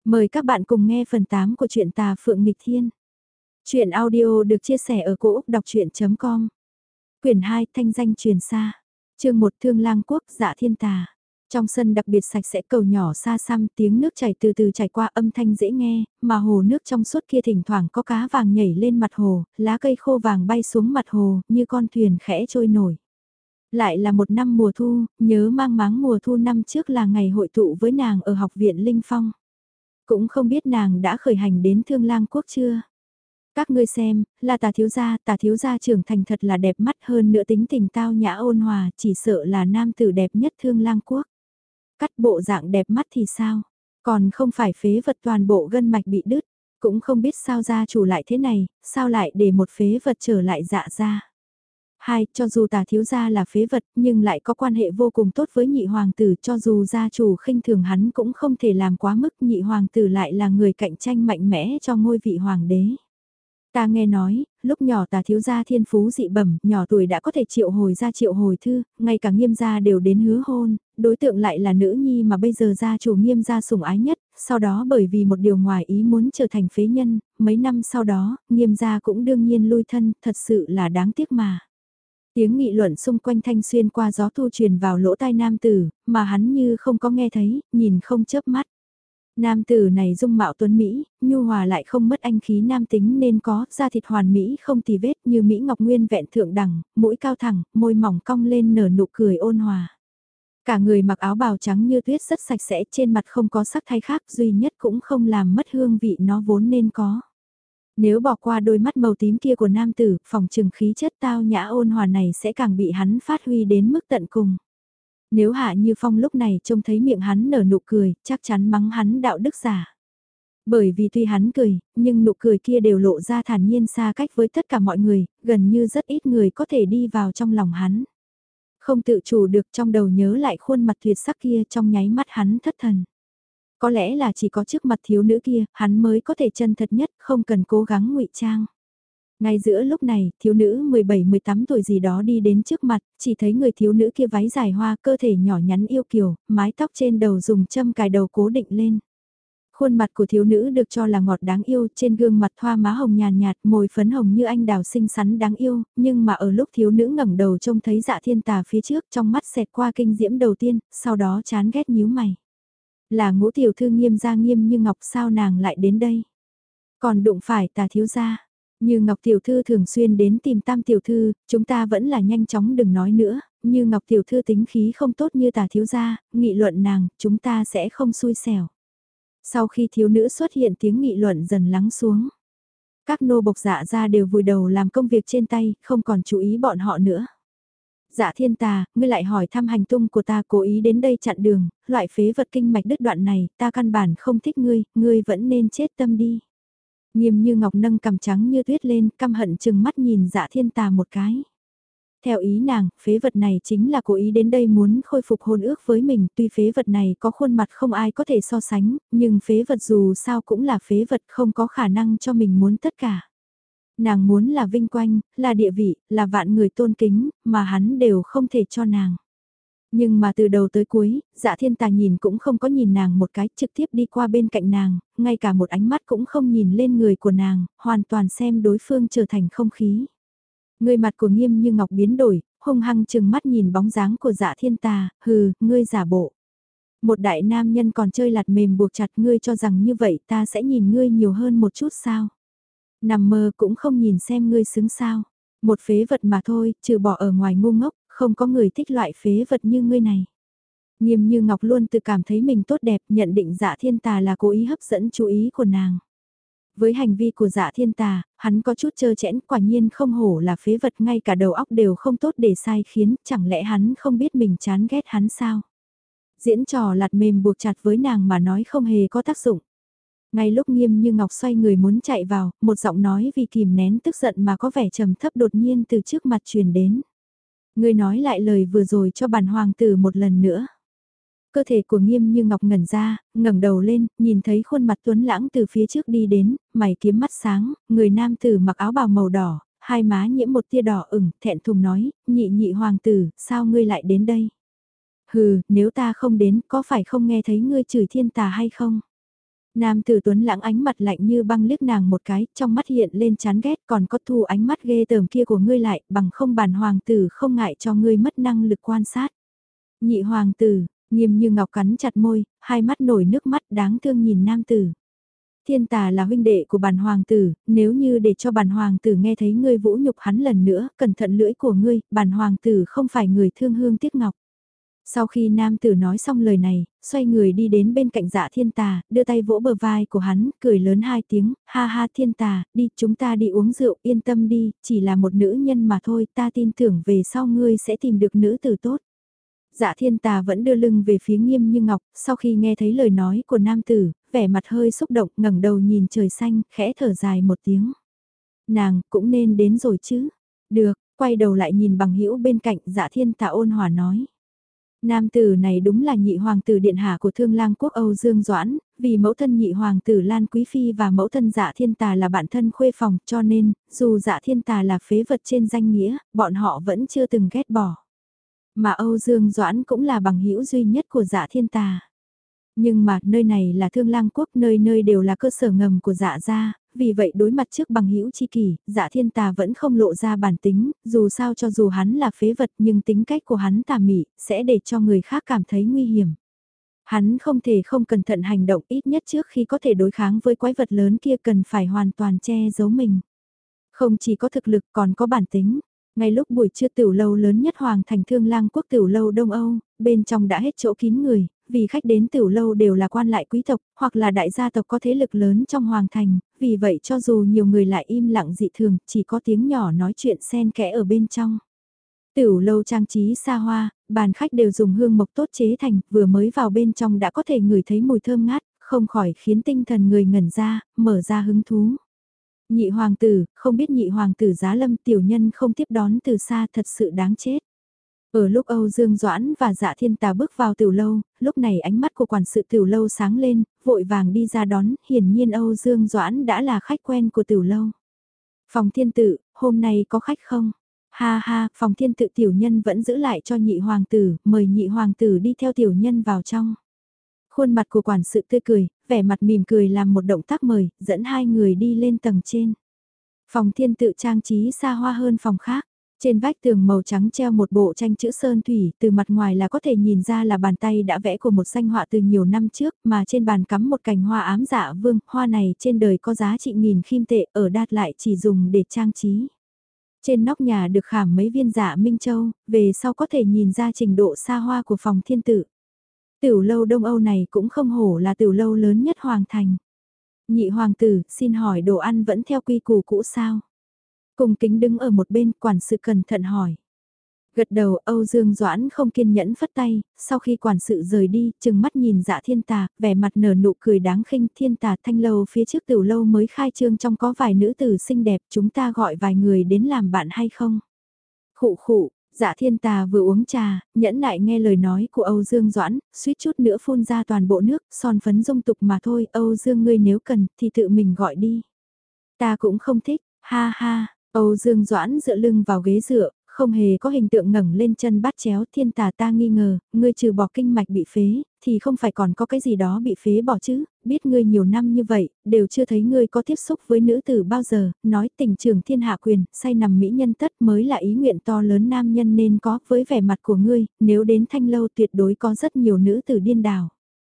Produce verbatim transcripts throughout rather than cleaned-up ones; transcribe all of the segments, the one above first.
Mời các bạn cùng nghe phần tám của truyện Tà Phượng Nghịch Thiên. Chuyện audio được chia sẻ ở cỗ đọc chuyện chấm com. Quyển hai Thanh danh truyền xa. Chương một Thương Lang Quốc Dạ Thiên Tà. Trong sân đặc biệt sạch sẽ, cầu nhỏ xa xăm, tiếng nước chảy từ từ chảy qua, âm thanh dễ nghe, mà hồ nước trong suốt kia thỉnh thoảng có cá vàng nhảy lên mặt hồ, lá cây khô vàng bay xuống mặt hồ, như con thuyền khẽ trôi nổi. Lại là một năm mùa thu, nhớ mang máng mùa thu năm trước là ngày hội tụ với nàng ở học viện Linh Phong. Cũng không biết nàng đã khởi hành đến Thương Lang Quốc chưa? Các ngươi xem, là Tà thiếu gia, Tà thiếu gia trưởng thành thật là đẹp mắt, hơn nữa tính tình tao nhã ôn hòa, chỉ sợ là nam tử đẹp nhất Thương Lang Quốc. Cắt bộ dạng đẹp mắt thì sao? Còn không phải phế vật toàn bộ gân mạch bị đứt, cũng không biết sao gia chủ lại thế này, sao lại để một phế vật trở lại dạ gia. Hai, cho dù Tà thiếu gia là phế vật, nhưng lại có quan hệ vô cùng tốt với nhị hoàng tử, cho dù gia chủ khinh thường hắn cũng không thể làm quá mức, nhị hoàng tử lại là người cạnh tranh mạnh mẽ cho ngôi vị hoàng đế. Ta nghe nói, lúc nhỏ Tà thiếu gia thiên phú dị bẩm, nhỏ tuổi đã có thể triệu hồi ra triệu hồi thư, ngay cả Nghiêm gia đều đến hứa hôn, đối tượng lại là nữ nhi mà bây giờ gia chủ Nghiêm gia sủng ái nhất, sau đó bởi vì một điều ngoài ý muốn trở thành phế nhân, mấy năm sau đó, Nghiêm gia cũng đương nhiên lui thân, thật sự là đáng tiếc mà. Tiếng nghị luận xung quanh thanh xuyên qua gió thu truyền vào lỗ tai nam tử, mà hắn như không có nghe thấy, nhìn không chớp mắt. Nam tử này dung mạo tuấn Mỹ, nhu hòa lại không mất anh khí nam tính nên có, da thịt hoàn Mỹ không tì vết như Mỹ Ngọc Nguyên vẹn thượng đẳng, mũi cao thẳng, môi mỏng cong lên nở nụ cười ôn hòa. Cả người mặc áo bào trắng như tuyết rất sạch sẽ, trên mặt không có sắc thái khác, duy nhất cũng không làm mất hương vị nó vốn nên có. Nếu bỏ qua đôi mắt màu tím kia của nam tử, phòng trừng khí chất tao nhã ôn hòa này sẽ càng bị hắn phát huy đến mức tận cùng. Nếu Hạ Như Phong lúc này trông thấy miệng hắn nở nụ cười, chắc chắn mắng hắn đạo đức giả. Bởi vì tuy hắn cười, nhưng nụ cười kia đều lộ ra thản nhiên xa cách với tất cả mọi người, gần như rất ít người có thể đi vào trong lòng hắn. Không tự chủ được trong đầu nhớ lại khuôn mặt tuyệt sắc kia, trong nháy mắt hắn thất thần. Có lẽ là chỉ có trước mặt thiếu nữ kia, hắn mới có thể chân thật nhất, không cần cố gắng ngụy trang. Ngay giữa lúc này, thiếu nữ mười bảy mười tám tuổi gì đó đi đến trước mặt, chỉ thấy người thiếu nữ kia váy dài hoa, cơ thể nhỏ nhắn yêu kiều, mái tóc trên đầu dùng châm cài đầu cố định lên. Khuôn mặt của thiếu nữ được cho là ngọt đáng yêu, trên gương mặt thoa má hồng nhàn nhạt, môi phấn hồng như anh đào xinh xắn đáng yêu, nhưng mà ở lúc thiếu nữ ngẩng đầu trông thấy Dạ Thiên Tà phía trước, trong mắt xẹt qua kinh diễm đầu tiên, sau đó chán ghét nhíu mày. Là Ngũ tiểu thư Nghiêm gia Nghiêm Như Ngọc, sao nàng lại đến đây? Còn đụng phải Tà thiếu gia. Như Ngọc tiểu thư thường xuyên đến tìm Tam tiểu thư, chúng ta vẫn là nhanh chóng đừng nói nữa, Như Ngọc tiểu thư tính khí không tốt như Tà thiếu gia, nghị luận nàng, chúng ta sẽ không xui xẻo. Sau khi thiếu nữ xuất hiện, tiếng nghị luận dần lắng xuống. Các nô bộc Dạ gia đều vùi đầu làm công việc trên tay, không còn chú ý bọn họ nữa. Dạ Thiên Tà, ngươi lại hỏi thăm hành tung của ta, cố ý đến đây chặn đường, loại phế vật kinh mạch đứt đoạn này, ta căn bản không thích ngươi, ngươi vẫn nên chết tâm đi. Nghiêm Như Ngọc nâng cằm trắng như tuyết lên, căm hận chừng mắt nhìn Dạ Thiên Tà một cái. Theo ý nàng, phế vật này chính là cố ý đến đây muốn khôi phục hôn ước với mình, tuy phế vật này có khuôn mặt không ai có thể so sánh, nhưng phế vật dù sao cũng là phế vật, không có khả năng cho mình muốn tất cả. Nàng muốn là vinh quang, là địa vị, là vạn người tôn kính, mà hắn đều không thể cho nàng. Nhưng mà từ đầu tới cuối, Dạ Thiên Tà nhìn cũng không có nhìn nàng một cái, trực tiếp đi qua bên cạnh nàng, ngay cả một ánh mắt cũng không nhìn lên người của nàng, hoàn toàn xem đối phương trở thành không khí. Người mặt của Nghiêm Như Ngọc biến đổi, hung hăng chừng mắt nhìn bóng dáng của Dạ Thiên Tà, hừ, ngươi giả bộ. Một đại nam nhân còn chơi lạt mềm buộc chặt, ngươi cho rằng như vậy ta sẽ nhìn ngươi nhiều hơn một chút sao? Nằm mơ cũng không nhìn xem ngươi xứng sao. Một phế vật mà thôi, trừ bỏ ở ngoài ngu ngốc, không có người thích loại phế vật như ngươi này. Nghiêm Như Ngọc luôn tự cảm thấy mình tốt đẹp, nhận định Dạ Thiên Tà là cố ý hấp dẫn chú ý của nàng. Với hành vi của Dạ Thiên Tà, hắn có chút trơ chẽn, quả nhiên không hổ là phế vật, ngay cả đầu óc đều không tốt để sai khiến, chẳng lẽ hắn không biết mình chán ghét hắn sao? Diễn trò lạt mềm buộc chặt với nàng mà nói không hề có tác dụng. Ngay lúc Nghiêm Như Ngọc xoay người muốn chạy vào, một giọng nói vì kìm nén tức giận mà có vẻ trầm thấp đột nhiên từ trước mặt truyền đến. Người nói lại lời vừa rồi cho bản hoàng tử một lần nữa. Cơ thể của Nghiêm Như Ngọc ngẩn ra, ngẩng đầu lên, nhìn thấy khuôn mặt tuấn lãng từ phía trước đi đến, mày kiếm mắt sáng, người nam tử mặc áo bào màu đỏ, hai má nhiễm một tia đỏ ửng, thẹn thùng nói, nhị nhị hoàng tử, sao ngươi lại đến đây? Hừ, nếu ta không đến, có phải không nghe thấy ngươi chửi Thiên Tà hay không? Nam tử Tuấn lãng ánh mặt lạnh như băng liếc nàng một cái, trong mắt hiện lên chán ghét, còn có thu ánh mắt ghê tởm kia của ngươi lại, bằng không bản hoàng tử không ngại cho ngươi mất năng lực quan sát. Nhị hoàng tử, Nghiêm Như Ngọc cắn chặt môi, hai mắt nổi nước mắt đáng thương nhìn nam tử. Thiên Tà là huynh đệ của bản hoàng tử, nếu như để cho bản hoàng tử nghe thấy ngươi vũ nhục hắn lần nữa, cẩn thận lưỡi của ngươi, bản hoàng tử không phải người thương hương tiếc ngọc. Sau khi nam tử nói xong lời này, xoay người đi đến bên cạnh Dạ Thiên Tà, đưa tay vỗ bờ vai của hắn, cười lớn hai tiếng, ha ha Thiên Tà, đi, chúng ta đi uống rượu, yên tâm đi, chỉ là một nữ nhân mà thôi, ta tin tưởng về sau ngươi sẽ tìm được nữ tử tốt. Dạ Thiên Tà vẫn đưa lưng về phía Nghiêm Như Ngọc, sau khi nghe thấy lời nói của nam tử, vẻ mặt hơi xúc động, ngẩng đầu nhìn trời xanh, khẽ thở dài một tiếng. Nàng cũng nên đến rồi chứ. Được, quay đầu lại nhìn bằng hữu bên cạnh, Dạ Thiên Tà ôn hòa nói. Nam tử này đúng là nhị hoàng tử điện hạ của Thương Lang quốc Âu Dương Doãn, vì mẫu thân nhị hoàng tử Lan Quý Phi và mẫu thân Dạ Thiên Tà là bạn thân khuê phòng, cho nên, dù Dạ Thiên Tà là phế vật trên danh nghĩa, bọn họ vẫn chưa từng ghét bỏ. Mà Âu Dương Doãn cũng là bằng hữu duy nhất của Dạ Thiên Tà. Nhưng mà nơi này là Thương Lang quốc, nơi nơi đều là cơ sở ngầm của Dạ gia, vì vậy đối mặt trước bằng hữu chi kỷ, Dạ Thiên Tà vẫn không lộ ra bản tính, dù sao cho dù hắn là phế vật nhưng tính cách của hắn tà mị, sẽ để cho người khác cảm thấy nguy hiểm. Hắn không thể không cẩn thận hành động, ít nhất trước khi có thể đối kháng với quái vật lớn kia cần phải hoàn toàn che giấu mình. Không chỉ có thực lực còn có bản tính. Ngay lúc buổi trưa tiểu lâu lớn nhất Hoàng thành Thương Lang quốc tiểu lâu Đông Âu, bên trong đã hết chỗ kín người, vì khách đến tiểu lâu đều là quan lại quý tộc, hoặc là đại gia tộc có thế lực lớn trong Hoàng thành, vì vậy cho dù nhiều người lại im lặng dị thường, chỉ có tiếng nhỏ nói chuyện xen kẽ ở bên trong. Tiểu lâu trang trí xa hoa, bàn khách đều dùng hương mộc tốt chế thành, vừa mới vào bên trong đã có thể ngửi thấy mùi thơm ngát, không khỏi khiến tinh thần người ngẩn ra, mở ra hứng thú. Nhị hoàng tử, không biết nhị hoàng tử Giá Lâm tiểu nhân không tiếp đón từ xa thật sự đáng chết. Ở lúc Âu Dương Doãn và Dạ Thiên Tà bước vào tiểu lâu, lúc này ánh mắt của quản sự tiểu lâu sáng lên, vội vàng đi ra đón, hiển nhiên Âu Dương Doãn đã là khách quen của tiểu lâu. Phòng thiên tự, hôm nay có khách không? Ha ha, phòng thiên tự tiểu nhân vẫn giữ lại cho nhị hoàng tử, mời nhị hoàng tử đi theo tiểu nhân vào trong. Khuôn mặt của quản sự tươi cười, vẻ mặt mỉm cười làm một động tác mời, dẫn hai người đi lên tầng trên. Phòng thiên tự trang trí xa hoa hơn phòng khác. Trên vách tường màu trắng treo một bộ tranh chữ sơn thủy, từ mặt ngoài là có thể nhìn ra là bàn tay đã vẽ của một danh họa từ nhiều năm trước, mà trên bàn cắm một cành hoa ám dạ vương, hoa này trên đời có giá trị nghìn kim tệ, ở Đạt lại chỉ dùng để trang trí. Trên nóc nhà được khảm mấy viên dạ Minh Châu, về sau có thể nhìn ra trình độ xa hoa của phòng thiên tự. Tiểu lâu Đông Âu này cũng không hổ là tiểu lâu lớn nhất Hoàng thành. Nhị hoàng tử, xin hỏi đồ ăn vẫn theo quy củ cũ sao? Cùng kính đứng ở một bên, quản sự cẩn thận hỏi. Gật đầu, Âu Dương Doãn không kiên nhẫn phất tay, sau khi quản sự rời đi, chừng mắt nhìn Dạ Thiên Tà, vẻ mặt nở nụ cười đáng khinh. Thiên Tà, thanh lâu phía trước tiểu lâu mới khai trương, trong có vài nữ tử xinh đẹp, chúng ta gọi vài người đến làm bạn hay không? Khụ khụ. Dạ Thiên Tà vừa uống trà, nhẫn nại nghe lời nói của Âu Dương Doãn, suýt chút nữa phun ra toàn bộ nước, son phấn dung tục mà thôi, Âu Dương ngươi nếu cần thì tự mình gọi đi. Ta cũng không thích, ha ha, Âu Dương Doãn dựa lưng vào ghế dựa, không hề có hình tượng ngẩng lên chân bắt chéo. Thiên Tà, ta nghi ngờ, ngươi trừ bỏ kinh mạch bị phế, thì không phải còn có cái gì đó bị phế bỏ chứ, biết ngươi nhiều năm như vậy, đều chưa thấy ngươi có tiếp xúc với nữ tử bao giờ, nói tình trường thiên hạ quyền, say nằm mỹ nhân tất mới là ý nguyện to lớn nam nhân nên có, với vẻ mặt của ngươi, nếu đến thanh lâu tuyệt đối có rất nhiều nữ tử điên đảo.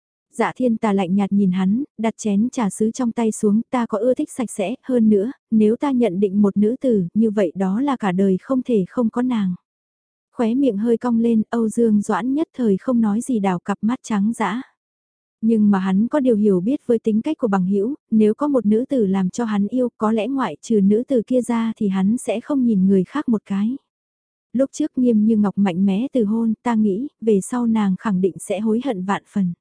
Dạ Thiên Tà lạnh nhạt nhìn hắn, đặt chén trà sứ trong tay xuống, ta có ưa thích sạch sẽ, hơn nữa, nếu ta nhận định một nữ tử, như vậy đó là cả đời không thể không có nàng. Khóe miệng hơi cong lên, Âu Dương Doãn nhất thời không nói gì, đảo cặp mắt trắng dã. Nhưng mà hắn có điều hiểu biết với tính cách của bằng hữu, nếu có một nữ tử làm cho hắn yêu, có lẽ ngoại trừ nữ tử kia ra thì hắn sẽ không nhìn người khác một cái. Lúc trước Nghiêm Như Ngọc mạnh mẽ từ hôn, ta nghĩ, về sau nàng khẳng định sẽ hối hận vạn phần.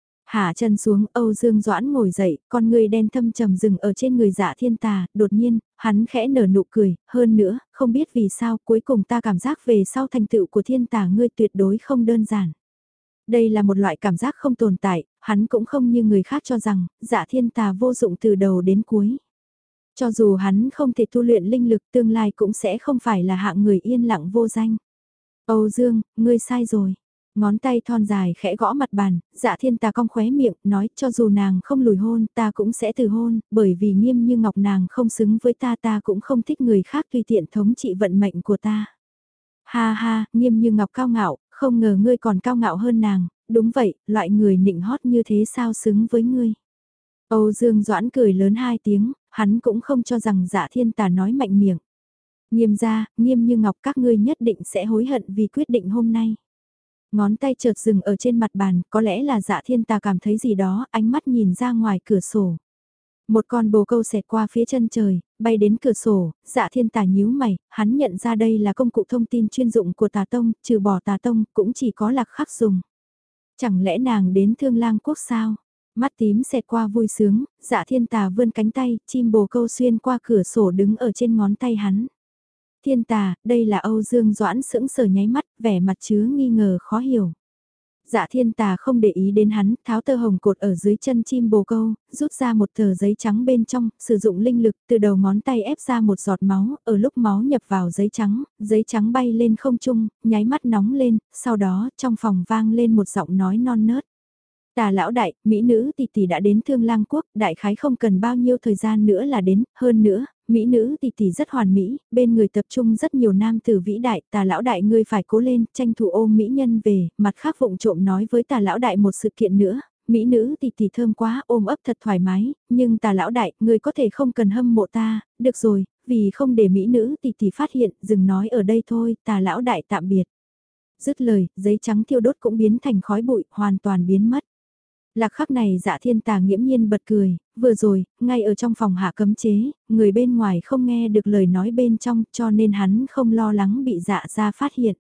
Hạ chân xuống, Âu Dương Doãn ngồi dậy, con người đen thâm trầm dừng ở trên người Dạ Thiên Tà, đột nhiên, hắn khẽ nở nụ cười, hơn nữa, không biết vì sao, cuối cùng ta cảm giác về sau thành tựu của Thiên Tà ngươi tuyệt đối không đơn giản. Đây là một loại cảm giác không tồn tại, hắn cũng không như người khác cho rằng, Dạ Thiên Tà vô dụng từ đầu đến cuối. Cho dù hắn không thể tu luyện linh lực, tương lai cũng sẽ không phải là hạng người yên lặng vô danh. Âu Dương, ngươi sai rồi. Ngón tay thon dài khẽ gõ mặt bàn, Dạ Thiên Tà cong khóe miệng, nói cho dù nàng không lùi hôn, ta cũng sẽ từ hôn, bởi vì Nghiêm Như Ngọc nàng không xứng với ta, ta cũng không thích người khác tùy tiện thống trị vận mệnh của ta. Ha ha, Nghiêm Như Ngọc cao ngạo, không ngờ ngươi còn cao ngạo hơn nàng, đúng vậy, loại người nịnh hót như thế sao xứng với ngươi. Âu Dương Doãn cười lớn hai tiếng, hắn cũng không cho rằng Dạ Thiên Tà nói mạnh miệng. Nghiêm gia, Nghiêm Như Ngọc, các ngươi nhất định sẽ hối hận vì quyết định hôm nay. Ngón tay chợt dừng ở trên mặt bàn, có lẽ là Dạ Thiên Tà cảm thấy gì đó, ánh mắt nhìn ra ngoài cửa sổ. Một con bồ câu xẹt qua phía chân trời, bay đến cửa sổ, Dạ Thiên Tà nhíu mày, hắn nhận ra đây là công cụ thông tin chuyên dụng của Tà Tông, trừ bỏ Tà Tông cũng chỉ có Lạc Khắc dùng. Chẳng lẽ nàng đến Thương Lang Quốc sao? Mắt tím xẹt qua vui sướng, Dạ Thiên Tà vươn cánh tay, chim bồ câu xuyên qua cửa sổ đứng ở trên ngón tay hắn. Thiên Tà, đây là Âu Dương Doãn sững sờ nháy mắt, vẻ mặt chứa nghi ngờ khó hiểu. Dạ Thiên Tà không để ý đến hắn, tháo tơ hồng cột ở dưới chân chim bồ câu, rút ra một tờ giấy trắng bên trong, sử dụng linh lực từ đầu ngón tay ép ra một giọt máu, ở lúc máu nhập vào giấy trắng, giấy trắng bay lên không trung, nháy mắt nóng lên, sau đó trong phòng vang lên một giọng nói non nớt. Tà lão đại, mỹ nữ tỷ tỷ đã đến Thương Lang Quốc, đại khái không cần bao nhiêu thời gian nữa là đến, hơn nữa, mỹ nữ tỷ tỷ rất hoàn mỹ, bên người tập trung rất nhiều nam tử vĩ đại, tà lão đại ngươi phải cố lên, tranh thủ ôm mỹ nhân về, mặt khác vụng trộm nói với tà lão đại một sự kiện nữa, mỹ nữ tỷ tỷ thơm quá, ôm ấp thật thoải mái, nhưng tà lão đại, ngươi có thể không cần hâm mộ ta, được rồi, vì không để mỹ nữ tỷ tỷ phát hiện, dừng nói ở đây thôi, tà lão đại tạm biệt. Dứt lời, giấy trắng thiêu đốt cũng biến thành khói bụi, hoàn toàn biến mất. Lạc khắc này Dạ Thiên Tà nghiễm nhiên bật cười, vừa rồi, ngay ở trong phòng hạ cấm chế, người bên ngoài không nghe được lời nói bên trong cho nên hắn không lo lắng bị Dạ gia phát hiện.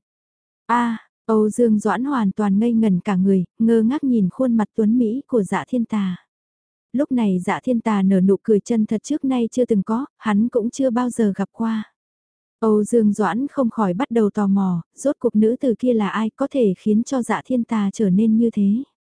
A, Âu Dương Doãn hoàn toàn ngây ngẩn cả người, ngơ ngác nhìn khuôn mặt tuấn Mỹ của Dạ Thiên Tà. Lúc này Dạ Thiên Tà nở nụ cười chân thật trước nay chưa từng có, hắn cũng chưa bao giờ gặp qua. Âu Dương Doãn không khỏi bắt đầu tò mò, rốt cuộc nữ từ kia là ai có thể khiến cho Dạ Thiên Tà trở nên như thế.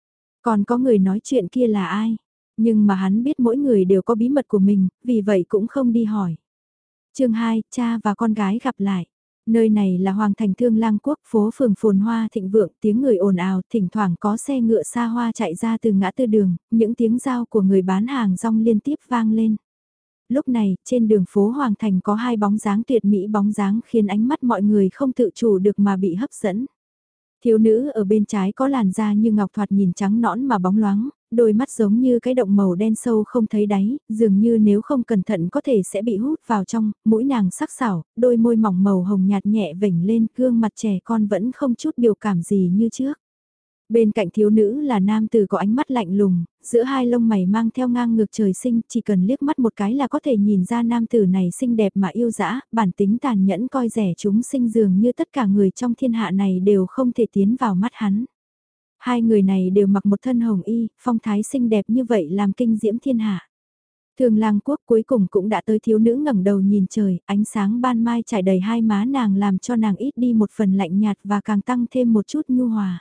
Còn có người nói chuyện kia là ai? Nhưng mà hắn biết mỗi người đều có bí mật của mình, vì vậy cũng không đi hỏi. chương hai, cha và con gái gặp lại. Nơi này là Hoàng thành Thương Lang Quốc, phố phường phồn hoa thịnh vượng, tiếng người ồn ào, thỉnh thoảng có xe ngựa xa hoa chạy ra từ ngã tư đường, những tiếng giao của người bán hàng rong liên tiếp vang lên. Lúc này, trên đường phố Hoàng thành có hai bóng dáng tuyệt mỹ bóng dáng khiến ánh mắt mọi người không tự chủ được mà bị hấp dẫn. Thiếu nữ ở bên trái có làn da như ngọc thoạt nhìn trắng nõn mà bóng loáng, đôi mắt giống như cái động màu đen sâu không thấy đáy, dường như nếu không cẩn thận có thể sẽ bị hút vào trong, mũi nàng sắc sảo, đôi môi mỏng màu hồng nhạt nhẹ vểnh lên, gương mặt trẻ con vẫn không chút biểu cảm gì như trước. Bên cạnh thiếu nữ là nam tử có ánh mắt lạnh lùng, giữa hai lông mày mang theo ngang ngược trời sinh, chỉ cần liếc mắt một cái là có thể nhìn ra nam tử này xinh đẹp mà yêu dã, bản tính tàn nhẫn coi rẻ chúng sinh dường như tất cả người trong thiên hạ này đều không thể tiến vào mắt hắn. Hai người này đều mặc một thân hồng y, phong thái xinh đẹp như vậy làm kinh diễm thiên hạ. Thương Lang Quốc cuối cùng cũng đã tới, thiếu nữ ngẩng đầu nhìn trời, ánh sáng ban mai trải đầy hai má nàng làm cho nàng ít đi một phần lạnh nhạt và càng tăng thêm một chút nhu hòa.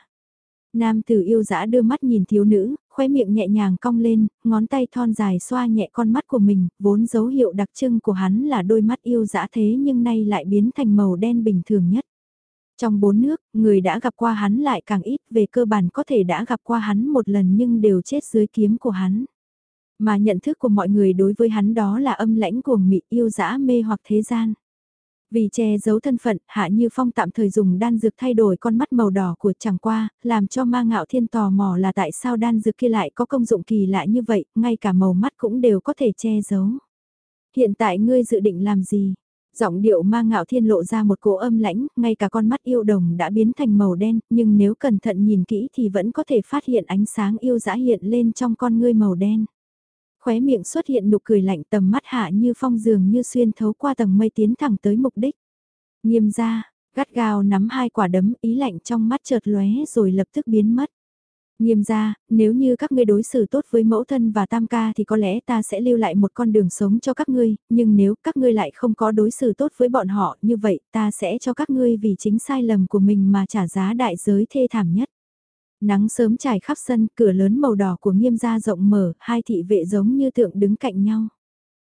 Nam tử yêu dã đưa mắt nhìn thiếu nữ, khóe miệng nhẹ nhàng cong lên, ngón tay thon dài xoa nhẹ con mắt của mình, vốn dấu hiệu đặc trưng của hắn là đôi mắt yêu dã thế nhưng nay lại biến thành màu đen bình thường nhất. Trong bốn nước, người đã gặp qua hắn lại càng ít, về cơ bản có thể đã gặp qua hắn một lần nhưng đều chết dưới kiếm của hắn. Mà nhận thức của mọi người đối với hắn đó là âm lãnh cuồng mị yêu dã mê hoặc thế gian. Vì che giấu thân phận, Hạ Như Phong tạm thời dùng đan dược thay đổi con mắt màu đỏ của chẳng qua, làm cho Ma Ngạo Thiên tò mò là tại sao đan dược kia lại có công dụng kỳ lạ như vậy, ngay cả màu mắt cũng đều có thể che giấu. Hiện tại ngươi dự định làm gì? Giọng điệu Ma Ngạo Thiên lộ ra một cỗ âm lãnh, ngay cả con mắt yêu đồng đã biến thành màu đen, nhưng nếu cẩn thận nhìn kỹ thì vẫn có thể phát hiện ánh sáng yêu dã hiện lên trong con ngươi màu đen. Khóe miệng xuất hiện nụ cười lạnh, tầm mắt Hạ Như Phong dường như xuyên thấu qua tầng mây tiến thẳng tới mục đích. Nghiêm gia, gắt gao nắm hai quả đấm, ý lạnh trong mắt chợt lóe rồi lập tức biến mất. Nghiêm gia, nếu như các ngươi đối xử tốt với mẫu thân và tam ca thì có lẽ ta sẽ lưu lại một con đường sống cho các ngươi, nhưng nếu các ngươi lại không có đối xử tốt với bọn họ như vậy ta sẽ cho các ngươi vì chính sai lầm của mình mà trả giá đại giới thê thảm nhất. Nắng sớm trải khắp sân, cửa lớn màu đỏ của Nghiêm gia rộng mở, hai thị vệ giống như tượng đứng cạnh nhau.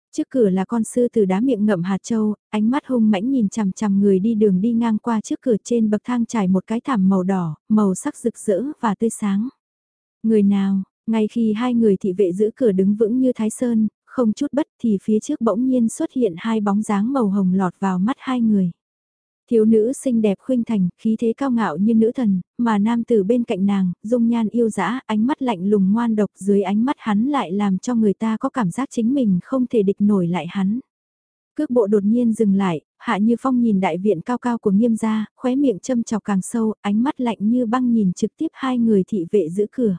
Trước cửa là con sư tử đá miệng ngậm hạt châu, ánh mắt hung mãnh nhìn chằm chằm người đi đường đi ngang qua trước cửa, trên bậc thang trải một cái thảm màu đỏ, màu sắc rực rỡ và tươi sáng. Người nào, ngay khi hai người thị vệ giữ cửa đứng vững như Thái Sơn, không chút bất thì phía trước bỗng nhiên xuất hiện hai bóng dáng màu hồng lọt vào mắt hai người. Thiếu nữ xinh đẹp khuynh thành, khí thế cao ngạo như nữ thần, mà nam tử bên cạnh nàng, dung nhan yêu dã, ánh mắt lạnh lùng ngoan độc, dưới ánh mắt hắn lại làm cho người ta có cảm giác chính mình không thể địch nổi lại hắn. Cước bộ đột nhiên dừng lại, Hạ Như Phong nhìn đại viện cao cao của Nghiêm gia, khóe miệng châm chọc càng sâu, ánh mắt lạnh như băng nhìn trực tiếp hai người thị vệ giữ cửa.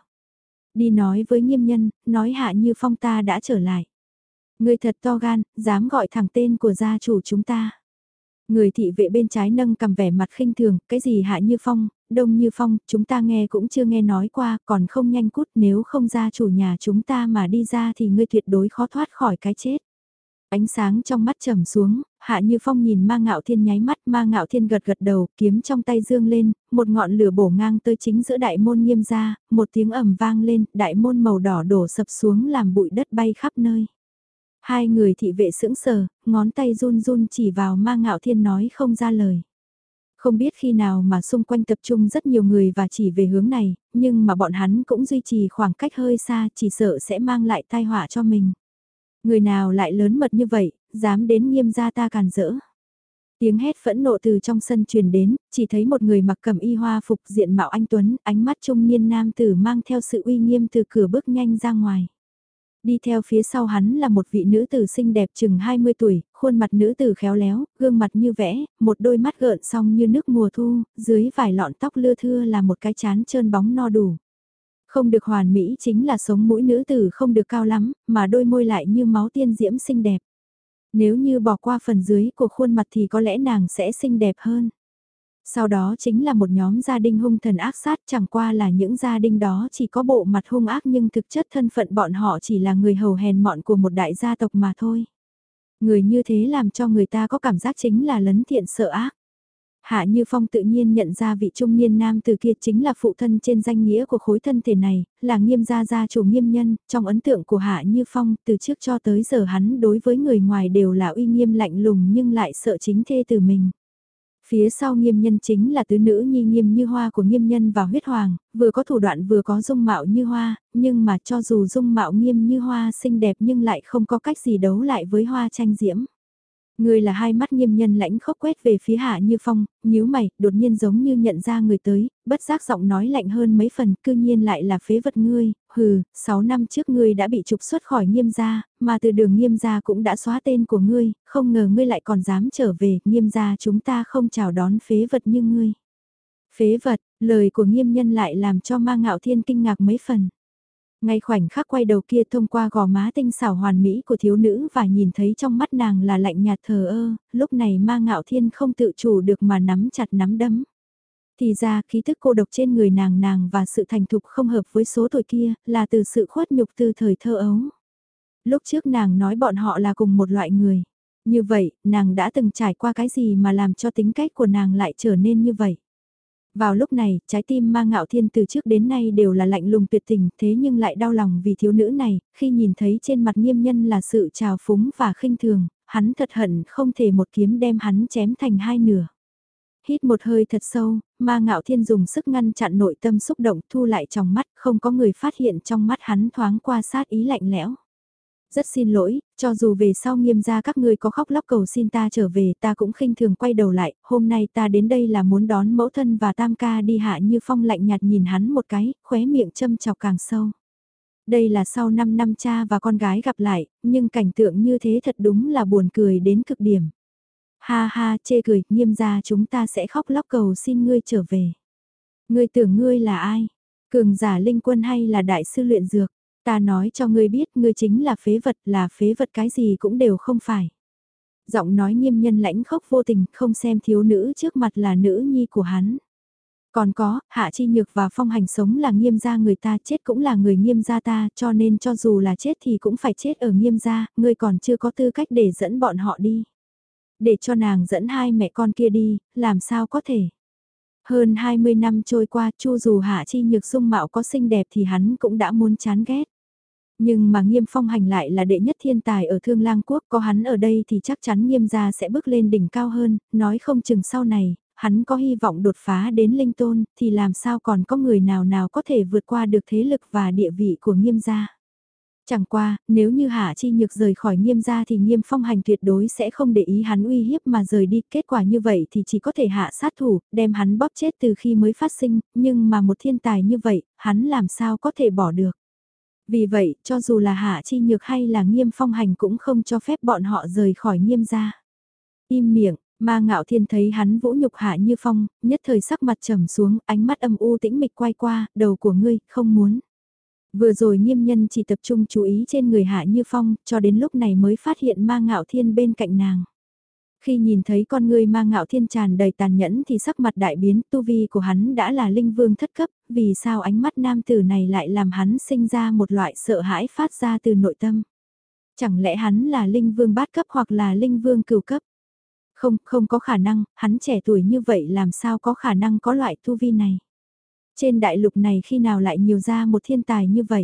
Đi nói với Nghiêm nhân, nói Hạ Như Phong ta đã trở lại. Người thật to gan, dám gọi thẳng tên của gia chủ chúng ta. Người thị vệ bên trái nâng cầm vẻ mặt khinh thường, cái gì Hạ Như Phong, Đông Như Phong, chúng ta nghe cũng chưa nghe nói qua, còn không nhanh cút, nếu không gia chủ nhà chúng ta mà đi ra thì ngươi tuyệt đối khó thoát khỏi cái chết. Ánh sáng trong mắt trầm xuống, Hạ Như Phong nhìn Ma Ngạo Thiên nháy mắt, Ma Ngạo Thiên gật gật đầu, kiếm trong tay dương lên, một ngọn lửa bổ ngang tới chính giữa đại môn Nghiêm gia, một tiếng ầm vang lên, đại môn màu đỏ đổ sập xuống làm bụi đất bay khắp nơi. Hai người thị vệ sững sờ, ngón tay run run chỉ vào Ma Ngạo Thiên nói không ra lời. Không biết khi nào mà xung quanh tập trung rất nhiều người và chỉ về hướng này, nhưng mà bọn hắn cũng duy trì khoảng cách hơi xa, chỉ sợ sẽ mang lại tai họa cho mình. Người nào lại lớn mật như vậy, dám đến Nghiêm gia ta càn rỡ. Tiếng hét phẫn nộ từ trong sân truyền đến, chỉ thấy một người mặc cẩm y hoa phục diện mạo anh tuấn, ánh mắt trung niên nam tử mang theo sự uy nghiêm từ cửa bước nhanh ra ngoài. Đi theo phía sau hắn là một vị nữ tử xinh đẹp chừng hai mươi tuổi, khuôn mặt nữ tử khéo léo, gương mặt như vẽ, một đôi mắt gợn song như nước mùa thu, dưới vài lọn tóc lưa thưa là một cái chán trơn bóng no đủ. Không được hoàn mỹ chính là sống mũi nữ tử không được cao lắm, mà đôi môi lại như máu tiên diễm xinh đẹp. Nếu như bỏ qua phần dưới của khuôn mặt thì có lẽ nàng sẽ xinh đẹp hơn. Sau đó chính là một nhóm gia đình hung thần ác sát, chẳng qua là những gia đình đó chỉ có bộ mặt hung ác nhưng thực chất thân phận bọn họ chỉ là người hầu hèn mọn của một đại gia tộc mà thôi. Người như thế làm cho người ta có cảm giác chính là lấn thiện sợ ác. Hạ Như Phong tự nhiên nhận ra vị trung niên nam từ kia chính là phụ thân trên danh nghĩa của khối thân thể này, là Nghiêm gia gia chủ Nghiêm nhân, trong ấn tượng của Hạ Như Phong từ trước cho tới giờ hắn đối với người ngoài đều là uy nghiêm lạnh lùng nhưng lại sợ chính thê từ mình. Phía sau Nghiêm nhân chính là tứ nữ nhi Nghiêm Như Hoa của Nghiêm nhân và huyết hoàng, vừa có thủ đoạn vừa có dung mạo như hoa, nhưng mà cho dù dung mạo Nghiêm Như Hoa xinh đẹp nhưng lại không có cách gì đấu lại với hoa tranh diễm. Người là hai mắt Nghiêm nhân lãnh khốc quét về phía Hạ Như Phong, nhíu mày, đột nhiên giống như nhận ra người tới, bất giác giọng nói lạnh hơn mấy phần, cư nhiên lại là phế vật ngươi, hừ, sáu năm trước ngươi đã bị trục xuất khỏi Nghiêm gia, mà từ đường Nghiêm gia cũng đã xóa tên của ngươi, không ngờ ngươi lại còn dám trở về, Nghiêm gia chúng ta không chào đón phế vật như ngươi. Phế vật, lời của Nghiêm nhân lại làm cho Ma Ngạo Thiên kinh ngạc mấy phần. Ngay khoảnh khắc quay đầu kia thông qua gò má tinh xảo hoàn mỹ của thiếu nữ và nhìn thấy trong mắt nàng là lạnh nhạt thờ ơ, lúc này Ma Ngạo Thiên không tự chủ được mà nắm chặt nắm đấm. Thì ra khí thức cô độc trên người nàng nàng và sự thành thục không hợp với số tuổi kia là từ sự khuất nhục từ thời thơ ấu. Lúc trước nàng nói bọn họ là cùng một loại người. Như vậy, nàng đã từng trải qua cái gì mà làm cho tính cách của nàng lại trở nên như vậy? Vào lúc này, trái tim Ma Ngạo Thiên từ trước đến nay đều là lạnh lùng tuyệt tình, thế nhưng lại đau lòng vì thiếu nữ này, khi nhìn thấy trên mặt Nghiêm nhân là sự trào phúng và khinh thường, hắn thật hận không thể một kiếm đem hắn chém thành hai nửa. Hít một hơi thật sâu, Ma Ngạo Thiên dùng sức ngăn chặn nội tâm xúc động, thu lại trong mắt, không có người phát hiện trong mắt hắn thoáng qua sát ý lạnh lẽo. Rất xin lỗi, cho dù về sau Nghiêm gia các ngươi có khóc lóc cầu xin ta trở về, ta cũng khinh thường quay đầu lại, hôm nay ta đến đây là muốn đón mẫu thân và tam ca đi. Hạ Như Phong lạnh nhạt nhìn hắn một cái, khóe miệng châm chọc càng sâu. Đây là sau năm năm cha và con gái gặp lại, nhưng cảnh tượng như thế thật đúng là buồn cười đến cực điểm. Ha ha, chê cười, Nghiêm gia chúng ta sẽ khóc lóc cầu xin ngươi trở về. Ngươi tưởng ngươi là ai? Cường giả linh quân hay là đại sư luyện dược? Ta nói cho ngươi biết ngươi chính là phế vật, là phế vật cái gì cũng đều không phải. Giọng nói Nghiêm nhân lãnh khốc vô tình, không xem thiếu nữ trước mặt là nữ nhi của hắn. Còn có, Hạ Chi Nhược và Phong Hành sống là Nghiêm gia người ta, chết cũng là người Nghiêm gia ta, cho nên cho dù là chết thì cũng phải chết ở Nghiêm gia, ngươi còn chưa có tư cách để dẫn bọn họ đi. Để cho nàng dẫn hai mẹ con kia đi, làm sao có thể. Hơn hai mươi năm trôi qua, chu dù Hạ Chi Nhược dung mạo có xinh đẹp thì hắn cũng đã muốn chán ghét. Nhưng mà Nghiêm Phong Hành lại là đệ nhất thiên tài ở Thương Lang Quốc, có hắn ở đây thì chắc chắn Nghiêm gia sẽ bước lên đỉnh cao hơn, nói không chừng sau này, hắn có hy vọng đột phá đến linh tôn, thì làm sao còn có người nào nào có thể vượt qua được thế lực và địa vị của Nghiêm gia. Chẳng qua, nếu như Hạ Chi Nhược rời khỏi Nghiêm gia thì Nghiêm Phong Hành tuyệt đối sẽ không để ý hắn uy hiếp mà rời đi, kết quả như vậy thì chỉ có thể hạ sát thủ, đem hắn bóp chết từ khi mới phát sinh, nhưng mà một thiên tài như vậy, hắn làm sao có thể bỏ được. Vì vậy, cho dù là Hạ Chi Nhược hay là Nghiêm Phong Hành cũng không cho phép bọn họ rời khỏi Nghiêm gia. Im miệng, Ma Ngạo Thiên thấy hắn vũ nhục Hạ Như Phong, nhất thời sắc mặt trầm xuống, ánh mắt âm u tĩnh mịch quay qua, đầu của ngươi, không muốn. Vừa rồi Nghiêm Nhân chỉ tập trung chú ý trên người Hạ Như Phong, cho đến lúc này mới phát hiện Ma Ngạo Thiên bên cạnh nàng. Khi nhìn thấy con người Ma Ngạo Thiên tràn đầy tàn nhẫn thì sắc mặt đại biến, tu vi của hắn đã là linh vương thất cấp, vì sao ánh mắt nam tử này lại làm hắn sinh ra một loại sợ hãi phát ra từ nội tâm. Chẳng lẽ hắn là linh vương bát cấp hoặc là linh vương cửu cấp? Không, không có khả năng, hắn trẻ tuổi như vậy làm sao có khả năng có loại tu vi này. Trên đại lục này khi nào lại nhiều ra một thiên tài như vậy?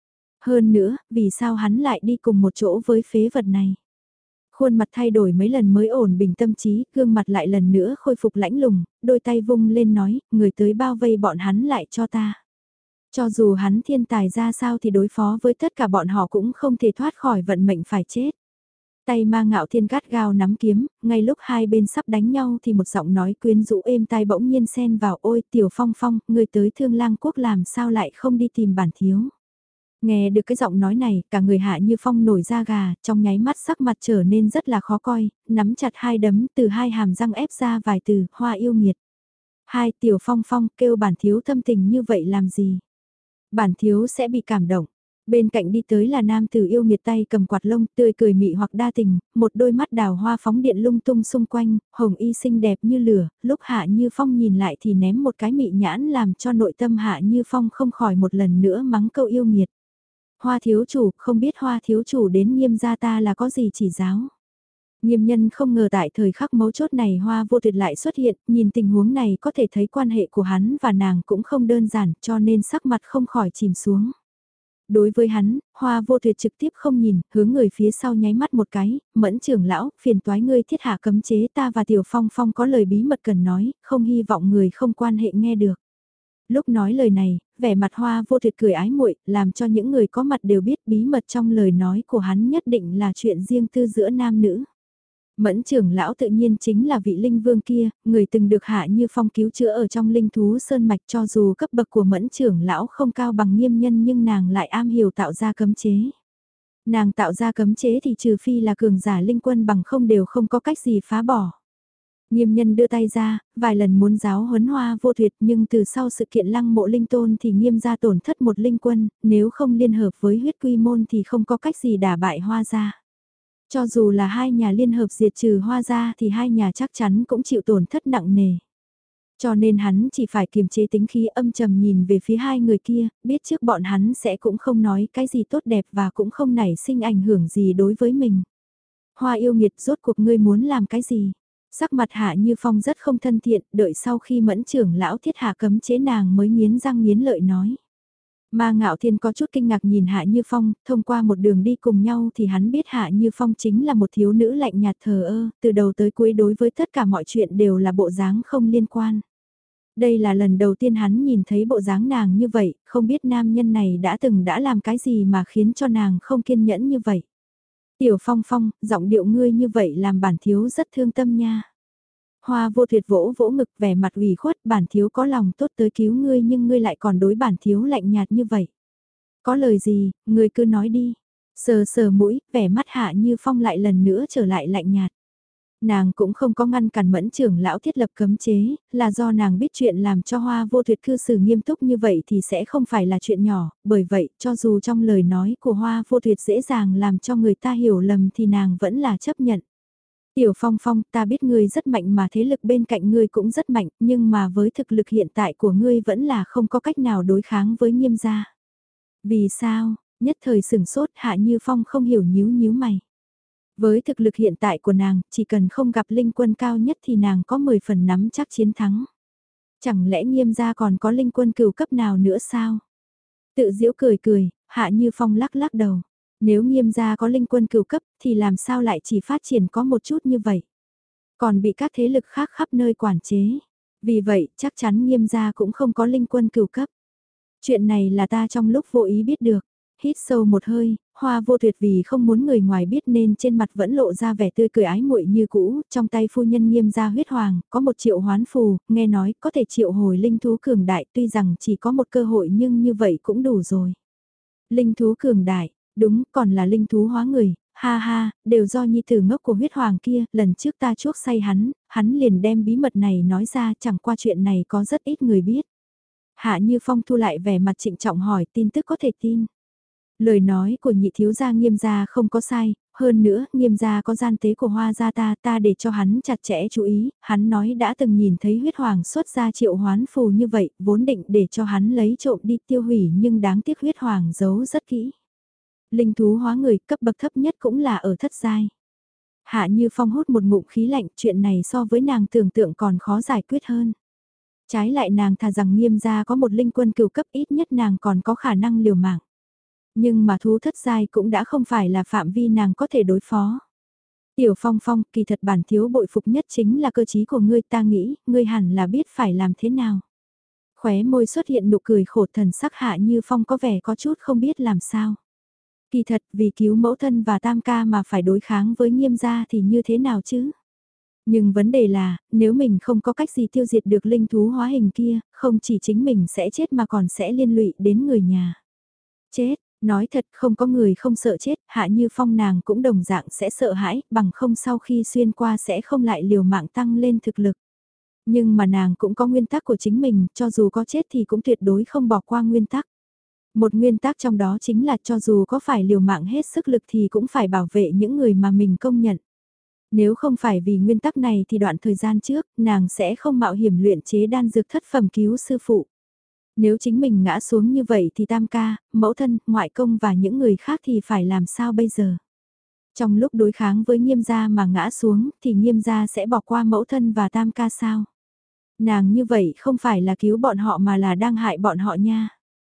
Hơn nữa, vì sao hắn lại đi cùng một chỗ với phế vật này? Khuôn mặt thay đổi mấy lần mới ổn bình tâm trí, gương mặt lại lần nữa khôi phục lãnh lùng, đôi tay vung lên nói, người tới bao vây bọn hắn lại cho ta. Cho dù hắn thiên tài ra sao thì đối phó với tất cả bọn họ cũng không thể thoát khỏi vận mệnh phải chết. Tay Ma Ngạo Thiên gắt gao nắm kiếm, ngay lúc hai bên sắp đánh nhau thì một giọng nói quyến rũ êm tai bỗng nhiên xen vào, ôi Tiểu Phong Phong, người tới Thương Lang Quốc làm sao lại không đi tìm bản thiếu. Nghe được cái giọng nói này, cả người Hạ Như Phong nổi da gà, trong nháy mắt sắc mặt trở nên rất là khó coi, nắm chặt hai đấm từ hai hàm răng ép ra vài từ, hoa yêu nghiệt. Hai Tiểu Phong Phong kêu bản thiếu thâm tình như vậy làm gì? Bản thiếu sẽ bị cảm động. Bên cạnh đi tới là nam tử yêu nghiệt tay cầm quạt lông tươi cười mị hoặc đa tình, một đôi mắt đào hoa phóng điện lung tung xung quanh, hồng y xinh đẹp như lửa, lúc Hạ Như Phong nhìn lại thì ném một cái mị nhãn làm cho nội tâm Hạ Như Phong không khỏi một lần nữa mắng câu yêu nghiệt. Hoa thiếu chủ, không biết Hoa thiếu chủ đến Nghiêm gia ta là có gì chỉ giáo. Nghiêm nhân không ngờ tại thời khắc mấu chốt này Hoa Vô Tuyệt lại xuất hiện, nhìn tình huống này có thể thấy quan hệ của hắn và nàng cũng không đơn giản cho nên sắc mặt không khỏi chìm xuống. Đối với hắn, Hoa Vô Tuyệt trực tiếp không nhìn, hướng người phía sau nháy mắt một cái, Mẫn trưởng lão, phiền toái ngươi thiết hạ cấm chế ta và Tiểu Phong Phong có lời bí mật cần nói, không hy vọng người không quan hệ nghe được. Lúc nói lời này, vẻ mặt Hoa Vô Tuyệt cười ái muội, làm cho những người có mặt đều biết bí mật trong lời nói của hắn nhất định là chuyện riêng tư giữa nam nữ. Mẫn trưởng lão tự nhiên chính là vị linh vương kia, người từng được Hạ Như Phong cứu chữa ở trong linh thú sơn mạch, cho dù cấp bậc của mẫn trưởng lão không cao bằng Nghiêm nhân nhưng nàng lại am hiểu tạo ra cấm chế. Nàng tạo ra cấm chế thì trừ phi là cường giả linh quân bằng không đều không có cách gì phá bỏ. Nghiêm nhân đưa tay ra, vài lần muốn giáo huấn Hoa Vô Tuyệt nhưng từ sau sự kiện lăng mộ linh tôn thì Nghiêm gia tổn thất một linh quân, nếu không liên hợp với huyết quy môn thì không có cách gì đả bại Hoa gia. Cho dù là hai nhà liên hợp diệt trừ Hoa gia thì hai nhà chắc chắn cũng chịu tổn thất nặng nề. Cho nên hắn chỉ phải kiềm chế tính khí âm trầm nhìn về phía hai người kia, biết trước bọn hắn sẽ cũng không nói cái gì tốt đẹp và cũng không nảy sinh ảnh hưởng gì đối với mình. Hoa yêu nghiệt rốt cuộc ngươi muốn làm cái gì? Sắc mặt Hạ Như Phong rất không thân thiện, đợi sau khi mẫn trưởng lão thiết hạ cấm chế nàng mới nghiến răng nghiến lợi nói. Ma Ngạo Thiên có chút kinh ngạc nhìn Hạ Như Phong, thông qua một đường đi cùng nhau thì hắn biết Hạ Như Phong chính là một thiếu nữ lạnh nhạt thờ ơ, từ đầu tới cuối đối với tất cả mọi chuyện đều là bộ dáng không liên quan. Đây là lần đầu tiên hắn nhìn thấy bộ dáng nàng như vậy, không biết nam nhân này đã từng đã làm cái gì mà khiến cho nàng không kiên nhẫn như vậy. Tiểu Phong Phong, giọng điệu ngươi như vậy làm bản thiếu rất thương tâm nha. Hoa Vô Tuyệt vỗ vỗ ngực vẻ mặt ủy khuất, bản thiếu có lòng tốt tới cứu ngươi nhưng ngươi lại còn đối bản thiếu lạnh nhạt như vậy. Có lời gì, ngươi cứ nói đi. Sờ sờ mũi, vẻ mắt Hạ Như Phong lại lần nữa trở lại lạnh nhạt. Nàng cũng không có ngăn cản mẫn trưởng lão thiết lập cấm chế, là do nàng biết chuyện làm cho Hoa Vô Tuyệt cư xử nghiêm túc như vậy thì sẽ không phải là chuyện nhỏ, bởi vậy cho dù trong lời nói của Hoa Vô Tuyệt dễ dàng làm cho người ta hiểu lầm thì nàng vẫn là chấp nhận. Tiểu Phong Phong, ta biết ngươi rất mạnh mà thế lực bên cạnh ngươi cũng rất mạnh, nhưng mà với thực lực hiện tại của ngươi vẫn là không có cách nào đối kháng với Nghiêm gia. Vì sao? Nhất thời sửng sốt Hạ Như Phong không hiểu nhíu nhíu mày. Với thực lực hiện tại của nàng, chỉ cần không gặp linh quân cao nhất thì nàng có mười phần nắm chắc chiến thắng. Chẳng lẽ Nghiêm gia còn có linh quân cửu cấp nào nữa sao? Tự giễu cười cười, Hạ Như Phong lắc lắc đầu. Nếu Nghiêm gia có linh quân cửu cấp thì làm sao lại chỉ phát triển có một chút như vậy. Còn bị các thế lực khác khắp nơi quản chế. Vì vậy chắc chắn Nghiêm gia cũng không có linh quân cửu cấp. Chuyện này là ta trong lúc vô ý biết được. Hít sâu một hơi, Hoa Vô Tuyệt vì không muốn người ngoài biết nên trên mặt vẫn lộ ra vẻ tươi cười ái muội như cũ, trong tay phu nhân Nghiêm gia huyết hoàng, có một triệu hoán phù, nghe nói có thể triệu hồi linh thú cường đại, tuy rằng chỉ có một cơ hội nhưng như vậy cũng đủ rồi. Linh thú cường đại, đúng, còn là linh thú hóa người, ha ha, đều do nhi tử ngốc của huyết hoàng kia, lần trước ta chuốc say hắn, hắn liền đem bí mật này nói ra, chẳng qua chuyện này có rất ít người biết. Hạ Như Phong thu lại vẻ mặt trịnh trọng hỏi tin tức có thể tin. Lời nói của nhị thiếu gia Nghiêm gia không có sai, hơn nữa Nghiêm gia có gian tế của Hoa gia ta, ta để cho hắn chặt chẽ chú ý, hắn nói đã từng nhìn thấy huyết hoàng xuất ra triệu hoán phù như vậy, vốn định để cho hắn lấy trộm đi tiêu hủy nhưng đáng tiếc huyết hoàng giấu rất kỹ. Linh thú hóa người cấp bậc thấp nhất cũng là ở thất giai. Hạ Như Phong hút một ngụm khí lạnh, chuyện này so với nàng tưởng tượng còn khó giải quyết hơn. Trái lại nàng thà rằng Nghiêm gia có một linh quân cửu cấp ít nhất nàng còn có khả năng liều mạng. Nhưng mà thú thất giai cũng đã không phải là phạm vi nàng có thể đối phó. Tiểu Phong Phong, kỳ thật bản thiếu bội phục nhất chính là cơ trí của ngươi, ta nghĩ, ngươi hẳn là biết phải làm thế nào. Khóe môi xuất hiện nụ cười khổ, thần sắc Hạ Như Phong có vẻ có chút không biết làm sao. Kỳ thật vì cứu mẫu thân và tam ca mà phải đối kháng với Nghiêm gia thì như thế nào chứ? Nhưng vấn đề là, nếu mình không có cách gì tiêu diệt được linh thú hóa hình kia, không chỉ chính mình sẽ chết mà còn sẽ liên lụy đến người nhà. Chết, nói thật không có người không sợ chết, Hạ Như Phong nàng cũng đồng dạng sẽ sợ hãi, bằng không sau khi xuyên qua sẽ không lại liều mạng tăng lên thực lực. Nhưng mà nàng cũng có nguyên tắc của chính mình, cho dù có chết thì cũng tuyệt đối không bỏ qua nguyên tắc. Một nguyên tắc trong đó chính là cho dù có phải liều mạng hết sức lực thì cũng phải bảo vệ những người mà mình công nhận. Nếu không phải vì nguyên tắc này thì đoạn thời gian trước, nàng sẽ không mạo hiểm luyện chế đan dược thất phẩm cứu sư phụ. Nếu chính mình ngã xuống như vậy thì tam ca, mẫu thân, ngoại công và những người khác thì phải làm sao bây giờ? Trong lúc đối kháng với Nghiêm gia mà ngã xuống thì Nghiêm gia sẽ bỏ qua mẫu thân và tam ca sao? Nàng như vậy không phải là cứu bọn họ mà là đang hại bọn họ nha.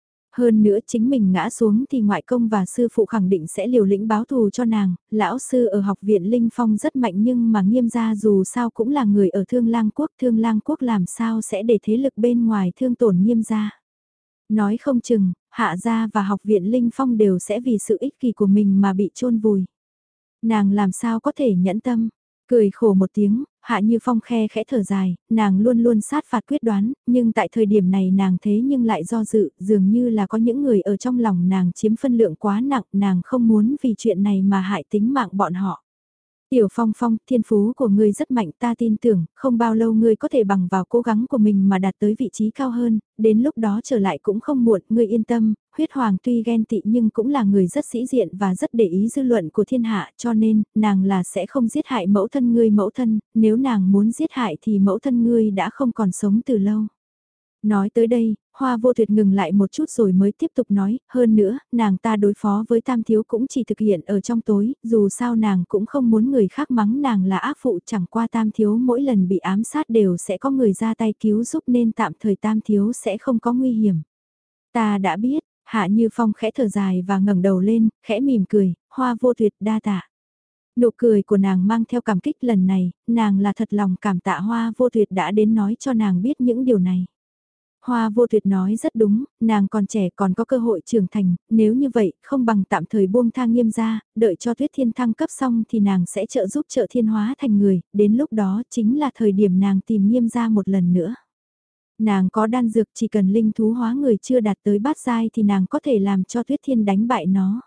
Hơn nữa chính mình ngã xuống thì ngoại công và sư phụ khẳng định sẽ liều lĩnh báo thù cho nàng, lão sư ở học viện Linh Phong rất mạnh nhưng mà Nghiêm gia dù sao cũng là người ở Thương Lang Quốc, Thương Lang Quốc làm sao sẽ để thế lực bên ngoài thương tổn Nghiêm gia. Nói không chừng, Hạ gia và học viện Linh Phong đều sẽ vì sự ích kỷ của mình mà bị chôn vùi. Nàng làm sao có thể nhẫn tâm, cười khổ một tiếng, Hạ Như Phong khe khẽ thở dài, nàng luôn luôn sát phạt quyết đoán, nhưng tại thời điểm này nàng thế nhưng lại do dự, dường như là có những người ở trong lòng nàng chiếm phân lượng quá nặng, nàng không muốn vì chuyện này mà hại tính mạng bọn họ. Tiểu Phong Phong, thiên phú của ngươi rất mạnh, ta tin tưởng, không bao lâu ngươi có thể bằng vào cố gắng của mình mà đạt tới vị trí cao hơn, đến lúc đó trở lại cũng không muộn, ngươi yên tâm, huyết hoàng tuy ghen tị nhưng cũng là người rất sĩ diện và rất để ý dư luận của thiên hạ, cho nên, nàng là sẽ không giết hại mẫu thân ngươi mẫu thân, nếu nàng muốn giết hại thì mẫu thân ngươi đã không còn sống từ lâu. Nói tới đây, Hoa Vô Tuyệt ngừng lại một chút rồi mới tiếp tục nói, hơn nữa, nàng ta đối phó với Tam Thiếu cũng chỉ thực hiện ở trong tối, dù sao nàng cũng không muốn người khác mắng nàng là ác phụ, chẳng qua Tam Thiếu mỗi lần bị ám sát đều sẽ có người ra tay cứu giúp nên tạm thời Tam Thiếu sẽ không có nguy hiểm. Ta đã biết, Hạ Như Phong khẽ thở dài và ngẩng đầu lên, khẽ mỉm cười, Hoa Vô Tuyệt đa tạ. Nụ cười của nàng mang theo cảm kích, lần này, nàng là thật lòng cảm tạ Hoa Vô Tuyệt đã đến nói cho nàng biết những điều này. Hoa Vô Tuyệt nói rất đúng, nàng còn trẻ còn có cơ hội trưởng thành, nếu như vậy, không bằng tạm thời buông tha Nghiêm gia, đợi cho Tuyết Thiên thăng cấp xong thì nàng sẽ trợ giúp Trợ Thiên hóa thành người, đến lúc đó chính là thời điểm nàng tìm Nghiêm gia một lần nữa. Nàng có đan dược, chỉ cần linh thú hóa người chưa đạt tới bát giai thì nàng có thể làm cho Tuyết Thiên đánh bại nó.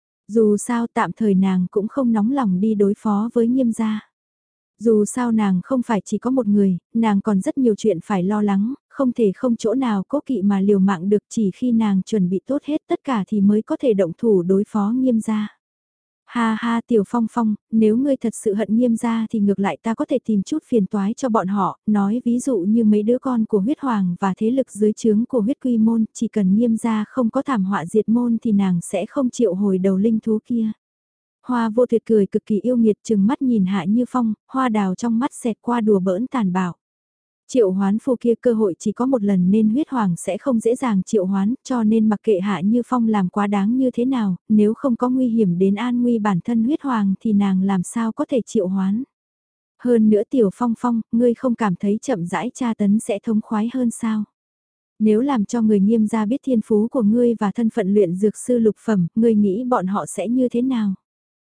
Dù sao tạm thời nàng cũng không nóng lòng đi đối phó với Nghiêm gia. Dù sao nàng không phải chỉ có một người, nàng còn rất nhiều chuyện phải lo lắng, không thể không chỗ nào cố kỵ mà liều mạng được, chỉ khi nàng chuẩn bị tốt hết tất cả thì mới có thể động thủ đối phó Nghiêm gia. Ha ha Tiểu Phong Phong, nếu ngươi thật sự hận Nghiêm gia thì ngược lại ta có thể tìm chút phiền toái cho bọn họ, nói ví dụ như mấy đứa con của huyết hoàng và thế lực dưới trướng của huyết quy môn, chỉ cần Nghiêm gia không có thảm họa diệt môn thì nàng sẽ không chịu hồi đầu linh thú kia. Hoa Vô Tuyệt cười cực kỳ yêu nghiệt, chừng mắt nhìn Hạ Như Phong, hoa đào trong mắt xẹt qua đùa bỡn tàn bạo. Triệu hoán phu kia cơ hội chỉ có một lần nên huyết hoàng sẽ không dễ dàng triệu hoán, cho nên mặc kệ Hạ Như Phong làm quá đáng như thế nào, nếu không có nguy hiểm đến an nguy bản thân huyết hoàng thì nàng làm sao có thể triệu hoán. Hơn nữa Tiểu Phong Phong, ngươi không cảm thấy chậm rãi tra tấn sẽ thống khoái hơn sao? Nếu làm cho người Nghiêm gia biết thiên phú của ngươi và thân phận luyện dược sư lục phẩm, ngươi nghĩ bọn họ sẽ như thế nào?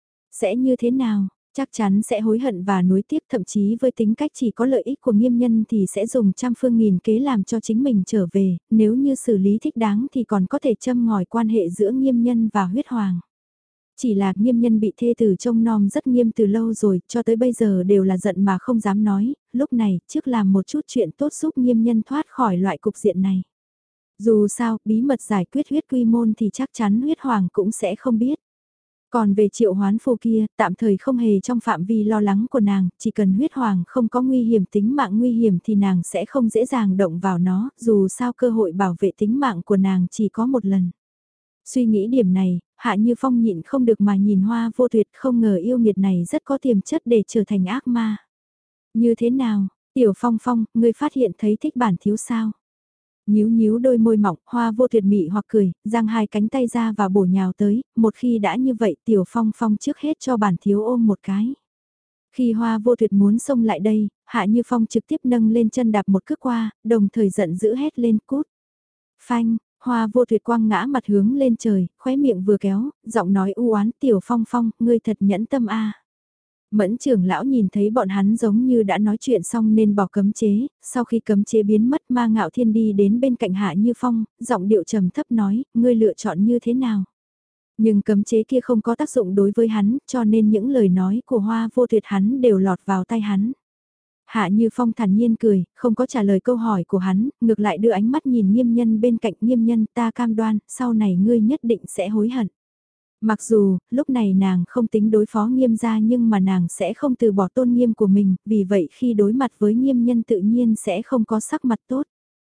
Sẽ như thế nào? Chắc chắn sẽ hối hận và nuối tiếc, thậm chí với tính cách chỉ có lợi ích của Nghiêm nhân thì sẽ dùng trăm phương nghìn kế làm cho chính mình trở về, nếu như xử lý thích đáng thì còn có thể châm ngòi quan hệ giữa Nghiêm nhân và huyết hoàng. Chỉ là Nghiêm nhân bị thê tử trông nom rất nghiêm từ lâu rồi, cho tới bây giờ đều là giận mà không dám nói, lúc này trước làm một chút chuyện tốt giúp Nghiêm nhân thoát khỏi loại cục diện này. Dù sao, bí mật giải quyết huyết quy môn thì chắc chắn huyết hoàng cũng sẽ không biết. Còn về triệu hoán phù kia, tạm thời không hề trong phạm vi lo lắng của nàng, chỉ cần huyết hoàng không có nguy hiểm tính mạng nguy hiểm thì nàng sẽ không dễ dàng động vào nó, dù sao cơ hội bảo vệ tính mạng của nàng chỉ có một lần. Suy nghĩ điểm này, Hạ Như Phong nhịn không được mà nhìn Hoa Vô Tuyệt, không ngờ yêu nghiệt này rất có tiềm chất để trở thành ác ma. Như thế nào, Tiểu Phong Phong, ngươi phát hiện thấy thích bản thiếu sao? Nhíu nhíu đôi môi mỏng, Hoa Vô Tuyệt mị hoặc cười, giang hai cánh tay ra và bổ nhào tới, một khi đã như vậy Tiểu Phong Phong trước hết cho bản thiếu ôm một cái. Khi Hoa Vô Tuyệt muốn xông lại đây, Hạ Như Phong trực tiếp nâng lên chân đạp một cước qua, đồng thời giận dữ hét lên cút. Phanh, Hoa Vô Tuyệt quăng ngã mặt hướng lên trời, khóe miệng vừa kéo, giọng nói u oán Tiểu Phong Phong, ngươi thật nhẫn tâm a. Mẫn trưởng lão nhìn thấy bọn hắn giống như đã nói chuyện xong nên bỏ cấm chế, sau khi cấm chế biến mất Ma Ngạo Thiên đi đến bên cạnh Hạ Như Phong, giọng điệu trầm thấp nói, ngươi lựa chọn như thế nào? Nhưng cấm chế kia không có tác dụng đối với hắn, cho nên những lời nói của Hoa Vô Tuyệt hắn đều lọt vào tai hắn. Hạ Như Phong thản nhiên cười, không có trả lời câu hỏi của hắn, ngược lại đưa ánh mắt nhìn Nghiêm nhân bên cạnh. Nghiêm nhân, ta cam đoan, sau này ngươi nhất định sẽ hối hận. Mặc dù, lúc này nàng không tính đối phó Nghiêm gia nhưng mà nàng sẽ không từ bỏ tôn nghiêm của mình, vì vậy khi đối mặt với Nghiêm nhân tự nhiên sẽ không có sắc mặt tốt.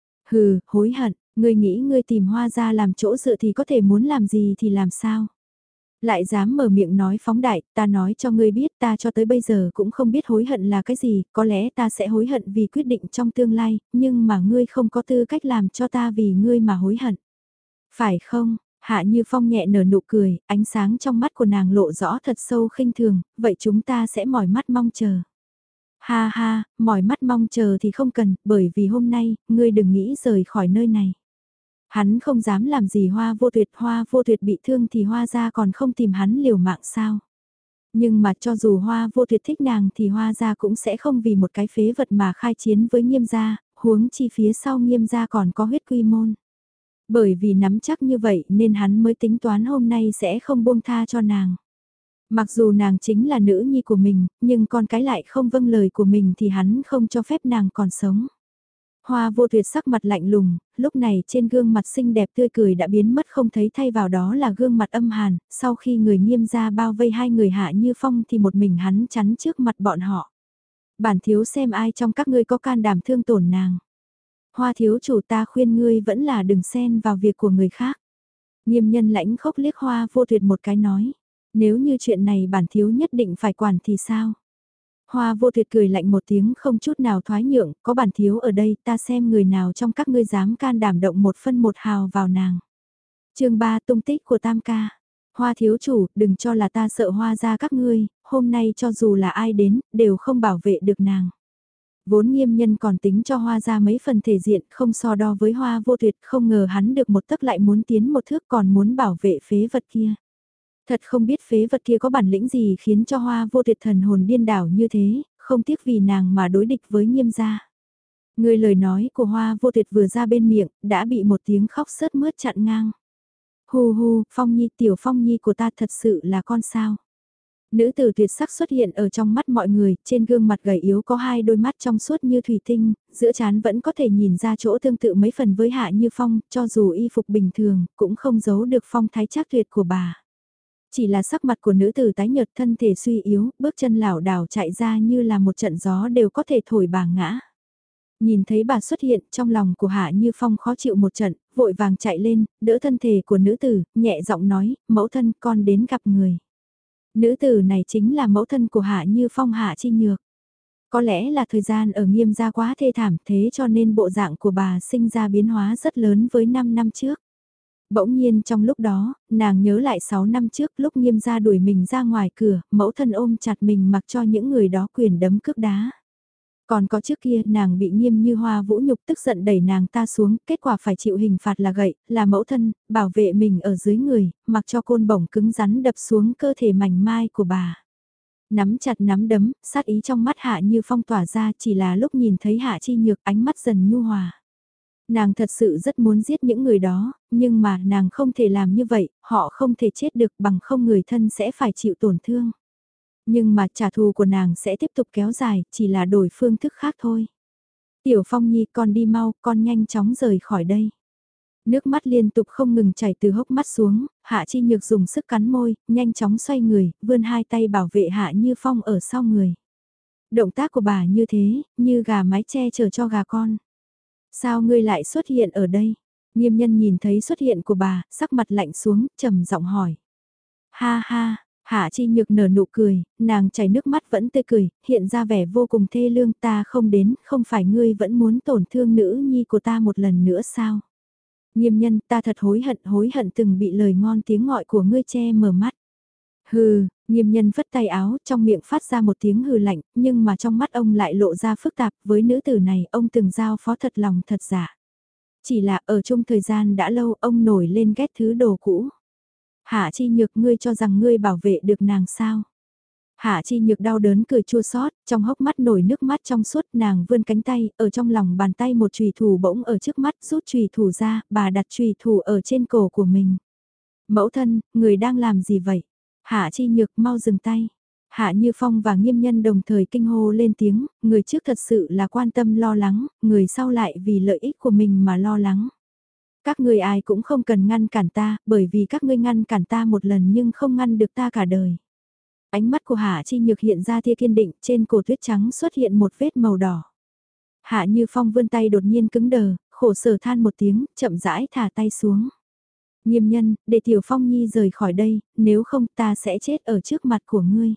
Hừ, hối hận, ngươi nghĩ ngươi tìm Hoa gia làm chỗ dựa thì có thể muốn làm gì thì làm sao? Lại dám mở miệng nói phóng đại, ta nói cho ngươi biết ta cho tới bây giờ cũng không biết hối hận là cái gì, có lẽ ta sẽ hối hận vì quyết định trong tương lai, nhưng mà ngươi không có tư cách làm cho ta vì ngươi mà hối hận. Phải không? Hạ Như Phong nhẹ nở nụ cười, ánh sáng trong mắt của nàng lộ rõ thật sâu khinh thường, vậy chúng ta sẽ mỏi mắt mong chờ. Ha ha, mỏi mắt mong chờ thì không cần, bởi vì hôm nay, ngươi đừng nghĩ rời khỏi nơi này. Hắn không dám làm gì Hoa Vô Tuyệt, Hoa Vô Tuyệt bị thương thì Hoa gia còn không tìm hắn liều mạng sao. Nhưng mà cho dù Hoa Vô Tuyệt thích nàng thì Hoa gia cũng sẽ không vì một cái phế vật mà khai chiến với Nghiêm gia, huống chi phía sau Nghiêm gia còn có huyết quy môn. Bởi vì nắm chắc như vậy nên hắn mới tính toán hôm nay sẽ không buông tha cho nàng. Mặc dù nàng chính là nữ nhi của mình, nhưng con cái lại không vâng lời của mình thì hắn không cho phép nàng còn sống. Hoa Vô Tuyệt sắc mặt lạnh lùng, lúc này trên gương mặt xinh đẹp tươi cười đã biến mất không thấy, thay vào đó là gương mặt âm hàn, sau khi người Nghiêm gia bao vây hai người Hạ Như Phong thì một mình hắn chắn trước mặt bọn họ. Bản thiếu xem ai trong các ngươi có can đảm thương tổn nàng. Hoa thiếu chủ, ta khuyên ngươi vẫn là đừng xen vào việc của người khác. Nghiêm nhân lãnh khốc liếc Hoa Vô Tuyệt một cái nói, nếu như chuyện này bản thiếu nhất định phải quản thì sao? Hoa Vô Tuyệt cười lạnh một tiếng không chút nào thoái nhượng, có bản thiếu ở đây ta xem người nào trong các ngươi dám can đảm động một phân một hào vào nàng. Chương ba, tung tích của Tam ca. Hoa thiếu chủ, đừng cho là ta sợ Hoa gia các ngươi, hôm nay cho dù là ai đến, đều không bảo vệ được nàng. Vốn Nghiêm nhân còn tính cho Hoa gia mấy phần thể diện, không so đo với Hoa Vô Tuyệt, không ngờ hắn được một tấc lại muốn tiến một thước, còn muốn bảo vệ phế vật kia. Thật không biết phế vật kia có bản lĩnh gì khiến cho Hoa Vô Tuyệt thần hồn điên đảo như thế, không tiếc vì nàng mà đối địch với Nghiêm gia. Người lời nói của Hoa Vô Tuyệt vừa ra bên miệng, đã bị một tiếng khóc sướt mướt chặn ngang. Hu hu, Phong Nhi, tiểu Phong Nhi của ta thật sự là con sao. Nữ tử tuyệt sắc xuất hiện ở trong mắt mọi người, trên gương mặt gầy yếu có hai đôi mắt trong suốt như thủy tinh, giữa trán vẫn có thể nhìn ra chỗ tương tự mấy phần với Hạ Như Phong, cho dù y phục bình thường, cũng không giấu được phong thái trác tuyệt của bà. Chỉ là sắc mặt của nữ tử tái nhợt, thân thể suy yếu, bước chân lảo đảo chạy ra như là một trận gió đều có thể thổi bà ngã. Nhìn thấy bà xuất hiện, trong lòng của Hạ Như Phong khó chịu một trận, vội vàng chạy lên, đỡ thân thể của nữ tử, nhẹ giọng nói, mẫu thân con đến gặp người. Nữ tử này chính là mẫu thân của Hạ Như Phong, Hạ Chi Nhược. Có lẽ là thời gian ở Nghiêm gia quá thê thảm thế cho nên bộ dạng của bà sinh ra biến hóa rất lớn với năm năm trước. Bỗng nhiên trong lúc đó, nàng nhớ lại sáu năm trước lúc Nghiêm gia đuổi mình ra ngoài cửa, mẫu thân ôm chặt mình mặc cho những người đó quyền đấm cước đá. Còn có trước kia nàng bị Nghiêm Như Hoa vũ nhục tức giận đẩy nàng ta xuống, kết quả phải chịu hình phạt là gậy, là mẫu thân, bảo vệ mình ở dưới người, mặc cho côn bổng cứng rắn đập xuống cơ thể mảnh mai của bà. Nắm chặt nắm đấm, sát ý trong mắt Hạ Như Phong tỏa ra chỉ là lúc nhìn thấy Hạ Chi Nhược ánh mắt dần nhu hòa. Nàng thật sự rất muốn giết những người đó, nhưng mà nàng không thể làm như vậy, họ không thể chết được bằng không người thân sẽ phải chịu tổn thương. Nhưng mà trả thù của nàng sẽ tiếp tục kéo dài, chỉ là đổi phương thức khác thôi. Tiểu Phong Nhi con đi mau, con nhanh chóng rời khỏi đây. Nước mắt liên tục không ngừng chảy từ hốc mắt xuống, Hạ Chi Nhược dùng sức cắn môi, nhanh chóng xoay người, vươn hai tay bảo vệ Hạ Như Phong ở sau người. Động tác của bà như thế, như gà mái che chở cho gà con. Sao ngươi lại xuất hiện ở đây? Nghiêm nhân nhìn thấy xuất hiện của bà, sắc mặt lạnh xuống, trầm giọng hỏi. Ha ha, Hạ Chi Nhược nở nụ cười, nàng chảy nước mắt vẫn tươi cười, hiện ra vẻ vô cùng thê lương, ta không đến, không phải ngươi vẫn muốn tổn thương nữ nhi của ta một lần nữa sao? Nghiêm nhân, ta thật hối hận, hối hận từng bị lời ngon tiếng ngọt của ngươi che mờ mắt. Hừ, nghiêm nhân vất tay áo, trong miệng phát ra một tiếng hừ lạnh, nhưng mà trong mắt ông lại lộ ra phức tạp, với nữ tử này, ông từng giao phó thật lòng thật giả. Chỉ là ở chung thời gian đã lâu, ông nổi lên ghét thứ đồ cũ. Hạ Chi Nhược, ngươi cho rằng ngươi bảo vệ được nàng sao? Hạ Chi Nhược đau đớn cười chua xót, trong hốc mắt nổi nước mắt trong suốt, nàng vươn cánh tay, ở trong lòng bàn tay một chùy thủ bỗng ở trước mắt, rút chùy thủ ra, bà đặt chùy thủ ở trên cổ của mình. Mẫu thân, người đang làm gì vậy? Hạ Chi Nhược mau dừng tay. Hạ Như Phong và Nghiêm Nhân đồng thời kinh hô lên tiếng, người trước thật sự là quan tâm lo lắng, người sau lại vì lợi ích của mình mà lo lắng. Các ngươi ai cũng không cần ngăn cản ta, bởi vì các ngươi ngăn cản ta một lần nhưng không ngăn được ta cả đời. Ánh mắt của Hạ Chi Nhược hiện ra tia kiên định, trên cổ tuyết trắng xuất hiện một vết màu đỏ. Hạ Như Phong vươn tay đột nhiên cứng đờ, khổ sở than một tiếng, chậm rãi thả tay xuống. Nghiêm nhân, để Tiểu Phong Nhi rời khỏi đây, nếu không ta sẽ chết ở trước mặt của ngươi.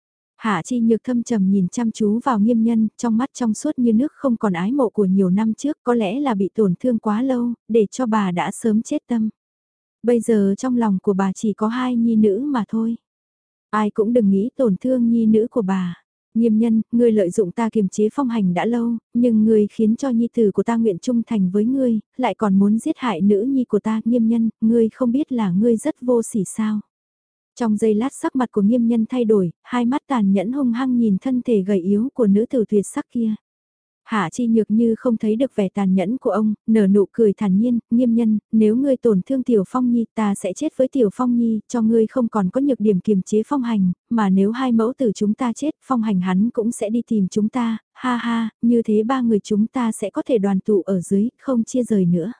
Hạ Chi Nhược thâm trầm nhìn chăm chú vào Nghiêm nhân, trong mắt trong suốt như nước không còn ái mộ của nhiều năm trước, có lẽ là bị tổn thương quá lâu, để cho bà đã sớm chết tâm. Bây giờ trong lòng của bà chỉ có hai nhi nữ mà thôi. Ai cũng đừng nghĩ tổn thương nhi nữ của bà. Nghiêm nhân, ngươi lợi dụng ta kiềm chế Phong Hành đã lâu, nhưng ngươi khiến cho nhi tử của ta nguyện trung thành với ngươi, lại còn muốn giết hại nữ nhi của ta. Nghiêm nhân, ngươi không biết là ngươi rất vô sỉ sao. Trong giây lát sắc mặt của Nghiêm nhân thay đổi, hai mắt tàn nhẫn hung hăng nhìn thân thể gầy yếu của nữ tử tuyệt sắc kia. Hạ Chi Nhược như không thấy được vẻ tàn nhẫn của ông, nở nụ cười thản nhiên, Nghiêm nhân, nếu ngươi tổn thương Tiểu Phong Nhi ta sẽ chết với Tiểu Phong Nhi, cho ngươi không còn có nhược điểm kiềm chế Phong Hành, mà nếu hai mẫu tử chúng ta chết, Phong Hành hắn cũng sẽ đi tìm chúng ta, ha ha, như thế ba người chúng ta sẽ có thể đoàn tụ ở dưới, không chia rời nữa.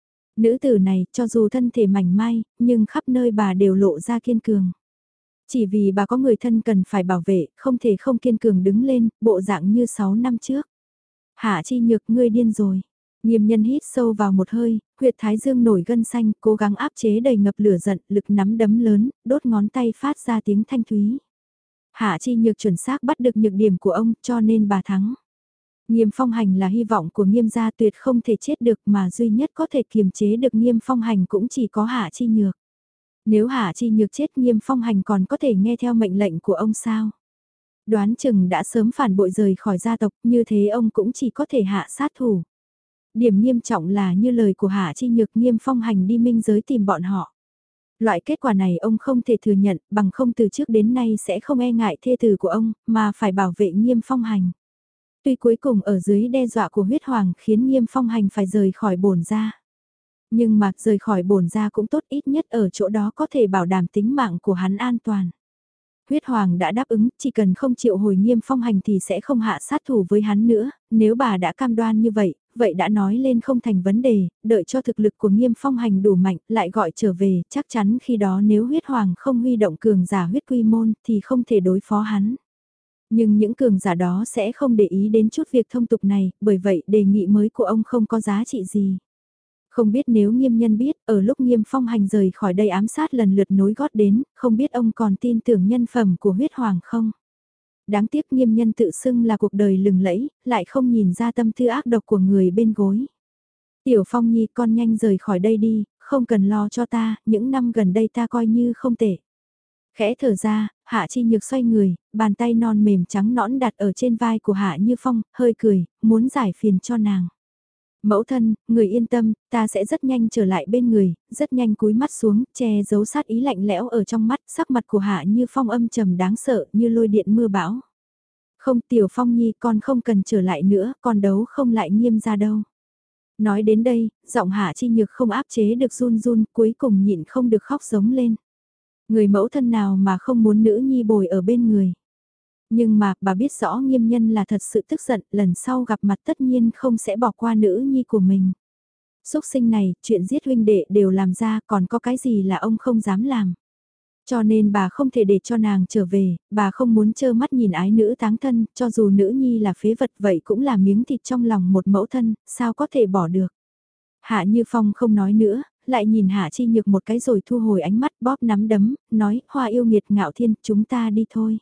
Nữ tử này, cho dù thân thể mảnh mai, nhưng khắp nơi bà đều lộ ra kiên cường. Chỉ vì bà có người thân cần phải bảo vệ, không thể không kiên cường đứng lên, bộ dạng như sáu năm trước. Hạ Chi Nhược, ngươi điên rồi. Nghiêm nhân hít sâu vào một hơi, huyệt thái dương nổi gân xanh, cố gắng áp chế đầy ngập lửa giận, lực nắm đấm lớn, đốt ngón tay phát ra tiếng thanh thúy. Hạ Chi Nhược chuẩn xác bắt được nhược điểm của ông, cho nên bà thắng. Nghiêm Phong Hành là hy vọng của Nghiêm gia, tuyệt không thể chết được, mà duy nhất có thể kiềm chế được Nghiêm Phong Hành cũng chỉ có Hạ Chi Nhược. Nếu Hạ Chi Nhược chết, Nghiêm Phong Hành còn có thể nghe theo mệnh lệnh của ông sao? Đoán chừng đã sớm phản bội rời khỏi gia tộc, như thế ông cũng chỉ có thể hạ sát thủ. Điểm nghiêm trọng là như lời của Hạ Chi Nhược, Nghiêm Phong Hành đi minh giới tìm bọn họ. Loại kết quả này ông không thể thừa nhận, bằng không từ trước đến nay sẽ không e ngại thê tử của ông, mà phải bảo vệ Nghiêm Phong Hành. Tuy cuối cùng ở dưới đe dọa của huyết hoàng khiến Nghiêm Phong Hành phải rời khỏi bổn gia. Nhưng mà rời khỏi bổn gia cũng tốt, ít nhất ở chỗ đó có thể bảo đảm tính mạng của hắn an toàn. Huyết Hoàng đã đáp ứng, chỉ cần không triệu hồi Nghiêm Phong Hành thì sẽ không hạ sát thủ với hắn nữa, nếu bà đã cam đoan như vậy, vậy đã nói lên không thành vấn đề, đợi cho thực lực của Nghiêm Phong Hành đủ mạnh, lại gọi trở về, chắc chắn khi đó nếu Huyết Hoàng không huy động cường giả huyết quy môn thì không thể đối phó hắn. Nhưng những cường giả đó sẽ không để ý đến chút việc thông tục này, bởi vậy đề nghị mới của ông không có giá trị gì. Không biết nếu Nghiêm nhân biết, ở lúc Nghiêm Phong Hành rời khỏi đây ám sát lần lượt nối gót đến, không biết ông còn tin tưởng nhân phẩm của huyết hoàng không? Đáng tiếc Nghiêm Nhân tự xưng là cuộc đời lừng lẫy, lại không nhìn ra tâm tư ác độc của người bên gối. Tiểu Phong Nhi, con nhanh rời khỏi đây đi, không cần lo cho ta, những năm gần đây ta coi như không tệ. Khẽ thở ra, Hạ Chi Nhược xoay người, bàn tay non mềm trắng nõn đặt ở trên vai của Hạ Như Phong, hơi cười, muốn giải phiền cho nàng. Mẫu thân, người yên tâm, ta sẽ rất nhanh trở lại bên người, rất nhanh cúi mắt xuống, che giấu sát ý lạnh lẽo ở trong mắt, sắc mặt của Hạ Như Phong âm trầm đáng sợ như lôi điện mưa bão. Không, Tiểu Phong Nhi, con không cần trở lại nữa, con đấu không lại Nghiêm gia đâu. Nói đến đây, giọng Hạ Chi Nhược không áp chế được run run, cuối cùng nhịn không được khóc giống lên. Người mẫu thân nào mà không muốn nữ nhi bồi ở bên người. Nhưng mà, bà biết rõ Nghiêm Nhân là thật sự tức giận, lần sau gặp mặt tất nhiên không sẽ bỏ qua nữ nhi của mình. Xúc sinh này, chuyện giết huynh đệ đều làm ra, còn có cái gì là ông không dám làm. Cho nên bà không thể để cho nàng trở về, bà không muốn trơ mắt nhìn ái nữ táng thân, cho dù nữ nhi là phế vật vậy cũng là miếng thịt trong lòng một mẫu thân, sao có thể bỏ được. Hạ Như Phong không nói nữa, lại nhìn Hạ Chi Nhược một cái rồi thu hồi ánh mắt bóp nắm đấm, nói, Hoa yêu nghiệt Ngạo Thiên, chúng ta đi thôi.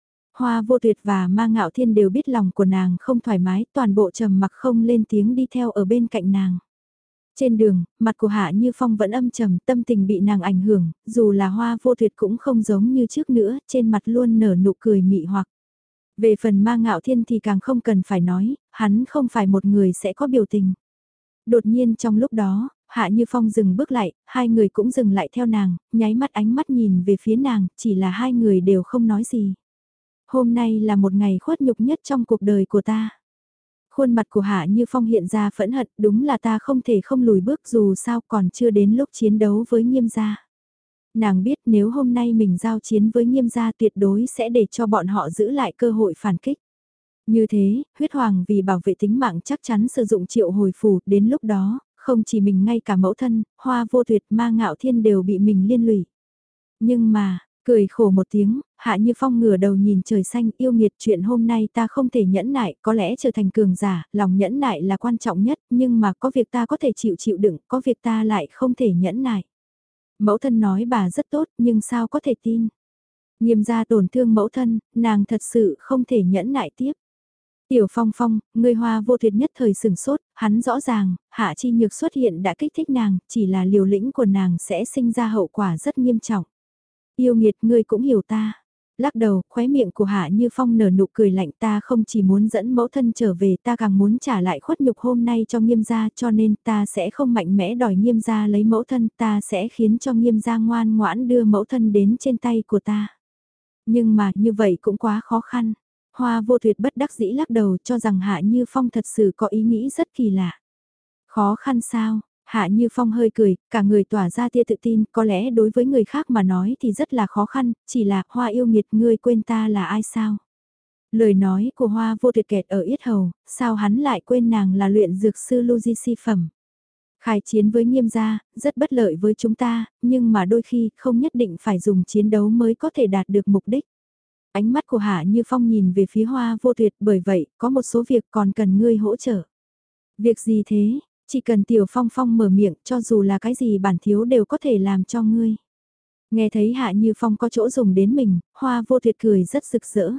Hoa Vô Tuyệt và Ma Ngạo Thiên đều biết lòng của nàng không thoải mái, toàn bộ trầm mặc không lên tiếng đi theo ở bên cạnh nàng. Trên đường, mặt của Hạ Như Phong vẫn âm trầm, tâm tình bị nàng ảnh hưởng, dù là Hoa Vô Tuyệt cũng không giống như trước nữa, trên mặt luôn nở nụ cười mị hoặc. Về phần Ma Ngạo Thiên thì càng không cần phải nói, hắn không phải một người sẽ có biểu tình. Đột nhiên trong lúc đó, Hạ Như Phong dừng bước lại, hai người cũng dừng lại theo nàng, nháy mắt ánh mắt nhìn về phía nàng, chỉ là hai người đều không nói gì. Hôm nay là một ngày khuất nhục nhất trong cuộc đời của ta. Khuôn mặt của Hạ Như Phong hiện ra phẫn hận, đúng là ta không thể không lùi bước dù sao còn chưa đến lúc chiến đấu với Nghiêm gia. Nàng biết nếu hôm nay mình giao chiến với Nghiêm gia tuyệt đối sẽ để cho bọn họ giữ lại cơ hội phản kích. Như thế, huyết hoàng vì bảo vệ tính mạng chắc chắn sử dụng triệu hồi phù, đến lúc đó, không chỉ mình ngay cả mẫu thân, Hoa Vô Tuyệt, Ma Ngạo Thiên đều bị mình liên lụy. Nhưng mà, cười khổ một tiếng, Hạ Như Phong ngửa đầu nhìn trời xanh, yêu nghiệt, chuyện hôm nay ta không thể nhẫn nại, có lẽ trở thành cường giả, lòng nhẫn nại là quan trọng nhất, nhưng mà có việc ta có thể chịu chịu đựng, có việc ta lại không thể nhẫn nại. Mẫu thân nói bà rất tốt, nhưng sao có thể tin. Nghiêm gia tổn thương mẫu thân, nàng thật sự không thể nhẫn nại tiếp. Tiểu Phong Phong, người Hoa Vô Tuyệt nhất thời sừng sốt, hắn rõ ràng, Hạ Chi Nhược xuất hiện đã kích thích nàng, chỉ là liều lĩnh của nàng sẽ sinh ra hậu quả rất nghiêm trọng. Yêu nghiệt, ngươi cũng hiểu ta. Lắc đầu, khóe miệng của Hạ Như Phong nở nụ cười lạnh, ta không chỉ muốn dẫn mẫu thân trở về, ta càng muốn trả lại khuất nhục hôm nay cho Nghiêm gia, cho nên ta sẽ không mạnh mẽ đòi Nghiêm gia lấy mẫu thân, ta sẽ khiến cho Nghiêm gia ngoan ngoãn đưa mẫu thân đến trên tay của ta. Nhưng mà như vậy cũng quá khó khăn. Hoa Vô Tuyệt bất đắc dĩ lắc đầu, cho rằng Hạ Như Phong thật sự có ý nghĩ rất kỳ lạ. Khó khăn sao? Hạ Như Phong hơi cười, cả người tỏa ra tia tự tin, có lẽ đối với người khác mà nói thì rất là khó khăn, chỉ là Hoa yêu nghiệt, ngươi quên ta là ai sao? Lời nói của Hoa Vô Tuyệt kẹt ở yết hầu, sao hắn lại quên nàng là luyện dược sư Luigi si phẩm? Khai chiến với Nghiêm gia, rất bất lợi với chúng ta, nhưng mà đôi khi không nhất định phải dùng chiến đấu mới có thể đạt được mục đích. Ánh mắt của Hạ Như Phong nhìn về phía Hoa Vô Tuyệt, bởi vậy, có một số việc còn cần ngươi hỗ trợ. Việc gì thế? Chỉ cần Tiểu Phong Phong mở miệng, cho dù là cái gì bản thiếu đều có thể làm cho ngươi. Nghe thấy Hạ Như Phong có chỗ dùng đến mình, Hoa Vô Tuyệt cười rất rực rỡ.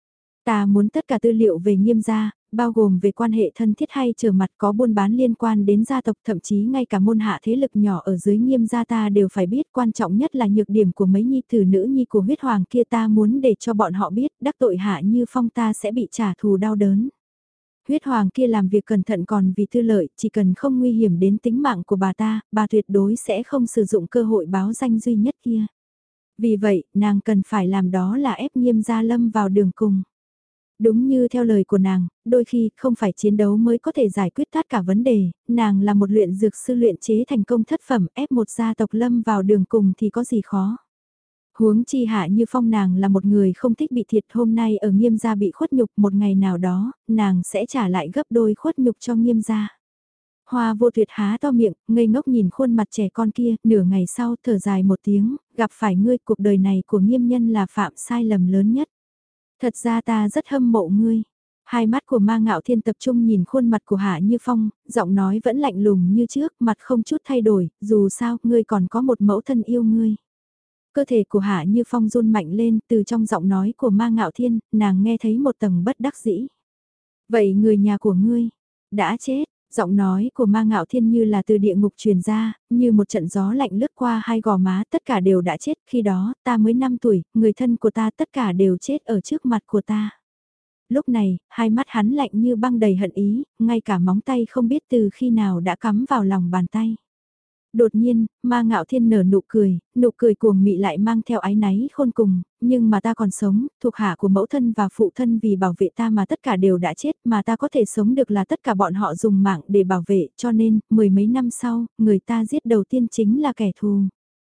Ta muốn tất cả tư liệu về Nghiêm gia, bao gồm về quan hệ thân thiết hay trở mặt có buôn bán liên quan đến gia tộc, thậm chí ngay cả môn hạ thế lực nhỏ ở dưới Nghiêm gia ta đều phải biết, quan trọng nhất là nhược điểm của mấy nhi tử nữ nhi của huyết hoàng kia, ta muốn để cho bọn họ biết, đắc tội Hạ Như Phong ta sẽ bị trả thù đau đớn. Huyết hoàng kia làm việc cẩn thận còn vì tư lợi, chỉ cần không nguy hiểm đến tính mạng của bà ta, bà tuyệt đối sẽ không sử dụng cơ hội báo danh duy nhất kia. Vì vậy, nàng cần phải làm đó là ép Nghiêm gia lâm vào đường cùng. Đúng như theo lời của nàng, đôi khi không phải chiến đấu mới có thể giải quyết tất cả vấn đề, nàng là một luyện dược sư luyện chế thành công thất phẩm, ép một gia tộc lâm vào đường cùng thì có gì khó. Huống chi Hạ Như Phong nàng là một người không thích bị thiệt, hôm nay ở Nghiêm gia bị khuất nhục, một ngày nào đó, nàng sẽ trả lại gấp đôi khuất nhục cho Nghiêm gia. Hoa Vô Tuyệt há to miệng, ngây ngốc nhìn khuôn mặt trẻ con kia, nửa ngày sau thở dài một tiếng, gặp phải ngươi, cuộc đời này của Nghiêm nhân là phạm sai lầm lớn nhất. Thật ra ta rất hâm mộ ngươi. Hai mắt của Ma Ngạo Thiên tập trung nhìn khuôn mặt của Hạ Như Phong, giọng nói vẫn lạnh lùng như trước, mặt không chút thay đổi, dù sao, ngươi còn có một mẫu thân yêu ngươi. Cơ thể của Hạ Như Phong run mạnh lên, từ trong giọng nói của Ma Ngạo Thiên, nàng nghe thấy một tầng bất đắc dĩ. Vậy người nhà của ngươi, đã chết, giọng nói của Ma Ngạo Thiên như là từ địa ngục truyền ra, như một trận gió lạnh lướt qua hai gò má, tất cả đều đã chết, khi đó, ta mới năm tuổi, người thân của ta tất cả đều chết ở trước mặt của ta. Lúc này, hai mắt hắn lạnh như băng đầy hận ý, ngay cả móng tay không biết từ khi nào đã cắm vào lòng bàn tay. Đột nhiên, Ma Ngạo Thiên nở nụ cười, nụ cười cuồng mị lại mang theo áy náy khôn cùng, nhưng mà ta còn sống, thuộc hạ của mẫu thân và phụ thân vì bảo vệ ta mà tất cả đều đã chết, mà ta có thể sống được là tất cả bọn họ dùng mạng để bảo vệ, cho nên, mười mấy năm sau, người ta giết đầu tiên chính là kẻ thù.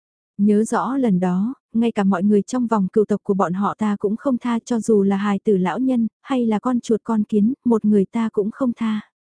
Nhớ rõ lần đó, ngay cả mọi người trong vòng cựu tộc của bọn họ ta cũng không tha, cho dù là hài tử lão nhân, hay là con chuột con kiến, một người ta cũng không tha.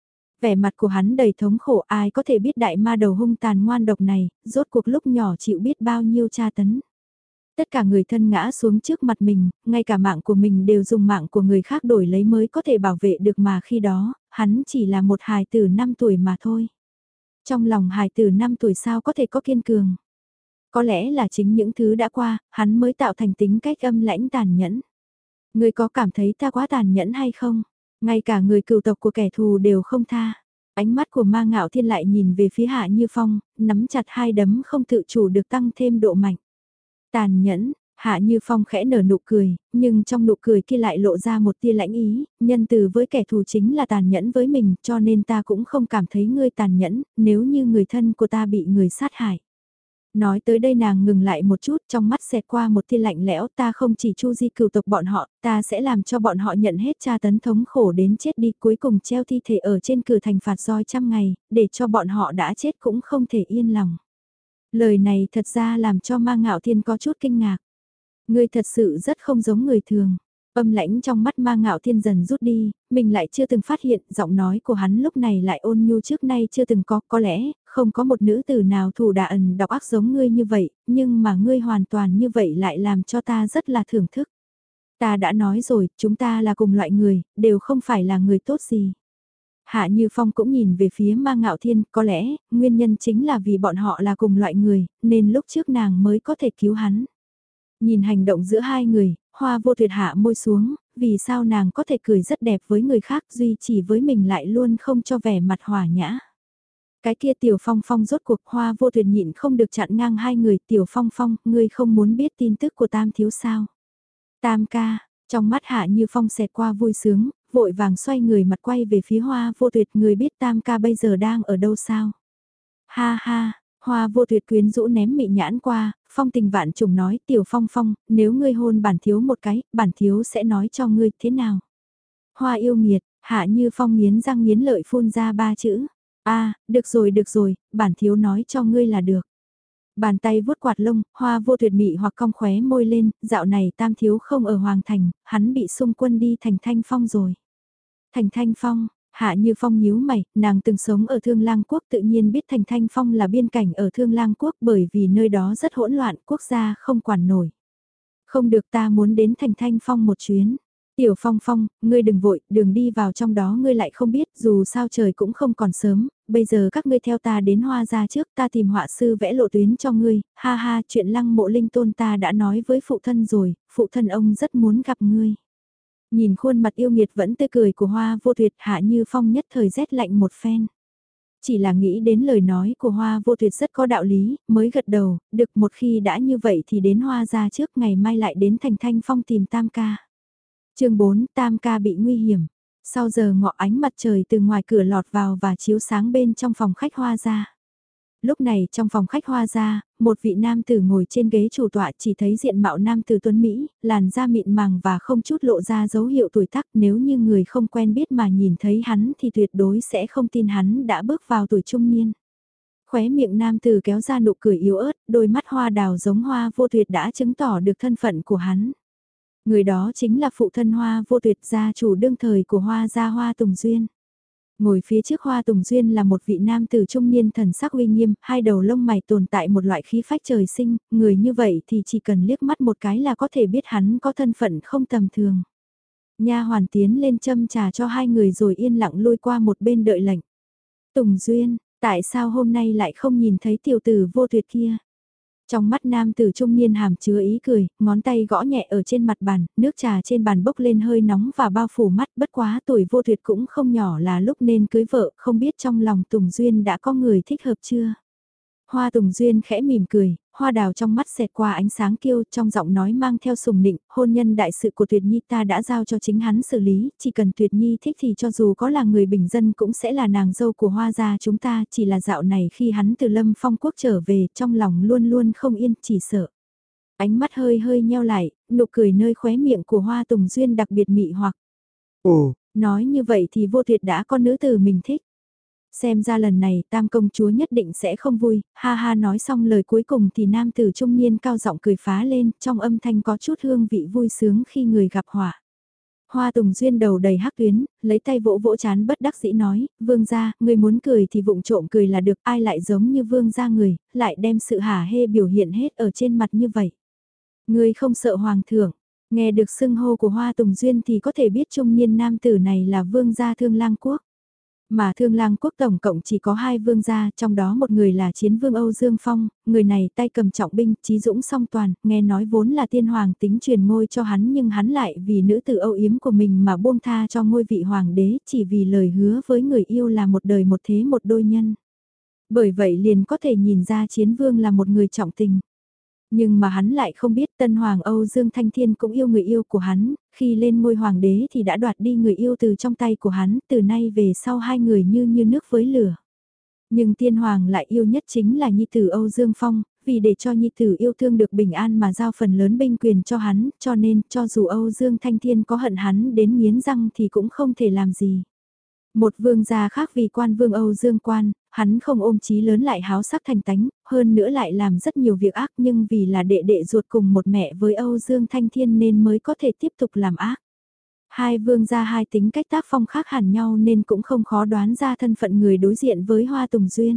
Vẻ mặt của hắn đầy thống khổ, ai có thể biết đại ma đầu hung tàn ngoan độc này, rốt cuộc lúc nhỏ chịu biết bao nhiêu tra tấn. Tất cả người thân ngã xuống trước mặt mình, ngay cả mạng của mình đều dùng mạng của người khác đổi lấy mới có thể bảo vệ được, mà khi đó, hắn chỉ là một hài tử năm tuổi mà thôi. Trong lòng hài tử năm tuổi sao có thể có kiên cường. Có lẽ là chính những thứ đã qua, hắn mới tạo thành tính cách âm lãnh tàn nhẫn. Người có cảm thấy ta quá tàn nhẫn hay không? Ngay cả người cựu tộc của kẻ thù đều không tha. Ánh mắt của Ma Ngạo Thiên lại nhìn về phía Hạ Như Phong, nắm chặt hai đấm không tự chủ được tăng thêm độ mạnh. Tàn nhẫn, Hạ Như Phong khẽ nở nụ cười, nhưng trong nụ cười kia lại lộ ra một tia lãnh ý, nhân từ với kẻ thù chính là tàn nhẫn với mình, cho nên ta cũng không cảm thấy ngươi tàn nhẫn, nếu như người thân của ta bị người sát hại. Nói tới đây nàng ngừng lại một chút, trong mắt xẹt qua một tia lạnh lẽo, ta không chỉ chu di cừu tộc bọn họ, ta sẽ làm cho bọn họ nhận hết tra tấn thống khổ đến chết đi, cuối cùng treo thi thể ở trên cửa thành phạt roi trăm ngày, để cho bọn họ đã chết cũng không thể yên lòng. Lời này thật ra làm cho Ma Ngạo Thiên có chút kinh ngạc. Ngươi thật sự rất không giống người thường. Âm lãnh trong mắt Ma Ngạo Thiên dần rút đi, mình lại chưa từng phát hiện, giọng nói của hắn lúc này lại ôn nhu trước nay chưa từng có, có lẽ, không có một nữ tử nào thủ đà ẩn độc ác giống ngươi như vậy, nhưng mà ngươi hoàn toàn như vậy lại làm cho ta rất là thưởng thức. Ta đã nói rồi, chúng ta là cùng loại người, đều không phải là người tốt gì. Hạ Như Phong cũng nhìn về phía Ma Ngạo Thiên, có lẽ, nguyên nhân chính là vì bọn họ là cùng loại người, nên lúc trước nàng mới có thể cứu hắn. Nhìn hành động giữa hai người, Hoa Vô Tuyệt hạ môi xuống, vì sao nàng có thể cười rất đẹp với người khác, duy chỉ với mình lại luôn không cho vẻ mặt hòa nhã. Cái kia Tiểu Phong Phong rốt cuộc, Hoa Vô Tuyệt nhịn không được chặn ngang hai người. Tiểu Phong Phong, ngươi không muốn biết tin tức của Tam thiếu sao? Tam ca, trong mắt Hạ Như Phong xẹt qua vui sướng, vội vàng xoay người mặt quay về phía Hoa Vô Tuyệt, người biết Tam ca bây giờ đang ở đâu sao? Ha ha, Hoa Vô Tuyệt quyến rũ ném mị nhãn qua, phong tình vạn trùng nói, Tiểu Phong Phong, nếu ngươi hôn bản thiếu một cái, bản thiếu sẽ nói cho ngươi thế nào? Hoa yêu nghiệt, Hạ Như Phong nghiến răng nghiến lợi phun ra ba chữ. A, được rồi được rồi, bản thiếu nói cho ngươi là được. Bàn tay vuốt quạt lông, Hoa Vô Tuyệt mị hoặc cong khóe môi lên, dạo này Tam thiếu không ở Hoàng Thành, hắn bị xung quân đi thành Thanh Phong rồi. Thành Thanh Phong, Hạ Như Phong nhíu mày, nàng từng sống ở Thương Lang Quốc, tự nhiên biết thành Thanh Phong là biên cảnh ở Thương Lang Quốc, bởi vì nơi đó rất hỗn loạn, quốc gia không quản nổi. Không được, ta muốn đến thành Thanh Phong một chuyến. Tiểu Phong Phong, ngươi đừng vội, đường đi vào trong đó ngươi lại không biết, dù sao trời cũng không còn sớm, bây giờ các ngươi theo ta đến Hoa gia trước, ta tìm họa sư vẽ lộ tuyến cho ngươi, ha ha, chuyện Lăng Mộ Linh Tôn ta đã nói với phụ thân rồi, phụ thân ông rất muốn gặp ngươi. Nhìn khuôn mặt yêu nghiệt vẫn tươi cười của Hoa Vô Tuyệt, Hạ Như Phong nhất thời rét lạnh một phen. Chỉ là nghĩ đến lời nói của Hoa Vô Tuyệt rất có đạo lý, mới gật đầu, được, một khi đã như vậy thì đến Hoa gia trước, ngày mai lại đến thành Thanh Phong tìm Tam ca. chương bốn, Tam ca bị nguy hiểm. Sau giờ ngọ ánh mặt trời từ ngoài cửa lọt vào và chiếu sáng bên trong phòng khách Hoa gia. Lúc này trong phòng khách Hoa gia, một vị nam tử ngồi trên ghế chủ tọa, chỉ thấy diện mạo nam tử tuấn Mỹ, làn da mịn màng và không chút lộ ra dấu hiệu tuổi tác, nếu như người không quen biết mà nhìn thấy hắn thì tuyệt đối sẽ không tin hắn đã bước vào tuổi trung niên. Khóe miệng nam tử kéo ra nụ cười yếu ớt, đôi mắt hoa đào giống Hoa Vô Tuyệt đã chứng tỏ được thân phận của hắn. Người đó chính là phụ thân Hoa Vô Tuyệt, gia chủ đương thời của Hoa gia Hoa Tùng Duyên. Ngồi phía trước Hoa Tùng Duyên là một vị nam tử trung niên thần sắc uy nghiêm, hai đầu lông mày tồn tại một loại khí phách trời sinh, người như vậy thì chỉ cần liếc mắt một cái là có thể biết hắn có thân phận không tầm thường. Nha hoàn tiến lên châm trà cho hai người rồi yên lặng lui qua một bên đợi lệnh. Tùng Duyên, tại sao hôm nay lại không nhìn thấy tiểu tử Vô Tuyệt kia? Trong mắt nam tử trung niên hàm chứa ý cười, ngón tay gõ nhẹ ở trên mặt bàn, nước trà trên bàn bốc lên hơi nóng và bao phủ mắt, bất quá tuổi vô tuyệt cũng không nhỏ là lúc nên cưới vợ, không biết trong lòng Tùng Duyên đã có người thích hợp chưa. Hoa Tùng Duyên khẽ mỉm cười, hoa đào trong mắt xẹt qua ánh sáng kiêu, trong giọng nói mang theo sùng nịnh, hôn nhân đại sự của Tuyệt Nhi ta đã giao cho chính hắn xử lý, chỉ cần Tuyệt Nhi thích thì cho dù có là người bình dân cũng sẽ là nàng dâu của hoa gia chúng ta, chỉ là dạo này khi hắn từ Lâm Phong Quốc trở về, trong lòng luôn luôn không yên, chỉ sợ. Ánh mắt hơi hơi nheo lại, nụ cười nơi khóe miệng của Hoa Tùng Duyên đặc biệt mị hoặc. Ồ, nói như vậy thì vô tuyệt đã có nữ tử mình thích. Xem ra lần này tam công chúa nhất định sẽ không vui, ha ha nói xong lời cuối cùng thì nam tử trung niên cao giọng cười phá lên, trong âm thanh có chút hương vị vui sướng khi người gặp họa. Hoa Tùng Duyên đầu đầy hắc tuyến, lấy tay vỗ vỗ chán bất đắc dĩ nói, vương gia, người muốn cười thì vụng trộm cười là được, ai lại giống như vương gia người, lại đem sự hả hê biểu hiện hết ở trên mặt như vậy. Người không sợ hoàng thượng, nghe được xưng hô của Hoa Tùng Duyên thì có thể biết trung niên nam tử này là vương gia Thương Lang Quốc. Mà Thương Lang Quốc tổng cộng chỉ có hai vương gia, trong đó một người là chiến vương Âu Dương Phong, người này tay cầm trọng binh, trí dũng song toàn, nghe nói vốn là tiên hoàng tính truyền ngôi cho hắn nhưng hắn lại vì nữ tử âu yếm của mình mà buông tha cho ngôi vị hoàng đế chỉ vì lời hứa với người yêu là một đời một thế một đôi nhân. Bởi vậy liền có thể nhìn ra chiến vương là một người trọng tình. Nhưng mà hắn lại không biết tân hoàng Âu Dương Thanh Thiên cũng yêu người yêu của hắn, khi lên ngôi hoàng đế thì đã đoạt đi người yêu từ trong tay của hắn, từ nay về sau hai người như như nước với lửa. Nhưng tiên hoàng lại yêu nhất chính là nhi tử Âu Dương Phong, vì để cho nhi tử yêu thương được bình an mà giao phần lớn binh quyền cho hắn, cho nên cho dù Âu Dương Thanh Thiên có hận hắn đến nghiến răng thì cũng không thể làm gì. Một vương gia khác vì quan vương Âu Dương Quan, hắn không ôm chí lớn lại háo sắc thành tánh, hơn nữa lại làm rất nhiều việc ác nhưng vì là đệ đệ ruột cùng một mẹ với Âu Dương Thanh Thiên nên mới có thể tiếp tục làm ác. Hai vương gia hai tính cách tác phong khác hẳn nhau nên cũng không khó đoán ra thân phận người đối diện với Hoa Tùng Duyên.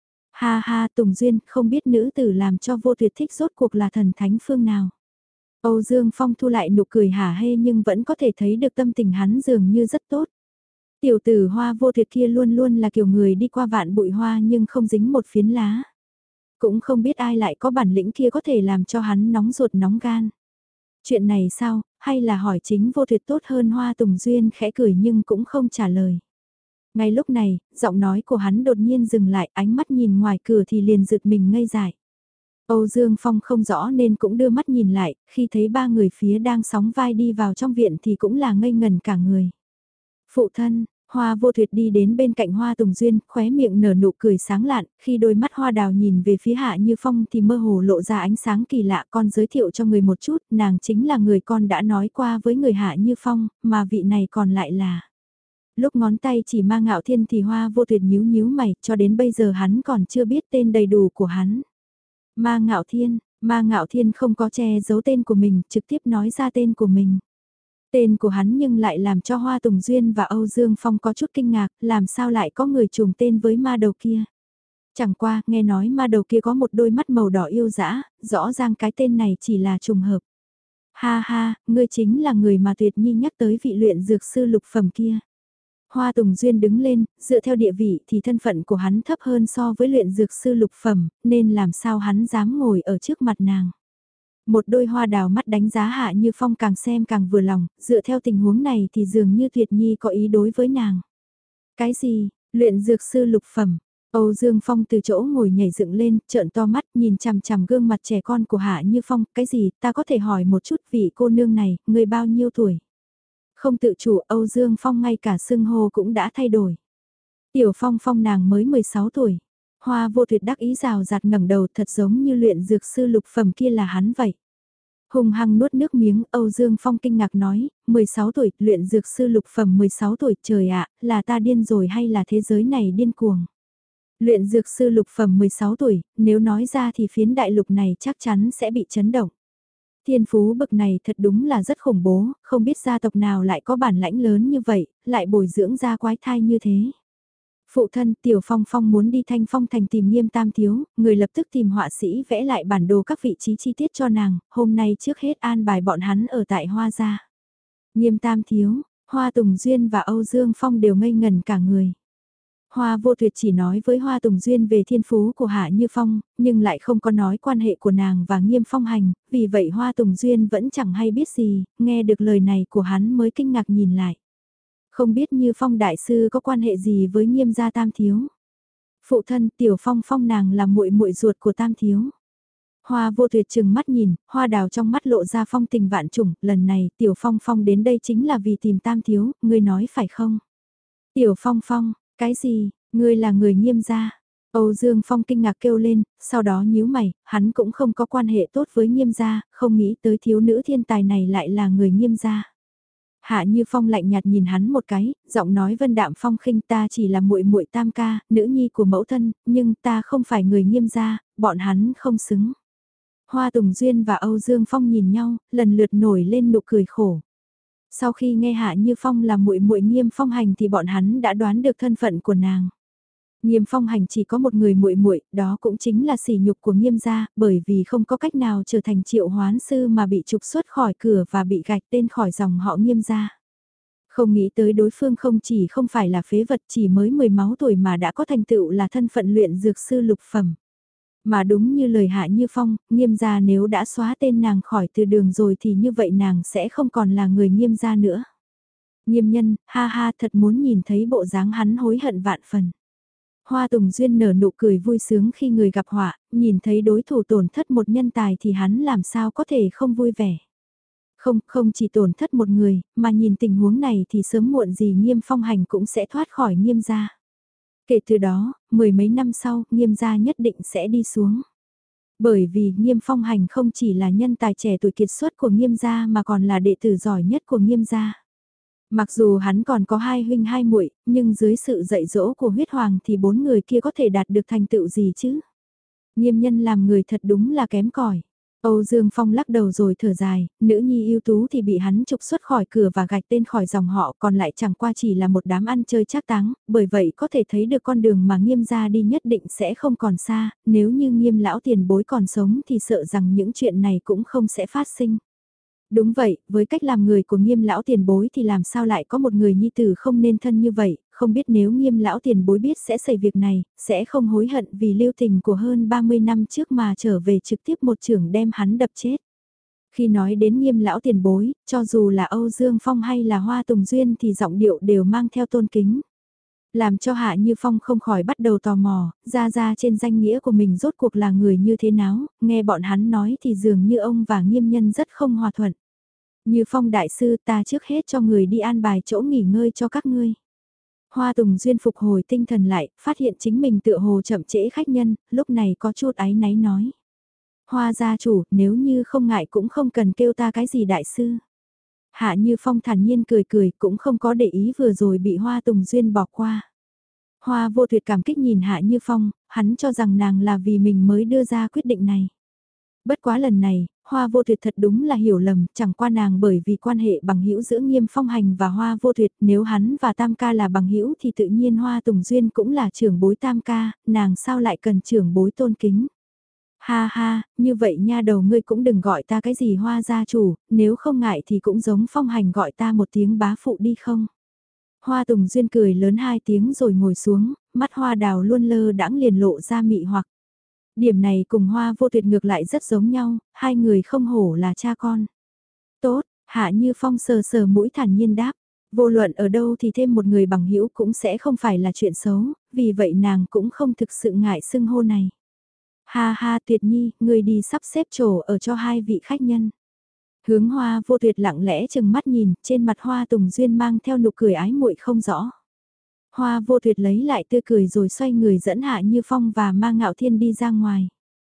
Ha ha Tùng Duyên không biết nữ tử làm cho vô tuyệt thích rốt cuộc là thần thánh phương nào. Âu Dương Phong thu lại nụ cười hả hê nhưng vẫn có thể thấy được tâm tình hắn dường như rất tốt. Tiểu tử Hoa vô tuyệt kia luôn luôn là kiểu người đi qua vạn bụi hoa nhưng không dính một phiến lá. Cũng không biết ai lại có bản lĩnh kia có thể làm cho hắn nóng ruột nóng gan. Chuyện này sao, hay là hỏi chính vô tuyệt tốt hơn Hoa Tùng Duyên khẽ cười nhưng cũng không trả lời. Ngay lúc này, giọng nói của hắn đột nhiên dừng lại, ánh mắt nhìn ngoài cửa thì liền giựt mình ngây dại. Âu Dương Phong không rõ nên cũng đưa mắt nhìn lại, khi thấy ba người phía đang sóng vai đi vào trong viện thì cũng là ngây ngần cả người. Phụ thân, Hoa vô tuyệt đi đến bên cạnh Hoa Tùng Duyên, khóe miệng nở nụ cười sáng lạn, khi đôi mắt hoa đào nhìn về phía Hạ Như Phong thì mơ hồ lộ ra ánh sáng kỳ lạ. Con giới thiệu cho người một chút, nàng chính là người con đã nói qua với người Hạ Như Phong, mà vị này còn lại là... Lúc ngón tay chỉ Ma Ngạo Thiên thì Hoa vô tuyệt nhíu nhíu mày, cho đến bây giờ hắn còn chưa biết tên đầy đủ của hắn. Ma Ngạo Thiên, Ma Ngạo Thiên không có che giấu tên của mình, trực tiếp nói ra tên của mình. Tên của hắn nhưng lại làm cho Hoa Tùng Duyên và Âu Dương Phong có chút kinh ngạc, làm sao lại có người trùng tên với ma đầu kia. Chẳng qua, nghe nói ma đầu kia có một đôi mắt màu đỏ yêu dã, rõ ràng cái tên này chỉ là trùng hợp. Ha ha, ngươi chính là người mà Tuyệt Nhi nhắc tới vị luyện dược sư lục phẩm kia. Hoa Tùng Duyên đứng lên, dựa theo địa vị thì thân phận của hắn thấp hơn so với luyện dược sư lục phẩm, nên làm sao hắn dám ngồi ở trước mặt nàng. Một đôi hoa đào mắt đánh giá Hạ Như Phong càng xem càng vừa lòng, dựa theo tình huống này thì dường như Tuyệt Nhi có ý đối với nàng. Cái gì, luyện dược sư lục phẩm? Âu Dương Phong từ chỗ ngồi nhảy dựng lên, trợn to mắt nhìn chằm chằm gương mặt trẻ con của Hạ Như Phong, cái gì, ta có thể hỏi một chút vị cô nương này, người bao nhiêu tuổi? Không tự chủ Âu Dương Phong ngay cả xưng hô cũng đã thay đổi. Tiểu Phong Phong nàng mới mười sáu tuổi. Hoa vô tuyệt đắc ý rào rạt ngẩng đầu thật giống như luyện dược sư lục phẩm kia là hắn vậy. Hùng hăng nuốt nước miếng, Âu Dương Phong kinh ngạc nói, mười sáu tuổi, luyện dược sư lục phẩm mười sáu tuổi, trời ạ, là ta điên rồi hay là thế giới này điên cuồng. Luyện dược sư lục phẩm mười sáu tuổi, nếu nói ra thì phiến đại lục này chắc chắn sẽ bị chấn động. Thiên phú bậc này thật đúng là rất khủng bố, không biết gia tộc nào lại có bản lãnh lớn như vậy, lại bồi dưỡng ra quái thai như thế. Phụ thân Tiểu Phong Phong muốn đi Thanh Phong thành tìm Nghiêm Tam Thiếu, người lập tức tìm họa sĩ vẽ lại bản đồ các vị trí chi tiết cho nàng, hôm nay trước hết an bài bọn hắn ở tại Hoa gia. Nghiêm Tam Thiếu, Hoa Tùng Duyên và Âu Dương Phong đều ngây ngần cả người. Hoa Vô Tuyệt chỉ nói với Hoa Tùng Duyên về thiên phú của Hạ Như Phong, nhưng lại không có nói quan hệ của nàng và Nghiêm Phong Hành, vì vậy Hoa Tùng Duyên vẫn chẳng hay biết gì, nghe được lời này của hắn mới kinh ngạc nhìn lại. Không biết Như Phong đại sư có quan hệ gì với Nghiêm gia Tam thiếu. Phụ thân Tiểu Phong Phong nàng là muội muội ruột của Tam thiếu. Hoa Vô Tuyệt trừng mắt nhìn, hoa đào trong mắt lộ ra phong tình vạn trùng, lần này Tiểu Phong Phong đến đây chính là vì tìm Tam thiếu, ngươi nói phải không? Tiểu Phong Phong, cái gì, ngươi là người Nghiêm gia? Âu Dương Phong kinh ngạc kêu lên, sau đó nhíu mày, hắn cũng không có quan hệ tốt với Nghiêm gia, không nghĩ tới thiếu nữ thiên tài này lại là người Nghiêm gia. Hạ Như Phong lạnh nhạt nhìn hắn một cái, giọng nói vân đạm phong khinh, ta chỉ là muội muội Tam ca, nữ nhi của mẫu thân, nhưng ta không phải người Nghiêm gia, bọn hắn không xứng. Hoa Tùng Duyên và Âu Dương Phong nhìn nhau, lần lượt nổi lên nụ cười khổ. Sau khi nghe Hạ Như Phong là muội muội Nghiêm Phong Hành thì bọn hắn đã đoán được thân phận của nàng. Nghiêm Phong Hành chỉ có một người muội muội, đó cũng chính là sỉ nhục của Nghiêm gia, bởi vì không có cách nào trở thành triệu hoán sư mà bị trục xuất khỏi cửa và bị gạch tên khỏi dòng họ Nghiêm gia. Không nghĩ tới đối phương không chỉ không phải là phế vật, chỉ mới mười máu tuổi mà đã có thành tựu là thân phận luyện dược sư lục phẩm. Mà đúng như lời Hạ Như Phong, Nghiêm gia nếu đã xóa tên nàng khỏi từ đường rồi thì như vậy nàng sẽ không còn là người Nghiêm gia nữa. Nghiêm nhân, ha ha, thật muốn nhìn thấy bộ dáng hắn hối hận vạn phần. Hoa Tùng Duyên nở nụ cười vui sướng khi người gặp họa, nhìn thấy đối thủ tổn thất một nhân tài thì hắn làm sao có thể không vui vẻ. Không, không chỉ tổn thất một người, mà nhìn tình huống này thì sớm muộn gì Nghiêm Phong Hành cũng sẽ thoát khỏi Nghiêm gia. Kể từ đó, mười mấy năm sau, Nghiêm gia nhất định sẽ đi xuống. Bởi vì Nghiêm Phong Hành không chỉ là nhân tài trẻ tuổi kiệt xuất của Nghiêm gia mà còn là đệ tử giỏi nhất của Nghiêm gia. Mặc dù hắn còn có hai huynh hai muội, nhưng dưới sự dạy dỗ của huyết hoàng thì bốn người kia có thể đạt được thành tựu gì chứ? Nghiêm nhân làm người thật đúng là kém cỏi. Âu Dương Phong lắc đầu rồi thở dài, nữ nhi ưu tú thì bị hắn trục xuất khỏi cửa và gạch tên khỏi dòng họ, còn lại chẳng qua chỉ là một đám ăn chơi trác táng, bởi vậy có thể thấy được con đường mà Nghiêm gia đi nhất định sẽ không còn xa, nếu như Nghiêm lão tiền bối còn sống thì sợ rằng những chuyện này cũng không sẽ phát sinh. Đúng vậy, với cách làm người của Nghiêm lão tiền bối thì làm sao lại có một người nhi tử không nên thân như vậy, không biết nếu Nghiêm lão tiền bối biết sẽ xảy việc này, sẽ không hối hận vì lưu tình của hơn ba mươi năm trước mà trở về trực tiếp một trưởng đem hắn đập chết. Khi nói đến Nghiêm lão tiền bối, cho dù là Âu Dương Phong hay là Hoa Tùng Duyên thì giọng điệu đều mang theo tôn kính. Làm cho Hạ Như Phong không khỏi bắt đầu tò mò, ra ra trên danh nghĩa của mình rốt cuộc là người như thế nào, nghe bọn hắn nói thì dường như ông và Nghiêm nhân rất không hòa thuận. Như Phong đại sư, ta trước hết cho người đi an bài chỗ nghỉ ngơi cho các ngươi. Hoa Tùng Duyên phục hồi tinh thần lại, phát hiện chính mình tựa hồ chậm trễ khách nhân, lúc này có chút áy náy nói. Hoa gia chủ, nếu như không ngại cũng không cần kêu ta cái gì đại sư. Hạ Như Phong thản nhiên cười cười, cũng không có để ý vừa rồi bị Hoa Tùng Duyên bỏ qua. Hoa Vô Tuyệt cảm kích nhìn Hạ Như Phong, hắn cho rằng nàng là vì mình mới đưa ra quyết định này. Bất quá lần này, Hoa Vô Tuyệt thật đúng là hiểu lầm, chẳng qua nàng bởi vì quan hệ bằng hữu giữa Nghiêm Phong Hành và Hoa Vô Tuyệt, nếu hắn và Tam ca là bằng hữu thì tự nhiên Hoa Tùng Duyên cũng là trưởng bối Tam ca, nàng sao lại cần trưởng bối tôn kính. Ha ha, như vậy nha đầu ngươi cũng đừng gọi ta cái gì Hoa gia chủ, nếu không ngại thì cũng giống Phong Hành gọi ta một tiếng bá phụ đi không. Hoa Tùng Duyên cười lớn hai tiếng rồi ngồi xuống, mắt hoa đào luôn lơ đãng liền lộ ra mị hoặc. Điểm này cùng Hoa Vô Tuyệt ngược lại rất giống nhau, hai người không hổ là cha con. Tốt, Hạ Như Phong sờ sờ mũi thản nhiên đáp, vô luận ở đâu thì thêm một người bằng hữu cũng sẽ không phải là chuyện xấu, vì vậy nàng cũng không thực sự ngại xưng hô này. Ha ha Tuyệt Nhi, người đi sắp xếp chỗ ở cho hai vị khách nhân. Hướng Hoa Vô Tuyệt lặng lẽ chừng mắt nhìn, trên mặt Hoa Tùng Duyên mang theo nụ cười ái muội không rõ. Hoa Vô Tuyệt lấy lại tươi cười rồi xoay người dẫn Hạ Như Phong và Ma Ngạo Thiên đi ra ngoài.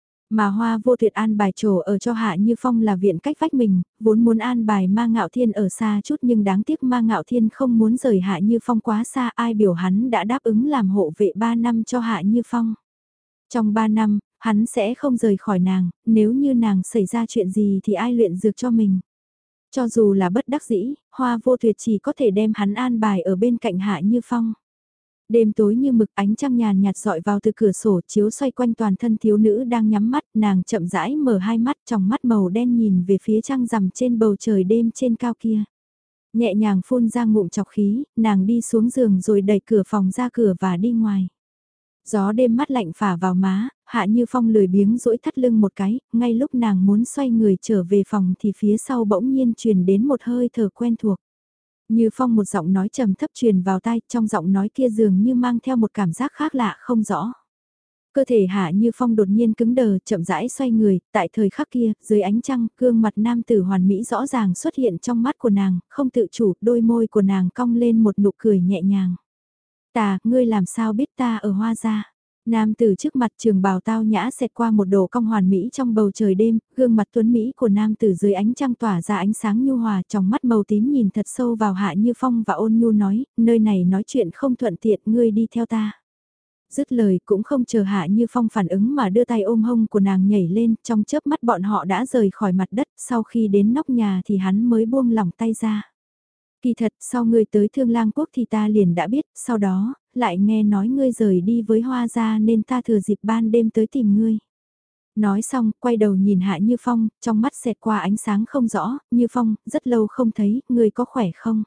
Mà Hoa Vô Tuyệt an bài chỗ ở cho Hạ Như Phong là viện cách vách mình, vốn muốn an bài Ma Ngạo Thiên ở xa chút nhưng đáng tiếc Ma Ngạo Thiên không muốn rời Hạ Như Phong quá xa, ai biểu hắn đã đáp ứng làm hộ vệ ba năm cho Hạ Như Phong. Trong ba năm, hắn sẽ không rời khỏi nàng, nếu như nàng xảy ra chuyện gì thì ai luyện dược cho mình. Cho dù là bất đắc dĩ, Hoa Vô Tuyệt chỉ có thể đem hắn an bài ở bên cạnh Hạ Như Phong. Đêm tối như mực, ánh trăng nhàn nhạt dọi vào từ cửa sổ chiếu xoay quanh toàn thân thiếu nữ đang nhắm mắt, nàng chậm rãi mở hai mắt, trong mắt màu đen nhìn về phía trăng rằm trên bầu trời đêm trên cao kia. Nhẹ nhàng phun ra ngụm chọc khí, nàng đi xuống giường rồi đẩy cửa phòng ra cửa và đi ngoài. Gió đêm mát lạnh phả vào má, Hạ Như Phong lười biếng duỗi thắt lưng một cái, ngay lúc nàng muốn xoay người trở về phòng thì phía sau bỗng nhiên truyền đến một hơi thở quen thuộc. Như Phong một giọng nói trầm thấp truyền vào tai, trong giọng nói kia dường như mang theo một cảm giác khác lạ không rõ. Cơ thể Hạ Như Phong đột nhiên cứng đờ, chậm rãi xoay người, tại thời khắc kia, dưới ánh trăng, gương mặt nam tử hoàn mỹ rõ ràng xuất hiện trong mắt của nàng, không tự chủ, đôi môi của nàng cong lên một nụ cười nhẹ nhàng. "Tà, ngươi làm sao biết ta ở Hoa gia?" Nam tử trước mặt trường bào tao nhã xẹt qua một đồ cong hoàn mỹ trong bầu trời đêm, gương mặt tuấn Mỹ của nam tử dưới ánh trăng tỏa ra ánh sáng nhu hòa, trong mắt màu tím nhìn thật sâu vào Hạ Như Phong và ôn nhu nói, nơi này nói chuyện không thuận tiện, ngươi đi theo ta. Dứt lời cũng không chờ Hạ Như Phong phản ứng mà đưa tay ôm hông của nàng nhảy lên, trong chớp mắt bọn họ đã rời khỏi mặt đất, sau khi đến nóc nhà thì hắn mới buông lỏng tay ra. Kỳ thật, sau ngươi tới Thương Lang Quốc thì ta liền đã biết, sau đó, lại nghe nói ngươi rời đi với Hoa gia nên ta thừa dịp ban đêm tới tìm ngươi. Nói xong, quay đầu nhìn Hạ Như Phong, trong mắt xẹt qua ánh sáng không rõ, Như Phong, rất lâu không thấy, ngươi có khỏe không?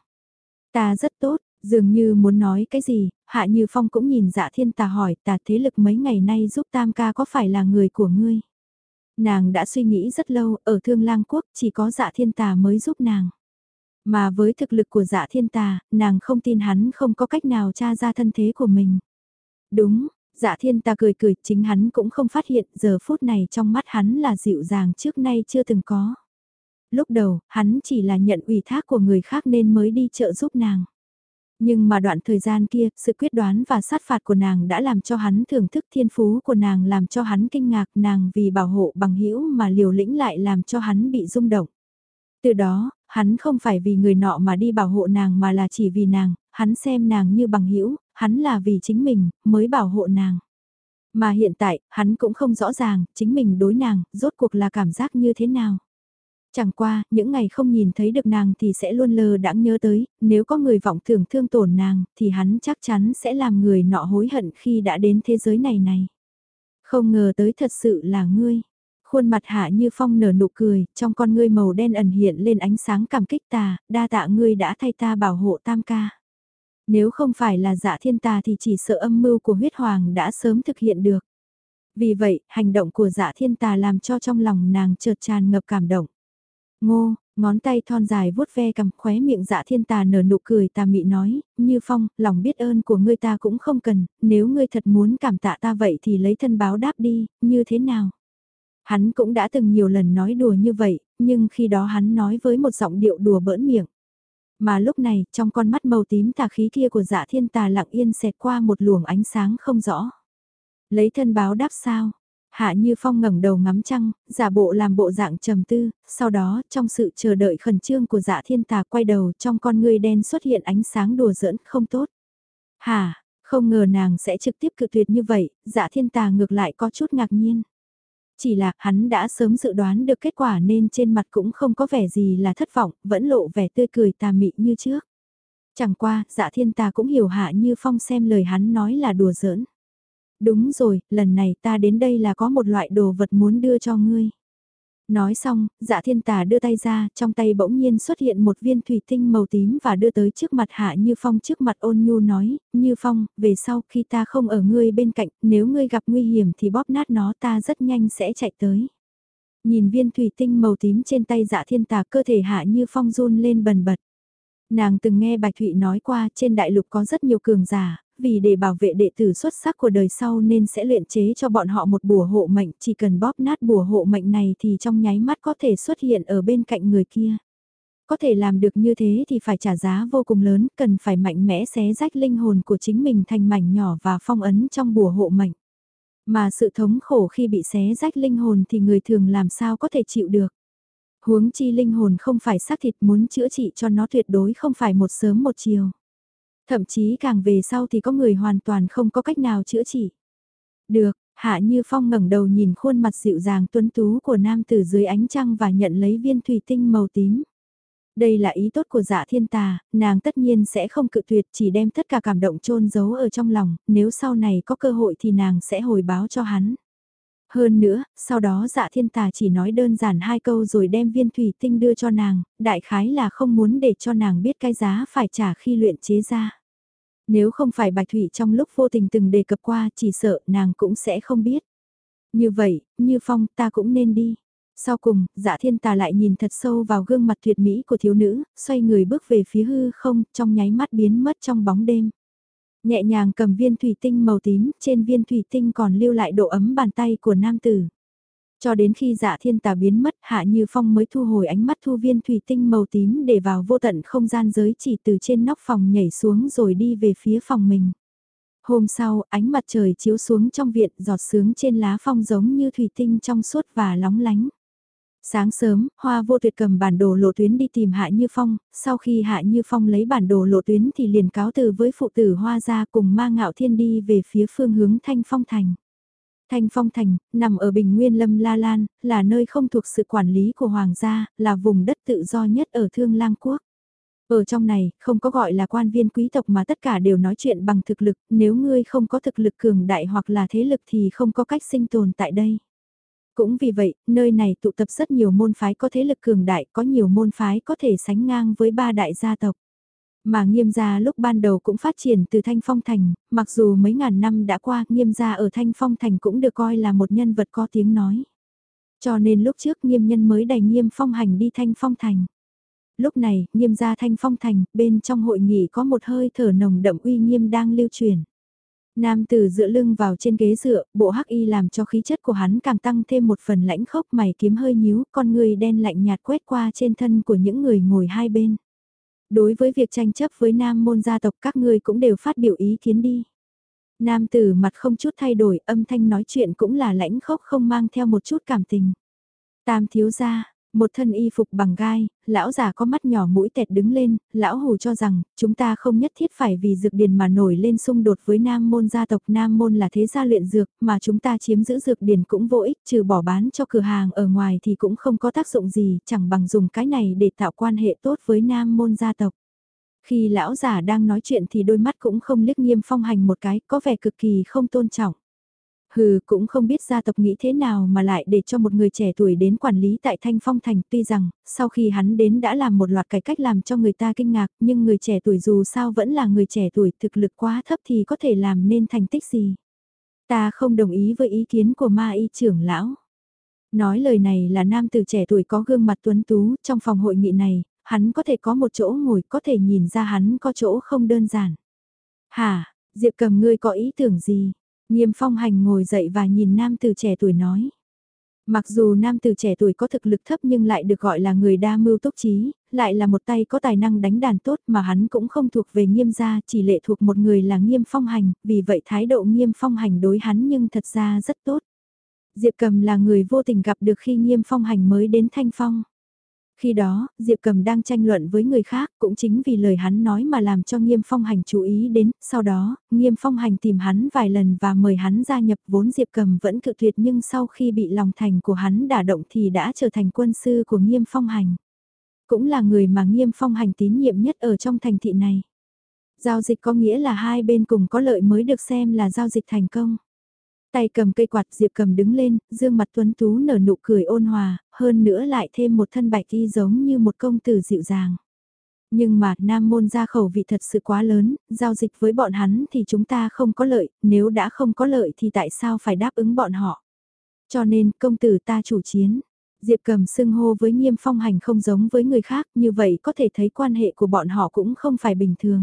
Ta rất tốt, dường như muốn nói cái gì, Hạ Như Phong cũng nhìn Dạ Thiên Tà hỏi, tà thế lực mấy ngày nay giúp Tam ca có phải là người của ngươi? Nàng đã suy nghĩ rất lâu, ở Thương Lang Quốc chỉ có Dạ Thiên Tà mới giúp nàng. Mà với thực lực của Dạ Thiên Tà, nàng không tin hắn không có cách nào tra ra thân thế của mình. Đúng, Dạ Thiên Tà cười cười, chính hắn cũng không phát hiện giờ phút này trong mắt hắn là dịu dàng trước nay chưa từng có. Lúc đầu, hắn chỉ là nhận ủy thác của người khác nên mới đi trợ giúp nàng. Nhưng mà đoạn thời gian kia, sự quyết đoán và sát phạt của nàng đã làm cho hắn thưởng thức thiên phú của nàng, làm cho hắn kinh ngạc, nàng vì bảo hộ bằng hữu mà liều lĩnh lại làm cho hắn bị rung động. Từ đó, hắn không phải vì người nọ mà đi bảo hộ nàng mà là chỉ vì nàng, hắn xem nàng như bằng hữu, hắn là vì chính mình, mới bảo hộ nàng. Mà hiện tại, hắn cũng không rõ ràng, chính mình đối nàng, rốt cuộc là cảm giác như thế nào. Chẳng qua, những ngày không nhìn thấy được nàng thì sẽ luôn lờ đãng nhớ tới, nếu có người vọng tưởng thương tổn nàng, thì hắn chắc chắn sẽ làm người nọ hối hận khi đã đến thế giới này này. Không ngờ tới thật sự là ngươi. Khuôn mặt Hạ Như Phong nở nụ cười, trong con ngươi màu đen ẩn hiện lên ánh sáng cảm kích tà, đa tạ ngươi đã thay ta bảo hộ Tam ca. Nếu không phải là Dạ Thiên Tà thì chỉ sợ âm mưu của huyết hoàng đã sớm thực hiện được. Vì vậy, hành động của Dạ Thiên Tà làm cho trong lòng nàng chợt tràn ngập cảm động. Ngô, ngón tay thon dài vuốt ve cằm, khóe miệng Dạ Thiên Tà nở nụ cười tà mị nói, Như Phong, lòng biết ơn của ngươi ta cũng không cần, nếu ngươi thật muốn cảm tạ ta vậy thì lấy thân báo đáp đi, như thế nào? Hắn cũng đã từng nhiều lần nói đùa như vậy, nhưng khi đó hắn nói với một giọng điệu đùa bỡn miệng. Mà lúc này, trong con mắt màu tím tà khí kia của Dạ Thiên Tà lặng yên xẹt qua một luồng ánh sáng không rõ. Lấy thân báo đáp sao? Hạ Như Phong ngẩng đầu ngắm trăng, giả bộ làm bộ dạng trầm tư, sau đó, trong sự chờ đợi khẩn trương của Dạ Thiên Tà quay đầu, trong con ngươi đen xuất hiện ánh sáng đùa giỡn không tốt. Hả, không ngờ nàng sẽ trực tiếp cự tuyệt như vậy, Dạ Thiên Tà ngược lại có chút ngạc nhiên. Chỉ là hắn đã sớm dự đoán được kết quả nên trên mặt cũng không có vẻ gì là thất vọng, vẫn lộ vẻ tươi cười tà mị như trước. Chẳng qua, Dạ Thiên Tà cũng hiểu Hạ Như Phong xem lời hắn nói là đùa giỡn. Đúng rồi, lần này ta đến đây là có một loại đồ vật muốn đưa cho ngươi. Nói xong, Dạ Thiên Tà đưa tay ra, trong tay bỗng nhiên xuất hiện một viên thủy tinh màu tím và đưa tới trước mặt Hạ Như Phong, trước mặt ôn nhu nói, Như Phong, về sau khi ta không ở ngươi bên cạnh, nếu ngươi gặp nguy hiểm thì bóp nát nó, ta rất nhanh sẽ chạy tới. Nhìn viên thủy tinh màu tím trên tay Dạ Thiên Tà, cơ thể Hạ Như Phong run lên bần bật. Nàng từng nghe Bạch Thụy nói qua trên đại lục có rất nhiều cường giả, vì để bảo vệ đệ tử xuất sắc của đời sau nên sẽ luyện chế cho bọn họ một bùa hộ mệnh, chỉ cần bóp nát bùa hộ mệnh này thì trong nháy mắt có thể xuất hiện ở bên cạnh người kia. Có thể làm được như thế thì phải trả giá vô cùng lớn, cần phải mạnh mẽ xé rách linh hồn của chính mình thành mảnh nhỏ và phong ấn trong bùa hộ mệnh. Mà sự thống khổ khi bị xé rách linh hồn thì người thường làm sao có thể chịu được. Huống chi linh hồn không phải xác thịt, muốn chữa trị cho nó tuyệt đối không phải một sớm một chiều. Thậm chí càng về sau thì có người hoàn toàn không có cách nào chữa trị. Được, Hạ Như Phong ngẩng đầu nhìn khuôn mặt dịu dàng tuấn tú của nam tử dưới ánh trăng và nhận lấy viên thủy tinh màu tím. Đây là ý tốt của Dạ Thiên Tà, nàng tất nhiên sẽ không cự tuyệt, chỉ đem tất cả cảm động chôn giấu ở trong lòng, nếu sau này có cơ hội thì nàng sẽ hồi báo cho hắn. Hơn nữa, sau đó Dạ Thiên Tà chỉ nói đơn giản hai câu rồi đem viên thủy tinh đưa cho nàng, đại khái là không muốn để cho nàng biết cái giá phải trả khi luyện chế ra. Nếu không phải Bạch Thủy trong lúc vô tình từng đề cập qua chỉ sợ nàng cũng sẽ không biết. Như vậy, Như Phong ta cũng nên đi. Sau cùng, Dạ Thiên Tà lại nhìn thật sâu vào gương mặt tuyệt mỹ của thiếu nữ, xoay người bước về phía hư không, trong nháy mắt biến mất trong bóng đêm. Nhẹ nhàng cầm viên thủy tinh màu tím, trên viên thủy tinh còn lưu lại độ ấm bàn tay của nam tử. Cho đến khi Dạ Thiên Tà biến mất, Hạ Như Phong mới thu hồi ánh mắt thu viên thủy tinh màu tím để vào vô tận không gian giới chỉ từ trên nóc phòng nhảy xuống rồi đi về phía phòng mình. Hôm sau, ánh mặt trời chiếu xuống trong viện, giọt sướng trên lá phong giống như thủy tinh trong suốt và lóng lánh. Sáng sớm, Hoa Vô Tuyệt cầm bản đồ lộ tuyến đi tìm Hạ Như Phong, sau khi Hạ Như Phong lấy bản đồ lộ tuyến thì liền cáo từ với phụ tử Hoa gia cùng Ma Ngạo Thiên đi về phía phương hướng Thanh Phong Thành. Thanh Phong Thành, nằm ở Bình Nguyên Lâm La Lan, là nơi không thuộc sự quản lý của Hoàng gia, là vùng đất tự do nhất ở Thương Lang Quốc. Ở trong này, không có gọi là quan viên quý tộc mà tất cả đều nói chuyện bằng thực lực, nếu ngươi không có thực lực cường đại hoặc là thế lực thì không có cách sinh tồn tại đây. Cũng vì vậy, nơi này tụ tập rất nhiều môn phái có thế lực cường đại, có nhiều môn phái có thể sánh ngang với ba đại gia tộc. Mà Nghiêm gia lúc ban đầu cũng phát triển từ Thanh Phong Thành, mặc dù mấy ngàn năm đã qua, Nghiêm gia ở Thanh Phong Thành cũng được coi là một nhân vật có tiếng nói. Cho nên lúc trước Nghiêm nhân mới đẩy Nghiêm Phong Hành đi Thanh Phong Thành. Lúc này, Nghiêm gia Thanh Phong Thành, bên trong hội nghị có một hơi thở nồng đậm uy nghiêm đang lưu truyền. Nam tử dựa lưng vào trên ghế dựa, bộ hắc y làm cho khí chất của hắn càng tăng thêm một phần lãnh khốc, mày kiếm hơi nhíu, con người đen lạnh nhạt quét qua trên thân của những người ngồi hai bên. Đối với việc tranh chấp với nam môn gia tộc các ngươi cũng đều phát biểu ý kiến đi. Nam tử mặt không chút thay đổi, âm thanh nói chuyện cũng là lãnh khốc không mang theo một chút cảm tình. Tam thiếu gia, một thân y phục bằng gai, lão già có mắt nhỏ mũi tẹt đứng lên, lão hù cho rằng, chúng ta không nhất thiết phải vì dược điền mà nổi lên xung đột với nam môn gia tộc. Nam môn là thế gia luyện dược, mà chúng ta chiếm giữ dược điền cũng vô ích, trừ bỏ bán cho cửa hàng ở ngoài thì cũng không có tác dụng gì, chẳng bằng dùng cái này để tạo quan hệ tốt với nam môn gia tộc. Khi lão già đang nói chuyện thì đôi mắt cũng không liếc Nghiêm Phong Hành một cái, có vẻ cực kỳ không tôn trọng. Hừ, cũng không biết gia tộc nghĩ thế nào mà lại để cho một người trẻ tuổi đến quản lý tại Thanh Phong Thành. Tuy rằng, sau khi hắn đến đã làm một loạt cải cách làm cho người ta kinh ngạc, nhưng người trẻ tuổi dù sao vẫn là người trẻ tuổi, thực lực quá thấp thì có thể làm nên thành tích gì. Ta không đồng ý với ý kiến của Ma Y trưởng lão. Nói lời này là nam tử trẻ tuổi có gương mặt tuấn tú, trong phòng hội nghị này, hắn có thể có một chỗ ngồi, có thể nhìn ra hắn có chỗ không đơn giản. Hả, Diệp Cầm ngươi có ý tưởng gì? Nghiêm Phong Hành ngồi dậy và nhìn nam tử trẻ tuổi nói. Mặc dù nam tử trẻ tuổi có thực lực thấp nhưng lại được gọi là người đa mưu túc trí, lại là một tay có tài năng đánh đàn tốt mà hắn cũng không thuộc về Nghiêm gia, chỉ lệ thuộc một người là Nghiêm Phong Hành, vì vậy thái độ Nghiêm Phong Hành đối hắn nhưng thật ra rất tốt. Diệp Cầm là người vô tình gặp được khi Nghiêm Phong Hành mới đến Thanh Phong. Khi đó, Diệp Cầm đang tranh luận với người khác, cũng chính vì lời hắn nói mà làm cho Nghiêm Phong Hành chú ý đến, sau đó, Nghiêm Phong Hành tìm hắn vài lần và mời hắn gia nhập, vốn Diệp Cầm vẫn cự tuyệt nhưng sau khi bị lòng thành của hắn đả động thì đã trở thành quân sư của Nghiêm Phong Hành. Cũng là người mà Nghiêm Phong Hành tín nhiệm nhất ở trong thành thị này. Giao dịch có nghĩa là hai bên cùng có lợi mới được xem là giao dịch thành công. Tay cầm cây quạt Diệp Cầm đứng lên, dương mặt tuấn tú nở nụ cười ôn hòa, hơn nữa lại thêm một thân bạch y giống như một công tử dịu dàng. Nhưng mà nam môn gia khẩu vị thật sự quá lớn, giao dịch với bọn hắn thì chúng ta không có lợi, nếu đã không có lợi thì tại sao phải đáp ứng bọn họ. Cho nên công tử ta chủ chiến. Diệp Cầm xưng hô với Nghiêm Phong Hành không giống với người khác, như vậy có thể thấy quan hệ của bọn họ cũng không phải bình thường.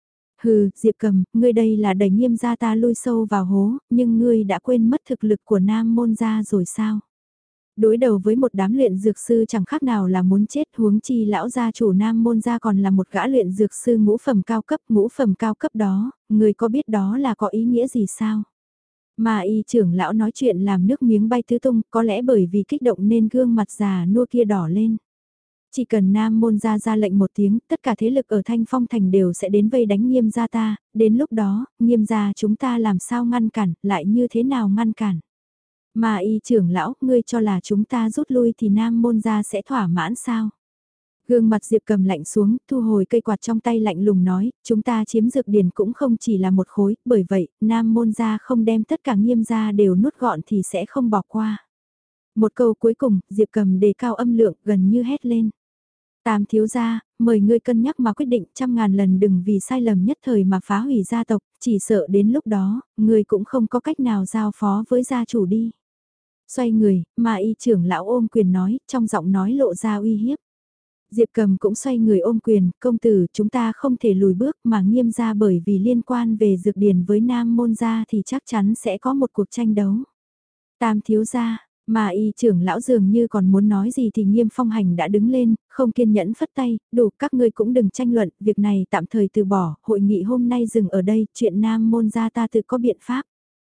Hừ, Diệp Cầm, ngươi đây là đẩy Nghiêm gia ta lui sâu vào hố, nhưng ngươi đã quên mất thực lực của nam môn gia rồi sao? Đối đầu với một đám luyện dược sư chẳng khác nào là muốn chết, huống chi lão gia chủ nam môn gia còn là một gã luyện dược sư ngũ phẩm cao cấp, ngũ phẩm cao cấp đó, ngươi có biết đó là có ý nghĩa gì sao? Mà y trưởng lão nói chuyện làm nước miếng bay tứ tung, có lẽ bởi vì kích động nên gương mặt già nua kia đỏ lên. Chỉ cần Nam môn gia ra lệnh một tiếng, tất cả thế lực ở Thanh Phong Thành đều sẽ đến vây đánh Nghiêm gia ta, đến lúc đó, Nghiêm gia chúng ta làm sao ngăn cản, lại như thế nào ngăn cản. Mà y trưởng lão, ngươi cho là chúng ta rút lui thì Nam môn gia sẽ thỏa mãn sao? Gương mặt Diệp Cầm lạnh xuống, thu hồi cây quạt trong tay lạnh lùng nói, chúng ta chiếm dược điển cũng không chỉ là một khối, bởi vậy, Nam Môn gia không đem tất cả Nghiêm gia đều nuốt gọn thì sẽ không bỏ qua. Một câu cuối cùng, Diệp Cầm đề cao âm lượng, gần như hét lên. Tam thiếu gia, mời ngươi cân nhắc mà quyết định trăm ngàn lần đừng vì sai lầm nhất thời mà phá hủy gia tộc, chỉ sợ đến lúc đó, ngươi cũng không có cách nào giao phó với gia chủ đi. Xoay người, mà y trưởng lão ôm quyền nói, trong giọng nói lộ ra uy hiếp. Diệp Cầm cũng xoay người ôm quyền, công tử chúng ta không thể lùi bước mà Nghiêm gia bởi vì liên quan về dược điển với Nam Môn gia thì chắc chắn sẽ có một cuộc tranh đấu. Tam thiếu gia, mà y trưởng lão dường như còn muốn nói gì thì Nghiêm Phong Hành đã đứng lên, không kiên nhẫn phất tay, đủ các ngươi cũng đừng tranh luận, việc này tạm thời từ bỏ, hội nghị hôm nay dừng ở đây, chuyện Nam Môn gia ta tự có biện pháp.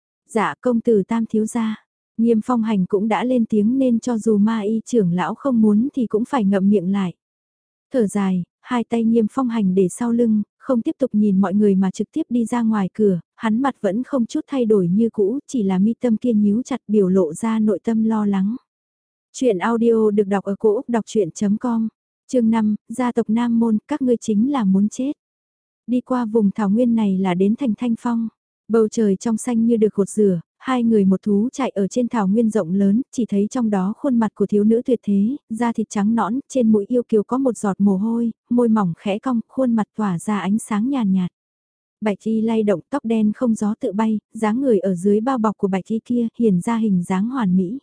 Dạ công tử Tam thiếu gia. Nghiêm Phong Hành cũng đã lên tiếng nên cho dù ma y trưởng lão không muốn thì cũng phải ngậm miệng lại. Thở dài, hai tay Nghiêm Phong Hành để sau lưng, không tiếp tục nhìn mọi người mà trực tiếp đi ra ngoài cửa, hắn mặt vẫn không chút thay đổi như cũ, chỉ là mi tâm kia nhíu chặt biểu lộ ra nội tâm lo lắng. Chuyện audio được đọc ở cổ Úc đọc chuyện.com, chương năm, gia tộc Nam Môn, các ngươi chính là muốn chết. Đi qua vùng thảo nguyên này là đến thành Thanh Phong, bầu trời trong xanh như được gột rửa. Hai người một thú chạy ở trên thảo nguyên rộng lớn, chỉ thấy trong đó khuôn mặt của thiếu nữ tuyệt thế, da thịt trắng nõn, trên mũi yêu kiều có một giọt mồ hôi, môi mỏng khẽ cong, khuôn mặt tỏa ra ánh sáng nhàn nhạt, nhạt. Bạch y lay động tóc đen không gió tự bay, dáng người ở dưới bao bọc của bạch y kia hiển ra hình dáng hoàn mỹ.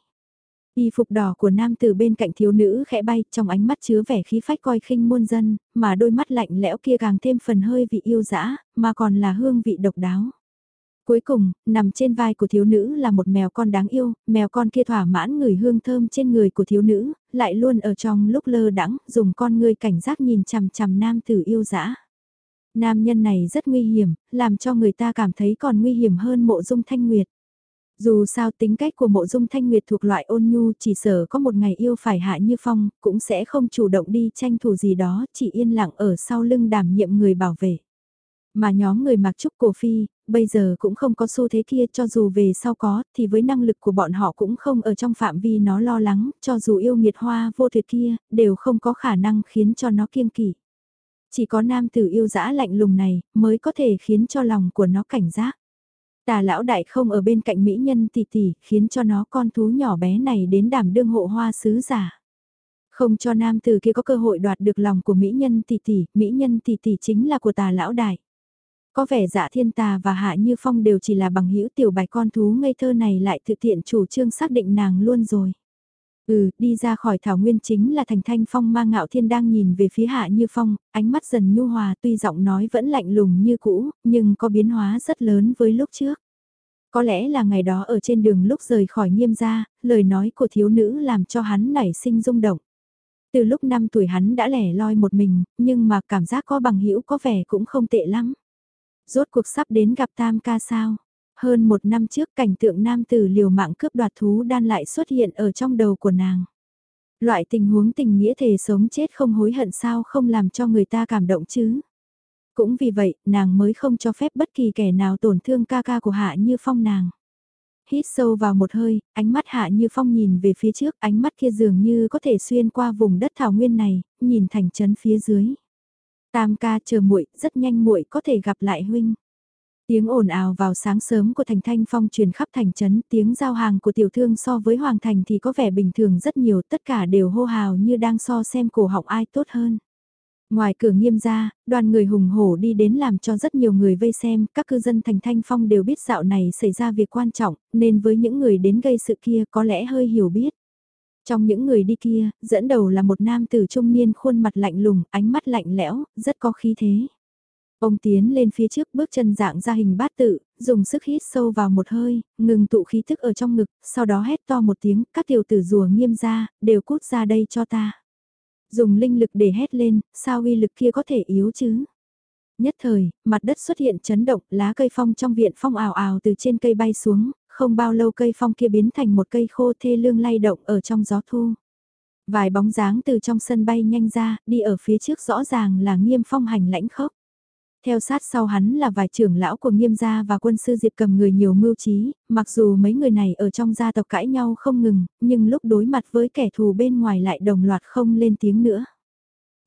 Y phục đỏ của nam tử bên cạnh thiếu nữ khẽ bay, trong ánh mắt chứa vẻ khí phách coi khinh muôn dân, mà đôi mắt lạnh lẽo kia càng thêm phần hơi vị yêu dã, mà còn là hương vị độc đáo. Cuối cùng, nằm trên vai của thiếu nữ là một mèo con đáng yêu, mèo con kia thỏa mãn ngửi hương thơm trên người của thiếu nữ, lại luôn ở trong lúc lơ đãng dùng con ngươi cảnh giác nhìn chằm chằm nam tử yêu dã. Nam nhân này rất nguy hiểm, làm cho người ta cảm thấy còn nguy hiểm hơn Mộ Dung Thanh Nguyệt. Dù sao tính cách của Mộ Dung Thanh Nguyệt thuộc loại ôn nhu, chỉ sợ có một ngày yêu phải Hạ Như Phong, cũng sẽ không chủ động đi tranh thủ gì đó, chỉ yên lặng ở sau lưng đảm nhiệm người bảo vệ. Mà nhóm người mặc trúc cổ phi, bây giờ cũng không có xu thế kia, cho dù về sau có, thì với năng lực của bọn họ cũng không ở trong phạm vi nó lo lắng, cho dù yêu nghiệt hoa vô tuyệt kia, đều không có khả năng khiến cho nó kiêng kỵ. Chỉ có nam tử yêu dã lạnh lùng này, mới có thể khiến cho lòng của nó cảnh giác. Tà lão đại không ở bên cạnh mỹ nhân tỷ tỷ, khiến cho nó con thú nhỏ bé này đến đảm đương hộ hoa sứ giả. Không cho nam tử kia có cơ hội đoạt được lòng của mỹ nhân tỷ tỷ, mỹ nhân tỷ tỷ chính là của tà lão đại. Có vẻ Dạ Thiên Tà và Hạ Như Phong đều chỉ là bằng hữu, tiểu bạch con thú ngây thơ này lại thực tiện chủ trương xác định nàng luôn rồi. Ừ, đi ra khỏi thảo nguyên chính là thành Thanh Phong, Ma Ngạo Thiên đang nhìn về phía Hạ Như Phong, ánh mắt dần nhu hòa, tuy giọng nói vẫn lạnh lùng như cũ, nhưng có biến hóa rất lớn với lúc trước. Có lẽ là ngày đó ở trên đường lúc rời khỏi Nghiêm gia, lời nói của thiếu nữ làm cho hắn nảy sinh rung động. Từ lúc năm tuổi hắn đã lẻ loi một mình, nhưng mà cảm giác có bằng hữu có vẻ cũng không tệ lắm. Rốt cuộc sắp đến gặp Tam ca sao? Hơn một năm trước cảnh tượng nam tử liều mạng cướp đoạt thú đan lại xuất hiện ở trong đầu của nàng. Loại tình huống tình nghĩa thề sống chết không hối hận sao không làm cho người ta cảm động chứ? Cũng vì vậy, nàng mới không cho phép bất kỳ kẻ nào tổn thương ca ca của Hạ Như Phong nàng. Hít sâu vào một hơi, ánh mắt Hạ Như Phong nhìn về phía trước, ánh mắt kia dường như có thể xuyên qua vùng đất thảo nguyên này, nhìn thành trấn phía dưới. Tam ca chờ muội, rất nhanh muội có thể gặp lại huynh. Tiếng ồn ào vào sáng sớm của thành Thanh Phong truyền khắp thành trấn, tiếng giao hàng của tiểu thương so với Hoàng Thành thì có vẻ bình thường rất nhiều, tất cả đều hô hào như đang so xem cổ họng ai tốt hơn. Ngoài cửa Nghiêm gia, đoàn người hùng hổ đi đến làm cho rất nhiều người vây xem, các cư dân thành Thanh Phong đều biết dạo này xảy ra việc quan trọng, nên với những người đến gây sự kia có lẽ hơi hiểu biết. Trong những người đi kia, dẫn đầu là một nam tử trung niên khuôn mặt lạnh lùng, ánh mắt lạnh lẽo, rất có khí thế. Ông tiến lên phía trước bước chân dạng ra hình bát tự, dùng sức hít sâu vào một hơi, ngừng tụ khí thức ở trong ngực, sau đó hét to một tiếng, các tiểu tử rùa Nghiêm gia, đều cút ra đây cho ta. Dùng linh lực để hét lên, sao uy lực kia có thể yếu chứ? Nhất thời, mặt đất xuất hiện chấn động, lá cây phong trong viện phong ào ào từ trên cây bay xuống, không bao lâu cây phong kia biến thành một cây khô thê lương lay động ở trong gió thu. Vài bóng dáng từ trong sân bay nhanh ra, đi ở phía trước rõ ràng là Nghiêm Phong Hành lãnh khốc. Theo sát sau hắn là vài trưởng lão của Nghiêm gia và quân sư Diệp Cầm người nhiều mưu trí, mặc dù mấy người này ở trong gia tộc cãi nhau không ngừng, nhưng lúc đối mặt với kẻ thù bên ngoài lại đồng loạt không lên tiếng nữa.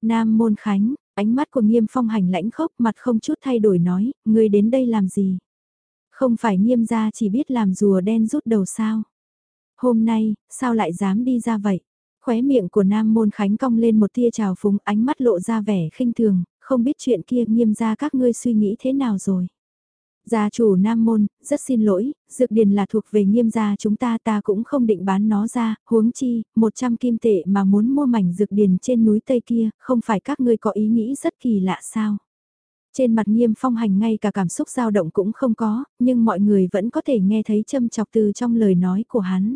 Nam Môn Khánh, ánh mắt của Nghiêm Phong Hành lãnh khốc, mặt không chút thay đổi nói, ngươi đến đây làm gì? Không phải Nghiêm gia chỉ biết làm rùa đen rút đầu sao? Hôm nay, sao lại dám đi ra vậy? Khóe miệng của Nam Môn Khánh cong lên một tia trào phúng, ánh mắt lộ ra vẻ khinh thường, không biết chuyện kia Nghiêm gia các ngươi suy nghĩ thế nào rồi? Gia chủ Nam Môn, rất xin lỗi, dược điền là thuộc về Nghiêm gia chúng ta, ta cũng không định bán nó ra, huống chi, một trăm kim tệ mà muốn mua mảnh dược điền trên núi Tây kia, không phải các ngươi có ý nghĩ rất kỳ lạ sao? Trên mặt Nghiêm Phong Hành ngay cả cảm xúc dao động cũng không có, nhưng mọi người vẫn có thể nghe thấy châm chọc từ trong lời nói của hắn.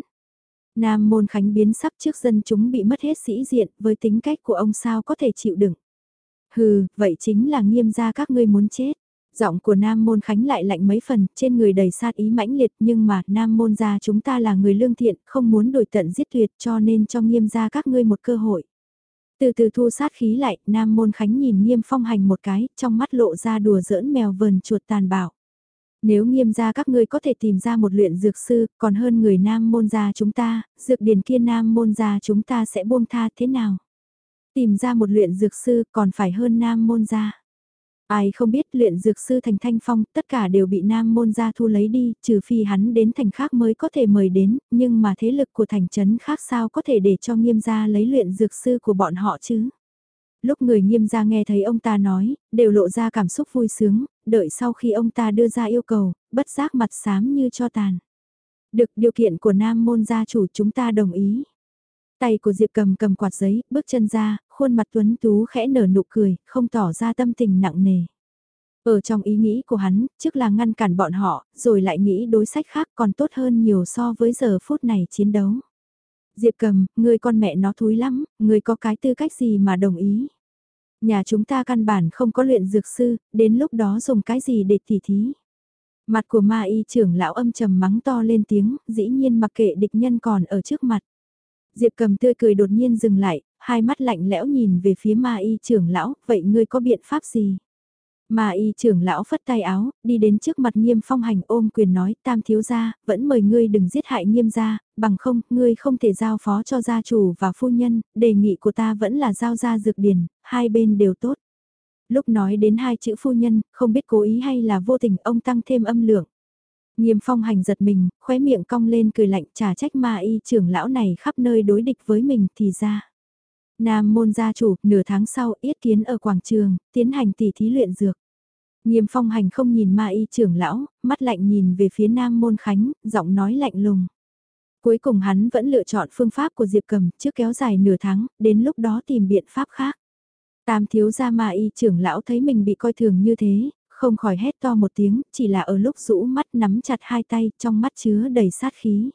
Nam Môn Khánh biến sắc trước dân chúng bị mất hết sĩ diện, với tính cách của ông sao có thể chịu đựng. Hừ, vậy chính là Nghiêm gia các ngươi muốn chết. Giọng của Nam Môn Khánh lại lạnh mấy phần, trên người đầy sát ý mãnh liệt, nhưng mà Nam Môn gia chúng ta là người lương thiện, không muốn đổi tận giết tuyệt, cho nên cho Nghiêm gia các ngươi một cơ hội. Từ từ thu sát khí lại, Nam Môn Khánh nhìn Nghiêm Phong Hành một cái, trong mắt lộ ra đùa giỡn mèo vờn chuột tàn bạo. Nếu Nghiêm gia các ngươi có thể tìm ra một luyện dược sư, còn hơn người Nam Môn gia chúng ta, dược điền kia Nam Môn gia chúng ta sẽ buông tha thế nào? Tìm ra một luyện dược sư còn phải hơn Nam Môn gia. Ai không biết luyện dược sư thành Thanh Phong, tất cả đều bị Nam Môn gia thu lấy đi, trừ phi hắn đến thành khác mới có thể mời đến, nhưng mà thế lực của thành trấn khác sao có thể để cho Nghiêm gia lấy luyện dược sư của bọn họ chứ? Lúc người Nghiêm gia nghe thấy ông ta nói, đều lộ ra cảm xúc vui sướng, đợi sau khi ông ta đưa ra yêu cầu, bất giác mặt xám như cho tàn. Được, điều kiện của Nam Môn gia chủ chúng ta đồng ý. Tay của Diệp Cầm cầm quạt giấy, bước chân ra, khuôn mặt tuấn tú khẽ nở nụ cười, không tỏ ra tâm tình nặng nề. Ở trong ý nghĩ của hắn, trước là ngăn cản bọn họ, rồi lại nghĩ đối sách khác còn tốt hơn nhiều so với giờ phút này chiến đấu. Diệp Cầm, người con mẹ nó thúi lắm, người có cái tư cách gì mà đồng ý. Nhà chúng ta căn bản không có luyện dược sư, đến lúc đó dùng cái gì để tỉ thí. Mặt của ma y trưởng lão âm trầm mắng to lên tiếng, dĩ nhiên mặc kệ địch nhân còn ở trước mặt. Diệp Cầm tươi cười đột nhiên dừng lại, hai mắt lạnh lẽo nhìn về phía ma y trưởng lão, vậy ngươi có biện pháp gì? Ma y trưởng lão phất tay áo, đi đến trước mặt Nghiêm Phong Hành ôm quyền nói, Tam thiếu gia, vẫn mời ngươi đừng giết hại Nghiêm gia, bằng không, ngươi không thể giao phó cho gia chủ và phu nhân, đề nghị của ta vẫn là giao ra dược điển, hai bên đều tốt. Lúc nói đến hai chữ phu nhân, không biết cố ý hay là vô tình ông tăng thêm âm lượng. Nghiêm Phong Hành giật mình, khóe miệng cong lên cười lạnh, trả trách ma y trưởng lão này khắp nơi đối địch với mình thì ra. Nam Môn gia chủ, nửa tháng sau, yết kiến ở quảng trường, tiến hành tỉ thí luyện dược. Nghiêm Phong Hành không nhìn ma y trưởng lão, mắt lạnh nhìn về phía Nam Môn Khánh, giọng nói lạnh lùng. Cuối cùng hắn vẫn lựa chọn phương pháp của Diệp Cầm, trước kéo dài nửa tháng, đến lúc đó tìm biện pháp khác. Tam thiếu gia ma y trưởng lão thấy mình bị coi thường như thế, không khỏi hét to một tiếng, chỉ là ở lúc rũ mắt nắm chặt hai tay, trong mắt chứa đầy sát khí.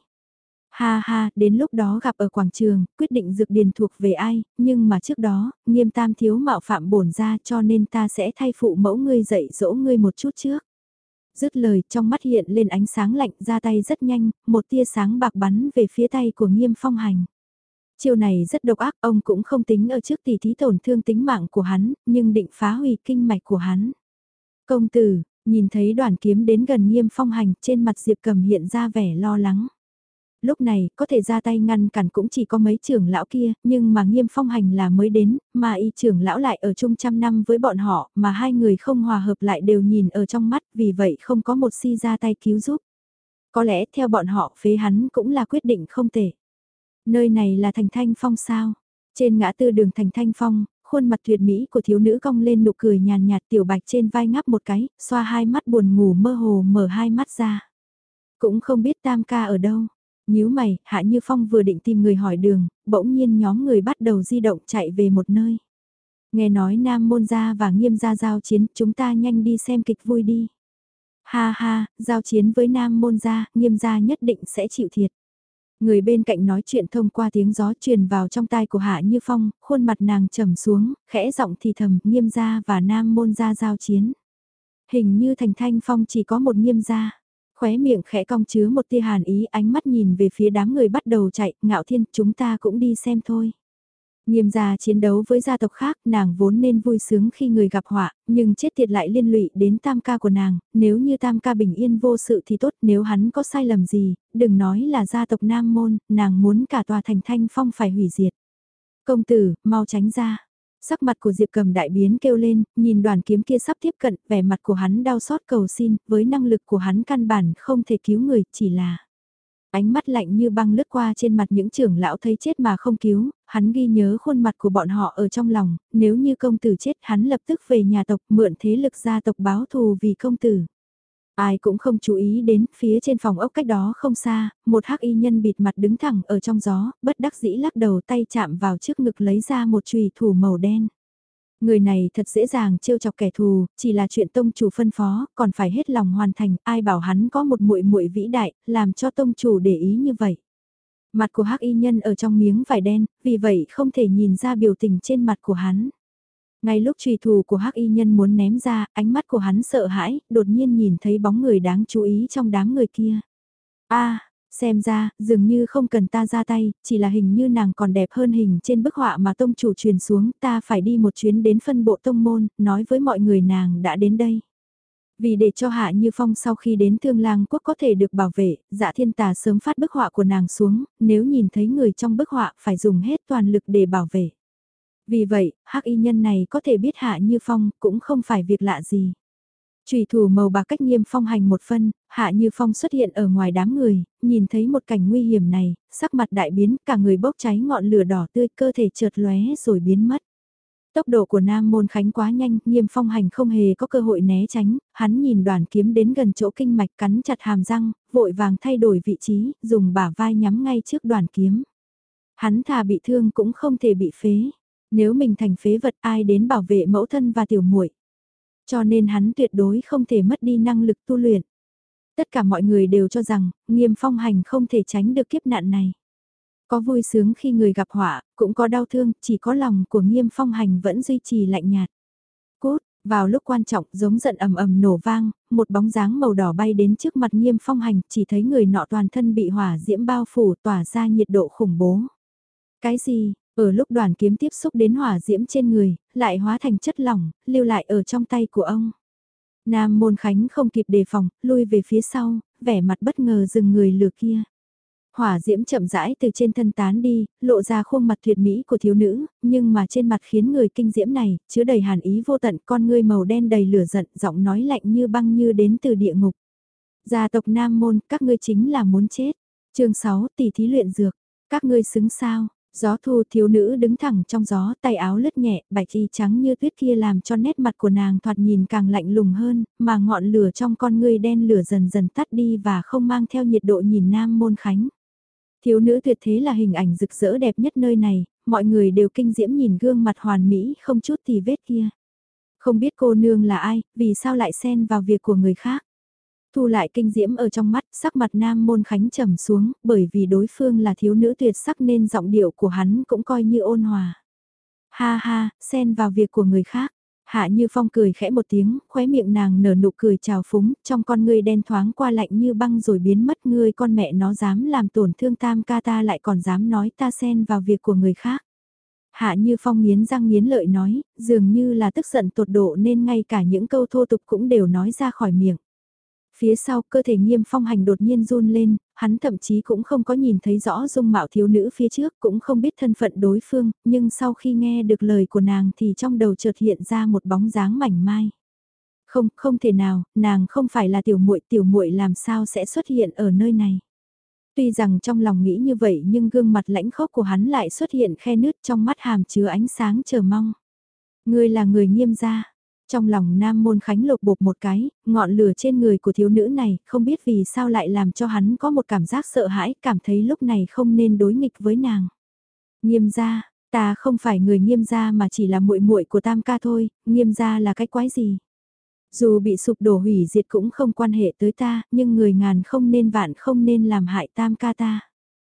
Ha ha, đến lúc đó gặp ở quảng trường, quyết định dược điền thuộc về ai, nhưng mà trước đó, Nghiêm tam thiếu mạo phạm bổn ra cho nên ta sẽ thay phụ mẫu ngươi dạy dỗ ngươi một chút trước. Dứt lời, trong mắt hiện lên ánh sáng lạnh, ra tay rất nhanh, một tia sáng bạc bắn về phía tay của Nghiêm Phong Hành. Chiêu này rất độc ác, ông cũng không tính ở trước tỉ thí tổn thương tính mạng của hắn, nhưng định phá hủy kinh mạch của hắn. Công tử, nhìn thấy đoàn kiếm đến gần Nghiêm Phong Hành, trên mặt Diệp Cầm hiện ra vẻ lo lắng. Lúc này, có thể ra tay ngăn cản cũng chỉ có mấy trưởng lão kia, nhưng mà Nghiêm Phong Hành là mới đến, mà y trưởng lão lại ở chung trăm năm với bọn họ, mà hai người không hòa hợp lại đều nhìn ở trong mắt, vì vậy không có một si ra tay cứu giúp. Có lẽ theo bọn họ phế hắn cũng là quyết định không tệ. Nơi này là thành Thanh Phong sao? Trên ngã tư đường thành Thanh Phong, khuôn mặt tuyệt mỹ của thiếu nữ cong lên nụ cười nhàn nhạt, Tiểu Bạch trên vai ngáp một cái, xoa hai mắt buồn ngủ mơ hồ mở hai mắt ra. Cũng không biết Tam ca ở đâu. Nhíu mày, Hạ Như Phong vừa định tìm người hỏi đường, bỗng nhiên nhóm người bắt đầu di động chạy về một nơi. Nghe nói Nam Môn gia và Nghiêm gia giao chiến, chúng ta nhanh đi xem kịch vui đi. Ha ha, giao chiến với Nam Môn gia, Nghiêm gia nhất định sẽ chịu thiệt. Người bên cạnh nói chuyện thông qua tiếng gió truyền vào trong tai của Hạ Như Phong, khuôn mặt nàng trầm xuống, khẽ giọng thì thầm, Nghiêm gia và Nam Môn gia giao chiến. Hình như thành Thanh Phong chỉ có một Nghiêm gia. Khóe miệng khẽ cong chứa một tia hàn ý, ánh mắt nhìn về phía đám người bắt đầu chạy, Ngạo Thiên, chúng ta cũng đi xem thôi. Nghiêm gia chiến đấu với gia tộc khác, nàng vốn nên vui sướng khi người gặp họa, nhưng chết tiệt lại liên lụy đến tam ca của nàng, nếu như tam ca bình yên vô sự thì tốt, nếu hắn có sai lầm gì, đừng nói là gia tộc Nam Môn, nàng muốn cả tòa thành Thanh Phong phải hủy diệt. Công tử, mau tránh ra. Sắc mặt của Diệp Cầm đại biến kêu lên, nhìn đoàn kiếm kia sắp tiếp cận, vẻ mặt của hắn đau xót cầu xin, với năng lực của hắn căn bản không thể cứu người, chỉ là... Ánh mắt lạnh như băng lướt qua trên mặt những trưởng lão thấy chết mà không cứu, hắn ghi nhớ khuôn mặt của bọn họ ở trong lòng, nếu như công tử chết hắn lập tức về nhà tộc mượn thế lực gia tộc báo thù vì công tử. Ai cũng không chú ý đến, phía trên phòng ốc cách đó không xa, một hắc y nhân bịt mặt đứng thẳng ở trong gió, bất đắc dĩ lắc đầu tay chạm vào trước ngực lấy ra một chùy thủ màu đen. Người này thật dễ dàng trêu chọc kẻ thù, chỉ là chuyện tông chủ phân phó, còn phải hết lòng hoàn thành, ai bảo hắn có một muội muội vĩ đại, làm cho tông chủ để ý như vậy. Mặt của hắc y nhân ở trong miếng vải đen, vì vậy không thể nhìn ra biểu tình trên mặt của hắn. Ngay lúc trùy thủ của hắc y nhân muốn ném ra, ánh mắt của hắn sợ hãi, đột nhiên nhìn thấy bóng người đáng chú ý trong đám người kia. A, xem ra, dường như không cần ta ra tay, chỉ là hình như nàng còn đẹp hơn hình trên bức họa mà tông chủ truyền xuống, ta phải đi một chuyến đến phân bộ tông môn, nói với mọi người nàng đã đến đây. Vì để cho Hạ Như Phong sau khi đến Thương Lang Quốc có thể được bảo vệ, Dạ Thiên Tà sớm phát bức họa của nàng xuống, nếu nhìn thấy người trong bức họa phải dùng hết toàn lực để bảo vệ. Vì vậy, hắc y nhân này có thể biết Hạ Như Phong cũng không phải việc lạ gì. Chủy thủ màu bạc cách Nghiêm Phong hành một phân, Hạ Như Phong xuất hiện ở ngoài đám người, nhìn thấy một cảnh nguy hiểm này, sắc mặt đại biến, cả người bốc cháy ngọn lửa đỏ tươi, cơ thể chợt lóe rồi biến mất. Tốc độ của Nam Môn Khánh quá nhanh, Nghiêm Phong hành không hề có cơ hội né tránh, hắn nhìn đoàn kiếm đến gần chỗ kinh mạch cắn chặt hàm răng, vội vàng thay đổi vị trí, dùng bả vai nhắm ngay trước đoàn kiếm. Hắn thà bị thương cũng không thể bị phế. Nếu mình thành phế vật ai đến bảo vệ mẫu thân và tiểu muội. Cho nên hắn tuyệt đối không thể mất đi năng lực tu luyện. Tất cả mọi người đều cho rằng, Nghiêm Phong hành không thể tránh được kiếp nạn này. Có vui sướng khi người gặp họa, cũng có đau thương, chỉ có lòng của Nghiêm Phong hành vẫn duy trì lạnh nhạt. Cút, vào lúc quan trọng giống giận ầm ầm nổ vang, một bóng dáng màu đỏ bay đến trước mặt Nghiêm Phong hành, chỉ thấy người nọ toàn thân bị hỏa diễm bao phủ tỏa ra nhiệt độ khủng bố. Cái gì? Ở lúc đoàn kiếm tiếp xúc đến hỏa diễm trên người, lại hóa thành chất lỏng, lưu lại ở trong tay của ông. Nam Môn Khánh không kịp đề phòng, lui về phía sau, vẻ mặt bất ngờ dừng người lừa kia. Hỏa diễm chậm rãi từ trên thân tán đi, lộ ra khuôn mặt tuyệt mỹ của thiếu nữ, nhưng mà trên mặt khiến người kinh diễm này, chứa đầy hàn ý vô tận, con ngươi màu đen đầy lửa giận, giọng nói lạnh như băng như đến từ địa ngục. Gia tộc Nam Môn, các ngươi chính là muốn chết. Chương sáu, tỷ thí luyện dược, các ngươi xứng sao? Gió thu thiếu nữ đứng thẳng trong gió, tay áo lướt nhẹ, bạch y trắng như tuyết kia làm cho nét mặt của nàng thoạt nhìn càng lạnh lùng hơn, mà ngọn lửa trong con ngươi đen lửa dần dần tắt đi và không mang theo nhiệt độ nhìn Nam Môn Khánh. Thiếu nữ tuyệt thế là hình ảnh rực rỡ đẹp nhất nơi này, mọi người đều kinh diễm nhìn gương mặt hoàn mỹ không chút tì vết kia. Không biết cô nương là ai, vì sao lại xen vào việc của người khác. Thu lại kinh diễm ở trong mắt, sắc mặt Nam Môn Khánh trầm xuống, bởi vì đối phương là thiếu nữ tuyệt sắc nên giọng điệu của hắn cũng coi như ôn hòa. Ha ha, xen vào việc của người khác. Hạ Như Phong cười khẽ một tiếng, khóe miệng nàng nở nụ cười trào phúng, trong con ngươi đen thoáng qua lạnh như băng rồi biến mất. Ngươi con mẹ nó dám làm tổn thương tam ca ta lại còn dám nói ta xen vào việc của người khác. Hạ Như Phong nghiến răng nghiến lợi nói, dường như là tức giận tột độ nên ngay cả những câu thô tục cũng đều nói ra khỏi miệng. Phía sau cơ thể Nghiêm Phong hành đột nhiên run lên, hắn thậm chí cũng không có nhìn thấy rõ dung mạo thiếu nữ phía trước, cũng không biết thân phận đối phương, nhưng sau khi nghe được lời của nàng thì trong đầu chợt hiện ra một bóng dáng mảnh mai. Không, không thể nào, nàng không phải là tiểu muội, tiểu muội làm sao sẽ xuất hiện ở nơi này. Tuy rằng trong lòng nghĩ như vậy nhưng gương mặt lãnh khốc của hắn lại xuất hiện khe nứt trong mắt hàm chứa ánh sáng chờ mong. Ngươi là người Nghiêm gia. Trong lòng Nam Môn Khánh lột bột một cái, ngọn lửa trên người của thiếu nữ này không biết vì sao lại làm cho hắn có một cảm giác sợ hãi, cảm thấy lúc này không nên đối nghịch với nàng. Nghiêm gia, ta không phải người Nghiêm gia mà chỉ là muội muội của Tam ca thôi, Nghiêm gia là cái quái gì? Dù bị sụp đổ hủy diệt cũng không quan hệ tới ta, nhưng người ngàn không nên vạn không nên làm hại Tam ca ta.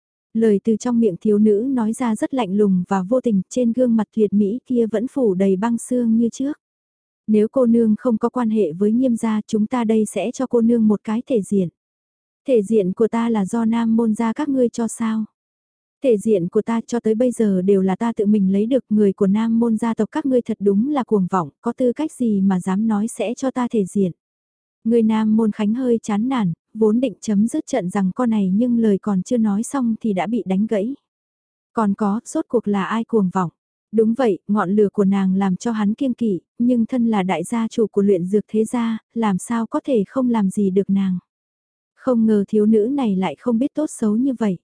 Lời từ trong miệng thiếu nữ nói ra rất lạnh lùng và vô tình, trên gương mặt tuyệt mỹ kia vẫn phủ đầy băng xương như trước. Nếu cô nương không có quan hệ với Nghiêm gia chúng ta đây sẽ cho cô nương một cái thể diện. Thể diện của ta là do Nam Môn gia các ngươi cho sao? Thể diện của ta cho tới bây giờ đều là ta tự mình lấy được, người của Nam Môn gia tộc các ngươi thật đúng là cuồng vọng, có tư cách gì mà dám nói sẽ cho ta thể diện. Người Nam Môn Khánh hơi chán nản, vốn định chấm dứt trận rằng con này nhưng lời còn chưa nói xong thì đã bị đánh gãy. Còn có, rốt cuộc là ai cuồng vọng? Đúng vậy, ngọn lửa của nàng làm cho hắn kiêng kỵ, nhưng thân là đại gia chủ của luyện dược thế gia, làm sao có thể không làm gì được nàng. Không ngờ thiếu nữ này lại không biết tốt xấu như vậy.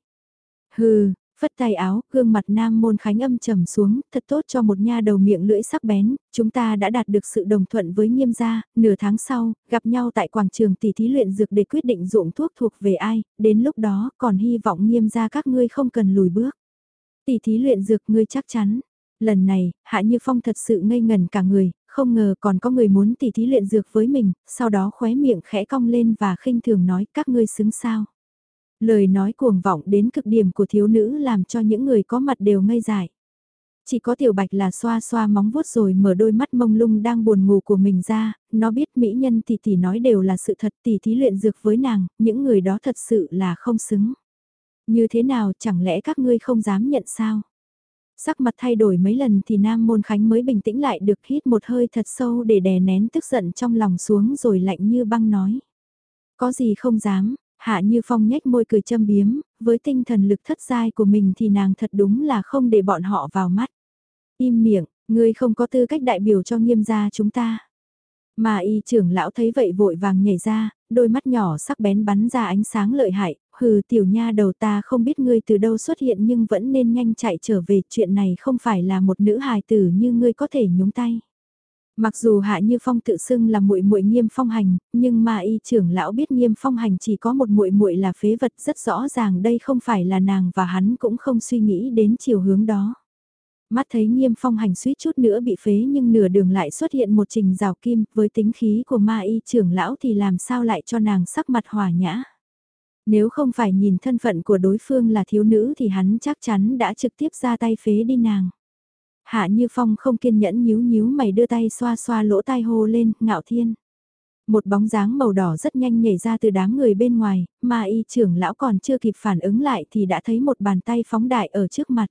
Hừ, phất tay áo, gương mặt Nam Môn Khánh âm trầm xuống, thật tốt cho một nha đầu miệng lưỡi sắc bén, chúng ta đã đạt được sự đồng thuận với Nghiêm gia, nửa tháng sau, gặp nhau tại quảng trường tỷ thí luyện dược để quyết định dụng thuốc thuộc về ai, đến lúc đó còn hy vọng Nghiêm gia các ngươi không cần lùi bước. Tỷ thí luyện dược ngươi chắc chắn. Lần này, Hạ Như Phong thật sự ngây ngần cả người, không ngờ còn có người muốn tỷ thí luyện dược với mình, sau đó khóe miệng khẽ cong lên và khinh thường nói các ngươi xứng sao. Lời nói cuồng vọng đến cực điểm của thiếu nữ làm cho những người có mặt đều ngây dại. Chỉ có Tiểu Bạch là xoa xoa móng vuốt rồi mở đôi mắt mông lung đang buồn ngủ của mình ra, nó biết mỹ nhân tỷ tỷ nói đều là sự thật, tỷ thí luyện dược với nàng, những người đó thật sự là không xứng. Như thế nào chẳng lẽ các ngươi không dám nhận sao? Sắc mặt thay đổi mấy lần thì Nam Môn Khánh mới bình tĩnh lại được, hít một hơi thật sâu để đè nén tức giận trong lòng xuống rồi lạnh như băng nói. Có gì không dám, Hạ Như Phong nhếch môi cười châm biếm, với tinh thần lực thất giai của mình thì nàng thật đúng là không để bọn họ vào mắt. Im miệng, ngươi không có tư cách đại biểu cho Nghiêm gia chúng ta. Mà y trưởng lão thấy vậy vội vàng nhảy ra, đôi mắt nhỏ sắc bén bắn ra ánh sáng lợi hại, hừ tiểu nha đầu ta không biết ngươi từ đâu xuất hiện nhưng vẫn nên nhanh chạy trở về, chuyện này không phải là một nữ hài tử như ngươi có thể nhúng tay. Mặc dù Hạ Như Phong tự xưng là muội muội Nghiêm Phong Hành, nhưng mà y trưởng lão biết Nghiêm Phong Hành chỉ có một muội muội là phế vật, rất rõ ràng đây không phải là nàng và hắn cũng không suy nghĩ đến chiều hướng đó. Mắt thấy Nghiêm Phong Hành suýt chút nữa bị phế nhưng nửa đường lại xuất hiện một trình rào kim, với tính khí của ma y trưởng lão thì làm sao lại cho nàng sắc mặt hòa nhã. Nếu không phải nhìn thân phận của đối phương là thiếu nữ thì hắn chắc chắn đã trực tiếp ra tay phế đi nàng. Hạ Như Phong không kiên nhẫn nhíu nhíu mày đưa tay xoa xoa lỗ tai hô lên, Ngạo Thiên. Một bóng dáng màu đỏ rất nhanh nhảy ra từ đám người bên ngoài, ma y trưởng lão còn chưa kịp phản ứng lại thì đã thấy một bàn tay phóng đại ở trước mặt.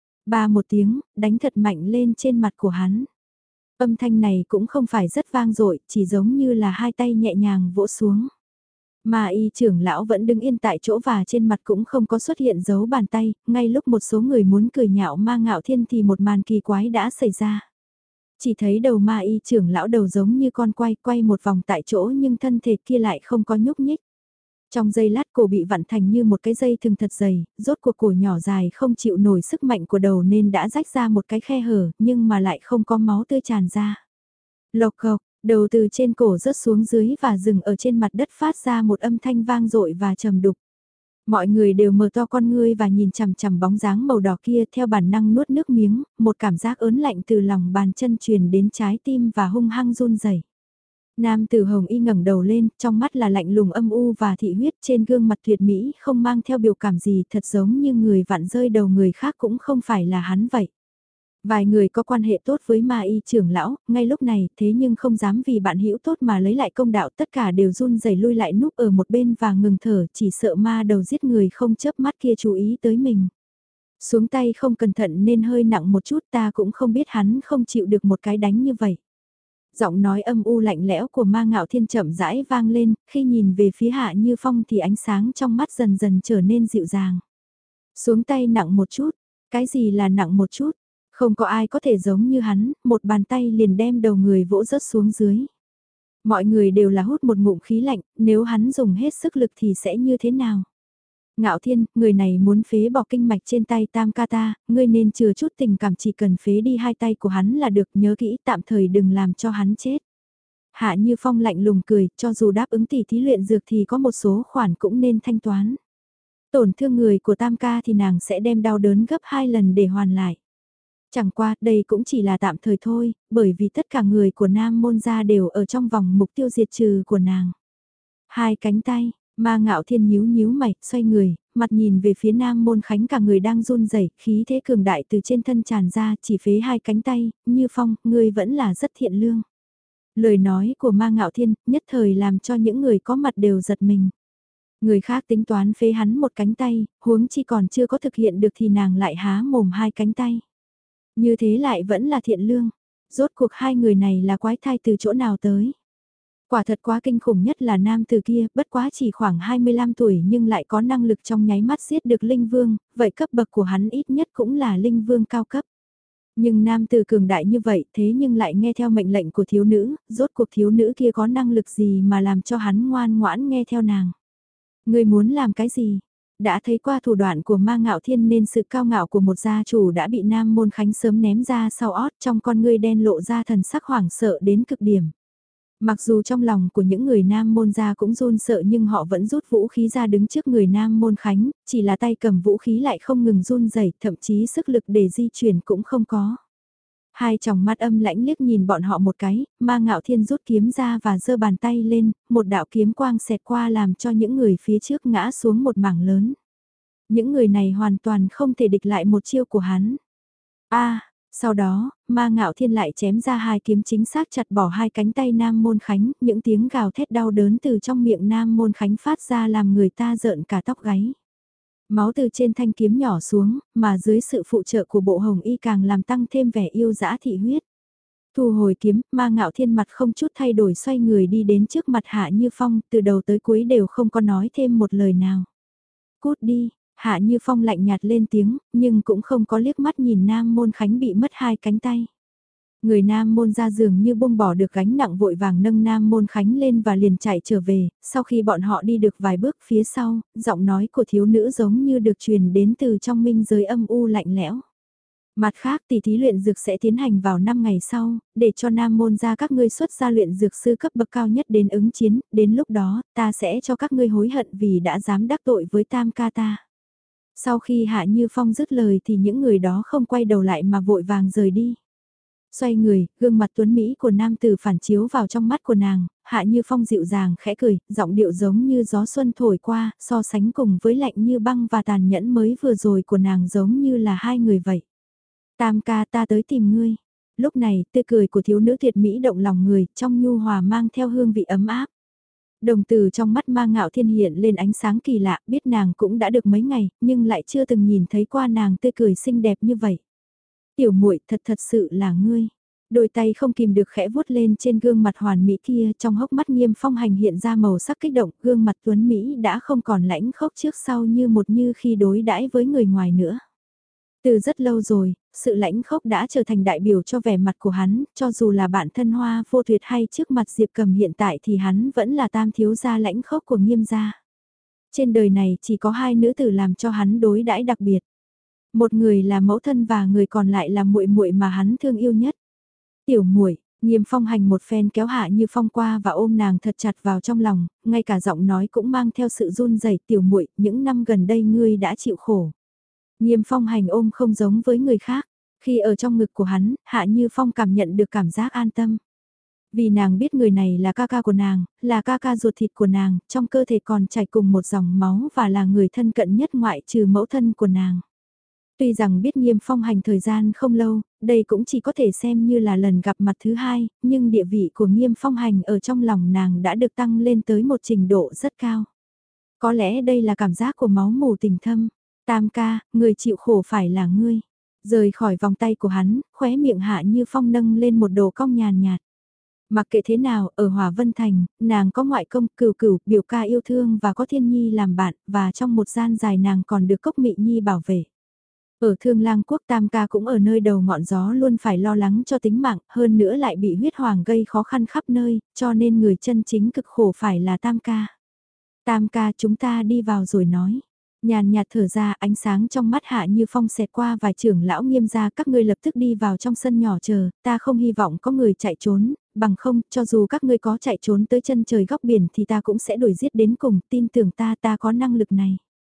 Ba một tiếng, đánh thật mạnh lên trên mặt của hắn. Âm thanh này cũng không phải rất vang dội, chỉ giống như là hai tay nhẹ nhàng vỗ xuống. Mà y trưởng lão vẫn đứng yên tại chỗ và trên mặt cũng không có xuất hiện dấu bàn tay, ngay lúc một số người muốn cười nhạo ma Ngạo Thiên thì một màn kỳ quái đã xảy ra. Chỉ thấy đầu ma y trưởng lão đầu giống như con quay quay một vòng tại chỗ nhưng thân thể kia lại không có nhúc nhích. Trong giây lát cổ bị vặn thành như một cái dây thừng thật dày, rốt cuộc cổ nhỏ dài không chịu nổi sức mạnh của đầu nên đã rách ra một cái khe hở nhưng mà lại không có máu tươi tràn ra. Lộc cộc, đầu từ trên cổ rớt xuống dưới và dừng ở trên mặt đất phát ra một âm thanh vang dội và trầm đục. Mọi người đều mở to con ngươi và nhìn chằm chằm bóng dáng màu đỏ kia theo bản năng nuốt nước miếng, một cảm giác ớn lạnh từ lòng bàn chân truyền đến trái tim và hung hăng run rẩy. Nam tử hồng y ngẩng đầu lên, trong mắt là lạnh lùng âm u và thị huyết, trên gương mặt tuyệt mỹ không mang theo biểu cảm gì, thật giống như người vặn rơi đầu người khác cũng không phải là hắn vậy. Vài người có quan hệ tốt với ma y trưởng lão, ngay lúc này thế nhưng không dám vì bạn hữu tốt mà lấy lại công đạo, tất cả đều run rẩy lui lại núp ở một bên và ngừng thở, chỉ sợ ma đầu giết người không chớp mắt kia chú ý tới mình. Xuống tay không cẩn thận nên hơi nặng một chút, ta cũng không biết hắn không chịu được một cái đánh như vậy. Giọng nói âm u lạnh lẽo của ma Ngạo Thiên chậm rãi vang lên, khi nhìn về phía Hạ Như Phong thì ánh sáng trong mắt dần dần trở nên dịu dàng. Xuống tay nặng một chút, cái gì là nặng một chút? Không có ai có thể giống như hắn, một bàn tay liền đem đầu người vỗ rớt xuống dưới. Mọi người đều là hút một ngụm khí lạnh, nếu hắn dùng hết sức lực thì sẽ như thế nào? Ngạo Thiên, người này muốn phế bỏ kinh mạch trên tay Tam Ca ta, ngươi nên chừa chút tình cảm, chỉ cần phế đi hai tay của hắn là được, nhớ kỹ tạm thời đừng làm cho hắn chết. Hạ Như Phong lạnh lùng cười, cho dù đáp ứng tỷ thí luyện dược thì có một số khoản cũng nên thanh toán. Tổn thương người của Tam Ca thì nàng sẽ đem đau đớn gấp hai lần để hoàn lại. Chẳng qua, đây cũng chỉ là tạm thời thôi, bởi vì tất cả người của Nam Môn gia đều ở trong vòng mục tiêu diệt trừ của nàng. Hai cánh tay, ma Ngạo Thiên nhíu nhíu mày, xoay người, mặt nhìn về phía Nam Môn Khánh, cả người đang run rẩy, khí thế cường đại từ trên thân tràn ra, chỉ phế hai cánh tay, Như Phong, ngươi vẫn là rất thiện lương. Lời nói của ma Ngạo Thiên, nhất thời làm cho những người có mặt đều giật mình. Người khác tính toán phế hắn một cánh tay, huống chi còn chưa có thực hiện được thì nàng lại há mồm hai cánh tay. Như thế lại vẫn là thiện lương. Rốt cuộc hai người này là quái thai từ chỗ nào tới. Quả thật quá kinh khủng, nhất là nam từ kia, bất quá chỉ khoảng hai mươi lăm tuổi nhưng lại có năng lực trong nháy mắt giết được linh vương, vậy cấp bậc của hắn ít nhất cũng là linh vương cao cấp. Nhưng nam tử cường đại như vậy thế nhưng lại nghe theo mệnh lệnh của thiếu nữ, rốt cuộc thiếu nữ kia có năng lực gì mà làm cho hắn ngoan ngoãn nghe theo nàng. Ngươi muốn làm cái gì? Đã thấy qua thủ đoạn của Ma Ngạo Thiên nên sự cao ngạo của một gia chủ đã bị Nam Môn Khánh sớm ném ra sau ót, trong con ngươi đen lộ ra thần sắc hoảng sợ đến cực điểm. Mặc dù trong lòng của những người Nam Môn gia cũng run sợ nhưng họ vẫn rút vũ khí ra đứng trước người Nam Môn Khánh, chỉ là tay cầm vũ khí lại không ngừng run rẩy, thậm chí sức lực để di chuyển cũng không có. Hai tròng mắt âm lãnh liếc nhìn bọn họ một cái, Ma Ngạo Thiên rút kiếm ra và giơ bàn tay lên, một đạo kiếm quang xẹt qua làm cho những người phía trước ngã xuống một mảng lớn. Những người này hoàn toàn không thể địch lại một chiêu của hắn. A, sau đó, Ma Ngạo Thiên lại chém ra hai kiếm chính xác chặt bỏ hai cánh tay Nam Môn Khánh, những tiếng gào thét đau đớn từ trong miệng Nam Môn Khánh phát ra làm người ta rợn cả tóc gáy. Máu từ trên thanh kiếm nhỏ xuống, mà dưới sự phụ trợ của bộ hồng y càng làm tăng thêm vẻ yêu dã thị huyết. Thu hồi kiếm, Ma Ngạo Thiên mặt không chút thay đổi xoay người đi đến trước mặt Hạ Như Phong, từ đầu tới cuối đều không có nói thêm một lời nào. Cút đi, Hạ Như Phong lạnh nhạt lên tiếng, nhưng cũng không có liếc mắt nhìn Nam Môn Khánh bị mất hai cánh tay. Người Nam Môn ra giường như buông bỏ được gánh nặng vội vàng nâng Nam Môn Khánh lên và liền chạy trở về, sau khi bọn họ đi được vài bước phía sau, giọng nói của thiếu nữ giống như được truyền đến từ trong minh giới âm u lạnh lẽo. Mặt khác tỷ thí luyện dược sẽ tiến hành vào năm ngày sau, để cho Nam Môn ra các ngươi xuất ra luyện dược sư cấp bậc cao nhất đến ứng chiến, đến lúc đó ta sẽ cho các ngươi hối hận vì đã dám đắc tội với Tam ca ta. Sau khi Hạ Như Phong dứt lời thì những người đó không quay đầu lại mà vội vàng rời đi. Xoay người, gương mặt tuấn Mỹ của nam tử phản chiếu vào trong mắt của nàng, Hạ Như Phong dịu dàng khẽ cười, giọng điệu giống như gió xuân thổi qua, so sánh cùng với lạnh như băng và tàn nhẫn mới vừa rồi của nàng giống như là hai người vậy. Tam ca ta tới tìm ngươi. Lúc này, tươi cười của thiếu nữ tuyệt mỹ động lòng người, trong nhu hòa mang theo hương vị ấm áp. Đồng tử trong mắt Ma Ngạo Thiên hiện lên ánh sáng kỳ lạ, biết nàng cũng đã được mấy ngày, nhưng lại chưa từng nhìn thấy qua nàng tươi cười xinh đẹp như vậy. Tiểu muội thật thật sự là ngươi. Đôi tay không kìm được khẽ vuốt lên trên gương mặt hoàn mỹ kia, trong hốc mắt Nghiêm Phong Hành hiện ra màu sắc kích động, gương mặt tuấn Mỹ đã không còn lãnh khốc trước sau như một như khi đối đãi với người ngoài nữa. Từ rất lâu rồi, sự lãnh khốc đã trở thành đại biểu cho vẻ mặt của hắn, cho dù là bạn thân Hoa Vô Tuyệt hay trước mặt Diệp Cầm hiện tại thì hắn vẫn là tam thiếu gia lãnh khốc của Nghiêm gia. Trên đời này chỉ có hai nữ tử làm cho hắn đối đãi đặc biệt. Một người là mẫu thân và người còn lại là muội muội mà hắn thương yêu nhất. Tiểu muội, Nghiêm Phong Hành một phen kéo Hạ Như Phong qua và ôm nàng thật chặt vào trong lòng, ngay cả giọng nói cũng mang theo sự run rẩy. Tiểu muội, những năm gần đây ngươi đã chịu khổ. Nghiêm Phong Hành ôm không giống với người khác, khi ở trong ngực của hắn, Hạ Như Phong cảm nhận được cảm giác an tâm. Vì nàng biết người này là ca ca của nàng, là ca ca ruột thịt của nàng, trong cơ thể còn chảy cùng một dòng máu và là người thân cận nhất ngoại trừ mẫu thân của nàng. Tuy rằng biết Nghiêm Phong Hành thời gian không lâu, đây cũng chỉ có thể xem như là lần gặp mặt thứ hai, nhưng địa vị của Nghiêm Phong Hành ở trong lòng nàng đã được tăng lên tới một trình độ rất cao. Có lẽ đây là cảm giác của máu mù tình thâm. Tam ca, người chịu khổ phải là ngươi. Rời khỏi vòng tay của hắn, khóe miệng Hạ Như Phong nâng lên một đồ cong nhàn nhạt. Mặc kệ thế nào, ở Hòa Vân Thành, nàng có ngoại công, cửu cửu, biểu ca yêu thương và có Thiên Nhi làm bạn, và trong một gian dài nàng còn được Cốc Mị Nhi bảo vệ. Ở Thương Lang Quốc Tam ca cũng ở nơi đầu ngọn gió luôn phải lo lắng cho tính mạng, hơn nữa lại bị huyết hoàng gây khó khăn khắp nơi, cho nên người chân chính cực khổ phải là Tam ca. Tam ca chúng ta đi vào rồi nói. Nhàn nhạt thở ra ánh sáng trong mắt Hạ Như Phong xẹt qua vài trưởng lão Nghiêm gia các ngươi lập tức đi vào trong sân nhỏ chờ, ta không hy vọng có người chạy trốn, bằng không, cho dù các ngươi có chạy trốn tới chân trời góc biển thì ta cũng sẽ đuổi giết đến cùng, tin tưởng ta ta có năng lực này.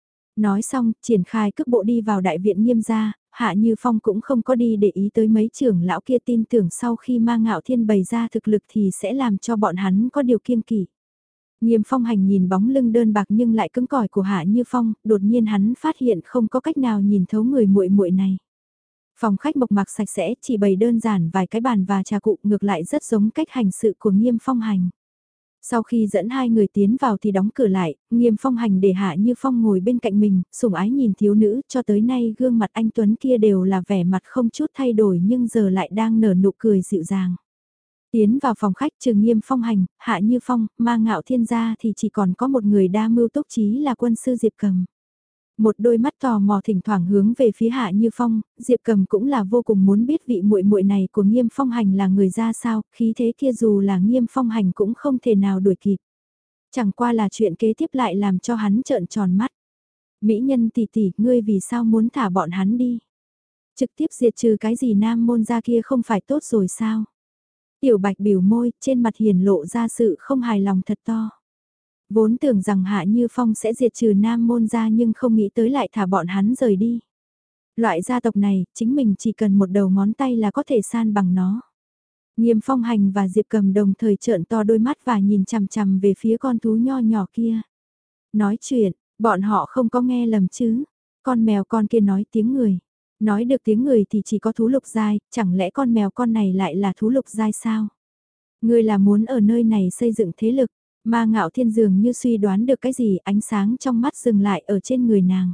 Nói xong, triển khai cước bộ đi vào đại viện Nghiêm gia, Hạ Như Phong cũng không có đi để ý tới mấy trưởng lão kia, tin tưởng sau khi Ma Ngạo Thiên bày ra thực lực thì sẽ làm cho bọn hắn có điều kiêng kỵ. Nghiêm Phong Hành nhìn bóng lưng đơn bạc nhưng lại cứng cỏi của Hạ Như Phong, đột nhiên hắn phát hiện không có cách nào nhìn thấu người muội muội này. Phòng khách mộc mạc sạch sẽ, chỉ bày đơn giản vài cái bàn và trà cụ, ngược lại rất giống cách hành sự của Nghiêm Phong Hành. Sau khi dẫn hai người tiến vào thì đóng cửa lại, Nghiêm Phong Hành để Hạ Như Phong ngồi bên cạnh mình, sủng ái nhìn thiếu nữ, cho tới nay gương mặt anh Tuấn kia đều là vẻ mặt không chút thay đổi nhưng giờ lại đang nở nụ cười dịu dàng. Tiến vào phòng khách trừ Nghiêm Phong Hành, Hạ Như Phong, Ma Ngạo Thiên gia thì chỉ còn có một người đa mưu túc trí là quân sư Diệp Cầm. Một đôi mắt tò mò thỉnh thoảng hướng về phía Hạ Như Phong, Diệp Cầm cũng là vô cùng muốn biết vị muội muội này của Nghiêm Phong Hành là người ra sao, khí thế kia dù là Nghiêm Phong Hành cũng không thể nào đuổi kịp. Chẳng qua là chuyện kế tiếp lại làm cho hắn trợn tròn mắt. Mỹ nhân tỷ tỷ, ngươi vì sao muốn thả bọn hắn đi? Trực tiếp diệt trừ cái gì nam môn ra kia không phải tốt rồi sao? Tiểu Bạch biểu môi, trên mặt hiền lộ ra sự không hài lòng thật to. Vốn tưởng rằng Hạ Như Phong sẽ diệt trừ nam môn ra nhưng không nghĩ tới lại thả bọn hắn rời đi. Loại gia tộc này, chính mình chỉ cần một đầu ngón tay là có thể san bằng nó. Nghiêm Phong Hành và Diệp Cầm đồng thời trợn to đôi mắt và nhìn chằm chằm về phía con thú nho nhỏ kia. Nói chuyện, bọn họ không có nghe lầm chứ. Con mèo con kia nói tiếng người. Nói được tiếng người thì chỉ có thú lục giai, chẳng lẽ con mèo con này lại là thú lục giai sao? Ngươi là muốn ở nơi này xây dựng thế lực, mà Ngạo Thiên dường như suy đoán được cái gì, ánh sáng trong mắt dừng lại ở trên người nàng.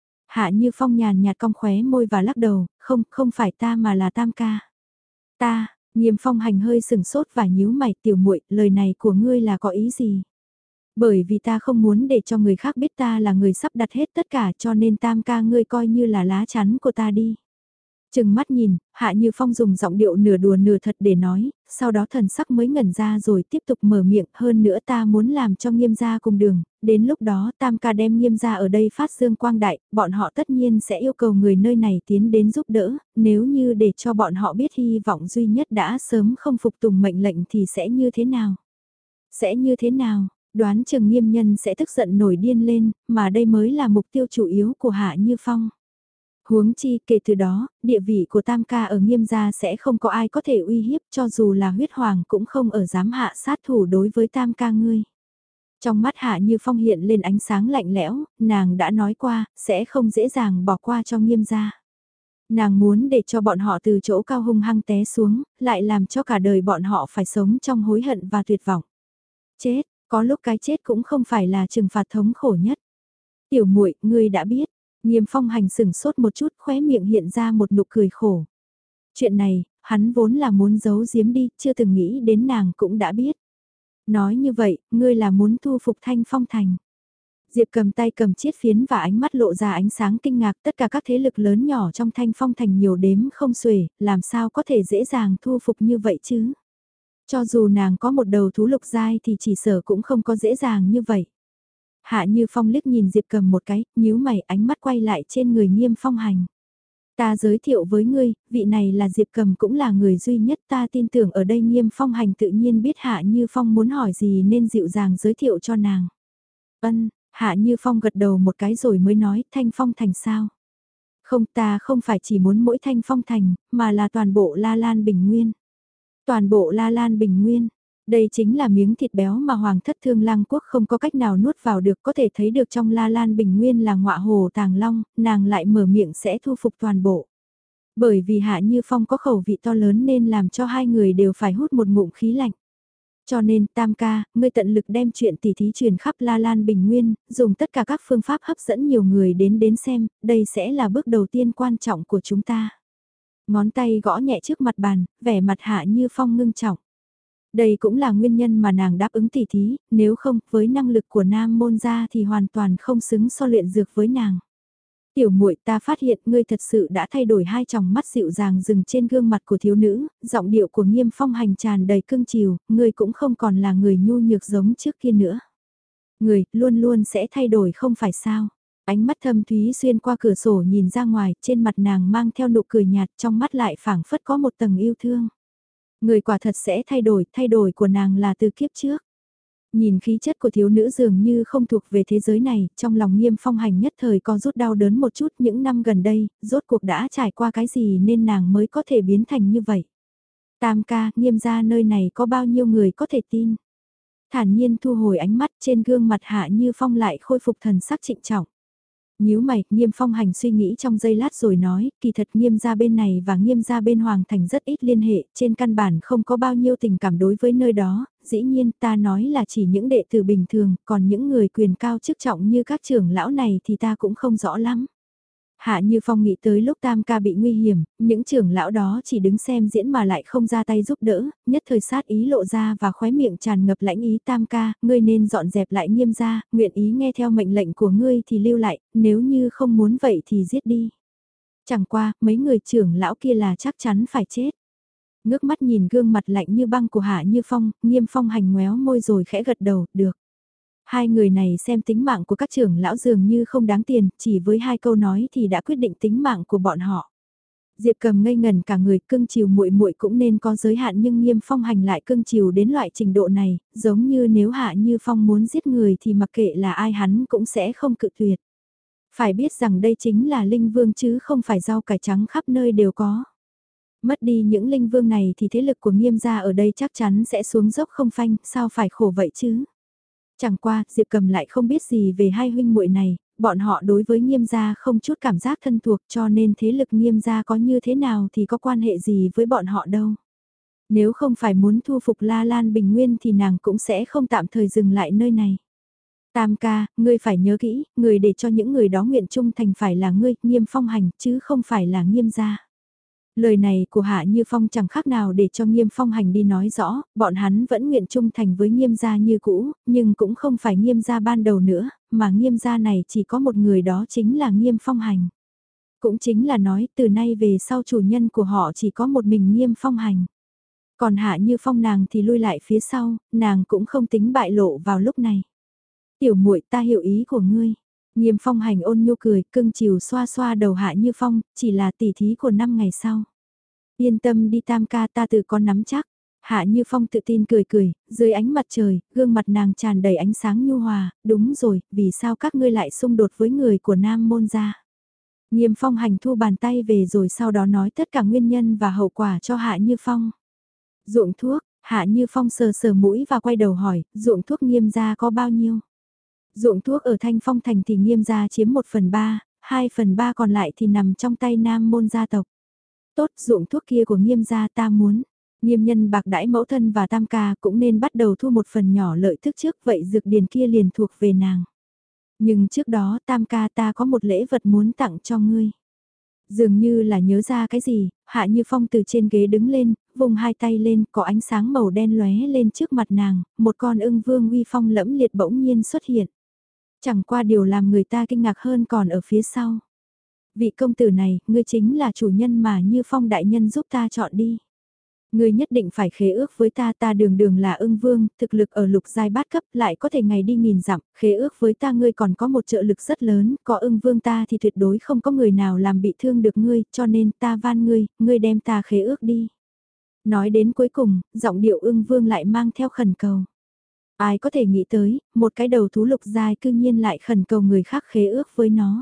Hạ Như Phong nhàn nhạt cong khóe môi và lắc đầu, không, không phải ta mà là Tam ca. Ta, Nghiêm Phong Hành hơi sừng sốt và nhíu mày, tiểu muội, lời này của ngươi là có ý gì? Bởi vì ta không muốn để cho người khác biết ta là người sắp đặt hết tất cả cho nên Tam ca ngươi coi như là lá chắn của ta đi. Chừng mắt nhìn, Hạ Như Phong dùng giọng điệu nửa đùa nửa thật để nói, sau đó thần sắc mới ngẩn ra rồi tiếp tục mở miệng, hơn nữa ta muốn làm cho Nghiêm gia cùng đường, đến lúc đó Tam ca đem Nghiêm gia ở đây phát dương quang đại, bọn họ tất nhiên sẽ yêu cầu người nơi này tiến đến giúp đỡ, nếu như để cho bọn họ biết hy vọng duy nhất đã sớm không phục tùng mệnh lệnh thì sẽ như thế nào? Sẽ như thế nào? Đoán chừng Nghiêm nhân sẽ tức giận nổi điên lên, mà đây mới là mục tiêu chủ yếu của Hạ Như Phong. Huống chi kể từ đó, địa vị của Tam ca ở Nghiêm gia sẽ không có ai có thể uy hiếp cho dù là huyết hoàng cũng không ở dám hạ sát thủ đối với Tam ca ngươi. Trong mắt Hạ Như Phong hiện lên ánh sáng lạnh lẽo, nàng đã nói qua, sẽ không dễ dàng bỏ qua cho Nghiêm gia. Nàng muốn để cho bọn họ từ chỗ cao hung hăng té xuống, lại làm cho cả đời bọn họ phải sống trong hối hận và tuyệt vọng. Chết, có lúc cái chết cũng không phải là trừng phạt thống khổ nhất. Tiểu muội, ngươi đã biết. Nghiêm Phong Hành sừng sốt một chút, khóe miệng hiện ra một nụ cười khổ. Chuyện này, hắn vốn là muốn giấu giếm đi, chưa từng nghĩ đến nàng cũng đã biết. Nói như vậy, ngươi là muốn thu phục Thanh Phong Thành. Diệp cầm tay cầm chiết phiến và ánh mắt lộ ra ánh sáng kinh ngạc, tất cả các thế lực lớn nhỏ trong Thanh Phong Thành nhiều đếm không xuể, làm sao có thể dễ dàng thu phục như vậy chứ? Cho dù nàng có một đầu thú lục giai thì chỉ sở cũng không có dễ dàng như vậy. Hạ Như Phong liếc nhìn Diệp Cầm một cái, nhíu mày, ánh mắt quay lại trên người Nghiêm Phong Hành. Ta giới thiệu với ngươi, vị này là Diệp Cầm cũng là người duy nhất ta tin tưởng ở đây. Nghiêm Phong Hành tự nhiên biết Hạ Như Phong muốn hỏi gì nên dịu dàng giới thiệu cho nàng. Ân, Hạ Như Phong gật đầu một cái rồi mới nói, Thanh Phong Thành sao? Không, ta không phải chỉ muốn mỗi Thanh Phong Thành, mà là toàn bộ La Lan Bình Nguyên. Toàn bộ La Lan Bình Nguyên. Đây chính là miếng thịt béo mà Hoàng thất Thương Lang Quốc không có cách nào nuốt vào được, có thể thấy được trong La Lan Bình Nguyên là ngọa hồ tàng long, nàng lại mở miệng sẽ thu phục toàn bộ. Bởi vì Hạ Như Phong có khẩu vị to lớn nên làm cho hai người đều phải hút một ngụm khí lạnh. Cho nên Tam ca, ngươi tận lực đem chuyện tỉ thí truyền khắp La Lan Bình Nguyên, dùng tất cả các phương pháp hấp dẫn nhiều người đến đến xem, đây sẽ là bước đầu tiên quan trọng của chúng ta. Ngón tay gõ nhẹ trước mặt bàn, vẻ mặt Hạ Như Phong ngưng trọng. Đây cũng là nguyên nhân mà nàng đáp ứng tỉ thí, nếu không, với năng lực của nam môn gia thì hoàn toàn không xứng so luyện dược với nàng. Tiểu muội, ta phát hiện ngươi thật sự đã thay đổi hai tròng mắt dịu dàng dừng trên gương mặt của thiếu nữ, giọng điệu của Nghiêm Phong Hành tràn đầy cưng chiều, ngươi cũng không còn là người nhu nhược giống trước kia nữa. Người, luôn luôn sẽ thay đổi không phải sao. Ánh mắt thâm thúy xuyên qua cửa sổ nhìn ra ngoài, trên mặt nàng mang theo nụ cười nhạt, trong mắt lại phảng phất có một tầng yêu thương. Người quả thật sẽ thay đổi, thay đổi của nàng là từ kiếp trước. Nhìn khí chất của thiếu nữ dường như không thuộc về thế giới này, trong lòng Nghiêm Phong Hành nhất thời có rút đau đớn một chút. Những năm gần đây, rốt cuộc đã trải qua cái gì nên nàng mới có thể biến thành như vậy. Tam ca, Nghiêm gia nơi này có bao nhiêu người có thể tin. Thản nhiên thu hồi ánh mắt, trên gương mặt Hạ Như Phong lại khôi phục thần sắc trịnh trọng. Nhíu mày, Nghiêm Phong Hành suy nghĩ trong giây lát rồi nói, kỳ thật Nghiêm gia bên này và Nghiêm gia bên Hoàng Thành rất ít liên hệ, trên căn bản không có bao nhiêu tình cảm đối với nơi đó, dĩ nhiên ta nói là chỉ những đệ tử bình thường, còn những người quyền cao chức trọng như các trưởng lão này thì ta cũng không rõ lắm. Hạ Như Phong nghĩ tới lúc Tam ca bị nguy hiểm, những trưởng lão đó chỉ đứng xem diễn mà lại không ra tay giúp đỡ, nhất thời sát ý lộ ra và khóe miệng tràn ngập lãnh ý. Tam ca, ngươi nên dọn dẹp lại Nghiêm gia, nguyện ý nghe theo mệnh lệnh của ngươi thì lưu lại, nếu như không muốn vậy thì giết đi. Chẳng qua, mấy người trưởng lão kia là chắc chắn phải chết. Ngước mắt nhìn gương mặt lạnh như băng của Hạ Như Phong, Nghiêm Phong Hành ngoéo môi rồi khẽ gật đầu, được. Hai người này xem tính mạng của các trưởng lão dường như không đáng tiền, chỉ với hai câu nói thì đã quyết định tính mạng của bọn họ. Diệp Cầm ngây ngần cả người, cưng chiều muội muội cũng nên có giới hạn, nhưng Nghiêm Phong Hành lại cưng chiều đến loại trình độ này, giống như nếu Hạ Như Phong muốn giết người thì mặc kệ là ai hắn cũng sẽ không cự tuyệt. Phải biết rằng đây chính là linh vương chứ không phải rau cải trắng khắp nơi đều có. Mất đi những linh vương này thì thế lực của Nghiêm gia ở đây chắc chắn sẽ xuống dốc không phanh, sao phải khổ vậy chứ? Chẳng qua, Diệp Cầm lại không biết gì về hai huynh muội này, bọn họ đối với Nghiêm gia không chút cảm giác thân thuộc, cho nên thế lực Nghiêm gia có như thế nào thì có quan hệ gì với bọn họ đâu. Nếu không phải muốn thu phục La Lan Bình Nguyên thì nàng cũng sẽ không tạm thời dừng lại nơi này. Tam ca, ngươi phải nhớ kỹ, người để cho những người đó nguyện trung thành phải là ngươi, Nghiêm Phong Hành, chứ không phải là Nghiêm gia. Lời này của Hạ Như Phong chẳng khác nào để cho Nghiêm Phong Hành đi nói rõ, bọn hắn vẫn nguyện trung thành với Nghiêm gia như cũ, nhưng cũng không phải Nghiêm gia ban đầu nữa, mà Nghiêm gia này chỉ có một người, đó chính là Nghiêm Phong Hành. Cũng chính là nói từ nay về sau chủ nhân của họ chỉ có một mình Nghiêm Phong Hành. Còn Hạ Như Phong nàng thì lui lại phía sau, nàng cũng không tính bại lộ vào lúc này. Tiểu muội, ta hiểu ý của ngươi. Nghiêm Phong Hành ôn nhu cười, cưng chiều xoa xoa đầu Hạ Như Phong, chỉ là tỉ thí của năm ngày sau. Yên tâm đi Tam ca, ta tự có nắm chắc. Hạ Như Phong tự tin cười cười, dưới ánh mặt trời, gương mặt nàng tràn đầy ánh sáng nhu hòa, đúng rồi, vì sao các ngươi lại xung đột với người của Nam Môn gia? Nghiêm Phong Hành thu bàn tay về rồi sau đó nói tất cả nguyên nhân và hậu quả cho Hạ Như Phong. Ruộng thuốc, Hạ Như Phong sờ sờ mũi và quay đầu hỏi, ruộng thuốc Nghiêm gia có bao nhiêu? Ruộng thuốc ở Thanh Phong Thành thì Nghiêm gia chiếm một phần ba, hai phần ba còn lại thì nằm trong tay Nam Môn gia tộc. Tốt, ruộng thuốc kia của Nghiêm gia ta muốn. Nghiêm nhân bạc đãi mẫu thân và Tam ca cũng nên bắt đầu thu một phần nhỏ lợi tức trước, vậy dược điền kia liền thuộc về nàng. Nhưng trước đó Tam ca, ta có một lễ vật muốn tặng cho ngươi. Dường như là nhớ ra cái gì, Hạ Như Phong từ trên ghế đứng lên, vùng hai tay lên, có ánh sáng màu đen lóe lên trước mặt nàng, một con ưng vương uy phong lẫm liệt bỗng nhiên xuất hiện. Chẳng qua điều làm người ta kinh ngạc hơn còn ở phía sau. Vị công tử này, ngươi chính là chủ nhân mà Như Phong đại nhân giúp ta chọn đi. Ngươi nhất định phải khế ước với ta, ta đường đường là ưng vương, thực lực ở lục giai bát cấp lại có thể ngày đi nghìn dặm, khế ước với ta ngươi còn có một trợ lực rất lớn, có ưng vương ta thì tuyệt đối không có người nào làm bị thương được ngươi, cho nên ta van ngươi, ngươi đem ta khế ước đi. Nói đến cuối cùng, giọng điệu ưng vương lại mang theo khẩn cầu. Ai có thể nghĩ tới, một cái đầu thú lục giai cư nhiên lại khẩn cầu người khác khế ước với nó.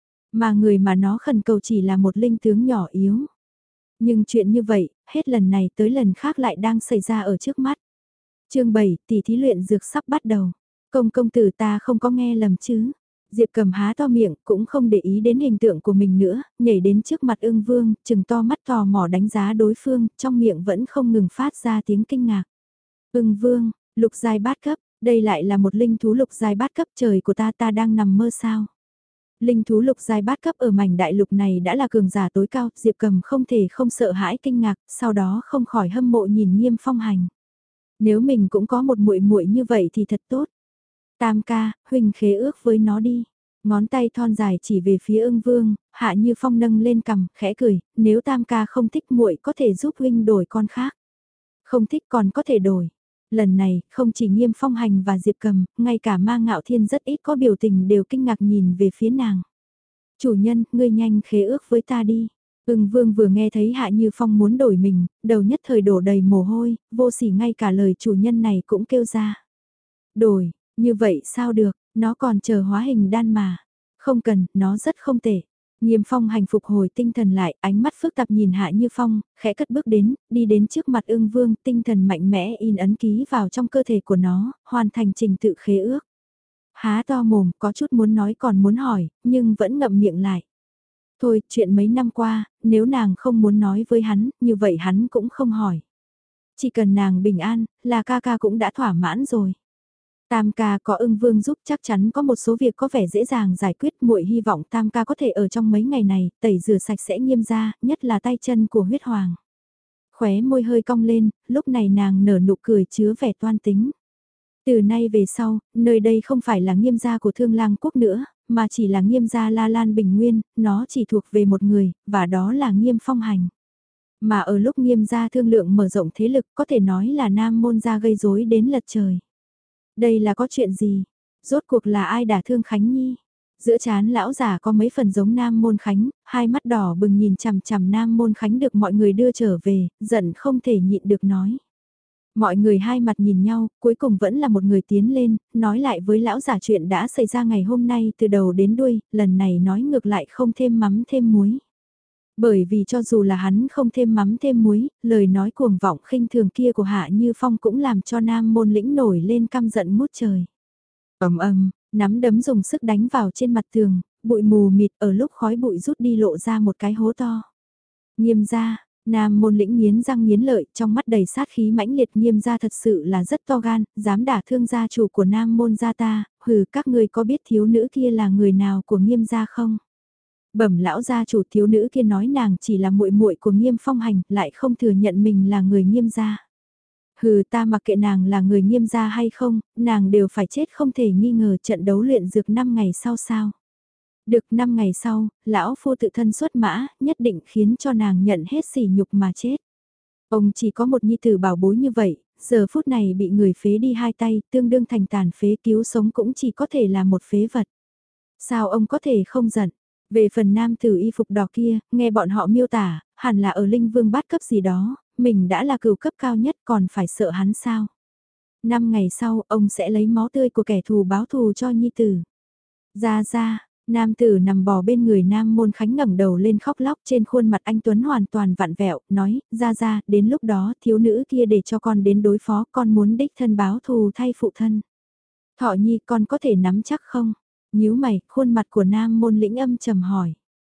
Mà người mà nó khẩn cầu chỉ là một linh tướng nhỏ yếu. Nhưng chuyện như vậy, hết lần này tới lần khác lại đang xảy ra ở trước mắt. chương bảy, tỷ thí luyện dược sắp bắt đầu. Công công tử, ta không có nghe lầm chứ. Diệp Cầm há to miệng, cũng không để ý đến hình tượng của mình nữa, nhảy đến trước mặt ưng vương, chừng to mắt tò mò đánh giá đối phương, trong miệng vẫn không ngừng phát ra tiếng kinh ngạc. Ưng vương, lục giai bát cấp, đây lại là một linh thú lục giai bát cấp, trời của ta, ta đang nằm mơ sao. Linh thú lục giai bát cấp ở mảnh đại lục này đã là cường giả tối cao, Diệp Cầm không thể không sợ hãi kinh ngạc, sau đó không khỏi hâm mộ nhìn Nghiêm Phong Hành. Nếu mình cũng có một muội muội như vậy thì thật tốt. Tam ca, huynh khế ước với nó đi. Ngón tay thon dài chỉ về phía ưng vương, Hạ Như Phong nâng lên cằm, khẽ cười, nếu Tam ca không thích muội có thể giúp huynh đổi con khác. Không thích còn có thể đổi. Lần này, không chỉ Nghiêm Phong Hành và Diệp Cầm, ngay cả Ma Ngạo Thiên rất ít có biểu tình đều kinh ngạc nhìn về phía nàng. Chủ nhân, ngươi nhanh khế ước với ta đi. Ưng vương vừa nghe thấy Hạ Như Phong muốn đổi mình, đầu nhất thời đổ đầy mồ hôi, vô sỉ ngay cả lời chủ nhân này cũng kêu ra. Đổi, như vậy sao được, nó còn chờ hóa hình đan mà. Không cần, nó rất không tệ. Nghiêm Phong Hành phục hồi tinh thần lại, ánh mắt phức tạp nhìn Hạ Như Phong, khẽ cất bước đến, đi đến trước mặt ưng vương, tinh thần mạnh mẽ in ấn ký vào trong cơ thể của nó, hoàn thành trình tự khế ước. Há to mồm, có chút muốn nói còn muốn hỏi, nhưng vẫn ngậm miệng lại. Thôi, chuyện mấy năm qua, nếu nàng không muốn nói với hắn, như vậy hắn cũng không hỏi. Chỉ cần nàng bình an, là ca ca cũng đã thỏa mãn rồi. Tam ca có ưng vương giúp chắc chắn có một số việc có vẻ dễ dàng giải quyết, muội hy vọng tam ca có thể ở trong mấy ngày này, tẩy rửa sạch sẽ Nghiêm gia, nhất là tay chân của huyết hoàng. Khóe môi hơi cong lên, lúc này nàng nở nụ cười chứa vẻ toan tính. Từ nay về sau, nơi đây không phải là Nghiêm gia của Thương Lang Quốc nữa, mà chỉ là Nghiêm gia La Lan Bình Nguyên, nó chỉ thuộc về một người, và đó là Nghiêm Phong Hành. Mà ở lúc Nghiêm gia thương lượng mở rộng thế lực, có thể nói là Nam môn gia gây rối đến lật trời. Đây là có chuyện gì? Rốt cuộc là ai đả thương Khánh Nhi? Giữa chán lão già có mấy phần giống Nam Môn Khánh, hai mắt đỏ bừng nhìn chằm chằm Nam Môn Khánh được mọi người đưa trở về, giận không thể nhịn được nói. Mọi người hai mặt nhìn nhau, cuối cùng vẫn là một người tiến lên, nói lại với lão già chuyện đã xảy ra ngày hôm nay từ đầu đến đuôi, lần này nói ngược lại không thêm mắm thêm muối. Bởi vì cho dù là hắn không thêm mắm thêm muối, lời nói cuồng vọng khinh thường kia của Hạ Như Phong cũng làm cho Nam Môn Lĩnh nổi lên căm giận ngút trời. Ầm ầm, nắm đấm dùng sức đánh vào trên mặt tường, bụi mù mịt ở lúc khói bụi rút đi lộ ra một cái hố to. Nghiêm gia, Nam Môn Lĩnh nghiến răng nghiến lợi, trong mắt đầy sát khí mãnh liệt. Nghiêm gia thật sự là rất to gan, dám đả thương gia chủ của Nam Môn gia ta, hừ, các ngươi có biết thiếu nữ kia là người nào của Nghiêm gia không? Bẩm lão gia chủ, thiếu nữ kia nói nàng chỉ là muội muội của Nghiêm Phong Hành, lại không thừa nhận mình là người Nghiêm gia. Hừ, ta mặc kệ nàng là người Nghiêm gia hay không, nàng đều phải chết không thể nghi ngờ. Trận đấu luyện dược năm ngày sau sao? Được năm ngày sau, lão phu tự thân xuất mã, nhất định khiến cho nàng nhận hết sỉ nhục mà chết. Ông chỉ có một nhi tử bảo bối như vậy, giờ phút này bị người phế đi hai tay, tương đương thành tàn phế, cứu sống cũng chỉ có thể là một phế vật. Sao ông có thể không giận? Về phần nam tử y phục đỏ kia, nghe bọn họ miêu tả, hẳn là ở linh vương bát cấp gì đó, mình đã là cửu cấp cao nhất còn phải sợ hắn sao? Năm ngày sau, ông sẽ lấy máu tươi của kẻ thù báo thù cho nhi tử. Ra ra, nam tử nằm bò bên người Nam Môn Khánh ngẩng đầu lên khóc lóc, trên khuôn mặt anh Tuấn hoàn toàn vặn vẹo, nói, ra ra, đến lúc đó thiếu nữ kia để cho con đến đối phó, con muốn đích thân báo thù thay phụ thân. Thọ nhi, con có thể nắm chắc không? Nhíu mày, khuôn mặt của Nam Môn Lĩnh âm trầm hỏi.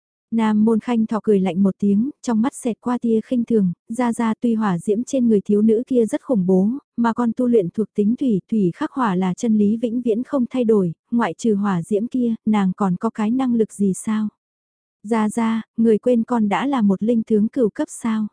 Nam Môn Khanh thọ cười lạnh một tiếng, trong mắt xẹt qua tia khinh thường, ra ra tuy hỏa diễm trên người thiếu nữ kia rất khủng bố, mà con tu luyện thuộc tính thủy, thủy khắc hỏa là chân lý vĩnh viễn không thay đổi, ngoại trừ hỏa diễm kia, nàng còn có cái năng lực gì sao? Ra ra, người quên con đã là một linh tướng cửu cấp sao?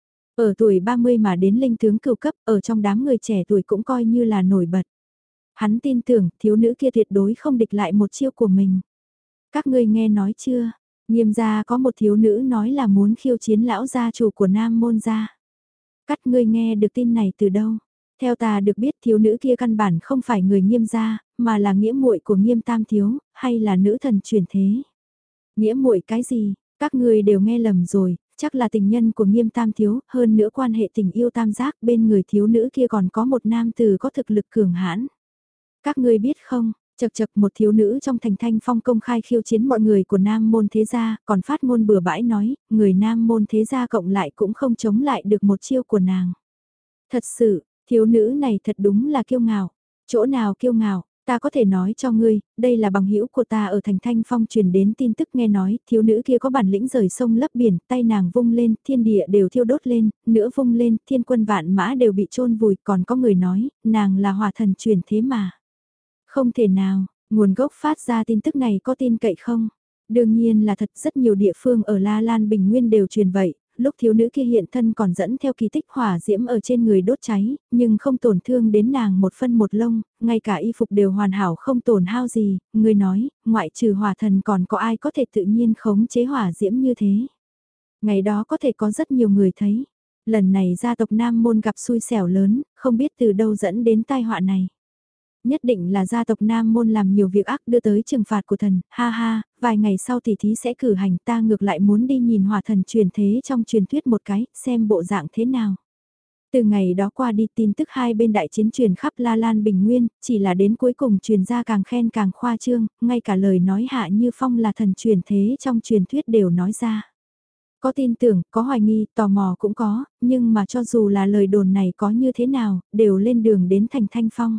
Ở tuổi ba mươi mà đến linh tướng cửu cấp, ở trong đám người trẻ tuổi cũng coi như là nổi bật. Hắn tin tưởng thiếu nữ kia tuyệt đối không địch lại một chiêu của mình. Các ngươi nghe nói chưa? Nghiêm gia có một thiếu nữ nói là muốn khiêu chiến lão gia chủ của Nam Môn gia. Các ngươi nghe được tin này từ đâu? Theo ta được biết thiếu nữ kia căn bản không phải người Nghiêm gia, mà là nghĩa muội của Nghiêm Tam thiếu, hay là nữ thần chuyển thế. Nghĩa muội cái gì? Các ngươi đều nghe lầm rồi, chắc là tình nhân của Nghiêm Tam thiếu, hơn nữa quan hệ tình yêu tam giác, bên người thiếu nữ kia còn có một nam tử có thực lực cường hãn. Các ngươi biết không? Chật chật, một thiếu nữ trong thành Thanh Phong công khai khiêu chiến mọi người của Nam Môn Thế Gia, còn phát ngôn bừa bãi nói, người Nam Môn Thế Gia cộng lại cũng không chống lại được một chiêu của nàng. Thật sự, thiếu nữ này thật đúng là kiêu ngạo. Chỗ nào kiêu ngạo, ta có thể nói cho ngươi, đây là bằng hữu của ta ở thành Thanh Phong truyền đến tin tức nghe nói, thiếu nữ kia có bản lĩnh rời sông lấp biển, tay nàng vung lên, thiên địa đều thiêu đốt lên, nữa vung lên, thiên quân vạn mã đều bị chôn vùi, còn có người nói, nàng là hỏa thần truyền thế mà. Không thể nào, nguồn gốc phát ra tin tức này có tin cậy không? Đương nhiên là thật, rất nhiều địa phương ở La Lan Bình Nguyên đều truyền vậy, lúc thiếu nữ kia hiện thân còn dẫn theo kỳ tích hỏa diễm ở trên người đốt cháy, nhưng không tổn thương đến nàng một phân một lông, ngay cả y phục đều hoàn hảo không tổn hao gì, người nói, ngoại trừ hỏa thần còn có ai có thể tự nhiên khống chế hỏa diễm như thế. Ngày đó có thể có rất nhiều người thấy, lần này gia tộc Nam Môn gặp xui xẻo lớn, không biết từ đâu dẫn đến tai họa này. Nhất định là gia tộc Nam Môn làm nhiều việc ác đưa tới trừng phạt của thần, ha ha, vài ngày sau tỷ thí sẽ cử hành, ta ngược lại muốn đi nhìn hỏa thần truyền thế trong truyền thuyết một cái, xem bộ dạng thế nào. Từ ngày đó qua đi tin tức hai bên đại chiến truyền khắp La Lan Bình Nguyên, chỉ là đến cuối cùng truyền ra càng khen càng khoa trương, ngay cả lời nói Hạ Như Phong là thần truyền thế trong truyền thuyết đều nói ra. Có tin tưởng, có hoài nghi, tò mò cũng có, nhưng mà cho dù là lời đồn này có như thế nào, đều lên đường đến thành Thanh Phong.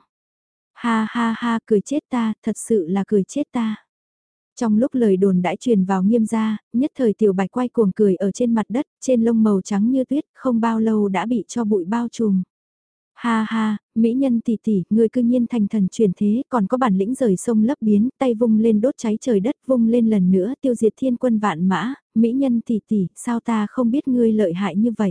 Ha ha ha, cười chết ta, thật sự là cười chết ta. Trong lúc lời đồn đãi truyền vào Nghiêm gia, nhất thời tiểu bạch quay cuồng cười ở trên mặt đất, trên lông màu trắng như tuyết, không bao lâu đã bị cho bụi bao trùm. Ha ha, mỹ nhân tỷ tỷ, người cư nhiên thành thần truyền thế, còn có bản lĩnh rời sông lấp biến, tay vung lên đốt cháy trời đất, vung lên lần nữa tiêu diệt thiên quân vạn mã, mỹ nhân tỷ tỷ, sao ta không biết ngươi lợi hại như vậy.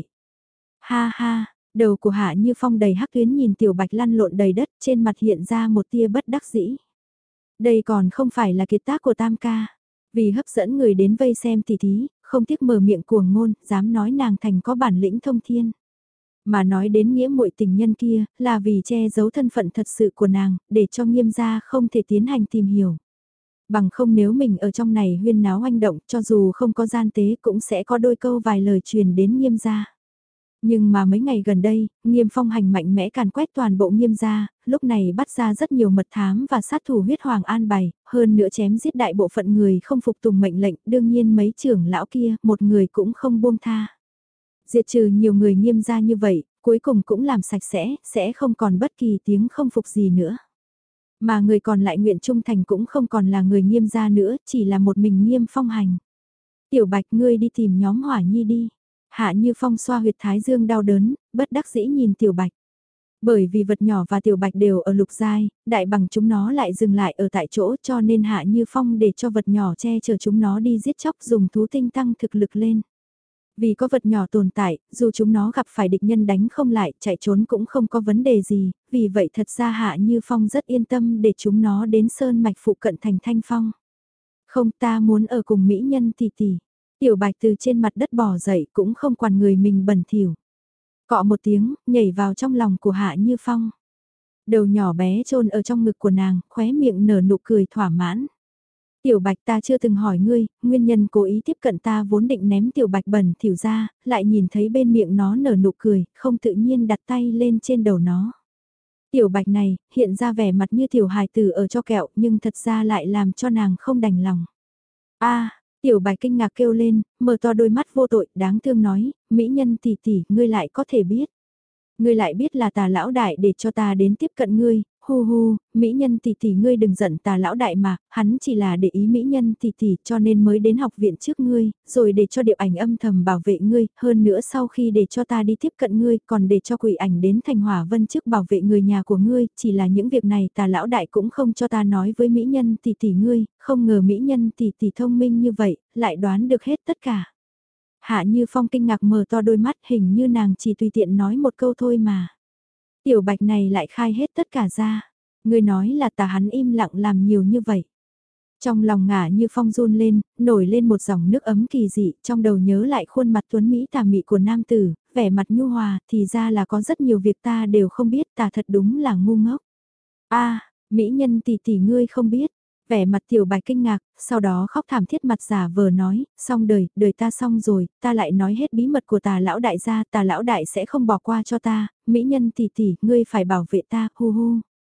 Ha ha, đầu của Hạ Như Phong đầy hắc tuyến nhìn Tiểu Bạch lăn lộn đầy đất, trên mặt hiện ra một tia bất đắc dĩ. Đây còn không phải là kiệt tác của Tam ca. Vì hấp dẫn người đến vây xem tỷ thí, không tiếc mở miệng cuồng ngôn, dám nói nàng thành có bản lĩnh thông thiên. Mà nói đến nghĩa muội tình nhân kia, là vì che giấu thân phận thật sự của nàng, để cho Nghiêm gia không thể tiến hành tìm hiểu. Bằng không nếu mình ở trong này huyên náo oanh động, cho dù không có gian tế cũng sẽ có đôi câu vài lời truyền đến Nghiêm gia. Nhưng mà mấy ngày gần đây, Nghiêm Phong hành mạnh mẽ càn quét toàn bộ Nghiêm gia, lúc này bắt ra rất nhiều mật thám và sát thủ huyết hoàng an bày, hơn nữa chém giết đại bộ phận người không phục tùng mệnh lệnh, đương nhiên mấy trưởng lão kia, một người cũng không buông tha. Diệt trừ nhiều người Nghiêm gia như vậy, cuối cùng cũng làm sạch sẽ, sẽ không còn bất kỳ tiếng không phục gì nữa. Mà người còn lại nguyện trung thành cũng không còn là người Nghiêm gia nữa, chỉ là một mình Nghiêm Phong hành. Tiểu Bạch, ngươi đi tìm nhóm Hỏa Nhi đi. Hạ Như Phong xoa huyệt thái dương đau đớn, bất đắc dĩ nhìn Tiểu Bạch. Bởi vì vật nhỏ và Tiểu Bạch đều ở lục giai, đại bằng chúng nó lại dừng lại ở tại chỗ, cho nên Hạ Như Phong để cho vật nhỏ che chở chúng nó đi giết chóc, dùng thú tinh tăng thực lực lên. Vì có vật nhỏ tồn tại, dù chúng nó gặp phải địch nhân đánh không lại, chạy trốn cũng không có vấn đề gì, vì vậy thật ra Hạ Như Phong rất yên tâm để chúng nó đến sơn mạch phụ cận thành Thanh Phong. Không, ta muốn ở cùng mỹ nhân tỷ tỷ. Tiểu Bạch từ trên mặt đất bò dậy cũng không quản người mình bẩn thỉu. Cọ một tiếng, nhảy vào trong lòng của Hạ Như Phong. Đầu nhỏ bé chôn ở trong ngực của nàng, khóe miệng nở nụ cười thỏa mãn. Tiểu Bạch, ta chưa từng hỏi ngươi, nguyên nhân cố ý tiếp cận ta vốn định ném Tiểu Bạch bẩn thỉu ra, lại nhìn thấy bên miệng nó nở nụ cười, không tự nhiên đặt tay lên trên đầu nó. Tiểu Bạch này, hiện ra vẻ mặt như tiểu hài tử ở cho kẹo, nhưng thật ra lại làm cho nàng không đành lòng. A, Tiểu Bạch kinh ngạc kêu lên, mở to đôi mắt vô tội, đáng thương nói, mỹ nhân tỷ tỷ, ngươi lại có thể biết. Ngươi lại biết là Tà lão đại để cho ta đến tiếp cận ngươi, hu hu, mỹ nhân tỷ tỷ ngươi đừng giận Tà lão đại mà, hắn chỉ là để ý mỹ nhân tỷ tỷ cho nên mới đến học viện trước ngươi, rồi để cho điệp ảnh âm thầm bảo vệ ngươi, hơn nữa sau khi để cho ta đi tiếp cận ngươi, còn để cho quỷ ảnh đến thành Hỏa Vân trước bảo vệ người nhà của ngươi, chỉ là những việc này Tà lão đại cũng không cho ta nói với mỹ nhân tỷ tỷ ngươi, không ngờ mỹ nhân tỷ tỷ thông minh như vậy, lại đoán được hết tất cả. Hạ Như Phong kinh ngạc mở to đôi mắt, hình như nàng chỉ tùy tiện nói một câu thôi mà. Tiểu Bạch này lại khai hết tất cả ra. Người nói là Tà hắn im lặng làm nhiều như vậy. Trong lòng Hạ Như Phong run lên, nổi lên một dòng nước ấm kỳ dị, trong đầu nhớ lại khuôn mặt tuấn Mỹ tà mị của nam tử, vẻ mặt nhu hòa, thì ra là có rất nhiều việc ta đều không biết, ta thật đúng là ngu ngốc. A, mỹ nhân tỷ tỷ ngươi không biết. Vẻ mặt Tiểu Bạch kinh ngạc, sau đó khóc thảm thiết mặt giả vờ nói, xong đời, đời ta xong rồi, ta lại nói hết bí mật của Tà lão đại gia, Tà lão đại sẽ không bỏ qua cho ta, mỹ nhân tỷ tỷ, ngươi phải bảo vệ ta, hu hu.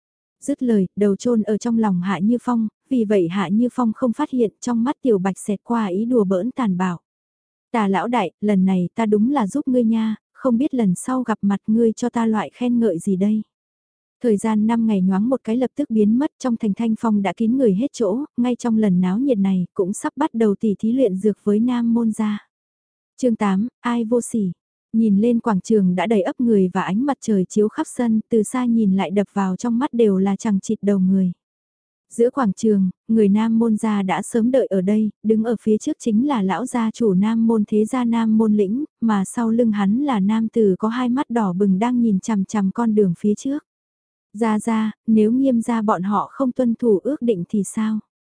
Dứt lời, đầu chôn ở trong lòng Hạ Như Phong, vì vậy Hạ Như Phong không phát hiện trong mắt Tiểu Bạch xẹt qua ý đùa bỡn tàn bạo. Tà lão đại, lần này ta đúng là giúp ngươi nha, không biết lần sau gặp mặt ngươi cho ta loại khen ngợi gì đây. Thời gian năm ngày nhoáng một cái lập tức biến mất, trong thành Thanh Phong đã kín người hết chỗ, ngay trong lần náo nhiệt này cũng sắp bắt đầu tỉ thí luyện dược với Nam Môn gia. chương tám, ai vô sỉ. Nhìn lên quảng trường đã đầy ấp người và ánh mặt trời chiếu khắp sân, từ xa nhìn lại đập vào trong mắt đều là chằng chịt đầu người. Giữa quảng trường, người Nam Môn gia đã sớm đợi ở đây, đứng ở phía trước chính là lão gia chủ Nam Môn thế gia Nam Môn lĩnh, mà sau lưng hắn là nam tử có hai mắt đỏ bừng đang nhìn chằm chằm con đường phía trước. Ra ra, nếu Nghiêm gia bọn họ không tuân thủ ước định thì sao?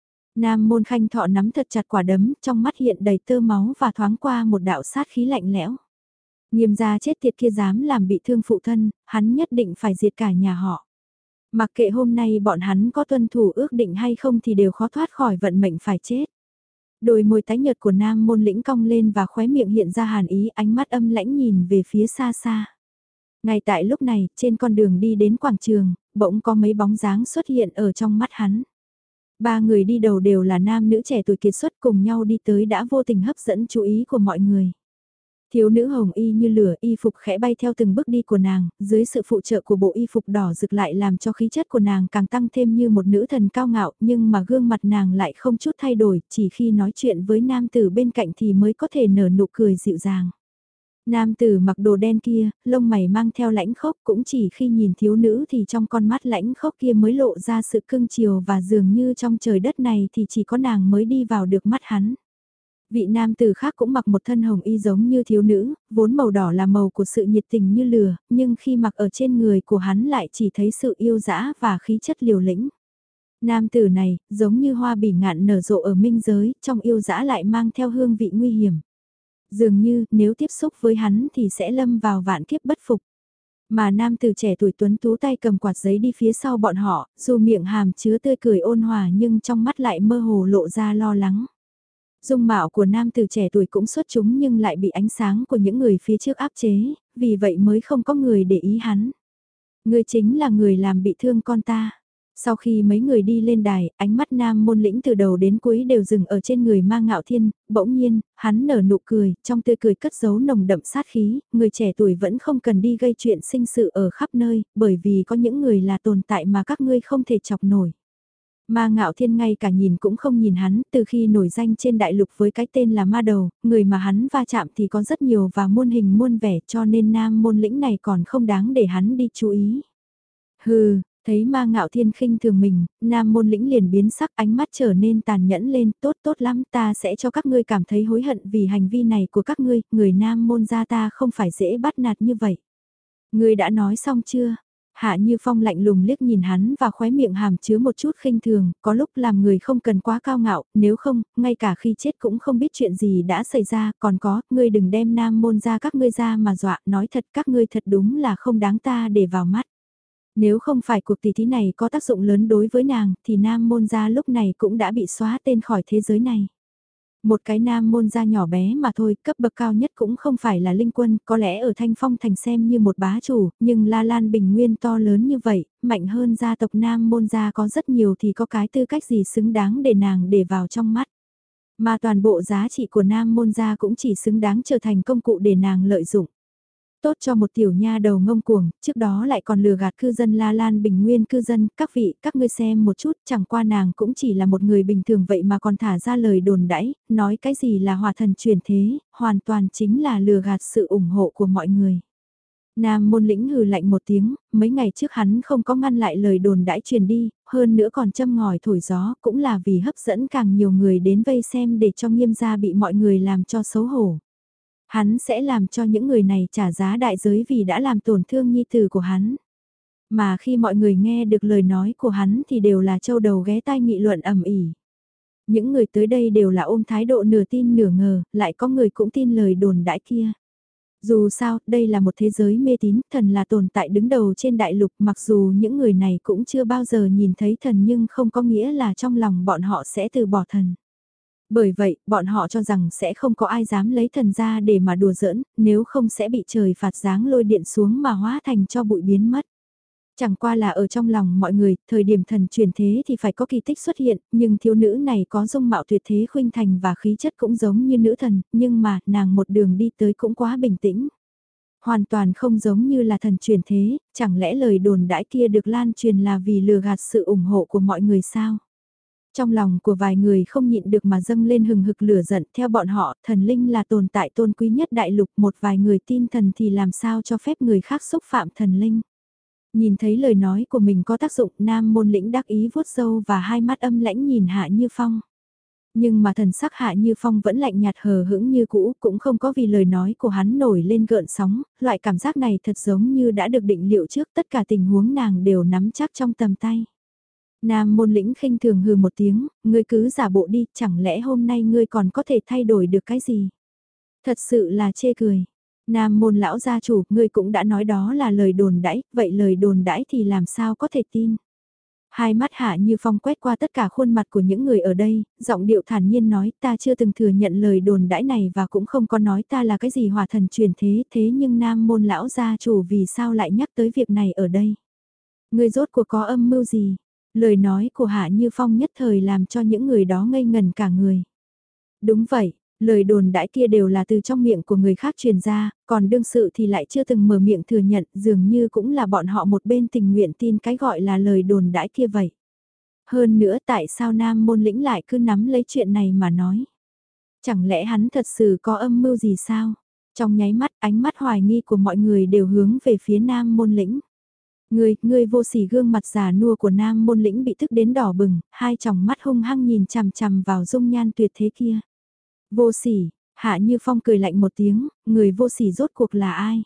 Nam Môn Khanh Thọ nắm thật chặt quả đấm, trong mắt hiện đầy tơ máu và thoáng qua một đạo sát khí lạnh lẽo. Nghiêm gia chết tiệt kia dám làm bị thương phụ thân, hắn nhất định phải diệt cả nhà họ. Mặc kệ hôm nay bọn hắn có tuân thủ ước định hay không thì đều khó thoát khỏi vận mệnh phải chết. Đôi môi tái nhợt của Nam Môn lĩnh cong lên và khóe miệng hiện ra hàn ý, ánh mắt âm lãnh nhìn về phía xa xa. Ngay tại lúc này, trên con đường đi đến quảng trường, bỗng có mấy bóng dáng xuất hiện ở trong mắt hắn. Ba người đi đầu đều là nam nữ trẻ tuổi kiệt xuất cùng nhau đi tới đã vô tình hấp dẫn chú ý của mọi người. Thiếu nữ hồng y như lửa, y phục khẽ bay theo từng bước đi của nàng, dưới sự phụ trợ của bộ y phục đỏ rực lại làm cho khí chất của nàng càng tăng thêm như một nữ thần cao ngạo, nhưng mà gương mặt nàng lại không chút thay đổi, chỉ khi nói chuyện với nam tử bên cạnh thì mới có thể nở nụ cười dịu dàng. Nam tử mặc đồ đen kia, lông mày mang theo lãnh khốc, cũng chỉ khi nhìn thiếu nữ thì trong con mắt lãnh khốc kia mới lộ ra sự cưng chiều, và dường như trong trời đất này thì chỉ có nàng mới đi vào được mắt hắn. Vị nam tử khác cũng mặc một thân hồng y giống như thiếu nữ, vốn màu đỏ là màu của sự nhiệt tình như lửa, nhưng khi mặc ở trên người của hắn lại chỉ thấy sự yêu dã và khí chất liều lĩnh. Nam tử này, giống như hoa bỉ ngạn nở rộ ở minh giới, trong yêu dã lại mang theo hương vị nguy hiểm. Dường như, nếu tiếp xúc với hắn thì sẽ lâm vào vạn kiếp bất phục. Mà nam tử trẻ tuổi tuấn tú tay cầm quạt giấy đi phía sau bọn họ, dù miệng hàm chứa tươi cười ôn hòa nhưng trong mắt lại mơ hồ lộ ra lo lắng. Dung mạo của nam tử trẻ tuổi cũng xuất chúng nhưng lại bị ánh sáng của những người phía trước áp chế, vì vậy mới không có người để ý hắn. Ngươi chính là người làm bị thương con ta. Sau khi mấy người đi lên đài, ánh mắt nam môn lĩnh từ đầu đến cuối đều dừng ở trên người Ma Ngạo Thiên, bỗng nhiên, hắn nở nụ cười, trong tươi cười cất giấu nồng đậm sát khí, người trẻ tuổi vẫn không cần đi gây chuyện sinh sự ở khắp nơi, bởi vì có những người là tồn tại mà các ngươi không thể chọc nổi. Ma Ngạo Thiên ngay cả nhìn cũng không nhìn hắn, từ khi nổi danh trên đại lục với cái tên là Ma Đầu, người mà hắn va chạm thì có rất nhiều và muôn hình muôn vẻ, cho nên nam môn lĩnh này còn không đáng để hắn đi chú ý. Hừ, thấy Ma Ngạo Thiên khinh thường mình, nam môn lĩnh liền biến sắc, ánh mắt trở nên tàn nhẫn lên, tốt tốt lắm, ta sẽ cho các ngươi cảm thấy hối hận vì hành vi này của các ngươi, người nam môn gia ta không phải dễ bắt nạt như vậy. Ngươi đã nói xong chưa? Hạ Như Phong lạnh lùng liếc nhìn hắn và khóe miệng hàm chứa một chút khinh thường, có lúc làm người không cần quá cao ngạo, nếu không, ngay cả khi chết cũng không biết chuyện gì đã xảy ra, còn có, ngươi đừng đem nam môn ra các ngươi ra mà dọa, nói thật các ngươi thật đúng là không đáng ta để vào mắt. Nếu không phải cuộc tỷ thí này có tác dụng lớn đối với nàng, thì nam môn gia lúc này cũng đã bị xóa tên khỏi thế giới này. Một cái nam môn gia nhỏ bé mà thôi, cấp bậc cao nhất cũng không phải là linh quân, có lẽ ở Thanh Phong thành xem như một bá chủ, nhưng La Lan Bình Nguyên to lớn như vậy, mạnh hơn gia tộc nam môn gia có rất nhiều thì có cái tư cách gì xứng đáng để nàng để vào trong mắt. Mà toàn bộ giá trị của nam môn gia cũng chỉ xứng đáng trở thành công cụ để nàng lợi dụng. Tốt cho một tiểu nha đầu ngông cuồng, trước đó lại còn lừa gạt cư dân La Lan Bình Nguyên cư dân, các vị, các ngươi xem một chút, chẳng qua nàng cũng chỉ là một người bình thường vậy mà còn thả ra lời đồn đãi, nói cái gì là hòa thần chuyển thế, hoàn toàn chính là lừa gạt sự ủng hộ của mọi người. Nam môn lĩnh hừ lạnh một tiếng, mấy ngày trước hắn không có ngăn lại lời đồn đãi truyền đi, hơn nữa còn châm ngòi thổi gió, cũng là vì hấp dẫn càng nhiều người đến vây xem để cho Nghiêm gia bị mọi người làm cho xấu hổ. Hắn sẽ làm cho những người này trả giá đại giới vì đã làm tổn thương nhi tử của hắn. Mà khi mọi người nghe được lời nói của hắn thì đều là châu đầu ghé tai nghị luận ầm ĩ. Những người tới đây đều là ôm thái độ nửa tin nửa ngờ, lại có người cũng tin lời đồn đãi kia. Dù sao, đây là một thế giới mê tín, thần là tồn tại đứng đầu trên đại lục, mặc dù những người này cũng chưa bao giờ nhìn thấy thần nhưng không có nghĩa là trong lòng bọn họ sẽ từ bỏ thần. Bởi vậy, bọn họ cho rằng sẽ không có ai dám lấy thần ra để mà đùa giỡn, nếu không sẽ bị trời phạt giáng lôi điện xuống mà hóa thành cho bụi biến mất. Chẳng qua là ở trong lòng mọi người, thời điểm thần truyền thế thì phải có kỳ tích xuất hiện, nhưng thiếu nữ này có dung mạo tuyệt thế khuynh thành và khí chất cũng giống như nữ thần, nhưng mà nàng một đường đi tới cũng quá bình tĩnh. Hoàn toàn không giống như là thần truyền thế, chẳng lẽ lời đồn đãi kia được lan truyền là vì lừa gạt sự ủng hộ của mọi người sao? Trong lòng của vài người không nhịn được mà dâng lên hừng hực lửa giận, theo bọn họ, thần linh là tồn tại tôn quý nhất đại lục, một vài người tin thần thì làm sao cho phép người khác xúc phạm thần linh. Nhìn thấy lời nói của mình có tác dụng, nam môn lĩnh đắc ý vuốt râu và hai mắt âm lãnh nhìn Hạ Như Phong. Nhưng mà thần sắc Hạ Như Phong vẫn lạnh nhạt hờ hững như cũ, cũng không có vì lời nói của hắn nổi lên gợn sóng, loại cảm giác này thật giống như đã được định liệu trước, tất cả tình huống nàng đều nắm chắc trong tầm tay. Nam môn lĩnh khinh thường hừ một tiếng, ngươi cứ giả bộ đi, chẳng lẽ hôm nay ngươi còn có thể thay đổi được cái gì? Thật sự là chê cười. Nam môn lão gia chủ, ngươi cũng đã nói đó là lời đồn đãi, vậy lời đồn đãi thì làm sao có thể tin? Hai mắt Hạ Như Phong quét qua tất cả khuôn mặt của những người ở đây, giọng điệu thản nhiên nói ta chưa từng thừa nhận lời đồn đãi này và cũng không có nói ta là cái gì hòa thần truyền thế, thế nhưng nam môn lão gia chủ vì sao lại nhắc tới việc này ở đây? Ngươi rốt cuộc có âm mưu gì? Lời nói của Hạ Như Phong nhất thời làm cho những người đó ngây ngần cả người. Đúng vậy, lời đồn đãi kia đều là từ trong miệng của người khác truyền ra, còn đương sự thì lại chưa từng mở miệng thừa nhận, dường như cũng là bọn họ một bên tình nguyện tin cái gọi là lời đồn đãi kia vậy. Hơn nữa tại sao Nam Môn Lĩnh lại cứ nắm lấy chuyện này mà nói? Chẳng lẽ hắn thật sự có âm mưu gì sao? Trong nháy mắt, ánh mắt hoài nghi của mọi người đều hướng về phía Nam Môn Lĩnh. Ngươi, ngươi vô sỉ, gương mặt già nua của Nam Môn Lĩnh bị tức đến đỏ bừng, hai tròng mắt hung hăng nhìn chằm chằm vào dung nhan tuyệt thế kia. Vô sỉ, Hạ Như Phong cười lạnh một tiếng, người vô sỉ rốt cuộc là ai?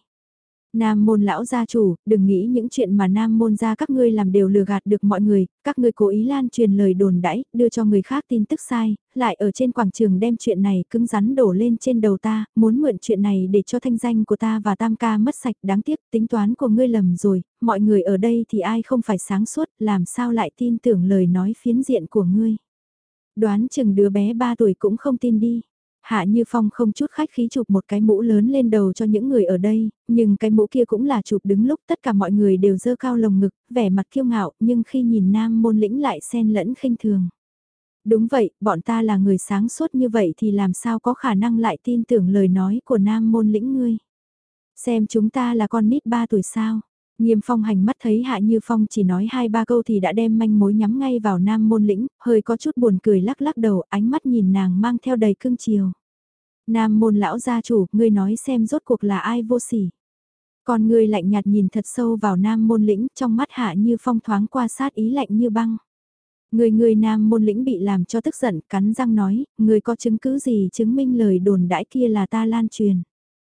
Nam môn lão gia chủ, đừng nghĩ những chuyện mà nam môn gia các ngươi làm đều lừa gạt được mọi người, các ngươi cố ý lan truyền lời đồn đãi, đưa cho người khác tin tức sai, lại ở trên quảng trường đem chuyện này cứng rắn đổ lên trên đầu ta, muốn mượn chuyện này để cho thanh danh của ta và tam ca mất sạch, đáng tiếc, tính toán của ngươi lầm rồi, mọi người ở đây thì ai không phải sáng suốt, làm sao lại tin tưởng lời nói phiến diện của ngươi. Đoán chừng đứa bé ba tuổi cũng không tin đi. Hạ Như Phong không chút khách khí chụp một cái mũ lớn lên đầu cho những người ở đây, nhưng cái mũ kia cũng là chụp đứng lúc tất cả mọi người đều dơ cao lồng ngực, vẻ mặt kiêu ngạo, nhưng khi nhìn Nam Môn Lĩnh lại xen lẫn khinh thường. Đúng vậy, bọn ta là người sáng suốt như vậy thì làm sao có khả năng lại tin tưởng lời nói của Nam Môn Lĩnh ngươi. Xem chúng ta là con nít ba tuổi sao. Nghiêm Phong hành mắt thấy Hạ Như Phong chỉ nói hai ba câu thì đã đem manh mối nhắm ngay vào Nam Môn Lĩnh, hơi có chút buồn cười lắc lắc đầu, ánh mắt nhìn nàng mang theo đầy cưng chiều. Nam Môn lão gia chủ, ngươi nói xem rốt cuộc là ai vô sỉ. Còn ngươi lạnh nhạt nhìn thật sâu vào Nam Môn Lĩnh, trong mắt Hạ Như Phong thoáng qua sát ý lạnh như băng. Người người Nam Môn Lĩnh bị làm cho tức giận, cắn răng nói, ngươi có chứng cứ gì chứng minh lời đồn đãi kia là ta lan truyền.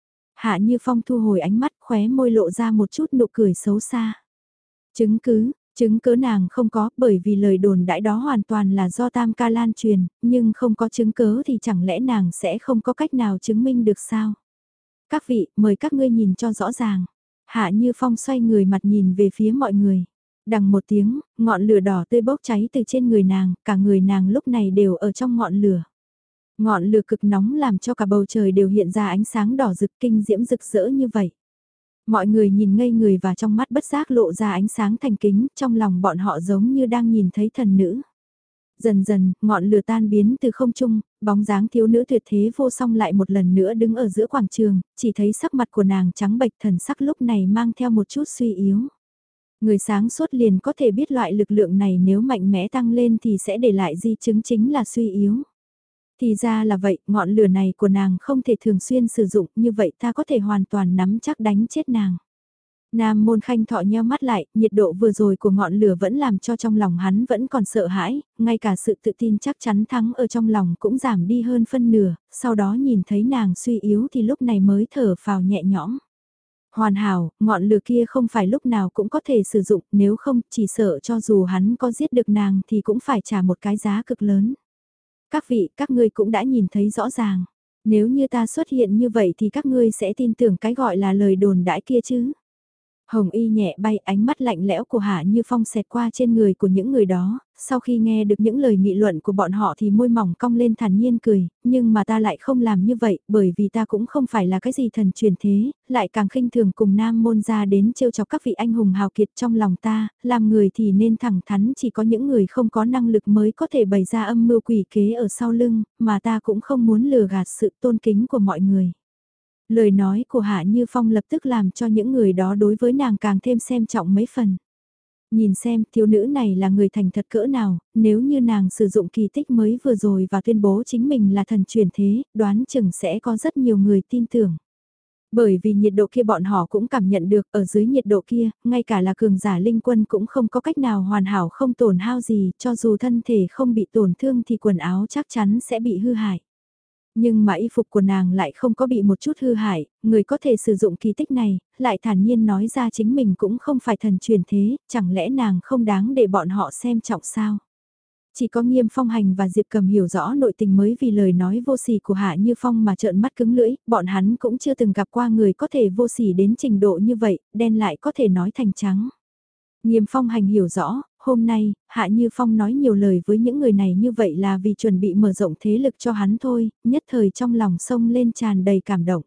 Hạ Như Phong thu hồi ánh mắt, khóe môi lộ ra một chút nụ cười xấu xa. Chứng cứ, chứng cứ nàng không có, bởi vì lời đồn đãi đó hoàn toàn là do Tam ca lan truyền, nhưng không có chứng cứ thì chẳng lẽ nàng sẽ không có cách nào chứng minh được sao? Các vị, mời các ngươi nhìn cho rõ ràng. Hạ Như Phong xoay người mặt nhìn về phía mọi người. Đằng một tiếng, ngọn lửa đỏ tươi bốc cháy từ trên người nàng, cả người nàng lúc này đều ở trong ngọn lửa. Ngọn lửa cực nóng làm cho cả bầu trời đều hiện ra ánh sáng đỏ rực kinh diễm rực rỡ như vậy. Mọi người nhìn ngây người và trong mắt bất giác lộ ra ánh sáng thành kính, trong lòng bọn họ giống như đang nhìn thấy thần nữ. Dần dần, ngọn lửa tan biến từ không trung, bóng dáng thiếu nữ tuyệt thế vô song lại một lần nữa đứng ở giữa quảng trường, chỉ thấy sắc mặt của nàng trắng bệch, thần sắc lúc này mang theo một chút suy yếu. Người sáng suốt liền có thể biết loại lực lượng này nếu mạnh mẽ tăng lên thì sẽ để lại di chứng chính là suy yếu. Thì ra là vậy, ngọn lửa này của nàng không thể thường xuyên sử dụng, như vậy ta có thể hoàn toàn nắm chắc đánh chết nàng. Nam Môn Khanh thọ nheo mắt lại, nhiệt độ vừa rồi của ngọn lửa vẫn làm cho trong lòng hắn vẫn còn sợ hãi, ngay cả sự tự tin chắc chắn thắng ở trong lòng cũng giảm đi hơn phân nửa, sau đó nhìn thấy nàng suy yếu thì lúc này mới thở phào nhẹ nhõm. Hoàn hảo, ngọn lửa kia không phải lúc nào cũng có thể sử dụng, nếu không chỉ sợ cho dù hắn có giết được nàng thì cũng phải trả một cái giá cực lớn. Các vị, các ngươi cũng đã nhìn thấy rõ ràng. Nếu như ta xuất hiện như vậy thì các ngươi sẽ tin tưởng cái gọi là lời đồn đãi kia chứ. Hồng y nhẹ bay, ánh mắt lạnh lẽo của Hạ Như Phong xẹt qua trên người của những người đó, sau khi nghe được những lời nghị luận của bọn họ thì môi mỏng cong lên thản nhiên cười, nhưng mà ta lại không làm như vậy, bởi vì ta cũng không phải là cái gì thần truyền thế, lại càng khinh thường cùng nam môn ra đến trêu chọc các vị anh hùng hào kiệt trong lòng ta, làm người thì nên thẳng thắn, chỉ có những người không có năng lực mới có thể bày ra âm mưu quỷ kế ở sau lưng, mà ta cũng không muốn lừa gạt sự tôn kính của mọi người. Lời nói của Hạ Như Phong lập tức làm cho những người đó đối với nàng càng thêm xem trọng mấy phần. Nhìn xem thiếu nữ này là người thành thật cỡ nào, nếu như nàng sử dụng kỳ tích mới vừa rồi và tuyên bố chính mình là thần truyền thế, đoán chừng sẽ có rất nhiều người tin tưởng. Bởi vì nhiệt độ kia bọn họ cũng cảm nhận được ở dưới nhiệt độ kia, ngay cả là cường giả linh quân cũng không có cách nào hoàn hảo không tổn hao gì, cho dù thân thể không bị tổn thương thì quần áo chắc chắn sẽ bị hư hại. Nhưng mà y phục của nàng lại không có bị một chút hư hại, người có thể sử dụng kỳ tích này, lại thản nhiên nói ra chính mình cũng không phải thần truyền thế, chẳng lẽ nàng không đáng để bọn họ xem trọng sao? Chỉ có Nghiêm Phong Hành và Diệp Cầm hiểu rõ nội tình mới vì lời nói vô sỉ của Hạ Như Phong mà trợn mắt cứng lưỡi, bọn hắn cũng chưa từng gặp qua người có thể vô sỉ đến trình độ như vậy, đen lại có thể nói thành trắng. Nghiêm Phong Hành hiểu rõ, hôm nay, Hạ Như Phong nói nhiều lời với những người này như vậy là vì chuẩn bị mở rộng thế lực cho hắn thôi, nhất thời trong lòng sông lên tràn đầy cảm động.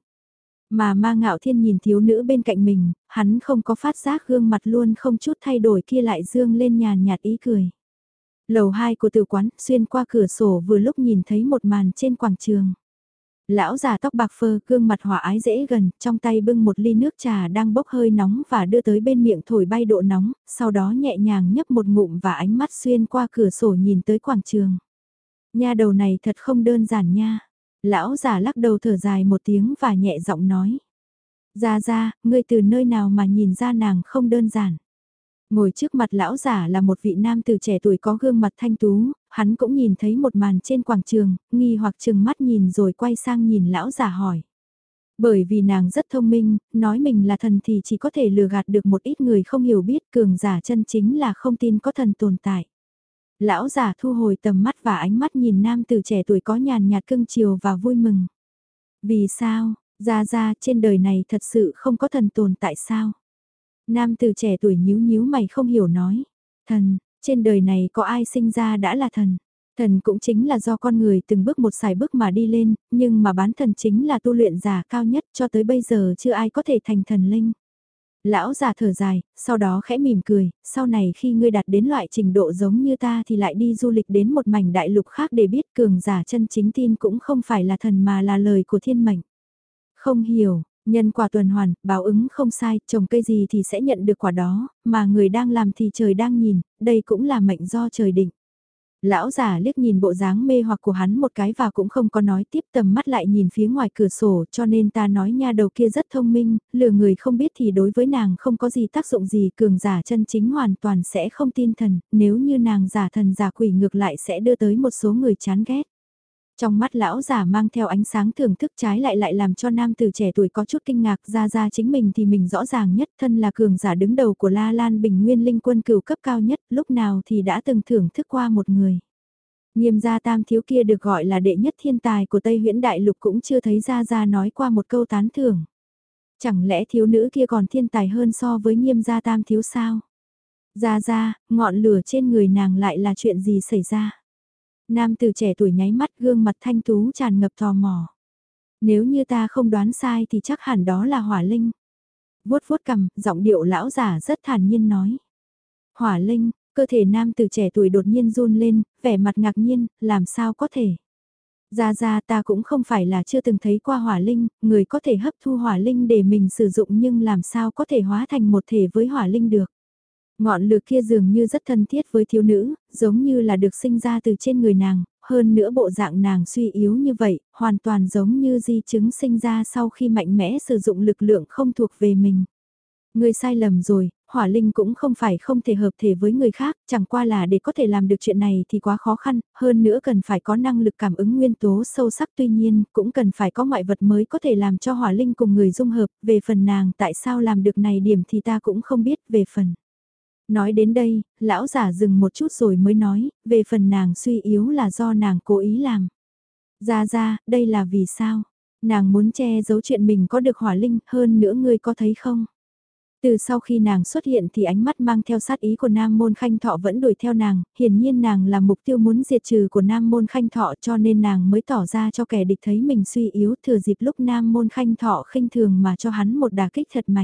Mà Ma Ngạo Thiên nhìn thiếu nữ bên cạnh mình, hắn không có phát giác gương mặt luôn không chút thay đổi kia lại dương lên nhàn nhạt ý cười. Lầu hai của tử quán, xuyên qua cửa sổ vừa lúc nhìn thấy một màn trên quảng trường. Lão già tóc bạc phơ, gương mặt hòa ái dễ gần, trong tay bưng một ly nước trà đang bốc hơi nóng và đưa tới bên miệng thổi bay độ nóng, sau đó nhẹ nhàng nhấp một ngụm và ánh mắt xuyên qua cửa sổ nhìn tới quảng trường. Nha đầu này thật không đơn giản nha. Lão già lắc đầu thở dài một tiếng và nhẹ giọng nói. Ra ra, ngươi từ nơi nào mà nhìn ra nàng không đơn giản. Ngồi trước mặt lão giả là một vị nam từ trẻ tuổi có gương mặt thanh tú, hắn cũng nhìn thấy một màn trên quảng trường, nghi hoặc chừng mắt nhìn rồi quay sang nhìn lão giả hỏi. Bởi vì nàng rất thông minh, nói mình là thần thì chỉ có thể lừa gạt được một ít người không hiểu biết, cường giả chân chính là không tin có thần tồn tại. Lão giả thu hồi tầm mắt và ánh mắt nhìn nam từ trẻ tuổi có nhàn nhạt cưng chiều và vui mừng. Vì sao, ra ra trên đời này thật sự không có thần tồn tại sao? Nam từ trẻ tuổi nhíu nhíu mày không hiểu nói. Thần, trên đời này có ai sinh ra đã là thần. Thần cũng chính là do con người từng bước một xài bước mà đi lên, nhưng mà bán thần chính là tu luyện giả cao nhất cho tới bây giờ chưa ai có thể thành thần linh. Lão già thở dài, sau đó khẽ mỉm cười, sau này khi ngươi đạt đến loại trình độ giống như ta thì lại đi du lịch đến một mảnh đại lục khác để biết cường giả chân chính tin cũng không phải là thần mà là lời của thiên mệnh. Không hiểu, nhân quả tuần hoàn, báo ứng không sai, trồng cây gì thì sẽ nhận được quả đó, mà người đang làm thì trời đang nhìn, đây cũng là mệnh do trời định. Lão già liếc nhìn bộ dáng mê hoặc của hắn một cái và cũng không có nói tiếp, tầm mắt lại nhìn phía ngoài cửa sổ, cho nên ta nói nha đầu kia rất thông minh, lừa người không biết thì đối với nàng không có gì tác dụng gì, cường giả chân chính hoàn toàn sẽ không tin thần, nếu như nàng giả thần giả quỷ ngược lại sẽ đưa tới một số người chán ghét. Trong mắt lão giả mang theo ánh sáng thưởng thức, trái lại lại làm cho nam tử trẻ tuổi có chút kinh ngạc, ra ra chính mình thì mình rõ ràng nhất, thân là cường giả đứng đầu của La Lan Bình Nguyên Linh Quân cửu cấp cao nhất, lúc nào thì đã từng thưởng thức qua một người. Nghiêm gia tam thiếu kia được gọi là đệ nhất thiên tài của Tây Huyễn Đại Lục cũng chưa thấy ra ra nói qua một câu tán thưởng. Chẳng lẽ thiếu nữ kia còn thiên tài hơn so với nghiêm gia tam thiếu sao? Ra ra, ngọn lửa trên người nàng lại là chuyện gì xảy ra? Nam tử trẻ tuổi nháy mắt, gương mặt thanh tú tràn ngập tò mò. Nếu như ta không đoán sai thì chắc hẳn đó là hỏa linh. Vuốt vuốt cằm, giọng điệu lão giả rất thản nhiên nói. Hỏa linh, cơ thể nam tử trẻ tuổi đột nhiên run lên, vẻ mặt ngạc nhiên, làm sao có thể. Ra ra ta cũng không phải là chưa từng thấy qua hỏa linh, người có thể hấp thu hỏa linh để mình sử dụng nhưng làm sao có thể hóa thành một thể với hỏa linh được. Ngọn lửa kia dường như rất thân thiết với thiếu nữ, giống như là được sinh ra từ trên người nàng, hơn nữa bộ dạng nàng suy yếu như vậy, hoàn toàn giống như di chứng sinh ra sau khi mạnh mẽ sử dụng lực lượng không thuộc về mình. Người sai lầm rồi, hỏa linh cũng không phải không thể hợp thể với người khác, chẳng qua là để có thể làm được chuyện này thì quá khó khăn, hơn nữa cần phải có năng lực cảm ứng nguyên tố sâu sắc, tuy nhiên cũng cần phải có ngoại vật mới có thể làm cho hỏa linh cùng người dung hợp, về phần nàng tại sao làm được này điểm thì ta cũng không biết, về phần. Nói đến đây, lão giả dừng một chút rồi mới nói, về phần nàng suy yếu là do nàng cố ý làm. Ra ra, đây là vì sao? Nàng muốn che giấu chuyện mình có được hỏa linh, hơn nữa ngươi có thấy không? Từ sau khi nàng xuất hiện thì ánh mắt mang theo sát ý của Nam Môn Khanh Thọ vẫn đuổi theo nàng, hiển nhiên nàng là mục tiêu muốn diệt trừ của Nam Môn Khanh Thọ cho nên nàng mới tỏ ra cho kẻ địch thấy mình suy yếu, thừa dịp lúc Nam Môn Khanh Thọ khinh thường mà cho hắn một đả kích thật mạnh.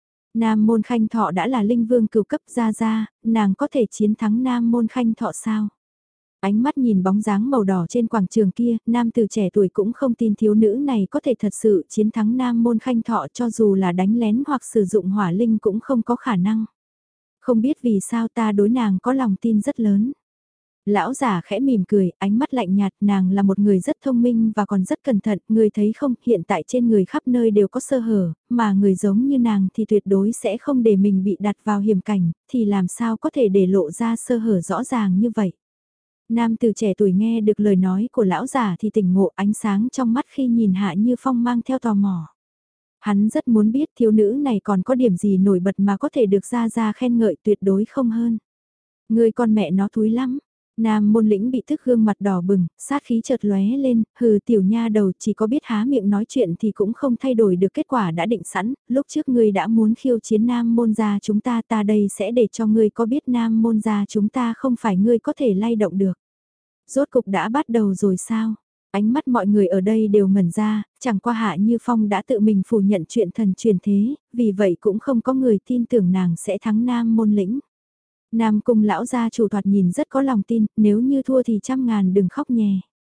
Nam Môn Khanh Thọ đã là linh vương cửu cấp, ra ra, nàng có thể chiến thắng Nam Môn Khanh Thọ sao? Ánh mắt nhìn bóng dáng màu đỏ trên quảng trường kia, nam tử trẻ tuổi cũng không tin thiếu nữ này có thể thật sự chiến thắng Nam Môn Khanh Thọ, cho dù là đánh lén hoặc sử dụng hỏa linh cũng không có khả năng. Không biết vì sao ta đối nàng có lòng tin rất lớn. Lão già khẽ mỉm cười, ánh mắt lạnh nhạt, nàng là một người rất thông minh và còn rất cẩn thận, người thấy không, hiện tại trên người khắp nơi đều có sơ hở, mà người giống như nàng thì tuyệt đối sẽ không để mình bị đặt vào hiểm cảnh, thì làm sao có thể để lộ ra sơ hở rõ ràng như vậy. Nam từ trẻ tuổi nghe được lời nói của lão già thì tỉnh ngộ, ánh sáng trong mắt khi nhìn Hạ Như Phong mang theo tò mò. Hắn rất muốn biết thiếu nữ này còn có điểm gì nổi bật mà có thể được ra ra khen ngợi, tuyệt đối không hơn. Người con mẹ nó thúi lắm. Nam Môn Lĩnh bị tức gương mặt đỏ bừng, sát khí chợt lóe lên, hừ, tiểu nha đầu chỉ có biết há miệng nói chuyện thì cũng không thay đổi được kết quả đã định sẵn, lúc trước ngươi đã muốn khiêu chiến Nam Môn gia chúng ta, ta đây sẽ để cho ngươi có biết Nam Môn gia chúng ta không phải ngươi có thể lay động được. Rốt cục đã bắt đầu rồi sao? Ánh mắt mọi người ở đây đều ngẩn ra, chẳng qua Hạ Như Phong đã tự mình phủ nhận chuyện thần truyền thế, vì vậy cũng không có người tin tưởng nàng sẽ thắng Nam Môn Lĩnh. Nam Cung lão gia chủ thoạt nhìn rất có lòng tin, nếu như thua thì trăm ngàn đừng khóc nhè.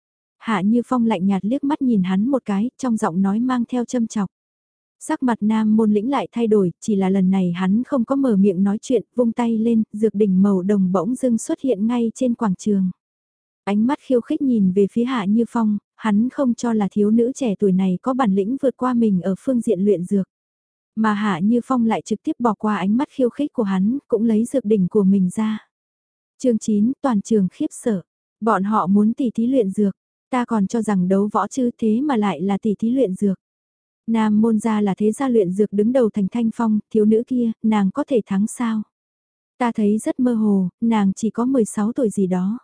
Hạ Như Phong lạnh nhạt liếc mắt nhìn hắn một cái, trong giọng nói mang theo châm chọc. Sắc mặt Nam Môn Lĩnh lại thay đổi, chỉ là lần này hắn không có mở miệng nói chuyện, vung tay lên, dược đỉnh màu đồng bỗng dưng xuất hiện ngay trên quảng trường. Ánh mắt khiêu khích nhìn về phía Hạ Như Phong, hắn không cho là thiếu nữ trẻ tuổi này có bản lĩnh vượt qua mình ở phương diện luyện dược. Mà Hạ Như Phong lại trực tiếp bỏ qua ánh mắt khiêu khích của hắn, cũng lấy dược đỉnh của mình ra. chương chín, toàn trường khiếp sợ. Bọn họ muốn tỉ thí luyện dược, ta còn cho rằng đấu võ chứ thế mà lại là tỉ thí luyện dược. Nam môn gia là thế gia luyện dược đứng đầu thành Thanh Phong, thiếu nữ kia, nàng có thể thắng sao? Ta thấy rất mơ hồ, nàng chỉ có mười sáu tuổi gì đó.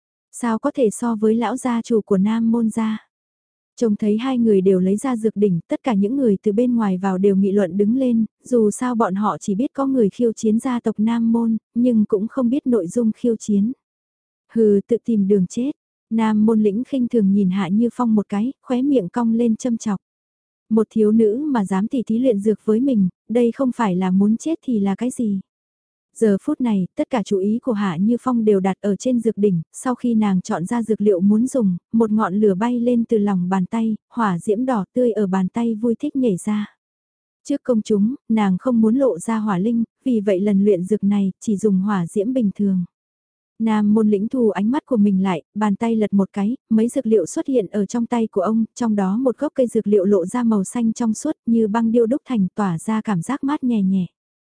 Sao có thể so với lão gia chủ của Nam môn gia? Trông thấy hai người đều lấy ra dược đỉnh, tất cả những người từ bên ngoài vào đều nghị luận đứng lên, dù sao bọn họ chỉ biết có người khiêu chiến gia tộc Nam môn, nhưng cũng không biết nội dung khiêu chiến. Hừ, tự tìm đường chết. Nam môn lĩnh khinh thường nhìn Hạ Như Phong một cái, khóe miệng cong lên châm chọc. Một thiếu nữ mà dám tỉ thí luyện dược với mình, đây không phải là muốn chết thì là cái gì? Giờ phút này, tất cả chú ý của Hạ Như Phong đều đặt ở trên dược đỉnh, sau khi nàng chọn ra dược liệu muốn dùng, một ngọn lửa bay lên từ lòng bàn tay, hỏa diễm đỏ tươi ở bàn tay vui thích nhảy ra. Trước công chúng, nàng không muốn lộ ra hỏa linh, vì vậy lần luyện dược này chỉ dùng hỏa diễm bình thường. Nam môn lĩnh thu ánh mắt của mình lại, bàn tay lật một cái, mấy dược liệu xuất hiện ở trong tay của ông, trong đó một gốc cây dược liệu lộ ra màu xanh trong suốt như băng điêu đúc thành tỏa ra cảm giác mát nhẹ nhẹ.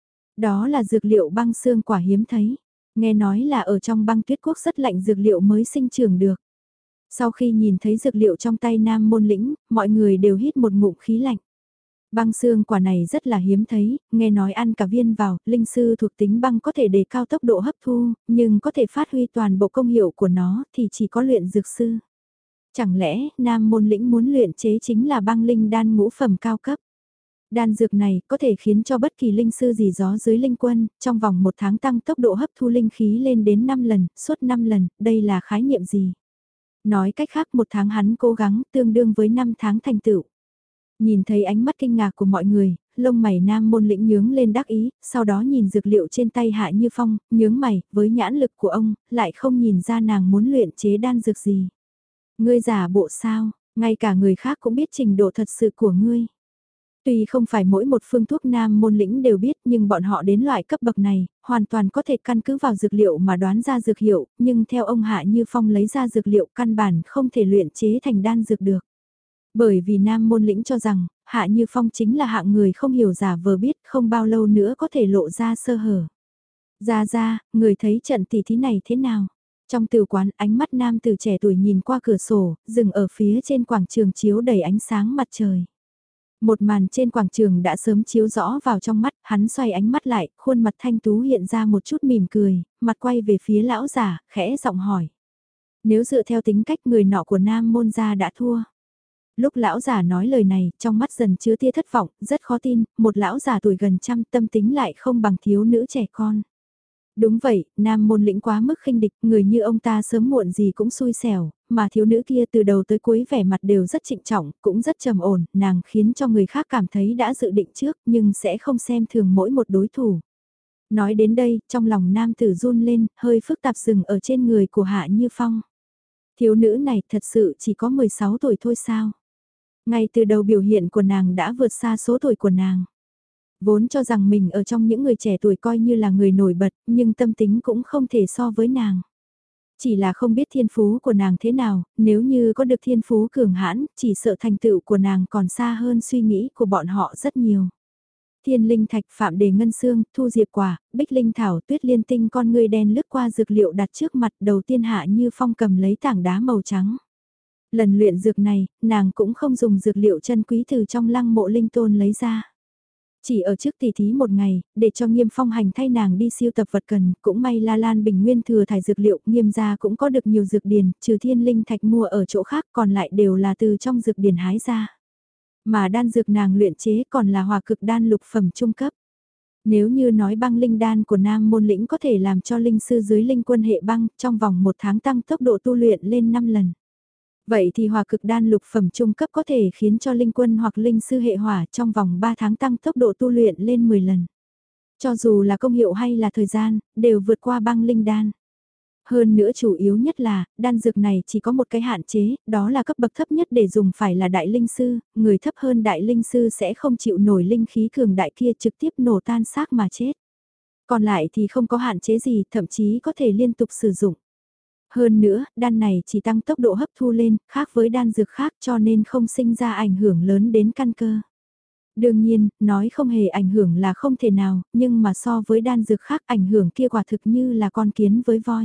Đó là dược liệu băng xương quả hiếm thấy, nghe nói là ở trong băng tuyết quốc rất lạnh dược liệu mới sinh trưởng được. Sau khi nhìn thấy dược liệu trong tay Nam môn lĩnh, mọi người đều hít một ngụm khí lạnh. Băng xương quả này rất là hiếm thấy, nghe nói ăn cả viên vào, linh sư thuộc tính băng có thể đề cao tốc độ hấp thu, nhưng có thể phát huy toàn bộ công hiệu của nó thì chỉ có luyện dược sư. Chẳng lẽ Nam môn lĩnh muốn luyện chế chính là băng linh đan ngũ phẩm cao cấp? Đan dược này có thể khiến cho bất kỳ linh sư gì gió dưới linh quân, trong vòng một tháng tăng tốc độ hấp thu linh khí lên đến năm lần, suốt năm lần, đây là khái niệm gì? Nói cách khác một tháng hắn cố gắng tương đương với năm tháng thành tựu. Nhìn thấy ánh mắt kinh ngạc của mọi người, lông mày Nam môn lĩnh nhướng lên đắc ý, sau đó nhìn dược liệu trên tay Hạ Như Phong, nhướng mày, với nhãn lực của ông, lại không nhìn ra nàng muốn luyện chế đan dược gì. Ngươi giả bộ sao, ngay cả người khác cũng biết trình độ thật sự của ngươi. Tuy không phải mỗi một phương thuốc Nam môn lĩnh đều biết nhưng bọn họ đến loại cấp bậc này, hoàn toàn có thể căn cứ vào dược liệu mà đoán ra dược hiệu, nhưng theo ông Hạ Như Phong lấy ra dược liệu căn bản không thể luyện chế thành đan dược được. Bởi vì Nam môn lĩnh cho rằng, Hạ Như Phong chính là hạng người không hiểu giả vờ biết không bao lâu nữa có thể lộ ra sơ hở. Ra ra, người thấy trận tỷ thí này thế nào? Trong tử quán ánh mắt nam tử trẻ tuổi nhìn qua cửa sổ, dừng ở phía trên quảng trường chiếu đầy ánh sáng mặt trời. Một màn trên quảng trường đã sớm chiếu rõ vào trong mắt, hắn xoay ánh mắt lại, khuôn mặt thanh tú hiện ra một chút mỉm cười, mặt quay về phía lão giả, khẽ giọng hỏi. Nếu dựa theo tính cách người nọ của Nam môn gia đã thua. Lúc lão giả nói lời này, trong mắt dần chứa tia thất vọng, rất khó tin, một lão già tuổi gần trăm tâm tính lại không bằng thiếu nữ trẻ con. Đúng vậy, Nam môn lĩnh quá mức khinh địch, người như ông ta sớm muộn gì cũng xui xẻo, mà thiếu nữ kia từ đầu tới cuối vẻ mặt đều rất trịnh trọng, cũng rất trầm ổn, nàng khiến cho người khác cảm thấy đã dự định trước nhưng sẽ không xem thường mỗi một đối thủ. Nói đến đây, trong lòng nam tử run lên, hơi phức tạp dừng ở trên người của Hạ Như Phong. Thiếu nữ này thật sự chỉ có mười sáu tuổi thôi sao? Ngay từ đầu biểu hiện của nàng đã vượt xa số tuổi của nàng. Vốn cho rằng mình ở trong những người trẻ tuổi coi như là người nổi bật, nhưng tâm tính cũng không thể so với nàng. Chỉ là không biết thiên phú của nàng thế nào, nếu như có được thiên phú cường hãn, chỉ sợ thành tựu của nàng còn xa hơn suy nghĩ của bọn họ rất nhiều. Thiên linh thạch, phạm đề ngân xương, thu diệp quả, bích linh thảo, tuyết liên tinh, con ngươi đen lướt qua dược liệu đặt trước mặt, đầu tiên Hạ Như Phong cầm lấy tảng đá màu trắng. Lần luyện dược này, nàng cũng không dùng dược liệu chân quý từ trong lăng mộ linh tôn lấy ra. Chỉ ở trước tỷ thí một ngày, để cho Nghiêm Phong hành thay nàng đi siêu tập vật cần, cũng may La Lan Bình Nguyên thừa thải dược liệu, Nghiêm gia cũng có được nhiều dược điền, trừ thiên linh thạch mua ở chỗ khác còn lại đều là từ trong dược điền hái ra. Mà đan dược nàng luyện chế còn là hòa cực đan lục phẩm trung cấp. Nếu như nói băng linh đan của Nam môn lĩnh có thể làm cho linh sư dưới linh quân hệ băng trong vòng một tháng tăng tốc độ tu luyện lên năm lần. Vậy thì hòa cực đan lục phẩm trung cấp có thể khiến cho linh quân hoặc linh sư hệ hỏa trong vòng ba tháng tăng tốc độ tu luyện lên mười lần. Cho dù là công hiệu hay là thời gian, đều vượt qua băng linh đan. Hơn nữa chủ yếu nhất là, đan dược này chỉ có một cái hạn chế, đó là cấp bậc thấp nhất để dùng phải là đại linh sư, người thấp hơn đại linh sư sẽ không chịu nổi linh khí cường đại kia trực tiếp nổ tan xác mà chết. Còn lại thì không có hạn chế gì, thậm chí có thể liên tục sử dụng. Hơn nữa, đan này chỉ tăng tốc độ hấp thu lên, khác với đan dược khác cho nên không sinh ra ảnh hưởng lớn đến căn cơ. Đương nhiên, nói không hề ảnh hưởng là không thể nào, nhưng mà so với đan dược khác ảnh hưởng kia quả thực như là con kiến với voi.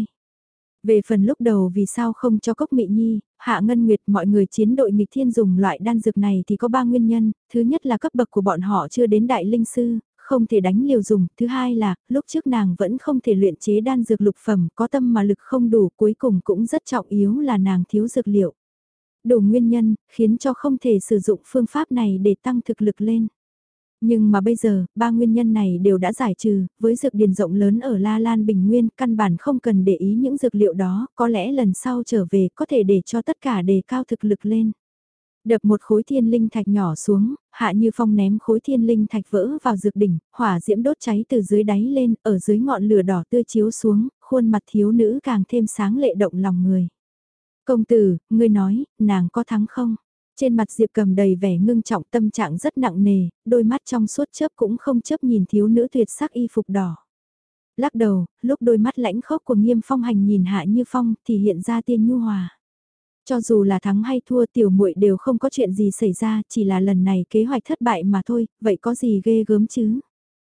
Về phần lúc đầu vì sao không cho Cốc Mị Nhi, Hạ Ngân Nguyệt mọi người chiến đội nghịch thiên dùng loại đan dược này thì có ba nguyên nhân, thứ nhất là cấp bậc của bọn họ chưa đến đại linh sư, không thể đánh liều dùng, thứ hai là lúc trước nàng vẫn không thể luyện chế đan dược lục phẩm, có tâm mà lực không đủ, cuối cùng cũng rất trọng yếu là nàng thiếu dược liệu. Đủ nguyên nhân, khiến cho không thể sử dụng phương pháp này để tăng thực lực lên. Nhưng mà bây giờ, ba nguyên nhân này đều đã giải trừ, với dược điền rộng lớn ở La Lan Bình Nguyên, căn bản không cần để ý những dược liệu đó, có lẽ lần sau trở về có thể để cho tất cả đề cao thực lực lên. Đập một khối thiên linh thạch nhỏ xuống, Hạ Như Phong ném khối thiên linh thạch vỡ vào dược đỉnh, hỏa diễm đốt cháy từ dưới đáy lên, ở dưới ngọn lửa đỏ tươi chiếu xuống, khuôn mặt thiếu nữ càng thêm sáng lệ động lòng người. Công tử, ngươi nói, nàng có thắng không? Trên mặt Diệp Cầm đầy vẻ ngưng trọng, tâm trạng rất nặng nề, đôi mắt trong suốt chớp cũng không chớp nhìn thiếu nữ tuyệt sắc y phục đỏ. Lắc đầu, lúc đôi mắt lãnh khốc của Nghiêm Phong Hành nhìn Hạ Như Phong thì hiện ra tia nhu hòa. Cho dù là thắng hay thua tiểu muội đều không có chuyện gì xảy ra, chỉ là lần này kế hoạch thất bại mà thôi, vậy có gì ghê gớm chứ?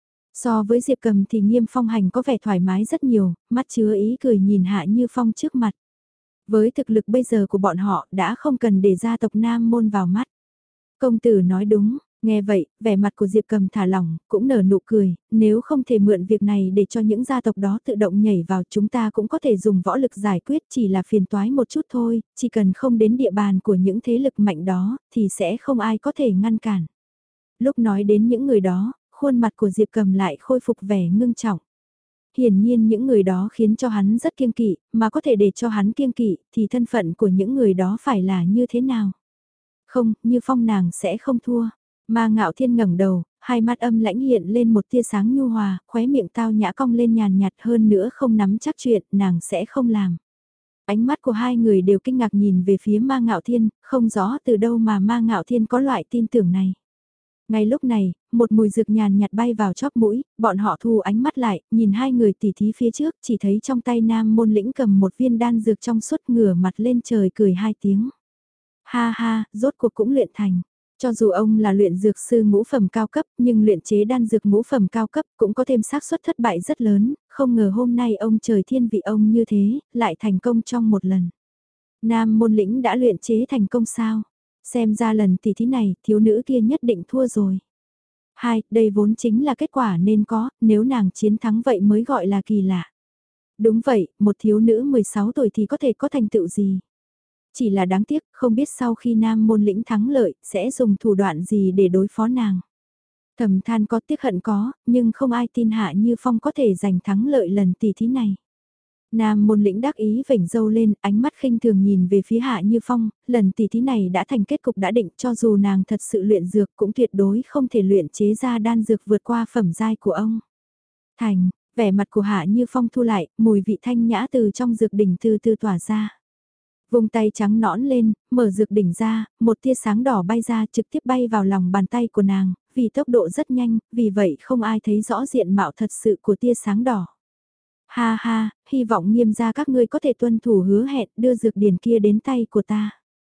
So với Diệp Cầm thì Nghiêm Phong Hành có vẻ thoải mái rất nhiều, mắt chứa ý cười nhìn Hạ Như Phong trước mặt. Với thực lực bây giờ của bọn họ đã không cần để gia tộc Nam Môn vào mắt. Công tử nói đúng, nghe vậy, vẻ mặt của Diệp Cầm thả lỏng, cũng nở nụ cười, nếu không thể mượn việc này để cho những gia tộc đó tự động nhảy vào chúng ta cũng có thể dùng võ lực giải quyết, chỉ là phiền toái một chút thôi, chỉ cần không đến địa bàn của những thế lực mạnh đó, thì sẽ không ai có thể ngăn cản. Lúc nói đến những người đó, khuôn mặt của Diệp Cầm lại khôi phục vẻ ngưng trọng. Hiển nhiên những người đó khiến cho hắn rất kiêng kỵ, mà có thể để cho hắn kiêng kỵ, thì thân phận của những người đó phải là như thế nào? Không, Như Phong nàng sẽ không thua. Ma Ngạo Thiên ngẩng đầu, hai mắt âm lãnh hiện lên một tia sáng nhu hòa, khóe miệng tao nhã cong lên nhàn nhạt hơn nữa không nắm chắc chuyện, nàng sẽ không làm. Ánh mắt của hai người đều kinh ngạc nhìn về phía Ma Ngạo Thiên, không rõ từ đâu mà Ma Ngạo Thiên có loại tin tưởng này. Ngay lúc này, một mùi dược nhàn nhạt bay vào chóp mũi, bọn họ thu ánh mắt lại, nhìn hai người tỉ thí phía trước, chỉ thấy trong tay Nam Môn Lĩnh cầm một viên đan dược trong suốt, ngửa mặt lên trời cười hai tiếng. Ha ha, rốt cuộc cũng luyện thành. Cho dù ông là luyện dược sư ngũ phẩm cao cấp, nhưng luyện chế đan dược ngũ phẩm cao cấp cũng có thêm xác suất thất bại rất lớn, không ngờ hôm nay ông trời thiên vị ông như thế, lại thành công trong một lần. Nam Môn Lĩnh đã luyện chế thành công sao? Xem ra lần tỷ thí này, thiếu nữ kia nhất định thua rồi. Hai, đây vốn chính là kết quả nên có, nếu nàng chiến thắng vậy mới gọi là kỳ lạ. Đúng vậy, một thiếu nữ mười sáu tuổi thì có thể có thành tựu gì? Chỉ là đáng tiếc, không biết sau khi Nam Môn Lĩnh thắng lợi, sẽ dùng thủ đoạn gì để đối phó nàng. Thầm than có tiếc hận có, nhưng không ai tin Hạ Như Phong có thể giành thắng lợi lần tỷ thí này. Nam Môn Lĩnh đắc ý vểnh râu lên, ánh mắt khinh thường nhìn về phía Hạ Như Phong, lần tỷ thí này đã thành kết cục đã định, cho dù nàng thật sự luyện dược cũng tuyệt đối không thể luyện chế ra đan dược vượt qua phẩm giai của ông. Thành, vẻ mặt của Hạ Như Phong thu lại, mùi vị thanh nhã từ trong dược đỉnh từ từ tỏa ra. Vùng tay trắng nõn lên, mở dược đỉnh ra, một tia sáng đỏ bay ra trực tiếp bay vào lòng bàn tay của nàng, vì tốc độ rất nhanh, vì vậy không ai thấy rõ diện mạo thật sự của tia sáng đỏ. Ha ha, hy vọng Nghiêm gia các ngươi có thể tuân thủ hứa hẹn đưa dược điển kia đến tay của ta.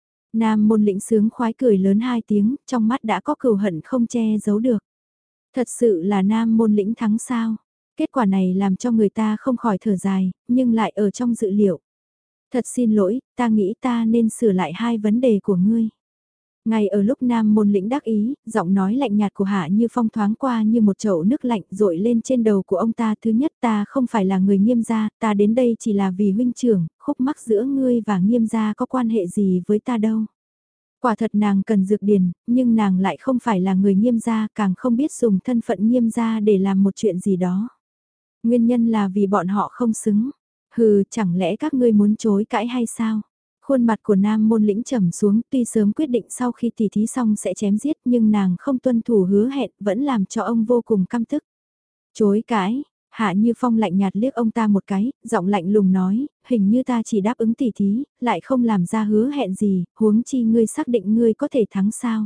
Nam Môn Lĩnh sướng khoái cười lớn hai tiếng, trong mắt đã có cừu hận không che giấu được. Thật sự là Nam Môn Lĩnh thắng sao? Kết quả này làm cho người ta không khỏi thở dài, nhưng lại ở trong dự liệu. Thật xin lỗi, ta nghĩ ta nên sửa lại hai vấn đề của ngươi. Ngay ở lúc Nam Môn Lĩnh đắc ý, giọng nói lạnh nhạt của Hạ Như Phong thoáng qua như một chậu nước lạnh rội lên trên đầu của ông ta. Thứ nhất, ta không phải là người Nghiêm gia, ta đến đây chỉ là vì huynh trưởng, khúc mắc giữa ngươi và Nghiêm gia có quan hệ gì với ta đâu. Quả thật nàng cần dược điền, nhưng nàng lại không phải là người Nghiêm gia, càng không biết dùng thân phận Nghiêm gia để làm một chuyện gì đó. Nguyên nhân là vì bọn họ không xứng. Hừ, chẳng lẽ các ngươi muốn chối cãi hay sao? Khuôn mặt của Nam Môn Lĩnh trầm xuống, tuy sớm quyết định sau khi tỉ thí xong sẽ chém giết, nhưng nàng không tuân thủ hứa hẹn, vẫn làm cho ông vô cùng căm tức. Chối cãi, Hạ Như Phong lạnh nhạt liếc ông ta một cái, giọng lạnh lùng nói, hình như ta chỉ đáp ứng tỉ thí, lại không làm ra hứa hẹn gì, huống chi ngươi xác định ngươi có thể thắng sao?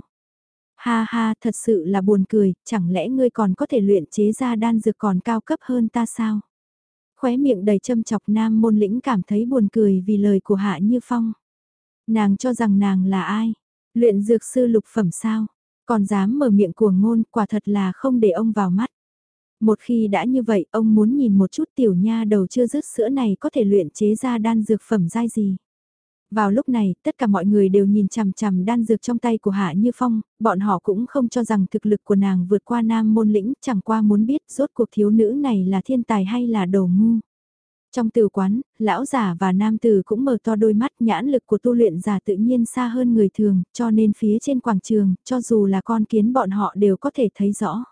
Ha ha, thật sự là buồn cười, chẳng lẽ ngươi còn có thể luyện chế ra đan dược còn cao cấp hơn ta sao? khóe miệng đầy châm chọc Nam Môn Lĩnh cảm thấy buồn cười vì lời của Hạ Như Phong. Nàng cho rằng nàng là ai? Luyện dược sư lục phẩm sao? Còn dám mở miệng cuồng ngôn, quả thật là không để ông vào mắt. Một khi đã như vậy, ông muốn nhìn một chút tiểu nha đầu chưa dứt sữa này có thể luyện chế ra đan dược phẩm giai gì. Vào lúc này, tất cả mọi người đều nhìn chằm chằm đan dược trong tay của Hạ Như Phong, bọn họ cũng không cho rằng thực lực của nàng vượt qua Nam Môn Lĩnh, chẳng qua muốn biết rốt cuộc thiếu nữ này là thiên tài hay là đồ ngu. Trong tử quán, lão giả và nam tử cũng mở to đôi mắt, nhãn lực của tu luyện giả tự nhiên xa hơn người thường, cho nên phía trên quảng trường, cho dù là con kiến bọn họ đều có thể thấy rõ.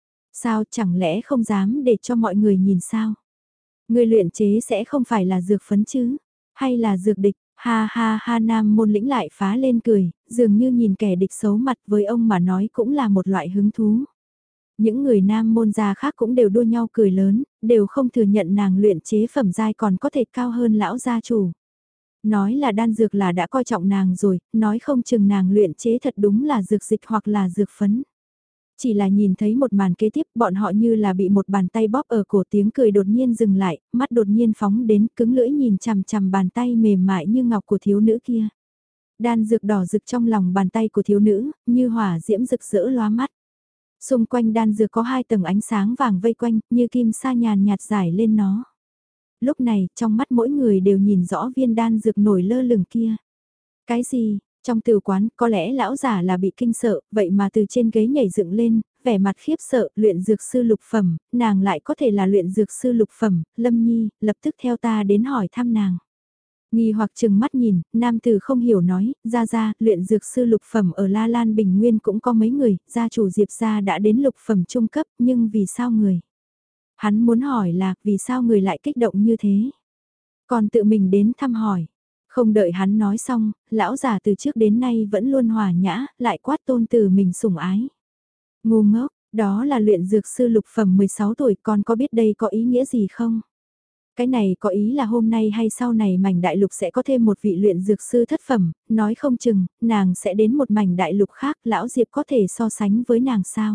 Sao chẳng lẽ không dám để cho mọi người nhìn sao? Người luyện chế sẽ không phải là dược phấn chứ? Hay là dược địch? Ha ha ha, Nam Môn Lĩnh lại phá lên cười, dường như nhìn kẻ địch xấu mặt, với ông mà nói cũng là một loại hứng thú. Những người Nam Môn gia khác cũng đều đua nhau cười lớn, đều không thừa nhận nàng luyện chế phẩm giai còn có thể cao hơn lão gia chủ. Nói là đan dược là đã coi trọng nàng rồi, nói không chừng nàng luyện chế thật đúng là dược dịch hoặc là dược phấn. Chỉ là nhìn thấy một màn kế tiếp, bọn họ như là bị một bàn tay bóp ở cổ, tiếng cười đột nhiên dừng lại, mắt đột nhiên phóng đến, cứng lưỡi nhìn chằm chằm bàn tay mềm mại như ngọc của thiếu nữ kia. Đan dược đỏ rực trong lòng bàn tay của thiếu nữ, như hỏa diễm rực rỡ lóa mắt. Xung quanh đan dược có hai tầng ánh sáng vàng vây quanh, như kim sa nhàn nhạt rải lên nó. Lúc này, trong mắt mỗi người đều nhìn rõ viên đan dược nổi lơ lửng kia. Cái gì? Trong tử quán, có lẽ lão giả là bị kinh sợ, vậy mà từ trên ghế nhảy dựng lên, vẻ mặt khiếp sợ, luyện dược sư lục phẩm, nàng lại có thể là luyện dược sư lục phẩm, Lâm Nhi, lập tức theo ta đến hỏi thăm nàng. Nghi hoặc chừng mắt nhìn, nam tử không hiểu nói, ra ra, luyện dược sư lục phẩm ở La Lan Bình Nguyên cũng có mấy người, gia chủ Diệp gia đã đến lục phẩm trung cấp, nhưng vì sao người? Hắn muốn hỏi là, vì sao người lại kích động như thế? Còn tự mình đến thăm hỏi. Không đợi hắn nói xong, lão già từ trước đến nay vẫn luôn hòa nhã, lại quát tôn tử mình sủng ái. Ngu ngốc, đó là luyện dược sư lục phẩm mười sáu tuổi, con có biết đây có ý nghĩa gì không? Cái này có ý là hôm nay hay sau này mảnh đại lục sẽ có thêm một vị luyện dược sư thất phẩm, nói không chừng, nàng sẽ đến một mảnh đại lục khác, lão Diệp có thể so sánh với nàng sao?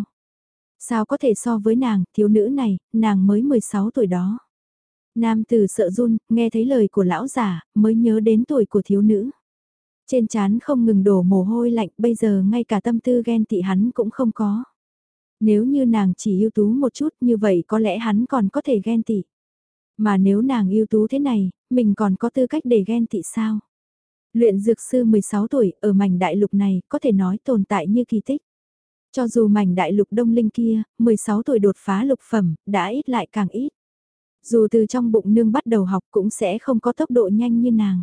Sao có thể so với nàng, thiếu nữ này, nàng mới mười sáu tuổi đó. Nam tử sợ run, nghe thấy lời của lão già, mới nhớ đến tuổi của thiếu nữ. Trên trán không ngừng đổ mồ hôi lạnh, bây giờ ngay cả tâm tư ghen tị hắn cũng không có. Nếu như nàng chỉ ưu tú một chút như vậy có lẽ hắn còn có thể ghen tị. Mà nếu nàng ưu tú thế này, mình còn có tư cách để ghen tị sao? Luyện dược sư mười sáu tuổi ở mảnh đại lục này có thể nói tồn tại như kỳ tích. Cho dù mảnh đại lục đông linh kia, mười sáu tuổi đột phá lục phẩm, đã ít lại càng ít. Dù từ trong bụng nương bắt đầu học cũng sẽ không có tốc độ nhanh như nàng.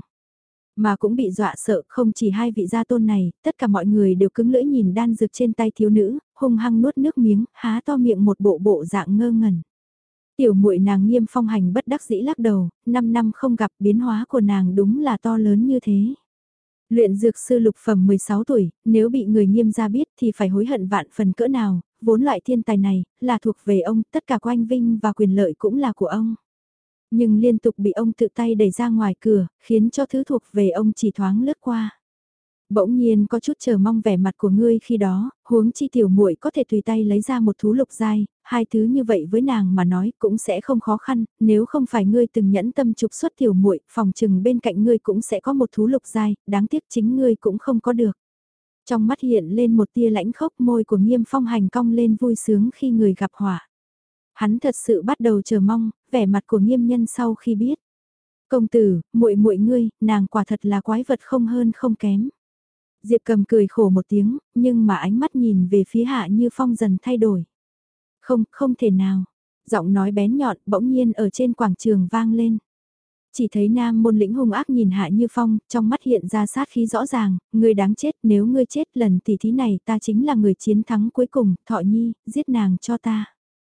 Mà cũng bị dọa sợ, không chỉ hai vị gia tôn này, tất cả mọi người đều cứng lưỡi nhìn đan dược trên tay thiếu nữ, hung hăng nuốt nước miếng, há to miệng một bộ bộ dạng ngơ ngẩn. Tiểu muội nàng Nghiêm Phong hành bất đắc dĩ lắc đầu, năm năm không gặp biến hóa của nàng đúng là to lớn như thế. Luyện dược sư lục phẩm mười sáu tuổi, nếu bị người Nghiêm gia biết thì phải hối hận vạn phần cỡ nào, vốn loại thiên tài này, là thuộc về ông, tất cả oanh vinh và quyền lợi cũng là của ông. Nhưng liên tục bị ông tự tay đẩy ra ngoài cửa, khiến cho thứ thuộc về ông chỉ thoáng lướt qua. Bỗng nhiên có chút chờ mong vẻ mặt của ngươi khi đó, huống chi tiểu muội có thể tùy tay lấy ra một thú lục giai, hai thứ như vậy với nàng mà nói cũng sẽ không khó khăn, nếu không phải ngươi từng nhẫn tâm trục xuất tiểu muội, phòng trừng bên cạnh ngươi cũng sẽ có một thú lục giai, đáng tiếc chính ngươi cũng không có được. Trong mắt hiện lên một tia lãnh khốc, môi của Nghiêm Phong hành cong lên vui sướng khi người gặp họa. Hắn thật sự bắt đầu chờ mong, vẻ mặt của Nghiêm nhân sau khi biết. Công tử, muội muội ngươi, nàng quả thật là quái vật không hơn không kém. Diệp Cầm cười khổ một tiếng, nhưng mà ánh mắt nhìn về phía Hạ Như Phong dần thay đổi. Không, không thể nào. Giọng nói bén nhọn bỗng nhiên ở trên quảng trường vang lên. Chỉ thấy Nam Môn Lĩnh hung ác nhìn Hạ Như Phong, trong mắt hiện ra sát khí rõ ràng, ngươi đáng chết, nếu ngươi chết lần tỷ thí này ta chính là người chiến thắng cuối cùng, Thọ Nhi, giết nàng cho ta.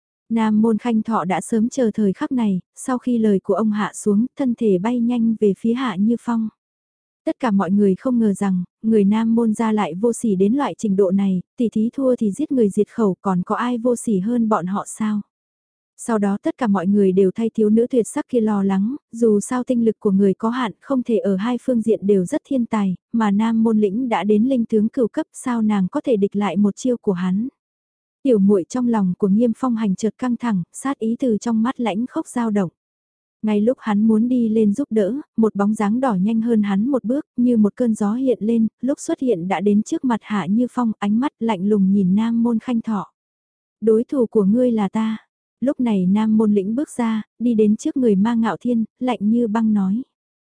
Nam Môn Khanh Thọ đã sớm chờ thời khắc này, sau khi lời của ông hạ xuống, thân thể bay nhanh về phía Hạ Như Phong. Tất cả mọi người không ngờ rằng, người Nam Môn ra lại vô sỉ đến loại trình độ này, tỷ thí thua thì giết người diệt khẩu, còn có ai vô sỉ hơn bọn họ sao? Sau đó tất cả mọi người đều thay thiếu nữ tuyệt sắc kia lo lắng, dù sao tinh lực của người có hạn không thể ở hai phương diện đều rất thiên tài, mà Nam Môn Lĩnh đã đến linh tướng cửu cấp sao nàng có thể địch lại một chiêu của hắn. Tiểu muội trong lòng của Nghiêm Phong hành chợt căng thẳng, sát ý từ trong mắt lãnh khốc dao động. Ngay lúc hắn muốn đi lên giúp đỡ, một bóng dáng đỏ nhanh hơn hắn một bước, như một cơn gió hiện lên, lúc xuất hiện đã đến trước mặt Hạ Như Phong, ánh mắt lạnh lùng nhìn Nam Môn Khanh Thọ. Đối thủ của ngươi là ta. Lúc này Nam Môn Lĩnh bước ra, đi đến trước người Ma Ngạo Thiên, lạnh như băng nói.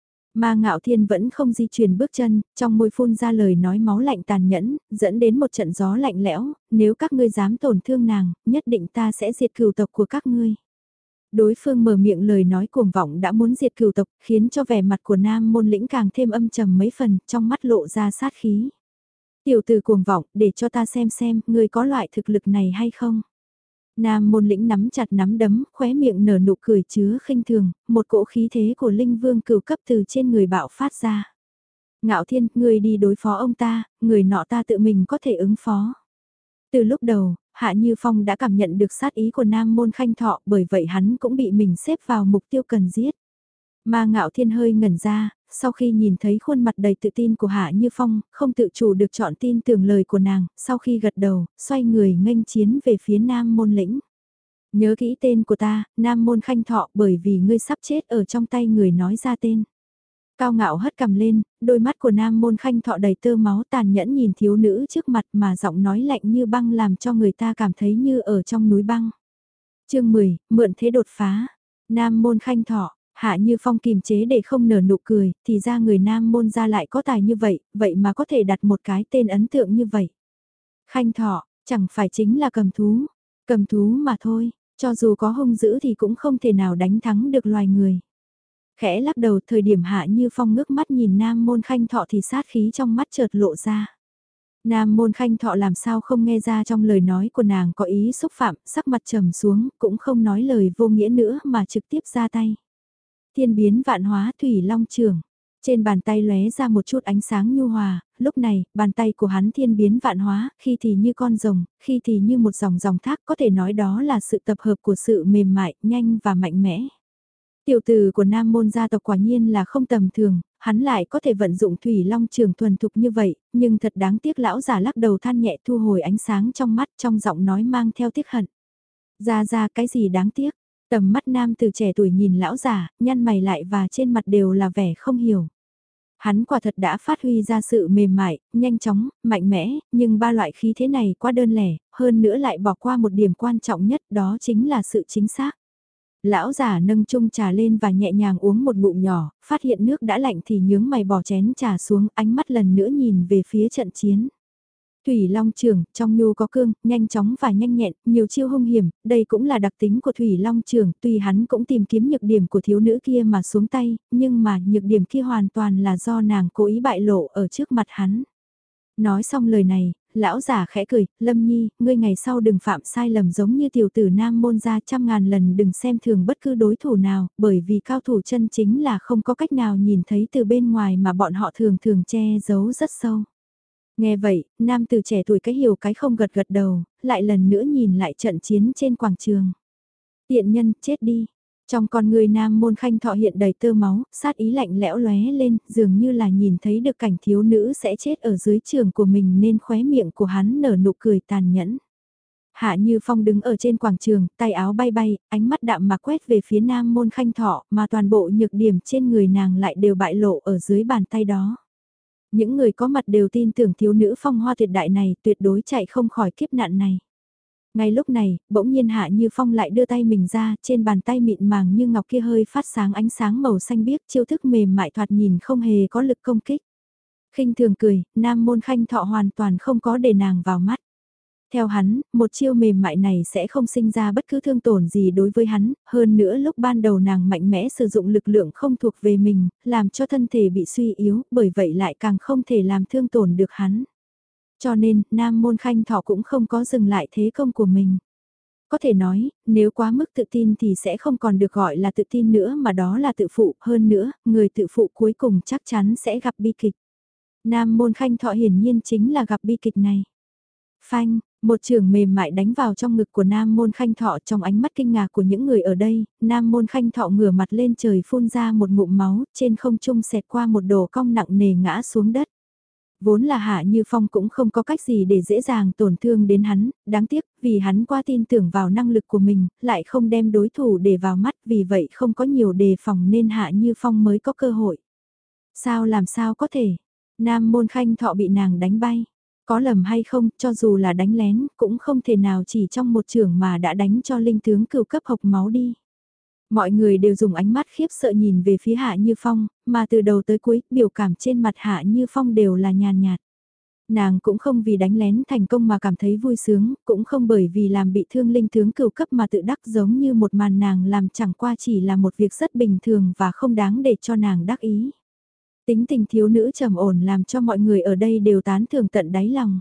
Ma Ngạo Thiên vẫn không di chuyển bước chân, trong môi phun ra lời nói máu lạnh tàn nhẫn, dẫn đến một trận gió lạnh lẽo, nếu các ngươi dám tổn thương nàng, nhất định ta sẽ diệt cửu tộc của các ngươi. Đối phương mở miệng lời nói cuồng vọng đã muốn diệt cửu tộc, khiến cho vẻ mặt của Nam Môn Lĩnh càng thêm âm trầm mấy phần, trong mắt lộ ra sát khí. Tiểu tử cuồng vọng, để cho ta xem xem, ngươi có loại thực lực này hay không? Nam Môn Lĩnh nắm chặt nắm đấm, khóe miệng nở nụ cười chứa khinh thường, một cỗ khí thế của linh vương cửu cấp từ trên người bạo phát ra. Ngạo Thiên, ngươi đi đối phó ông ta, người nọ ta tự mình có thể ứng phó. Từ lúc đầu, Hạ Như Phong đã cảm nhận được sát ý của Nam Môn Khanh Thọ, bởi vậy hắn cũng bị mình xếp vào mục tiêu cần giết. Ma Ngạo Thiên hơi ngẩn ra, sau khi nhìn thấy khuôn mặt đầy tự tin của Hạ Như Phong, không tự chủ được chọn tin tưởng lời của nàng, sau khi gật đầu, xoay người nghênh chiến về phía Nam Môn Lĩnh. Nhớ kỹ tên của ta, Nam Môn Khanh Thọ, bởi vì ngươi sắp chết ở trong tay người nói ra tên. Cao ngạo hất cằm lên, đôi mắt của Nam Môn Khanh Thọ đầy tơ máu tàn nhẫn nhìn thiếu nữ trước mặt mà giọng nói lạnh như băng làm cho người ta cảm thấy như ở trong núi băng. Chương mười, mượn thế đột phá. Nam Môn Khanh Thọ, Hạ Như Phong kìm chế để không nở nụ cười, thì ra người Nam Môn ra lại có tài như vậy, vậy mà có thể đặt một cái tên ấn tượng như vậy. Khanh Thọ, chẳng phải chính là cầm thú, cầm thú mà thôi, cho dù có hung dữ thì cũng không thể nào đánh thắng được loài người. Khẽ lắc đầu thời điểm Hạ Như Phong ngước mắt nhìn Nam Môn Khanh Thọ thì sát khí trong mắt chợt lộ ra. Nam Môn Khanh Thọ làm sao không nghe ra trong lời nói của nàng có ý xúc phạm, sắc mặt trầm xuống, cũng không nói lời vô nghĩa nữa mà trực tiếp ra tay. Thiên biến vạn hóa thủy long trường. Trên bàn tay lóe ra một chút ánh sáng nhu hòa, lúc này, bàn tay của hắn thiên biến vạn hóa, khi thì như con rồng, khi thì như một dòng dòng thác, có thể nói đó là sự tập hợp của sự mềm mại, nhanh và mạnh mẽ. Tiểu tử của Nam Môn gia tộc quả nhiên là không tầm thường, hắn lại có thể vận dụng thủy long trường thuần thục như vậy, nhưng thật đáng tiếc lão giả lắc đầu than nhẹ thu hồi ánh sáng trong mắt trong giọng nói mang theo tiếc hận. Ra ra cái gì đáng tiếc, tầm mắt nam từ trẻ tuổi nhìn lão giả, nhăn mày lại và trên mặt đều là vẻ không hiểu. Hắn quả thật đã phát huy ra sự mềm mại, nhanh chóng, mạnh mẽ, nhưng ba loại khí thế này quá đơn lẻ, hơn nữa lại bỏ qua một điểm quan trọng nhất đó chính là sự chính xác. Lão giả nâng chung trà lên và nhẹ nhàng uống một ngụm nhỏ, phát hiện nước đã lạnh thì nhướng mày bỏ chén trà xuống, ánh mắt lần nữa nhìn về phía trận chiến. Thủy Long Trường, trong nhu có cương, nhanh chóng và nhanh nhẹn, nhiều chiêu hung hiểm, đây cũng là đặc tính của Thủy Long Trường, tuy hắn cũng tìm kiếm nhược điểm của thiếu nữ kia mà xuống tay, nhưng mà nhược điểm kia hoàn toàn là do nàng cố ý bại lộ ở trước mặt hắn. Nói xong lời này, lão giả khẽ cười, Lâm Nhi, ngươi ngày sau đừng phạm sai lầm giống như tiểu tử Nam Môn gia trăm ngàn lần đừng xem thường bất cứ đối thủ nào, bởi vì cao thủ chân chính là không có cách nào nhìn thấy từ bên ngoài mà bọn họ thường thường che giấu rất sâu. Nghe vậy, nam tử trẻ tuổi cái hiểu cái không gật gật đầu, lại lần nữa nhìn lại trận chiến trên quảng trường. Tiện nhân, chết đi. Trong con người Nam Môn Khanh Thọ hiện đầy tơ máu, sát ý lạnh lẽo lóe lên, dường như là nhìn thấy được cảnh thiếu nữ sẽ chết ở dưới trường của mình nên khóe miệng của hắn nở nụ cười tàn nhẫn. Hạ Như Phong đứng ở trên quảng trường, tay áo bay bay, ánh mắt đạm mà quét về phía Nam Môn Khanh Thọ, mà toàn bộ nhược điểm trên người nàng lại đều bại lộ ở dưới bàn tay đó. Những người có mặt đều tin tưởng thiếu nữ phong hoa tuyệt đại này tuyệt đối chạy không khỏi kiếp nạn này. Ngay lúc này, bỗng nhiên Hạ Như Phong lại đưa tay mình ra, trên bàn tay mịn màng như ngọc kia hơi phát sáng ánh sáng màu xanh biếc, chiêu thức mềm mại thoạt nhìn không hề có lực công kích. Khinh thường cười, Nam Môn Khanh Thọ hoàn toàn không có để nàng vào mắt. Theo hắn, một chiêu mềm mại này sẽ không sinh ra bất cứ thương tổn gì đối với hắn, hơn nữa lúc ban đầu nàng mạnh mẽ sử dụng lực lượng không thuộc về mình, làm cho thân thể bị suy yếu, bởi vậy lại càng không thể làm thương tổn được hắn. Cho nên, Nam Môn Khanh Thọ cũng không có dừng lại thế công của mình. Có thể nói, nếu quá mức tự tin thì sẽ không còn được gọi là tự tin nữa mà đó là tự phụ, hơn nữa, người tự phụ cuối cùng chắc chắn sẽ gặp bi kịch. Nam Môn Khanh Thọ hiển nhiên chính là gặp bi kịch này. Phanh, một trường mềm mại đánh vào trong ngực của Nam Môn Khanh Thọ trong ánh mắt kinh ngạc của những người ở đây, Nam Môn Khanh Thọ ngửa mặt lên trời phun ra một ngụm máu, trên không trung xẹt qua một đồ cong nặng nề ngã xuống đất. Vốn là Hạ Như Phong cũng không có cách gì để dễ dàng tổn thương đến hắn, đáng tiếc vì hắn qua tin tưởng vào năng lực của mình, lại không đem đối thủ để vào mắt, vì vậy không có nhiều đề phòng nên Hạ Như Phong mới có cơ hội. Sao làm sao có thể, Nam Môn Khanh Thọ bị nàng đánh bay, có lầm hay không, cho dù là đánh lén, cũng không thể nào chỉ trong một chưởng mà đã đánh cho linh tướng cửu cấp hộc máu đi. Mọi người đều dùng ánh mắt khiếp sợ nhìn về phía Hạ Như Phong, mà từ đầu tới cuối, biểu cảm trên mặt Hạ Như Phong đều là nhàn nhạt. Nàng cũng không vì đánh lén thành công mà cảm thấy vui sướng, cũng không bởi vì làm bị thương linh tướng cửu cấp mà tự đắc, giống như một màn nàng làm chẳng qua chỉ là một việc rất bình thường và không đáng để cho nàng đắc ý. Tính tình thiếu nữ trầm ổn làm cho mọi người ở đây đều tán thưởng tận đáy lòng.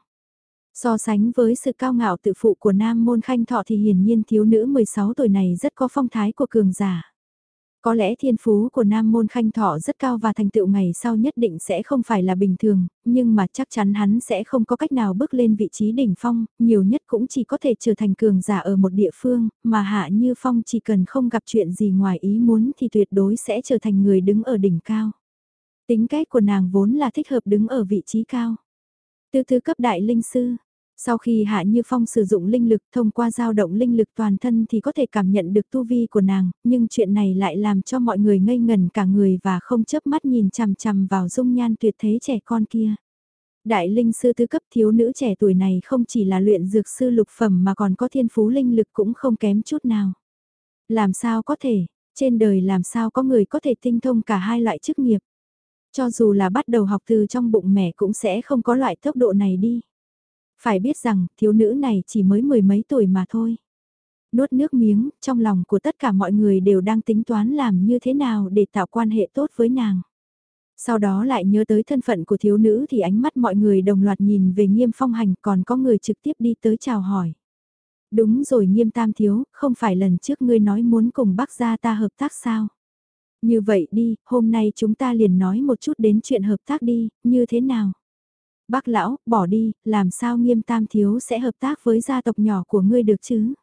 So sánh với sự cao ngạo tự phụ của Nam Môn Khanh Thọ thì hiển nhiên thiếu nữ mười sáu tuổi này rất có phong thái của cường giả. Có lẽ thiên phú của Nam Môn Khanh Thọ rất cao và thành tựu ngày sau nhất định sẽ không phải là bình thường, nhưng mà chắc chắn hắn sẽ không có cách nào bước lên vị trí đỉnh phong, nhiều nhất cũng chỉ có thể trở thành cường giả ở một địa phương, mà Hạ Như Phong chỉ cần không gặp chuyện gì ngoài ý muốn thì tuyệt đối sẽ trở thành người đứng ở đỉnh cao. Tính cách của nàng vốn là thích hợp đứng ở vị trí cao. Tư thứ cấp đại linh sư. Sau khi Hạ Như Phong sử dụng linh lực thông qua dao động linh lực toàn thân thì có thể cảm nhận được tu vi của nàng, nhưng chuyện này lại làm cho mọi người ngây ngần cả người và không chớp mắt nhìn chằm chằm vào dung nhan tuyệt thế trẻ con kia. Đại linh sư tứ cấp thiếu nữ trẻ tuổi này không chỉ là luyện dược sư lục phẩm mà còn có thiên phú linh lực cũng không kém chút nào. Làm sao có thể, trên đời làm sao có người có thể tinh thông cả hai loại chức nghiệp. Cho dù là bắt đầu học từ trong bụng mẹ cũng sẽ không có loại tốc độ này đi. Phải biết rằng, thiếu nữ này chỉ mới mười mấy tuổi mà thôi. Nuốt nước miếng, trong lòng của tất cả mọi người đều đang tính toán làm như thế nào để tạo quan hệ tốt với nàng. Sau đó lại nhớ tới thân phận của thiếu nữ thì ánh mắt mọi người đồng loạt nhìn về Nghiêm Phong Hành, còn có người trực tiếp đi tới chào hỏi. Đúng rồi Nghiêm Tam Thiếu, không phải lần trước ngươi nói muốn cùng bác gia ta hợp tác sao? Như vậy đi, hôm nay chúng ta liền nói một chút đến chuyện hợp tác đi, như thế nào? Bác lão, bỏ đi, làm sao Nghiêm Tam Thiếu sẽ hợp tác với gia tộc nhỏ của ngươi được chứ?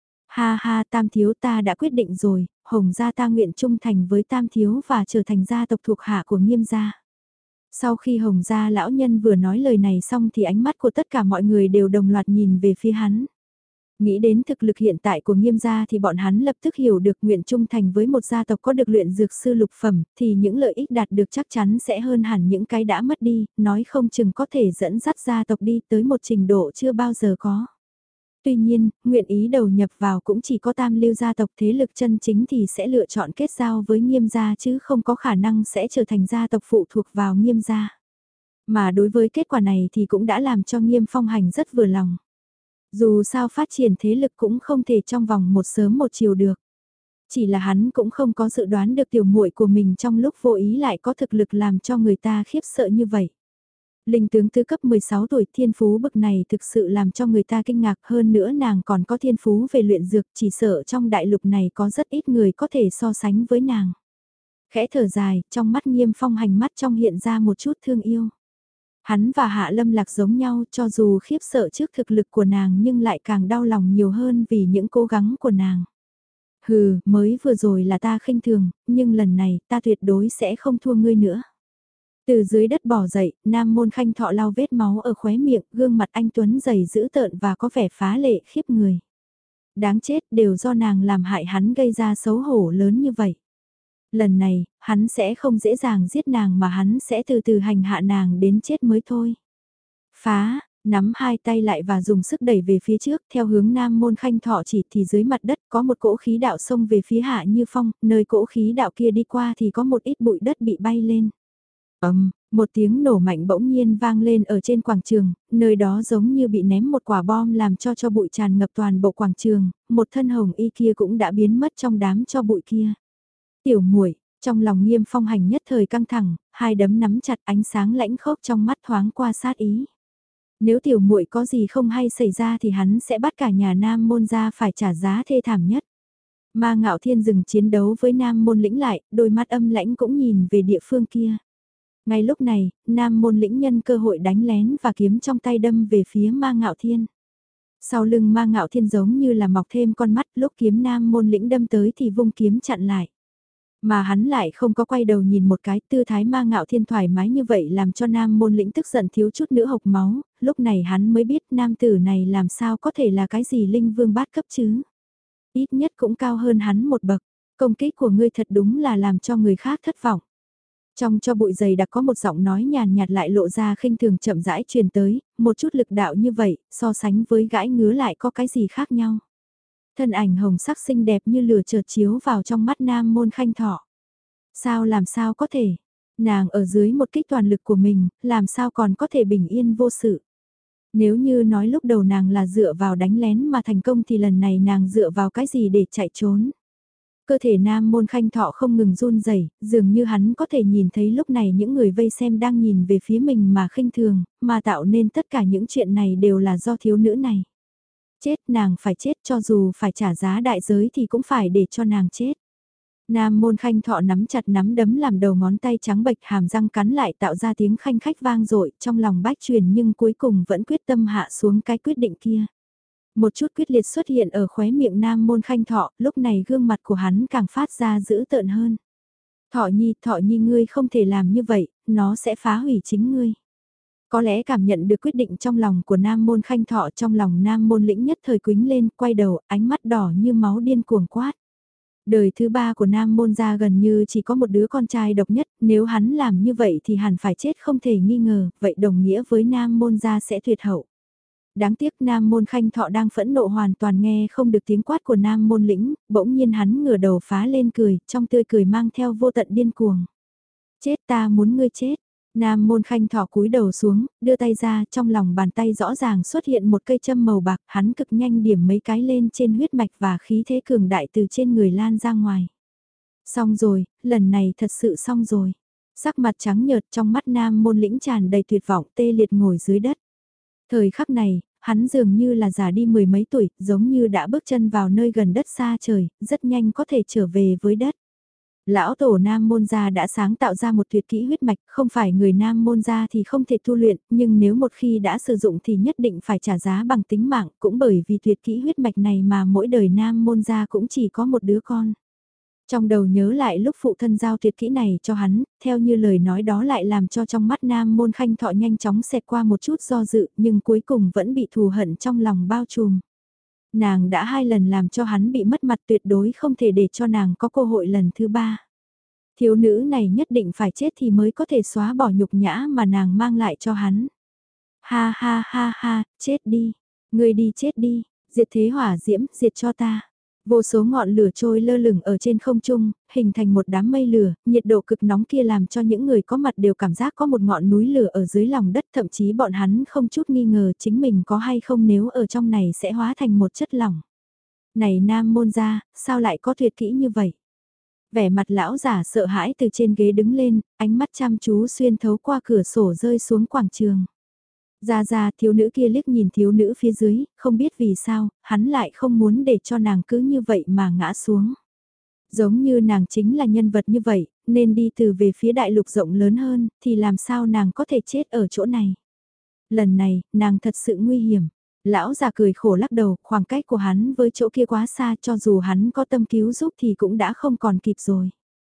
Ha ha, Tam Thiếu ta đã quyết định rồi, Hồng gia ta nguyện trung thành với Tam Thiếu và trở thành gia tộc thuộc hạ của Nghiêm gia. Sau khi Hồng gia lão nhân vừa nói lời này xong thì ánh mắt của tất cả mọi người đều đồng loạt nhìn về phía hắn. Nghĩ đến thực lực hiện tại của Nghiêm gia thì bọn hắn lập tức hiểu được nguyện trung thành với một gia tộc có được luyện dược sư lục phẩm thì những lợi ích đạt được chắc chắn sẽ hơn hẳn những cái đã mất đi, nói không chừng có thể dẫn dắt gia tộc đi tới một trình độ chưa bao giờ có. Tuy nhiên, nguyện ý đầu nhập vào cũng chỉ có tam lưu gia tộc, thế lực chân chính thì sẽ lựa chọn kết giao với Nghiêm gia chứ không có khả năng sẽ trở thành gia tộc phụ thuộc vào Nghiêm gia. Mà đối với kết quả này thì cũng đã làm cho Nghiêm Phong Hành rất vừa lòng. Dù sao phát triển thế lực cũng không thể trong vòng một sớm một chiều được. Chỉ là hắn cũng không có dự đoán được tiểu muội của mình trong lúc vô ý lại có thực lực làm cho người ta khiếp sợ như vậy. Linh tướng tứ cấp mười sáu tuổi thiên phú bậc này thực sự làm cho người ta kinh ngạc, hơn nữa nàng còn có thiên phú về luyện dược, chỉ sợ trong đại lục này có rất ít người có thể so sánh với nàng. Khẽ thở dài, trong mắt Nghiêm Phong Hành mắt trong hiện ra một chút thương yêu. Hắn và Hạ Lâm Lạc giống nhau, cho dù khiếp sợ trước thực lực của nàng nhưng lại càng đau lòng nhiều hơn vì những cố gắng của nàng. Hừ, mới vừa rồi là ta khinh thường, nhưng lần này ta tuyệt đối sẽ không thua ngươi nữa. Từ dưới đất bò dậy, Nam Môn Khanh Thọ lau vết máu ở khóe miệng, gương mặt anh Tuấn dày dữ tợn và có vẻ phá lệ khiếp người. Đáng chết, đều do nàng làm hại hắn gây ra xấu hổ lớn như vậy. Lần này, hắn sẽ không dễ dàng giết nàng mà hắn sẽ từ từ hành hạ nàng đến chết mới thôi. Phá, nắm hai tay lại và dùng sức đẩy về phía trước theo hướng Nam Môn Khanh Thọ chỉ thì dưới mặt đất có một cỗ khí đạo xông về phía Hạ Như Phong, nơi cỗ khí đạo kia đi qua thì có một ít bụi đất bị bay lên. Ầm, um, một tiếng nổ mạnh bỗng nhiên vang lên ở trên quảng trường, nơi đó giống như bị ném một quả bom làm cho cho bụi tràn ngập toàn bộ quảng trường, một thân hồng y kia cũng đã biến mất trong đám cho bụi kia. Tiểu muội, trong lòng Nghiêm Phong Hành nhất thời căng thẳng, hai đấm nắm chặt, ánh sáng lãnh khốc trong mắt thoáng qua sát ý. Nếu tiểu muội có gì không hay xảy ra thì hắn sẽ bắt cả nhà Nam Môn ra phải trả giá thê thảm nhất. Ma Ngạo Thiên dừng chiến đấu với Nam Môn lĩnh lại, đôi mắt âm lãnh cũng nhìn về địa phương kia. Ngay lúc này, Nam Môn lĩnh nhân cơ hội đánh lén và kiếm trong tay đâm về phía Ma Ngạo Thiên. Sau lưng Ma Ngạo Thiên giống như là mọc thêm con mắt, lúc kiếm Nam Môn lĩnh đâm tới thì vung kiếm chặn lại. Mà hắn lại không có quay đầu nhìn một cái, tư thái ma ngạo thiên thoải mái như vậy làm cho nam môn lĩnh tức giận thiếu chút nữa hộc máu, lúc này hắn mới biết nam tử này làm sao có thể là cái gì linh vương bát cấp chứ. Ít nhất cũng cao hơn hắn một bậc, công kích của ngươi thật đúng là làm cho người khác thất vọng. Trong cho bụi dày đặc có một giọng nói nhàn nhạt lại lộ ra khinh thường chậm rãi truyền tới, một chút lực đạo như vậy, so sánh với gãi ngứa lại có cái gì khác nhau. Thân ảnh hồng sắc xinh đẹp như lửa chợt chiếu vào trong mắt nam môn khanh thọ. Sao làm sao có thể, nàng ở dưới một kích toàn lực của mình, làm sao còn có thể bình yên vô sự. Nếu như nói lúc đầu nàng là dựa vào đánh lén mà thành công thì lần này nàng dựa vào cái gì để chạy trốn. Cơ thể nam môn khanh thọ không ngừng run rẩy, dường như hắn có thể nhìn thấy lúc này những người vây xem đang nhìn về phía mình mà khinh thường, mà tạo nên tất cả những chuyện này đều là do thiếu nữ này. Chết, nàng phải chết, cho dù phải trả giá đại giới thì cũng phải để cho nàng chết. Nam môn khanh thọ nắm chặt nắm đấm làm đầu ngón tay trắng bệch, hàm răng cắn lại tạo ra tiếng khanh khách vang dội trong lòng bách truyền, nhưng cuối cùng vẫn quyết tâm hạ xuống cái quyết định kia. Một chút quyết liệt xuất hiện ở khóe miệng nam môn khanh thọ, lúc này gương mặt của hắn càng phát ra dữ tợn hơn. Thọ nhi, thọ nhi ngươi không thể làm như vậy, nó sẽ phá hủy chính ngươi. Có lẽ cảm nhận được quyết định trong lòng của nam môn khanh thọ, trong lòng nam môn lĩnh nhất thời quính lên, quay đầu, ánh mắt đỏ như máu điên cuồng quát. Đời thứ ba của nam môn gia gần như chỉ có một đứa con trai độc nhất, nếu hắn làm như vậy thì hẳn phải chết không thể nghi ngờ, vậy đồng nghĩa với nam môn gia sẽ tuyệt hậu. Đáng tiếc nam môn khanh thọ đang phẫn nộ hoàn toàn nghe không được tiếng quát của nam môn lĩnh, bỗng nhiên hắn ngửa đầu phá lên cười, trong tươi cười mang theo vô tận điên cuồng. Chết, ta muốn ngươi chết. Nam môn khanh thọ cúi đầu xuống, đưa tay ra, trong lòng bàn tay rõ ràng xuất hiện một cây châm màu bạc, hắn cực nhanh điểm mấy cái lên trên huyết mạch và khí thế cường đại từ trên người lan ra ngoài. Xong rồi, lần này thật sự xong rồi. Sắc mặt trắng nhợt, trong mắt nam môn lĩnh tràn đầy tuyệt vọng, tê liệt ngồi dưới đất. Thời khắc này, hắn dường như là già đi mười mấy tuổi, giống như đã bước chân vào nơi gần đất xa trời, rất nhanh có thể trở về với đất. Lão tổ nam môn gia đã sáng tạo ra một tuyệt kỹ huyết mạch, không phải người nam môn gia thì không thể tu luyện, nhưng nếu một khi đã sử dụng thì nhất định phải trả giá bằng tính mạng, cũng bởi vì tuyệt kỹ huyết mạch này mà mỗi đời nam môn gia cũng chỉ có một đứa con. Trong đầu nhớ lại lúc phụ thân giao tuyệt kỹ này cho hắn, theo như lời nói đó lại làm cho trong mắt nam môn khanh thọ nhanh chóng xẹt qua một chút do dự, nhưng cuối cùng vẫn bị thù hận trong lòng bao trùm. Nàng đã hai lần làm cho hắn bị mất mặt, tuyệt đối không thể để cho nàng có cơ hội lần thứ ba. Thiếu nữ này nhất định phải chết thì mới có thể xóa bỏ nhục nhã mà nàng mang lại cho hắn. Ha ha ha ha, chết đi, ngươi đi chết đi, diệt thế hỏa diễm, diệt cho ta. Vô số ngọn lửa trôi lơ lửng ở trên không trung, hình thành một đám mây lửa, nhiệt độ cực nóng kia làm cho những người có mặt đều cảm giác có một ngọn núi lửa ở dưới lòng đất, thậm chí bọn hắn không chút nghi ngờ chính mình có hay không nếu ở trong này sẽ hóa thành một chất lỏng. Này nam môn gia, sao lại có tuyệt kỹ như vậy? Vẻ mặt lão giả sợ hãi từ trên ghế đứng lên, ánh mắt chăm chú xuyên thấu qua cửa sổ rơi xuống quảng trường. Ra ra, thiếu nữ kia liếc nhìn thiếu nữ phía dưới, không biết vì sao, hắn lại không muốn để cho nàng cứ như vậy mà ngã xuống. Giống như nàng chính là nhân vật như vậy, nên đi từ về phía đại lục rộng lớn hơn, thì làm sao nàng có thể chết ở chỗ này. Lần này, nàng thật sự nguy hiểm. Lão già cười khổ lắc đầu, khoảng cách của hắn với chỗ kia quá xa, cho dù hắn có tâm cứu giúp thì cũng đã không còn kịp rồi.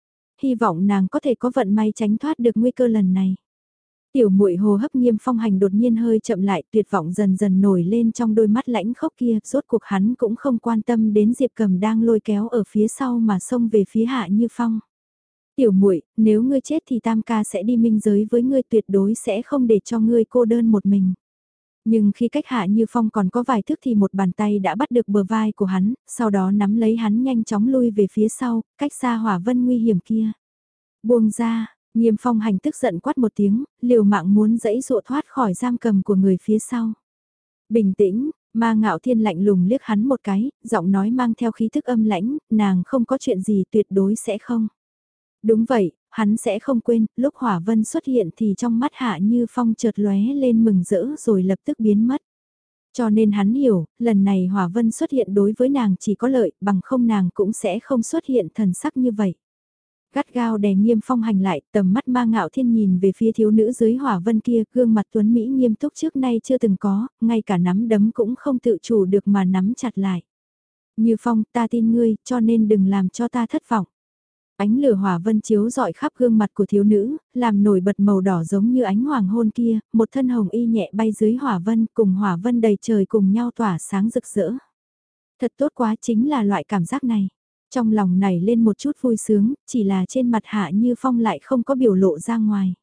Hy vọng nàng có thể có vận may tránh thoát được nguy cơ lần này. Tiểu muội hồ hấp Nghiêm Phong Hành đột nhiên hơi chậm lại, tuyệt vọng dần dần nổi lên trong đôi mắt lãnh khốc kia, rốt cuộc hắn cũng không quan tâm đến Diệp Cầm đang lôi kéo ở phía sau mà xông về phía Hạ Như Phong. Tiểu muội, nếu ngươi chết thì Tam ca sẽ đi minh giới với ngươi, tuyệt đối sẽ không để cho ngươi cô đơn một mình. Nhưng khi cách Hạ Như Phong còn có vài thước thì một bàn tay đã bắt được bờ vai của hắn, sau đó nắm lấy hắn nhanh chóng lui về phía sau, cách xa hỏa vân nguy hiểm kia. Buông ra, Nghiêm Phong Hành tức giận quát một tiếng, liều mạng muốn dẫy dụa thoát khỏi giam cầm của người phía sau. Bình tĩnh, Ma Ngạo Thiên lạnh lùng liếc hắn một cái, giọng nói mang theo khí thức âm lãnh, nàng không có chuyện gì, tuyệt đối sẽ không. Đúng vậy, hắn sẽ không quên, lúc Hỏa Vân xuất hiện thì trong mắt Hạ Như Phong chợt lóe lên mừng rỡ rồi lập tức biến mất. Cho nên hắn hiểu, lần này Hỏa Vân xuất hiện đối với nàng chỉ có lợi, bằng không nàng cũng sẽ không xuất hiện thần sắc như vậy. Gắt gao đè Nghiêm Phong Hành lại, tầm mắt Ma Ngạo Thiên nhìn về phía thiếu nữ dưới Hỏa Vân kia, gương mặt tuấn Mỹ nghiêm túc trước nay chưa từng có, ngay cả nắm đấm cũng không tự chủ được mà nắm chặt lại. Như Phong, ta tin ngươi, cho nên đừng làm cho ta thất vọng. Ánh lửa hỏa vân chiếu rọi khắp gương mặt của thiếu nữ, làm nổi bật màu đỏ giống như ánh hoàng hôn kia, một thân hồng y nhẹ bay dưới hỏa vân cùng hỏa vân đầy trời cùng nhau tỏa sáng rực rỡ. Thật tốt quá chính là loại cảm giác này. Trong lòng nảy lên một chút vui sướng, chỉ là trên mặt Hạ Như Phong lại không có biểu lộ ra ngoài.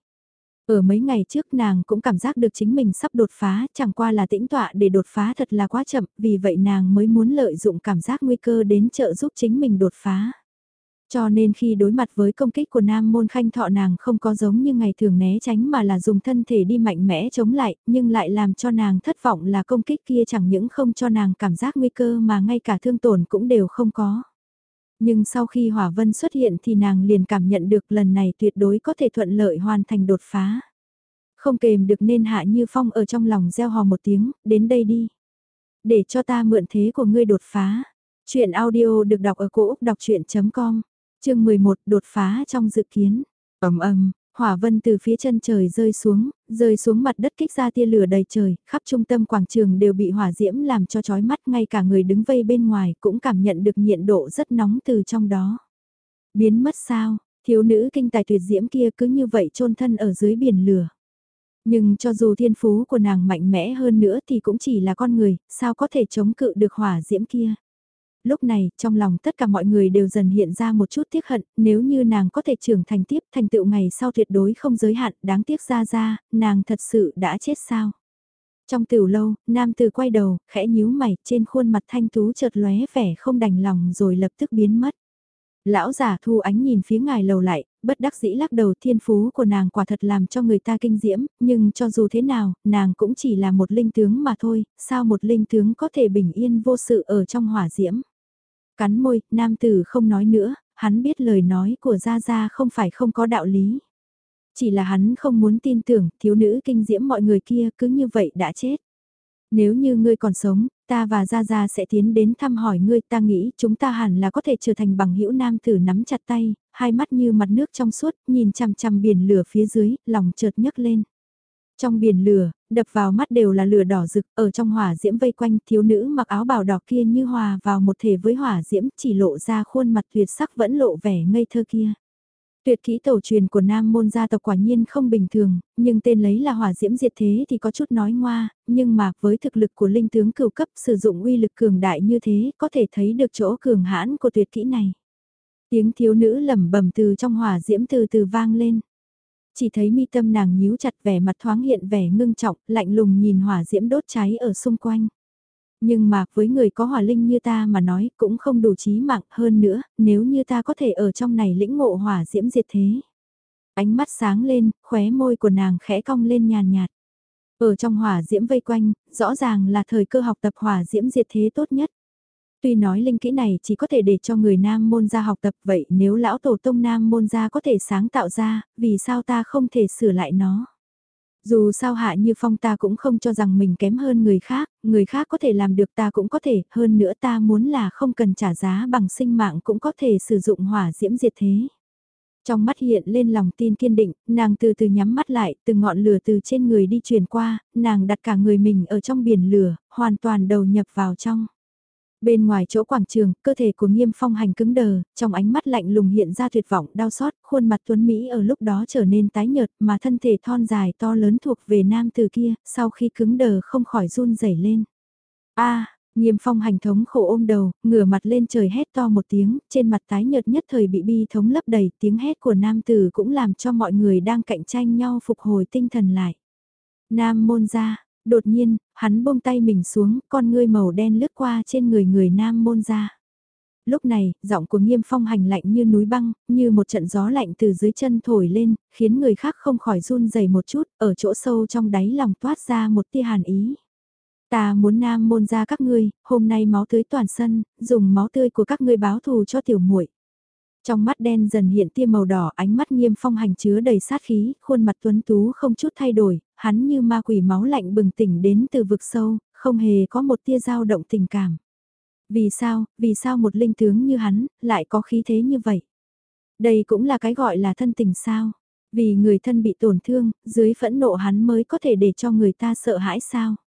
Ở mấy ngày trước nàng cũng cảm giác được chính mình sắp đột phá, chẳng qua là tĩnh tọa để đột phá thật là quá chậm, vì vậy nàng mới muốn lợi dụng cảm giác nguy cơ đến trợ giúp chính mình đột phá. Cho nên khi đối mặt với công kích của Nam Môn Khanh Thọ nàng không có giống như ngày thường né tránh mà là dùng thân thể đi mạnh mẽ chống lại, nhưng lại làm cho nàng thất vọng là công kích kia chẳng những không cho nàng cảm giác nguy cơ mà ngay cả thương tổn cũng đều không có. Nhưng sau khi Hỏa Vân xuất hiện thì nàng liền cảm nhận được lần này tuyệt đối có thể thuận lợi hoàn thành đột phá. Không kềm được nên Hạ Như Phong ở trong lòng reo hò một tiếng, đến đây đi. Để cho ta mượn thế của ngươi đột phá. Chuyện audio được đọc ở cổ Úc đọc chuyện.com, chương mười một đột phá trong dự kiến. Ầm ầm, hỏa vân từ phía chân trời rơi xuống, rơi xuống mặt đất kích ra tia lửa đầy trời, khắp trung tâm quảng trường đều bị hỏa diễm làm cho chói mắt, ngay cả người đứng vây bên ngoài cũng cảm nhận được nhiệt độ rất nóng từ trong đó. Biến mất sao, thiếu nữ kinh tài tuyệt diễm kia cứ như vậy chôn thân ở dưới biển lửa. Nhưng cho dù thiên phú của nàng mạnh mẽ hơn nữa thì cũng chỉ là con người, sao có thể chống cự được hỏa diễm kia. Lúc này, trong lòng tất cả mọi người đều dần hiện ra một chút tiếc hận, nếu như nàng có thể trưởng thành tiếp thành tựu ngày sau tuyệt đối không giới hạn, đáng tiếc ra ra, nàng thật sự đã chết sao. Trong tiểu lâu, nam tử quay đầu, khẽ nhíu mày, trên khuôn mặt thanh tú chợt lóe vẻ không đành lòng rồi lập tức biến mất. Lão giả thu ánh nhìn phía ngài lầu lại, bất đắc dĩ lắc đầu, thiên phú của nàng quả thật làm cho người ta kinh diễm, nhưng cho dù thế nào, nàng cũng chỉ là một linh tướng mà thôi, sao một linh tướng có thể bình yên vô sự ở trong hỏa diễm. Cắn môi, nam tử không nói nữa, hắn biết lời nói của Gia Gia không phải không có đạo lý. Chỉ là hắn không muốn tin tưởng, thiếu nữ kinh diễm mọi người kia cứ như vậy đã chết. Nếu như ngươi còn sống, ta và Gia Gia sẽ tiến đến thăm hỏi ngươi, ta nghĩ chúng ta hẳn là có thể trở thành bằng hữu. Nam tử nắm chặt tay, hai mắt như mặt nước trong suốt, nhìn chằm chằm biển lửa phía dưới, lòng chợt nhấc lên. Trong biển lửa, đập vào mắt đều là lửa đỏ rực, ở trong hỏa diễm vây quanh thiếu nữ mặc áo bào đỏ kia như hòa vào một thể với hỏa diễm, chỉ lộ ra khuôn mặt tuyệt sắc vẫn lộ vẻ ngây thơ kia. Tuyệt kỹ tẩu truyền của Nam Môn gia tộc quả nhiên không bình thường, nhưng tên lấy là hỏa diễm diệt thế thì có chút nói ngoa, nhưng mà với thực lực của linh tướng cửu cấp sử dụng uy lực cường đại như thế có thể thấy được chỗ cường hãn của tuyệt kỹ này. Tiếng thiếu nữ lẩm bẩm từ trong hỏa diễm từ từ vang lên. Chỉ thấy mi tâm nàng nhíu chặt, vẻ mặt thoáng hiện vẻ ngưng trọng, lạnh lùng nhìn hỏa diễm đốt cháy ở xung quanh. Nhưng mà với người có hỏa linh như ta mà nói cũng không đủ chí mạng, hơn nữa, nếu như ta có thể ở trong này lĩnh ngộ hỏa diễm diệt thế. Ánh mắt sáng lên, khóe môi của nàng khẽ cong lên nhàn nhạt. Ở trong hỏa diễm vây quanh, rõ ràng là thời cơ học tập hỏa diễm diệt thế tốt nhất. Tuy nói linh kỹ này chỉ có thể để cho người Nam Môn gia học tập, vậy nếu lão tổ tông Nam Môn gia có thể sáng tạo ra, vì sao ta không thể sửa lại nó? Dù sao Hạ Như Phong ta cũng không cho rằng mình kém hơn người khác, người khác có thể làm được ta cũng có thể, hơn nữa ta muốn là không cần trả giá bằng sinh mạng cũng có thể sử dụng hỏa diễm diệt thế. Trong mắt hiện lên lòng tin kiên định, nàng từ từ nhắm mắt lại, từ ngọn lửa từ trên người đi truyền qua, nàng đặt cả người mình ở trong biển lửa, hoàn toàn đầu nhập vào trong. Bên ngoài chỗ quảng trường, cơ thể của Nghiêm Phong Hành cứng đờ, trong ánh mắt lạnh lùng hiện ra tuyệt vọng đau xót, khuôn mặt tuấn Mỹ ở lúc đó trở nên tái nhợt mà thân thể thon dài to lớn thuộc về nam từ kia, sau khi cứng đờ không khỏi run rẩy lên. A, Nghiêm Phong Hành thống khổ ôm đầu, ngửa mặt lên trời hét to một tiếng, trên mặt tái nhợt nhất thời bị bi thống lấp đầy, tiếng hét của nam tử cũng làm cho mọi người đang cạnh tranh nhau phục hồi tinh thần lại. Nam môn gia. Đột nhiên, hắn buông tay mình xuống, con ngươi màu đen lướt qua trên người người Nam Môn gia. Lúc này, giọng của Nghiêm Phong Hành lạnh như núi băng, như một trận gió lạnh từ dưới chân thổi lên, khiến người khác không khỏi run rẩy một chút, ở chỗ sâu trong đáy lòng toát ra một tia hàn ý. Ta muốn Nam Môn gia các ngươi, hôm nay máu tươi toàn sân, dùng máu tươi của các ngươi báo thù cho tiểu muội. Trong mắt đen dần hiện tia màu đỏ, ánh mắt Nghiêm Phong Hành chứa đầy sát khí, khuôn mặt tuấn tú không chút thay đổi, hắn như ma quỷ máu lạnh bừng tỉnh đến từ vực sâu, không hề có một tia dao động tình cảm. Vì sao, vì sao một linh tướng như hắn, lại có khí thế như vậy? Đây cũng là cái gọi là thân tình sao? Vì người thân bị tổn thương, dưới phẫn nộ hắn mới có thể để cho người ta sợ hãi sao?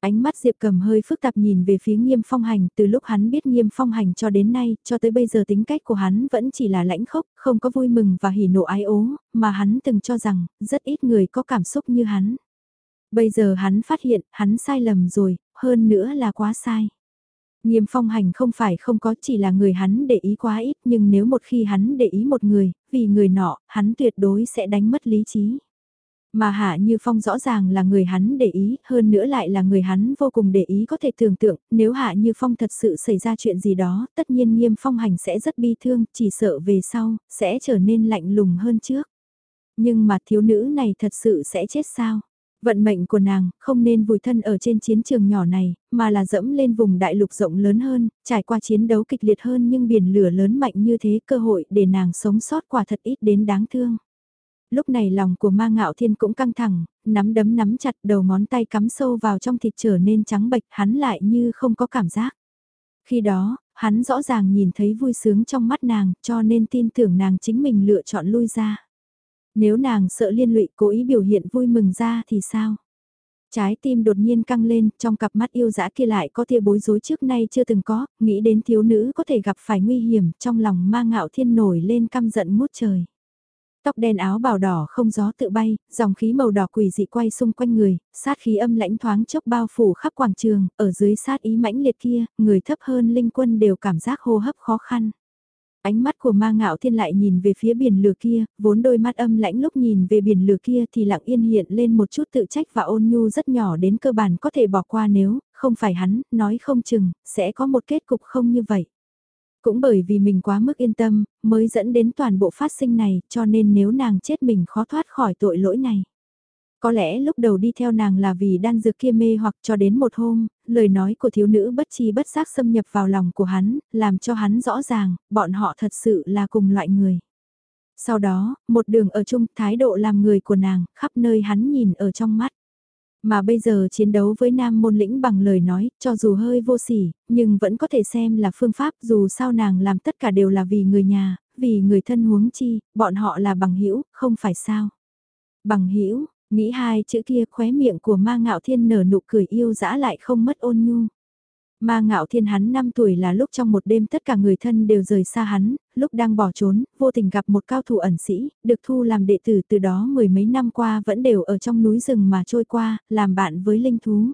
Ánh mắt Diệp Cầm hơi phức tạp nhìn về phía Nghiêm Phong Hành, từ lúc hắn biết Nghiêm Phong Hành cho đến nay, cho tới bây giờ tính cách của hắn vẫn chỉ là lãnh khốc, không có vui mừng và hỉ nộ ái ố, mà hắn từng cho rằng, rất ít người có cảm xúc như hắn. Bây giờ hắn phát hiện, hắn sai lầm rồi, hơn nữa là quá sai. Nghiêm Phong Hành không phải không có, chỉ là người hắn để ý quá ít, nhưng nếu một khi hắn để ý một người, vì người nọ, hắn tuyệt đối sẽ đánh mất lý trí. Mà Hạ Như Phong rõ ràng là người hắn để ý, hơn nữa lại là người hắn vô cùng để ý, có thể tưởng tượng, nếu Hạ Như Phong thật sự xảy ra chuyện gì đó, tất nhiên Nghiêm Phong Hành sẽ rất bi thương, chỉ sợ về sau, sẽ trở nên lạnh lùng hơn trước. Nhưng mà thiếu nữ này thật sự sẽ chết sao? Vận mệnh của nàng không nên vùi thân ở trên chiến trường nhỏ này, mà là dẫm lên vùng đại lục rộng lớn hơn, trải qua chiến đấu kịch liệt hơn, nhưng biển lửa lớn mạnh như thế, cơ hội để nàng sống sót quả thật ít đến đáng thương. Lúc này lòng của Ma Ngạo Thiên cũng căng thẳng, nắm đấm nắm chặt, đầu ngón tay cắm sâu vào trong thịt trở nên trắng bệch, hắn lại như không có cảm giác. Khi đó, hắn rõ ràng nhìn thấy vui sướng trong mắt nàng, cho nên tin tưởng nàng chính mình lựa chọn lui ra. Nếu nàng sợ liên lụy, cố ý biểu hiện vui mừng ra thì sao? Trái tim đột nhiên căng lên, trong cặp mắt yêu dã kia lại có tia bối rối trước nay chưa từng có, nghĩ đến thiếu nữ có thể gặp phải nguy hiểm, trong lòng Ma Ngạo Thiên nổi lên căm giận ngút trời. Tóc đen áo bào đỏ không gió tự bay, dòng khí màu đỏ quỷ dị quay xung quanh người, sát khí âm lãnh thoáng chốc bao phủ khắp quảng trường, ở dưới sát ý mãnh liệt kia, người thấp hơn linh quân đều cảm giác hô hấp khó khăn. Ánh mắt của Ma Ngạo Thiên lại nhìn về phía biển lửa kia, vốn đôi mắt âm lãnh lúc nhìn về biển lửa kia thì lặng yên hiện lên một chút tự trách và ôn nhu rất nhỏ đến cơ bản có thể bỏ qua, nếu không phải hắn, nói không chừng, sẽ có một kết cục không như vậy. Cũng bởi vì mình quá mức yên tâm, mới dẫn đến toàn bộ phát sinh này, cho nên nếu nàng chết mình khó thoát khỏi tội lỗi này. Có lẽ lúc đầu đi theo nàng là vì đan dược kia mê hoặc, cho đến một hôm, lời nói của thiếu nữ bất chi bất giác xâm nhập vào lòng của hắn, làm cho hắn rõ ràng, bọn họ thật sự là cùng loại người. Sau đó, một đường ở chung, thái độ làm người của nàng, khắp nơi hắn nhìn ở trong mắt. Mà bây giờ chiến đấu với nam môn lĩnh bằng lời nói, cho dù hơi vô sỉ, nhưng vẫn có thể xem là phương pháp, dù sao nàng làm tất cả đều là vì người nhà, vì người thân, huống chi, bọn họ là bằng hữu, không phải sao. Bằng hữu nghĩ hai chữ kia, khóe miệng của Ma Ngạo Thiên nở nụ cười yêu dã lại không mất ôn nhu. Ma Ngạo Thiên hắn năm tuổi là lúc trong một đêm tất cả người thân đều rời xa hắn, lúc đang bỏ trốn, vô tình gặp một cao thủ ẩn sĩ, được thu làm đệ tử, từ đó mười mấy năm qua vẫn đều ở trong núi rừng mà trôi qua, làm bạn với linh thú.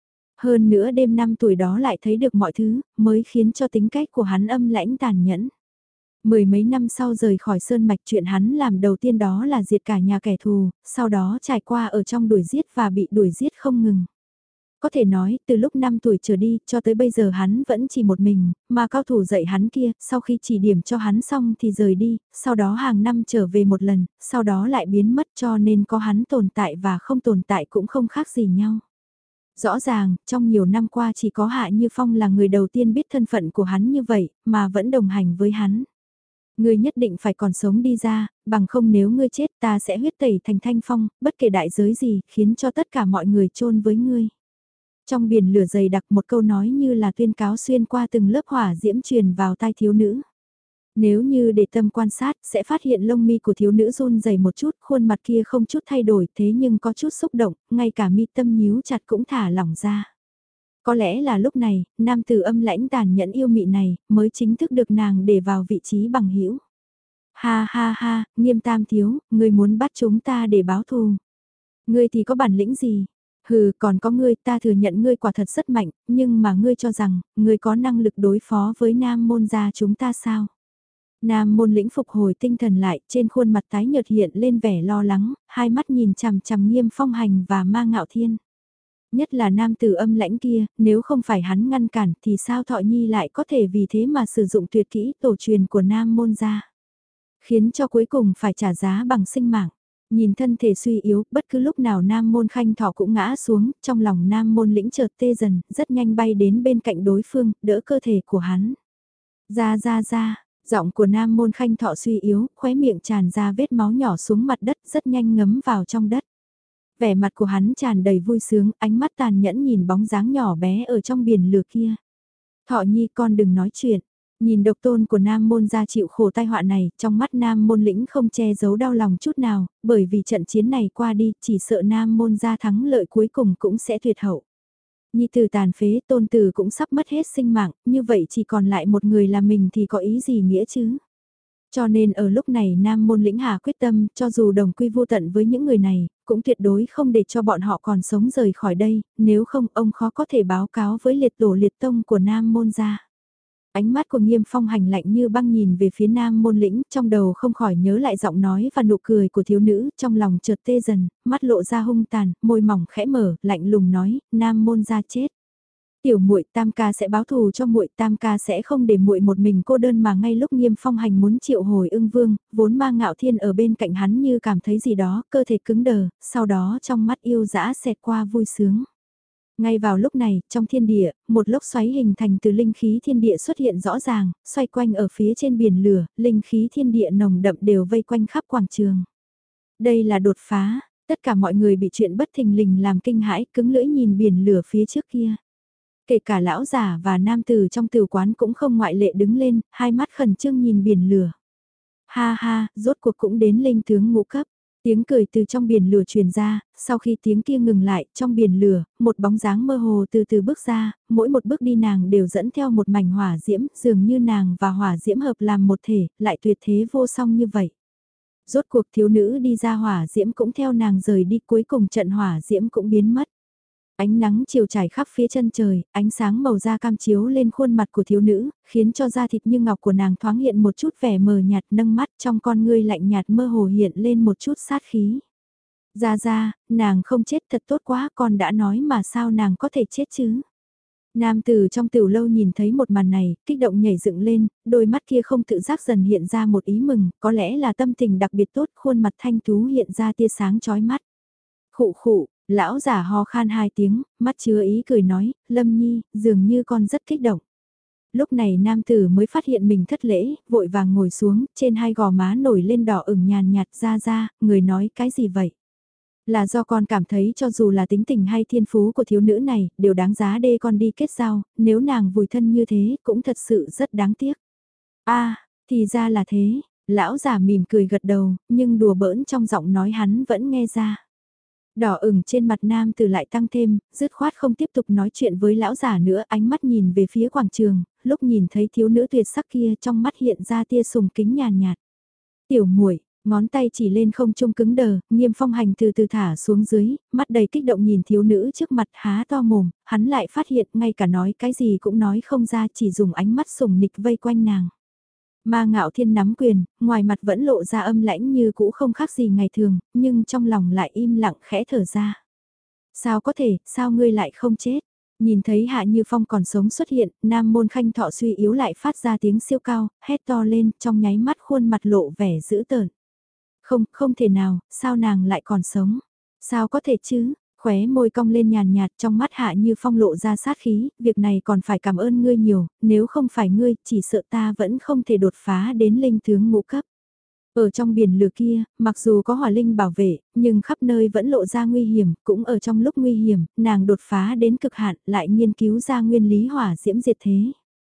Hơn nữa đêm năm tuổi đó lại thấy được mọi thứ, mới khiến cho tính cách của hắn âm lãnh tàn nhẫn. Mười mấy năm sau rời khỏi sơn mạch, chuyện hắn làm đầu tiên đó là diệt cả nhà kẻ thù, sau đó trải qua ở trong đuổi giết và bị đuổi giết không ngừng. Có thể nói, từ lúc năm tuổi trở đi, cho tới bây giờ hắn vẫn chỉ một mình, mà cao thủ dạy hắn kia, sau khi chỉ điểm cho hắn xong thì rời đi, sau đó hàng năm trở về một lần, sau đó lại biến mất, cho nên có hắn tồn tại và không tồn tại cũng không khác gì nhau. Rõ ràng, trong nhiều năm qua chỉ có Hạ Như Phong là người đầu tiên biết thân phận của hắn như vậy, mà vẫn đồng hành với hắn. Ngươi nhất định phải còn sống đi ra, bằng không nếu ngươi chết ta sẽ huyết tẩy thành thanh phong, bất kể đại giới gì, khiến cho tất cả mọi người chôn với ngươi. Trong biển lửa dày đặc, một câu nói như là tuyên cáo xuyên qua từng lớp hỏa diễm truyền vào tai thiếu nữ. Nếu như để tâm quan sát, sẽ phát hiện lông mi của thiếu nữ run rẩy một chút, khuôn mặt kia không chút thay đổi, thế nhưng có chút xúc động, ngay cả mi tâm nhíu chặt cũng thả lỏng ra. Có lẽ là lúc này, nam tử âm lãnh tàn nhẫn yêu mị này, mới chính thức được nàng để vào vị trí bằng hữu. Ha ha ha, Nghiêm tam thiếu, ngươi muốn bắt chúng ta để báo thù. Ngươi thì có bản lĩnh gì? Hừ, còn có ngươi, ta thừa nhận ngươi quả thật rất mạnh, nhưng mà ngươi cho rằng, ngươi có năng lực đối phó với nam môn gia chúng ta sao? Nam môn lĩnh phục hồi tinh thần lại, trên khuôn mặt tái nhợt hiện lên vẻ lo lắng, hai mắt nhìn chằm chằm Nghiêm Phong Hành và Ma Ngạo Thiên. Nhất là nam tử âm lãnh kia, nếu không phải hắn ngăn cản thì sao Thọ Nhi lại có thể vì thế mà sử dụng tuyệt kỹ tổ truyền của nam môn gia. Khiến cho cuối cùng phải trả giá bằng sinh mạng. Nhìn thân thể suy yếu, bất cứ lúc nào nam môn khanh thọ cũng ngã xuống, trong lòng nam môn lĩnh chợt tê dần, rất nhanh bay đến bên cạnh đối phương, đỡ cơ thể của hắn. Ra ra ra, giọng của nam môn khanh thọ suy yếu, khóe miệng tràn ra vết máu nhỏ xuống mặt đất, rất nhanh ngấm vào trong đất. Vẻ mặt của hắn tràn đầy vui sướng, ánh mắt tàn nhẫn nhìn bóng dáng nhỏ bé ở trong biển lửa kia. Thọ Nhi, con đừng nói chuyện. Nhìn độc tôn của nam môn gia chịu khổ tai họa này, trong mắt nam môn lĩnh không che giấu đau lòng chút nào, bởi vì trận chiến này qua đi, chỉ sợ nam môn gia thắng lợi cuối cùng cũng sẽ tuyệt hậu. Nhi tử tàn phế, tôn tử cũng sắp mất hết sinh mạng, như vậy chỉ còn lại một người là mình thì có ý gì nghĩa chứ? Cho nên ở lúc này Nam Môn Lĩnh Hà quyết tâm, cho dù đồng quy vô tận với những người này, cũng tuyệt đối không để cho bọn họ còn sống rời khỏi đây, nếu không ông khó có thể báo cáo với liệt tổ liệt tông của Nam Môn gia. Ánh mắt của Nghiêm Phong hành lạnh như băng nhìn về phía Nam Môn Lĩnh, trong đầu không khỏi nhớ lại giọng nói và nụ cười của thiếu nữ, trong lòng chợt tê dần, mắt lộ ra hung tàn, môi mỏng khẽ mở, lạnh lùng nói, Nam Môn gia chết. Tiểu muội, Tam ca sẽ báo thù cho muội, Tam ca sẽ không để muội một mình cô đơn, mà ngay lúc Nghiêm Phong hành muốn triệu hồi Ưng Vương, vốn Ma Ngạo Thiên ở bên cạnh hắn như cảm thấy gì đó, cơ thể cứng đờ, sau đó trong mắt yêu dã xẹt qua vui sướng. Ngay vào lúc này, trong thiên địa, một lốc xoáy hình thành từ linh khí thiên địa xuất hiện rõ ràng, xoay quanh ở phía trên biển lửa, linh khí thiên địa nồng đậm đều vây quanh khắp quảng trường. Đây là đột phá, tất cả mọi người bị chuyện bất thình lình làm kinh hãi, cứng lưỡi nhìn biển lửa phía trước kia. Kể cả lão giả và nam tử trong tử quán cũng không ngoại lệ đứng lên, hai mắt khẩn trương nhìn biển lửa. Ha ha, rốt cuộc cũng đến linh tướng ngũ cấp. Tiếng cười từ trong biển lửa truyền ra, sau khi tiếng kia ngừng lại, trong biển lửa, một bóng dáng mơ hồ từ từ bước ra, mỗi một bước đi nàng đều dẫn theo một mảnh hỏa diễm, dường như nàng và hỏa diễm hợp làm một thể, lại tuyệt thế vô song như vậy. Rốt cuộc thiếu nữ đi ra hỏa diễm cũng theo nàng rời đi, cuối cùng trận hỏa diễm cũng biến mất. Ánh nắng chiều trải khắp phía chân trời, ánh sáng màu da cam chiếu lên khuôn mặt của thiếu nữ, khiến cho da thịt như ngọc của nàng thoáng hiện một chút vẻ mờ nhạt, nâng mắt trong con ngươi lạnh nhạt mơ hồ hiện lên một chút sát khí. Ra ra, nàng không chết thật tốt quá, con đã nói mà sao nàng có thể chết chứ? Nam tử trong tiểu lâu nhìn thấy một màn này, kích động nhảy dựng lên, đôi mắt kia không tự giác dần hiện ra một ý mừng, có lẽ là tâm tình đặc biệt tốt, khuôn mặt thanh tú hiện ra tia sáng chói mắt. Khụ khụ, lão giả ho khan hai tiếng, mắt chứa ý cười nói, Lâm Nhi, dường như con rất kích động. Lúc này nam tử mới phát hiện mình thất lễ, vội vàng ngồi xuống, trên hai gò má nổi lên đỏ ửng nhàn nhạt. Ra ra, người nói cái gì vậy? Là do con cảm thấy cho dù là tính tình hay thiên phú của thiếu nữ này, đều đáng giá đê con đi kết giao, nếu nàng vùi thân như thế, cũng thật sự rất đáng tiếc. A, thì ra là thế, lão giả mỉm cười gật đầu, nhưng đùa bỡn trong giọng nói hắn vẫn nghe ra. Đỏ ửng trên mặt nam tử lại tăng thêm, dứt khoát không tiếp tục nói chuyện với lão giả nữa, ánh mắt nhìn về phía quảng trường, lúc nhìn thấy thiếu nữ tuyệt sắc kia trong mắt hiện ra tia sùng kính nhàn nhạt. Tiểu muội, ngón tay chỉ lên không trung cứng đờ, Nghiêm Phong hành từ từ thả xuống dưới, mắt đầy kích động nhìn thiếu nữ trước mặt há to mồm, hắn lại phát hiện ngay cả nói cái gì cũng nói không ra, chỉ dùng ánh mắt sùng nịch vây quanh nàng. Ma Ngạo Thiên nắm quyền, ngoài mặt vẫn lộ ra âm lãnh như cũ không khác gì ngày thường, nhưng trong lòng lại im lặng khẽ thở ra. Sao có thể, sao ngươi lại không chết? Nhìn thấy Hạ Như Phong còn sống xuất hiện, Nam Môn Khanh Thọ suy yếu lại phát ra tiếng siêu cao, hét to lên, trong nháy mắt khuôn mặt lộ vẻ dữ tợn. Không, không thể nào, sao nàng lại còn sống? Sao có thể chứ? Khóe môi cong lên nhàn nhạt, trong mắt Hạ Như Phong lộ ra sát khí, việc này còn phải cảm ơn ngươi nhiều, nếu không phải ngươi, chỉ sợ ta vẫn không thể đột phá đến linh tướng ngũ cấp. Ở trong biển lửa kia, mặc dù có hỏa linh bảo vệ, nhưng khắp nơi vẫn lộ ra nguy hiểm, cũng ở trong lúc nguy hiểm, nàng đột phá đến cực hạn, lại nghiên cứu ra nguyên lý hỏa diễm diệt thế.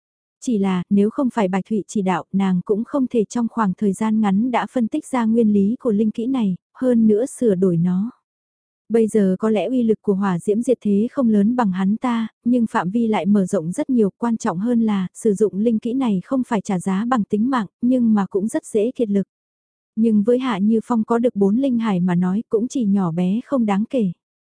Chỉ là, nếu không phải Bạch Thụy chỉ đạo, nàng cũng không thể trong khoảng thời gian ngắn đã phân tích ra nguyên lý của linh kỹ này, hơn nữa sửa đổi nó. Bây giờ có lẽ uy lực của hỏa diễm diệt thế không lớn bằng hắn ta, nhưng phạm vi lại mở rộng rất nhiều, quan trọng hơn là, sử dụng linh kỹ này không phải trả giá bằng tính mạng, nhưng mà cũng rất dễ kiệt lực. Nhưng với Hạ Như Phong có được bốn linh hải mà nói cũng chỉ nhỏ bé không đáng kể.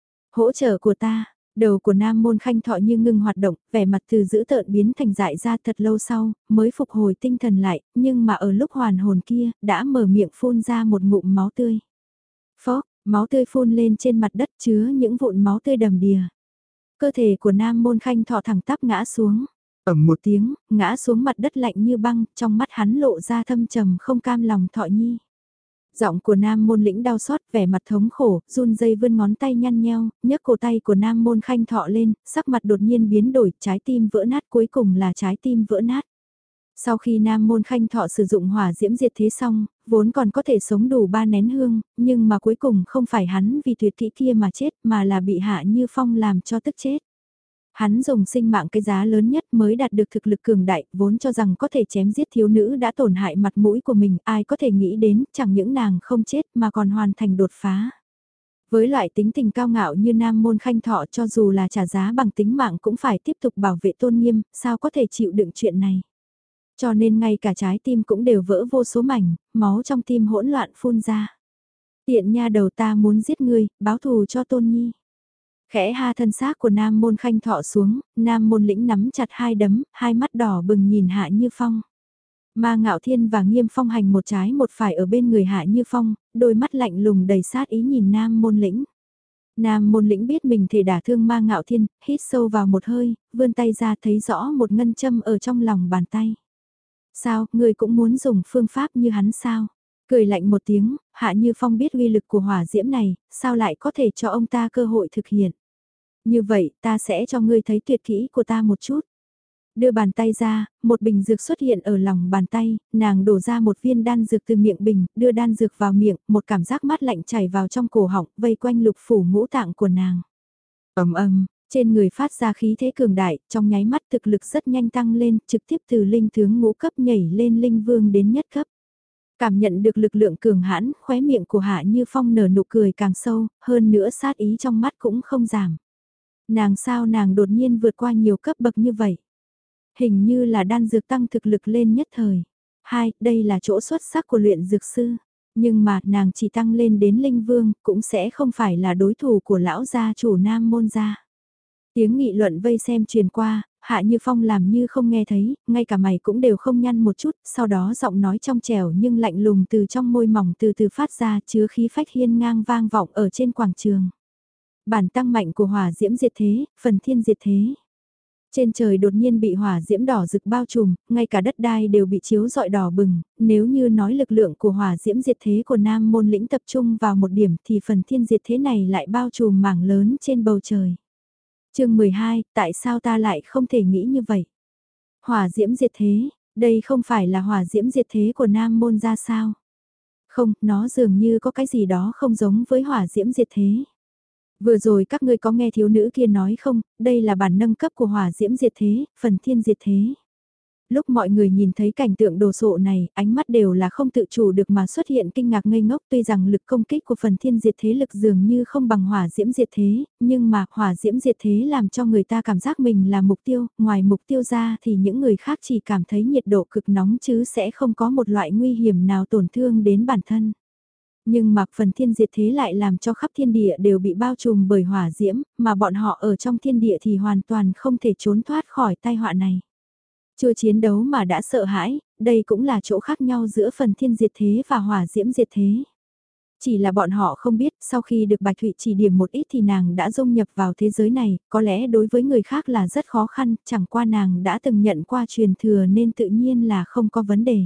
Hỗ trợ của ta, đầu của Nam Môn Khanh Thọ như ngưng hoạt động, vẻ mặt từ dữ tợn biến thành dại ra thật lâu sau, mới phục hồi tinh thần lại, nhưng mà ở lúc hoàn hồn kia, đã mở miệng phun ra một ngụm máu tươi. Phó, máu tươi phun lên trên mặt đất chứa những vụn máu tươi đầm đìa. Cơ thể của Nam Môn Khanh Thọ thẳng tắp ngã xuống. Ầm một tiếng, ngã xuống mặt đất lạnh như băng, trong mắt hắn lộ ra thâm trầm không cam lòng Thọ Nhi. Giọng của Nam Môn Lĩnh đau xót, vẻ mặt thống khổ, run rẩy vươn ngón tay nhăn nheo, nhấc cổ tay của Nam Môn Khanh Thọ lên, sắc mặt đột nhiên biến đổi, trái tim vỡ nát, cuối cùng là trái tim vỡ nát. Sau khi Nam Môn Khanh Thọ sử dụng hỏa diễm diệt thế xong, vốn còn có thể sống đủ ba nén hương, nhưng mà cuối cùng không phải hắn vì tuyệt kỹ kia mà chết, mà là bị Hạ Như Phong làm cho tức chết. Hắn dùng sinh mạng cái giá lớn nhất mới đạt được thực lực cường đại, vốn cho rằng có thể chém giết thiếu nữ đã tổn hại mặt mũi của mình, ai có thể nghĩ đến, chẳng những nàng không chết mà còn hoàn thành đột phá. Với loại tính tình cao ngạo như Nam Môn Khanh Thọ cho dù là trả giá bằng tính mạng cũng phải tiếp tục bảo vệ tôn nghiêm, sao có thể chịu đựng chuyện này. Cho nên ngay cả trái tim cũng đều vỡ vô số mảnh, máu trong tim hỗn loạn phun ra. Tiện nha đầu, ta muốn giết ngươi, báo thù cho Tôn Nhi. Khẽ ha thân xác của Nam Môn Khanh Thọ xuống, Nam Môn Lĩnh nắm chặt hai đấm, hai mắt đỏ bừng nhìn Hạ Như Phong. Ma Ngạo Thiên và Nghiêm Phong hành một trái một phải ở bên người Hạ Như Phong, đôi mắt lạnh lùng đầy sát ý nhìn Nam Môn Lĩnh. Nam Môn Lĩnh biết mình thể đả thương Ma Ngạo Thiên, hít sâu vào một hơi, vươn tay ra thấy rõ một ngân châm ở trong lòng bàn tay. Sao, ngươi cũng muốn dùng phương pháp như hắn sao? Cười lạnh một tiếng, Hạ Như Phong biết uy lực của hỏa diễm này, sao lại có thể cho ông ta cơ hội thực hiện. Như vậy, ta sẽ cho ngươi thấy tuyệt kỹ của ta một chút. Đưa bàn tay ra, một bình dược xuất hiện ở lòng bàn tay, nàng đổ ra một viên đan dược từ miệng bình, đưa đan dược vào miệng, một cảm giác mát lạnh chảy vào trong cổ họng, vây quanh lục phủ ngũ tạng của nàng. Ầm ầm, trên người phát ra khí thế cường đại, trong nháy mắt thực lực rất nhanh tăng lên, trực tiếp từ linh tướng ngũ cấp nhảy lên linh vương đến nhất cấp. Cảm nhận được lực lượng cường hãn, khóe miệng của Hạ Như Phong nở nụ cười càng sâu, hơn nữa sát ý trong mắt cũng không giảm. Nàng sao nàng đột nhiên vượt qua nhiều cấp bậc như vậy? Hình như là đan dược tăng thực lực lên nhất thời. Hai, đây là chỗ xuất sắc của luyện dược sư. Nhưng mà nàng chỉ tăng lên đến linh vương, cũng sẽ không phải là đối thủ của lão gia chủ Nam Môn gia. Tiếng nghị luận vây xem truyền qua, Hạ Như Phong làm như không nghe thấy, ngay cả mày cũng đều không nhăn một chút, sau đó giọng nói trong trẻo nhưng lạnh lùng từ trong môi mỏng từ từ phát ra chứa khí phách hiên ngang vang vọng ở trên quảng trường. Bản tăng mạnh của hỏa diễm diệt thế, phần thiên diệt thế. Trên trời đột nhiên bị hỏa diễm đỏ rực bao trùm, ngay cả đất đai đều bị chiếu rọi đỏ bừng, nếu như nói lực lượng của hỏa diễm diệt thế của Nam Môn Lĩnh tập trung vào một điểm thì phần thiên diệt thế này lại bao trùm mảng lớn trên bầu trời. Chương mười hai, tại sao ta lại không thể nghĩ như vậy? Hỏa diễm diệt thế, đây không phải là hỏa diễm diệt thế của Nam Môn ra sao? Không, nó dường như có cái gì đó không giống với hỏa diễm diệt thế. Vừa rồi các ngươi có nghe thiếu nữ kia nói không, đây là bản nâng cấp của hỏa diễm diệt thế, phần thiên diệt thế. Lúc mọi người nhìn thấy cảnh tượng đồ sộ này, ánh mắt đều là không tự chủ được mà xuất hiện kinh ngạc ngây ngốc, tuy rằng lực công kích của phần thiên diệt thế lực dường như không bằng hỏa diễm diệt thế, nhưng mà hỏa diễm diệt thế làm cho người ta cảm giác mình là mục tiêu, ngoài mục tiêu ra thì những người khác chỉ cảm thấy nhiệt độ cực nóng chứ sẽ không có một loại nguy hiểm nào tổn thương đến bản thân. Nhưng mà phần thiên diệt thế lại làm cho khắp thiên địa đều bị bao trùm bởi hỏa diễm, mà bọn họ ở trong thiên địa thì hoàn toàn không thể trốn thoát khỏi tai họa này. Chưa chiến đấu mà đã sợ hãi, đây cũng là chỗ khác nhau giữa phần thiên diệt thế và hỏa diễm diệt thế. Chỉ là bọn họ không biết, sau khi được Bạch Thụy chỉ điểm một ít thì nàng đã dung nhập vào thế giới này, có lẽ đối với người khác là rất khó khăn, chẳng qua nàng đã từng nhận qua truyền thừa nên tự nhiên là không có vấn đề.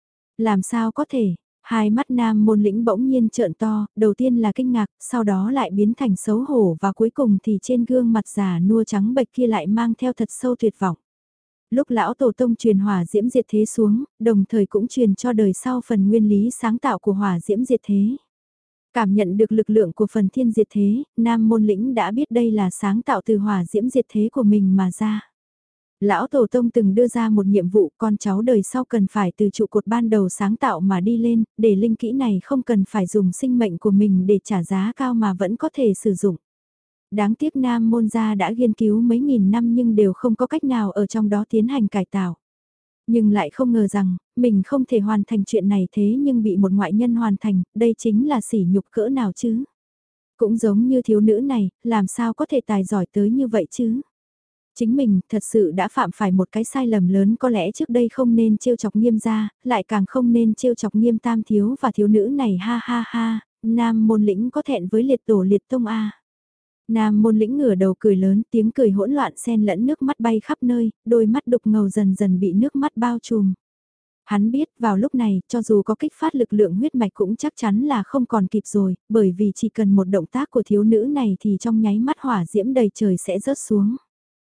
Làm sao có thể? Hai mắt Nam Môn Lĩnh bỗng nhiên trợn to, đầu tiên là kinh ngạc, sau đó lại biến thành xấu hổ và cuối cùng thì trên gương mặt già nua trắng bệch kia lại mang theo thật sâu tuyệt vọng. Lúc lão tổ tông truyền hỏa diễm diệt thế xuống, đồng thời cũng truyền cho đời sau phần nguyên lý sáng tạo của hỏa diễm diệt thế. Cảm nhận được lực lượng của phần thiên diệt thế, Nam Môn Lĩnh đã biết đây là sáng tạo từ hỏa diễm diệt thế của mình mà ra. Lão Tổ Tông từng đưa ra một nhiệm vụ con cháu đời sau cần phải từ trụ cột ban đầu sáng tạo mà đi lên, để linh kỹ này không cần phải dùng sinh mệnh của mình để trả giá cao mà vẫn có thể sử dụng. Đáng tiếc Nam Môn gia đã nghiên cứu mấy nghìn năm nhưng đều không có cách nào ở trong đó tiến hành cải tạo. Nhưng lại không ngờ rằng, mình không thể hoàn thành chuyện này thế nhưng bị một ngoại nhân hoàn thành, đây chính là sỉ nhục cỡ nào chứ. Cũng giống như thiếu nữ này, làm sao có thể tài giỏi tới như vậy chứ. Chính mình thật sự đã phạm phải một cái sai lầm lớn, có lẽ trước đây không nên trêu chọc Nghiêm gia, lại càng không nên trêu chọc Nghiêm tam thiếu và thiếu nữ này, ha ha ha, Nam Môn Lĩnh có thẹn với liệt tổ liệt tông a. Nam Môn Lĩnh ngửa đầu cười lớn, tiếng cười hỗn loạn xen lẫn nước mắt bay khắp nơi, đôi mắt đục ngầu dần dần bị nước mắt bao trùm. Hắn biết vào lúc này, cho dù có kích phát lực lượng huyết mạch cũng chắc chắn là không còn kịp rồi, bởi vì chỉ cần một động tác của thiếu nữ này thì trong nháy mắt hỏa diễm đầy trời sẽ rớt xuống.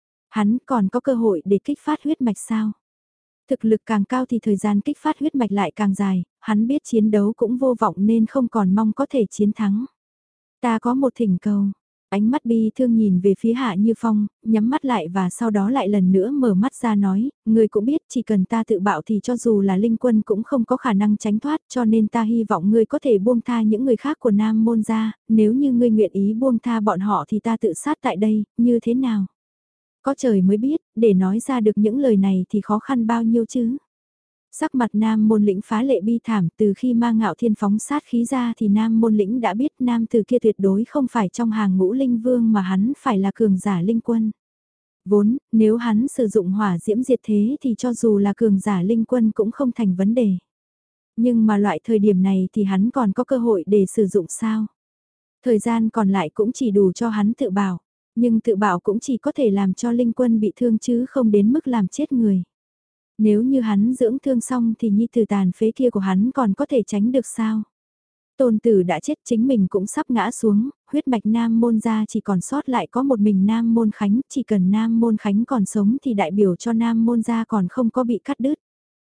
Hắn còn có cơ hội để kích phát huyết mạch sao? Thực lực càng cao thì thời gian kích phát huyết mạch lại càng dài, hắn biết chiến đấu cũng vô vọng nên không còn mong có thể chiến thắng. Ta có một thỉnh cầu. Ánh mắt bi thương nhìn về phía Hạ Như Phong, nhắm mắt lại và sau đó lại lần nữa mở mắt ra nói, ngươi cũng biết chỉ cần ta tự bạo thì cho dù là linh quân cũng không có khả năng tránh thoát, cho nên ta hy vọng ngươi có thể buông tha những người khác của Nam Môn gia, nếu như ngươi nguyện ý buông tha bọn họ thì ta tự sát tại đây, như thế nào? Có trời mới biết, để nói ra được những lời này thì khó khăn bao nhiêu chứ? Sắc mặt Nam Môn Lĩnh phá lệ bi thảm, từ khi Ma Ngạo Thiên phóng sát khí ra thì Nam Môn Lĩnh đã biết nam từ kia tuyệt đối không phải trong hàng ngũ linh vương mà hắn phải là cường giả linh quân. Vốn, nếu hắn sử dụng hỏa diễm diệt thế thì cho dù là cường giả linh quân cũng không thành vấn đề. Nhưng mà loại thời điểm này thì hắn còn có cơ hội để sử dụng sao? Thời gian còn lại cũng chỉ đủ cho hắn tự bảo, nhưng tự bảo cũng chỉ có thể làm cho linh quân bị thương chứ không đến mức làm chết người. Nếu như hắn dưỡng thương xong thì nhi tử tàn phế kia của hắn còn có thể tránh được sao? Tôn tử đã chết, chính mình cũng sắp ngã xuống, huyết mạch Nam Môn gia chỉ còn sót lại có một mình Nam Môn Khánh, chỉ cần Nam Môn Khánh còn sống thì đại biểu cho Nam Môn gia còn không có bị cắt đứt.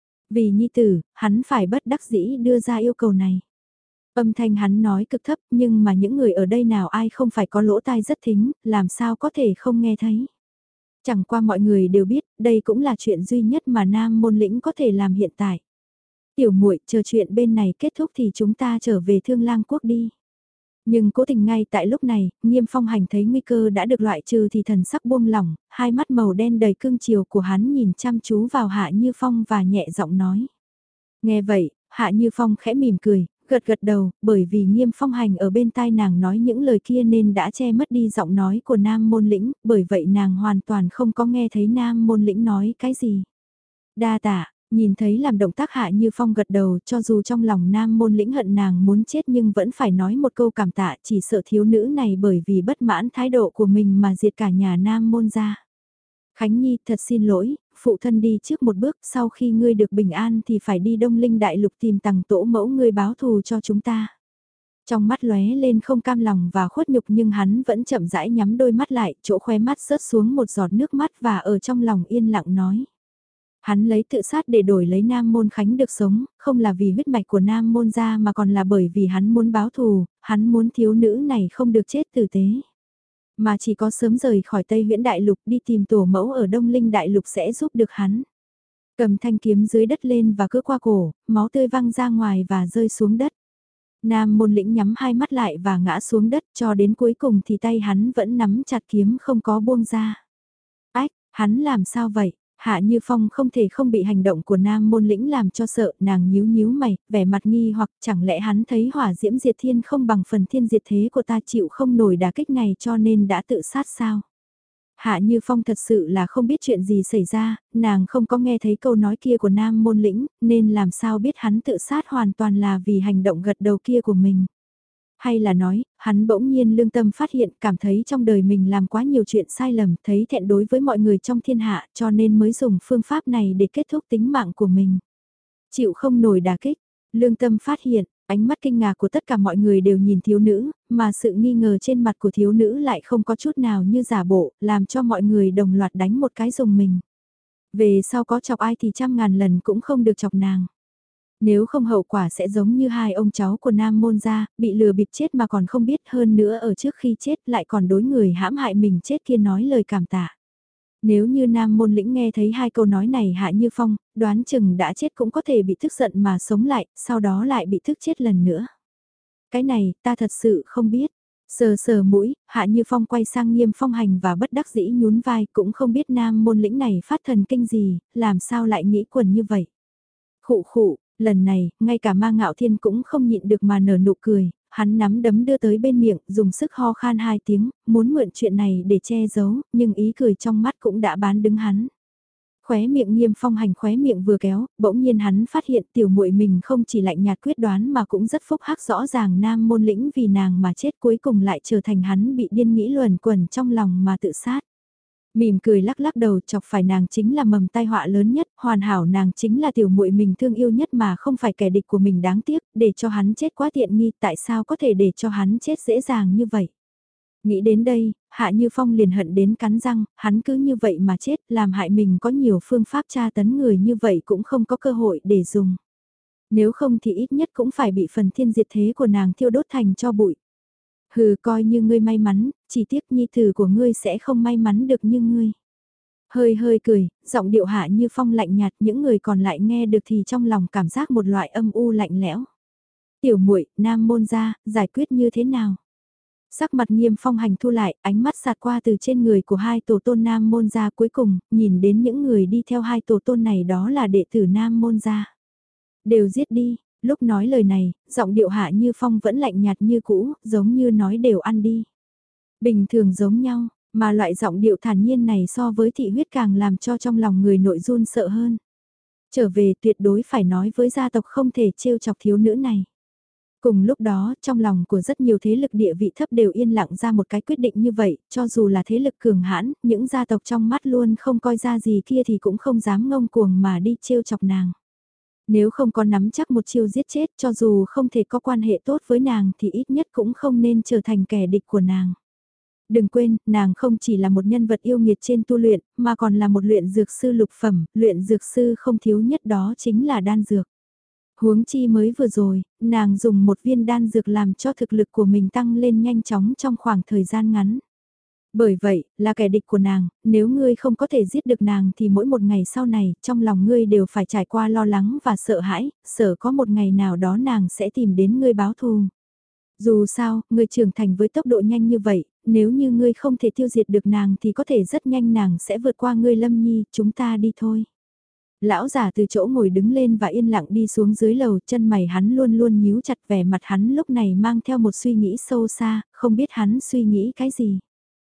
Vì nhi tử, hắn phải bất đắc dĩ đưa ra yêu cầu này. Âm thanh hắn nói cực thấp nhưng mà những người ở đây nào ai không phải có lỗ tai rất thính, làm sao có thể không nghe thấy. Chẳng qua mọi người đều biết, đây cũng là chuyện duy nhất mà Nam Môn Lĩnh có thể làm hiện tại. Tiểu muội, chờ chuyện bên này kết thúc thì chúng ta trở về Thương Lang Quốc đi. Nhưng cố tình ngay tại lúc này, Nghiêm Phong Hành thấy nguy cơ đã được loại trừ thì thần sắc buông lỏng, hai mắt màu đen đầy cương chiều của hắn nhìn chăm chú vào Hạ Như Phong và nhẹ giọng nói. Nghe vậy, Hạ Như Phong khẽ mỉm cười, gật gật đầu, bởi vì Nghiêm Phong Hành ở bên tai nàng nói những lời kia nên đã che mất đi giọng nói của Nam Môn Lĩnh, bởi vậy nàng hoàn toàn không có nghe thấy Nam Môn Lĩnh nói cái gì. Đa tạ, nhìn thấy làm động tác Hạ Như Phong gật đầu, cho dù trong lòng Nam Môn Lĩnh hận nàng muốn chết nhưng vẫn phải nói một câu cảm tạ, chỉ sợ thiếu nữ này bởi vì bất mãn thái độ của mình mà diệt cả nhà Nam Môn ra. Khánh Nhi, thật xin lỗi, phụ thân đi trước một bước, sau khi ngươi được bình an thì phải đi Đông Linh Đại Lục tìm Tằng Tổ mẫu ngươi báo thù cho chúng ta. Trong mắt lóe lên không cam lòng và khuất nhục nhưng hắn vẫn chậm rãi nhắm đôi mắt lại, chỗ khóe mắt rớt xuống một giọt nước mắt và ở trong lòng yên lặng nói. Hắn lấy tự sát để đổi lấy Nam Môn Khánh được sống, không là vì huyết mạch của Nam Môn gia mà còn là bởi vì hắn muốn báo thù, hắn muốn thiếu nữ này không được chết tử tế. Mà chỉ có sớm rời khỏi Tây Huyễn Đại Lục đi tìm tổ mẫu ở Đông Linh Đại Lục sẽ giúp được hắn. Cầm thanh kiếm dưới đất lên và cứa qua cổ, máu tươi văng ra ngoài và rơi xuống đất. Nam Môn Lĩnh nhắm hai mắt lại và ngã xuống đất cho đến cuối cùng thì tay hắn vẫn nắm chặt kiếm không có buông ra. Ách, hắn làm sao vậy? Hạ Như Phong không thể không bị hành động của Nam Môn Lĩnh làm cho sợ, nàng nhíu nhíu mày, vẻ mặt nghi hoặc chẳng lẽ hắn thấy hỏa diễm diệt thiên không bằng phần thiên diệt thế của ta chịu không nổi đả kích này cho nên đã tự sát sao? Hạ Như Phong thật sự là không biết chuyện gì xảy ra, nàng không có nghe thấy câu nói kia của Nam Môn Lĩnh, nên làm sao biết hắn tự sát hoàn toàn là vì hành động gật đầu kia của mình. Hay là nói, hắn bỗng nhiên lương tâm phát hiện cảm thấy trong đời mình làm quá nhiều chuyện sai lầm, thấy thẹn đối với mọi người trong thiên hạ cho nên mới dùng phương pháp này để kết thúc tính mạng của mình. Chịu không nổi đả kích, lương tâm phát hiện, ánh mắt kinh ngạc của tất cả mọi người đều nhìn thiếu nữ, mà sự nghi ngờ trên mặt của thiếu nữ lại không có chút nào như giả bộ, làm cho mọi người đồng loạt đánh một cái dùng mình. Về sau có chọc ai thì trăm ngàn lần cũng không được chọc nàng. Nếu không hậu quả sẽ giống như hai ông cháu của Nam Môn gia, bị lừa bịp chết mà còn không biết, hơn nữa ở trước khi chết lại còn đối người hãm hại mình chết kia nói lời cảm tạ. Nếu như Nam Môn Lĩnh nghe thấy hai câu nói này Hạ Như Phong, đoán chừng đã chết cũng có thể bị tức giận mà sống lại, sau đó lại bị thức chết lần nữa. Cái này, ta thật sự không biết. Sờ sờ mũi, Hạ Như Phong quay sang Nghiêm Phong Hành và bất đắc dĩ nhún vai, cũng không biết Nam Môn Lĩnh này phát thần kinh gì, làm sao lại nghĩ quần như vậy. Khụ khụ, lần này, ngay cả Ma Ngạo Thiên cũng không nhịn được mà nở nụ cười, hắn nắm đấm đưa tới bên miệng, dùng sức ho khan hai tiếng, muốn mượn chuyện này để che giấu, nhưng ý cười trong mắt cũng đã bán đứng hắn. Khóe miệng Nghiêm Phong Hành khóe miệng vừa kéo, bỗng nhiên hắn phát hiện tiểu muội mình không chỉ lạnh nhạt quyết đoán mà cũng rất phúc hắc, rõ ràng Nam Môn Lĩnh vì nàng mà chết cuối cùng lại trở thành hắn bị điên nghĩ luẩn quẩn trong lòng mà tự sát. Mỉm cười lắc lắc đầu, chọc phải nàng chính là mầm tai họa lớn nhất, hoàn hảo nàng chính là tiểu muội mình thương yêu nhất mà không phải kẻ địch của mình, đáng tiếc, để cho hắn chết quá tiện nghi, tại sao có thể để cho hắn chết dễ dàng như vậy. Nghĩ đến đây, Hạ Như Phong liền hận đến cắn răng, hắn cứ như vậy mà chết, làm hại mình có nhiều phương pháp tra tấn người như vậy cũng không có cơ hội để dùng. Nếu không thì ít nhất cũng phải bị phần thiên diệt thế của nàng thiêu đốt thành cho bụi. Hừ, coi như ngươi may mắn, chỉ tiếc nhi tử của ngươi sẽ không may mắn được như ngươi. Hơi hơi cười, giọng điệu Hạ Như Phong lạnh nhạt, những người còn lại nghe được thì trong lòng cảm giác một loại âm u lạnh lẽo. Tiểu muội, Nam môn gia, giải quyết như thế nào? Sắc mặt Nghiêm Phong hành thu lại, ánh mắt sạt qua từ trên người của hai tổ tôn Nam môn gia, cuối cùng, nhìn đến những người đi theo hai tổ tôn này, đó là đệ tử Nam môn gia. Đều giết đi, lúc nói lời này, giọng điệu Hạ Như Phong vẫn lạnh nhạt như cũ, giống như nói đều ăn đi. Bình thường giống nhau, mà loại giọng điệu thản nhiên này so với thị huyết càng làm cho trong lòng người nội run sợ hơn. Trở về tuyệt đối phải nói với gia tộc không thể trêu chọc thiếu nữ này. Cùng lúc đó, trong lòng của rất nhiều thế lực địa vị thấp đều yên lặng ra một cái quyết định như vậy, cho dù là thế lực cường hãn, những gia tộc trong mắt luôn không coi ra gì kia thì cũng không dám ngông cuồng mà đi trêu chọc nàng. Nếu không có nắm chắc một chiêu giết chết, cho dù không thể có quan hệ tốt với nàng thì ít nhất cũng không nên trở thành kẻ địch của nàng. Đừng quên, nàng không chỉ là một nhân vật yêu nghiệt trên tu luyện, mà còn là một luyện dược sư lục phẩm, luyện dược sư không thiếu nhất đó chính là đan dược. Huống chi mới vừa rồi, nàng dùng một viên đan dược làm cho thực lực của mình tăng lên nhanh chóng trong khoảng thời gian ngắn. Bởi vậy, là kẻ địch của nàng, nếu ngươi không có thể giết được nàng thì mỗi một ngày sau này, trong lòng ngươi đều phải trải qua lo lắng và sợ hãi, sợ có một ngày nào đó nàng sẽ tìm đến ngươi báo thù. Dù sao, ngươi trưởng thành với tốc độ nhanh như vậy, nếu như ngươi không thể tiêu diệt được nàng thì có thể rất nhanh nàng sẽ vượt qua ngươi Lâm Nhi, chúng ta đi thôi. Lão già từ chỗ ngồi đứng lên và yên lặng đi xuống dưới lầu, chân mày hắn luôn luôn nhíu chặt, vẻ mặt hắn lúc này mang theo một suy nghĩ sâu xa, không biết hắn suy nghĩ cái gì.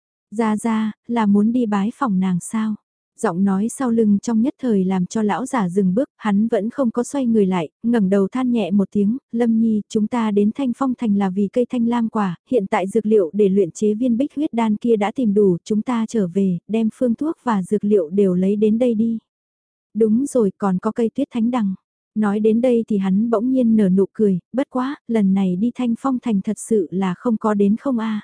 Ra ra, là muốn đi bái phòng nàng sao? Giọng nói sau lưng trong nhất thời làm cho lão giả dừng bước, hắn vẫn không có xoay người lại, ngẩng đầu than nhẹ một tiếng, Lâm Nhi, chúng ta đến Thanh Phong Thành là vì cây thanh lam quả, hiện tại dược liệu để luyện chế viên bích huyết đan kia đã tìm đủ, chúng ta trở về, đem phương thuốc và dược liệu đều lấy đến đây đi. Đúng rồi, còn có cây tuyết thánh đằng. Nói đến đây thì hắn bỗng nhiên nở nụ cười, bất quá, lần này đi Thanh Phong Thành thật sự là không có đến không a.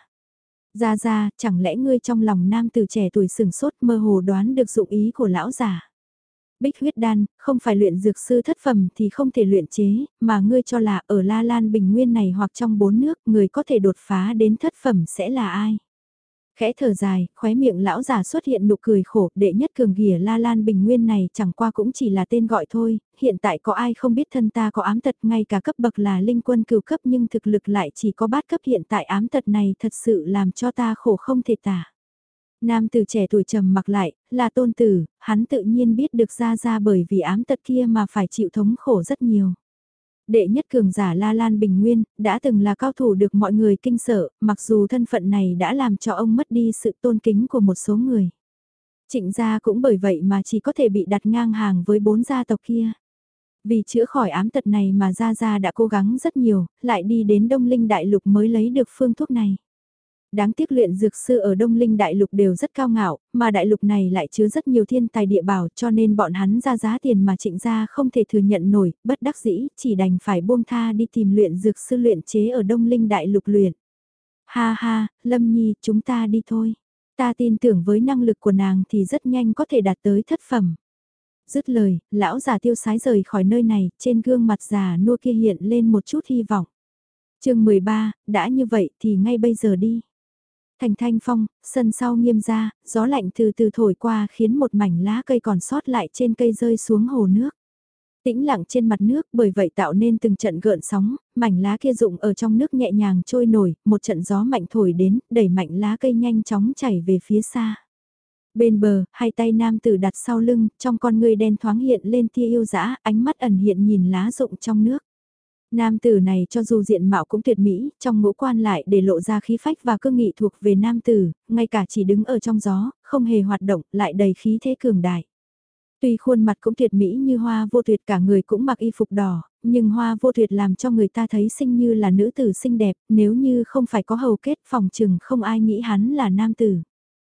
Ra ra, chẳng lẽ ngươi trong lòng nam từ trẻ tuổi sừng sốt mơ hồ đoán được dụng ý của lão giả. Bích huyết đan, không phải luyện dược sư thất phẩm thì không thể luyện chế, mà ngươi cho là ở La Lan Bình Nguyên này hoặc trong bốn nước người có thể đột phá đến thất phẩm sẽ là ai? Khẽ thở dài, khóe miệng lão già xuất hiện nụ cười khổ, đệ nhất cường ghìa La Lan Bình Nguyên này chẳng qua cũng chỉ là tên gọi thôi, hiện tại có ai không biết thân ta có ám tật, ngay cả cấp bậc là linh quân cửu cấp nhưng thực lực lại chỉ có bát cấp, hiện tại ám tật này thật sự làm cho ta khổ không thể tả. Nam tử trẻ tuổi trầm mặc lại, là tôn tử, hắn tự nhiên biết được ra ra bởi vì ám tật kia mà phải chịu thống khổ rất nhiều. Đệ nhất cường giả La Lan Bình Nguyên, đã từng là cao thủ được mọi người kinh sợ, mặc dù thân phận này đã làm cho ông mất đi sự tôn kính của một số người. Trịnh gia cũng bởi vậy mà chỉ có thể bị đặt ngang hàng với bốn gia tộc kia. Vì chữa khỏi ám tật này mà Gia Gia đã cố gắng rất nhiều, lại đi đến Đông Linh Đại Lục mới lấy được phương thuốc này. Đáng tiếc luyện dược sư ở Đông Linh Đại Lục đều rất cao ngạo, mà Đại Lục này lại chứa rất nhiều thiên tài địa bảo cho nên bọn hắn ra giá tiền mà Trịnh gia không thể thừa nhận nổi, bất đắc dĩ, chỉ đành phải buông tha đi tìm luyện dược sư luyện chế ở Đông Linh Đại Lục luyện. Ha ha, Lâm Nhi, chúng ta đi thôi. Ta tin tưởng với năng lực của nàng thì rất nhanh có thể đạt tới thất phẩm. Dứt lời, lão già tiêu sái rời khỏi nơi này, trên gương mặt già nua kia hiện lên một chút hy vọng. chương mười ba, đã như vậy thì ngay bây giờ đi. Thành Thanh Phong, sân sau Nghiêm gia, gió lạnh từ từ thổi qua khiến một mảnh lá cây còn sót lại trên cây rơi xuống hồ nước. Tĩnh lặng trên mặt nước, bởi vậy tạo nên từng trận gợn sóng, mảnh lá kia rụng ở trong nước nhẹ nhàng trôi nổi, một trận gió mạnh thổi đến, đẩy mạnh lá cây nhanh chóng chảy về phía xa. Bên bờ, hai tay nam tử đặt sau lưng, trong con người đen thoáng hiện lên tia yêu dã, ánh mắt ẩn hiện nhìn lá rụng trong nước. Nam tử này cho dù diện mạo cũng tuyệt mỹ, trong ngũ quan lại để lộ ra khí phách và cương nghị thuộc về nam tử, ngay cả chỉ đứng ở trong gió, không hề hoạt động, lại đầy khí thế cường đại. Tuy khuôn mặt cũng tuyệt mỹ như hoa vô tuyệt, cả người cũng mặc y phục đỏ, nhưng hoa vô tuyệt làm cho người ta thấy xinh như là nữ tử xinh đẹp, nếu như không phải có hầu kết phòng trừng không ai nghĩ hắn là nam tử.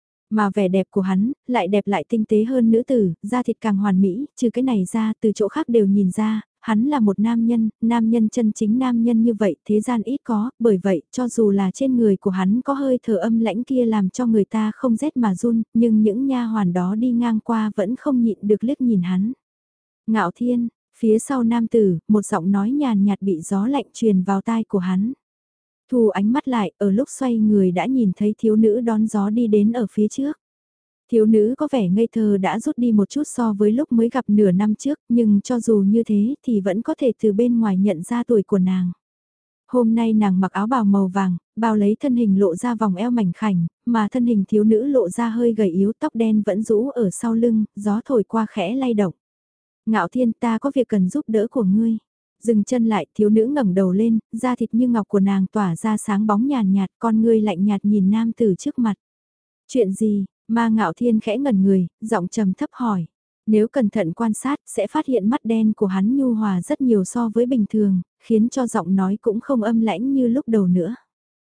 Mà vẻ đẹp của hắn, lại đẹp lại tinh tế hơn nữ tử, da thịt càng hoàn mỹ, trừ cái này ra, từ chỗ khác đều nhìn ra, hắn là một nam nhân, nam nhân chân chính nam nhân như vậy, thế gian ít có, bởi vậy, cho dù là trên người của hắn có hơi thở âm lãnh kia làm cho người ta không rét mà run, nhưng những nha hoàn đó đi ngang qua vẫn không nhịn được liếc nhìn hắn. Ngạo Thiên, phía sau nam tử, một giọng nói nhàn nhạt bị gió lạnh truyền vào tai của hắn. Thu ánh mắt lại, ở lúc xoay người đã nhìn thấy thiếu nữ đón gió đi đến ở phía trước. Thiếu nữ có vẻ ngây thơ đã rút đi một chút so với lúc mới gặp nửa năm trước, nhưng cho dù như thế thì vẫn có thể từ bên ngoài nhận ra tuổi của nàng. Hôm nay nàng mặc áo bào màu vàng, bao lấy thân hình lộ ra vòng eo mảnh khảnh, mà thân hình thiếu nữ lộ ra hơi gầy yếu, tóc đen vẫn rũ ở sau lưng, gió thổi qua khẽ lay động. Ngạo Thiên, ta có việc cần giúp đỡ của ngươi. Dừng chân lại, thiếu nữ ngẩng đầu lên, da thịt như ngọc của nàng tỏa ra sáng bóng nhàn nhạt, con ngươi lạnh nhạt nhìn nam tử trước mặt. Chuyện gì? Ma Ngạo Thiên khẽ ngẩn người, giọng trầm thấp hỏi. Nếu cẩn thận quan sát sẽ phát hiện mắt đen của hắn nhu hòa rất nhiều so với bình thường, khiến cho giọng nói cũng không âm lãnh như lúc đầu nữa.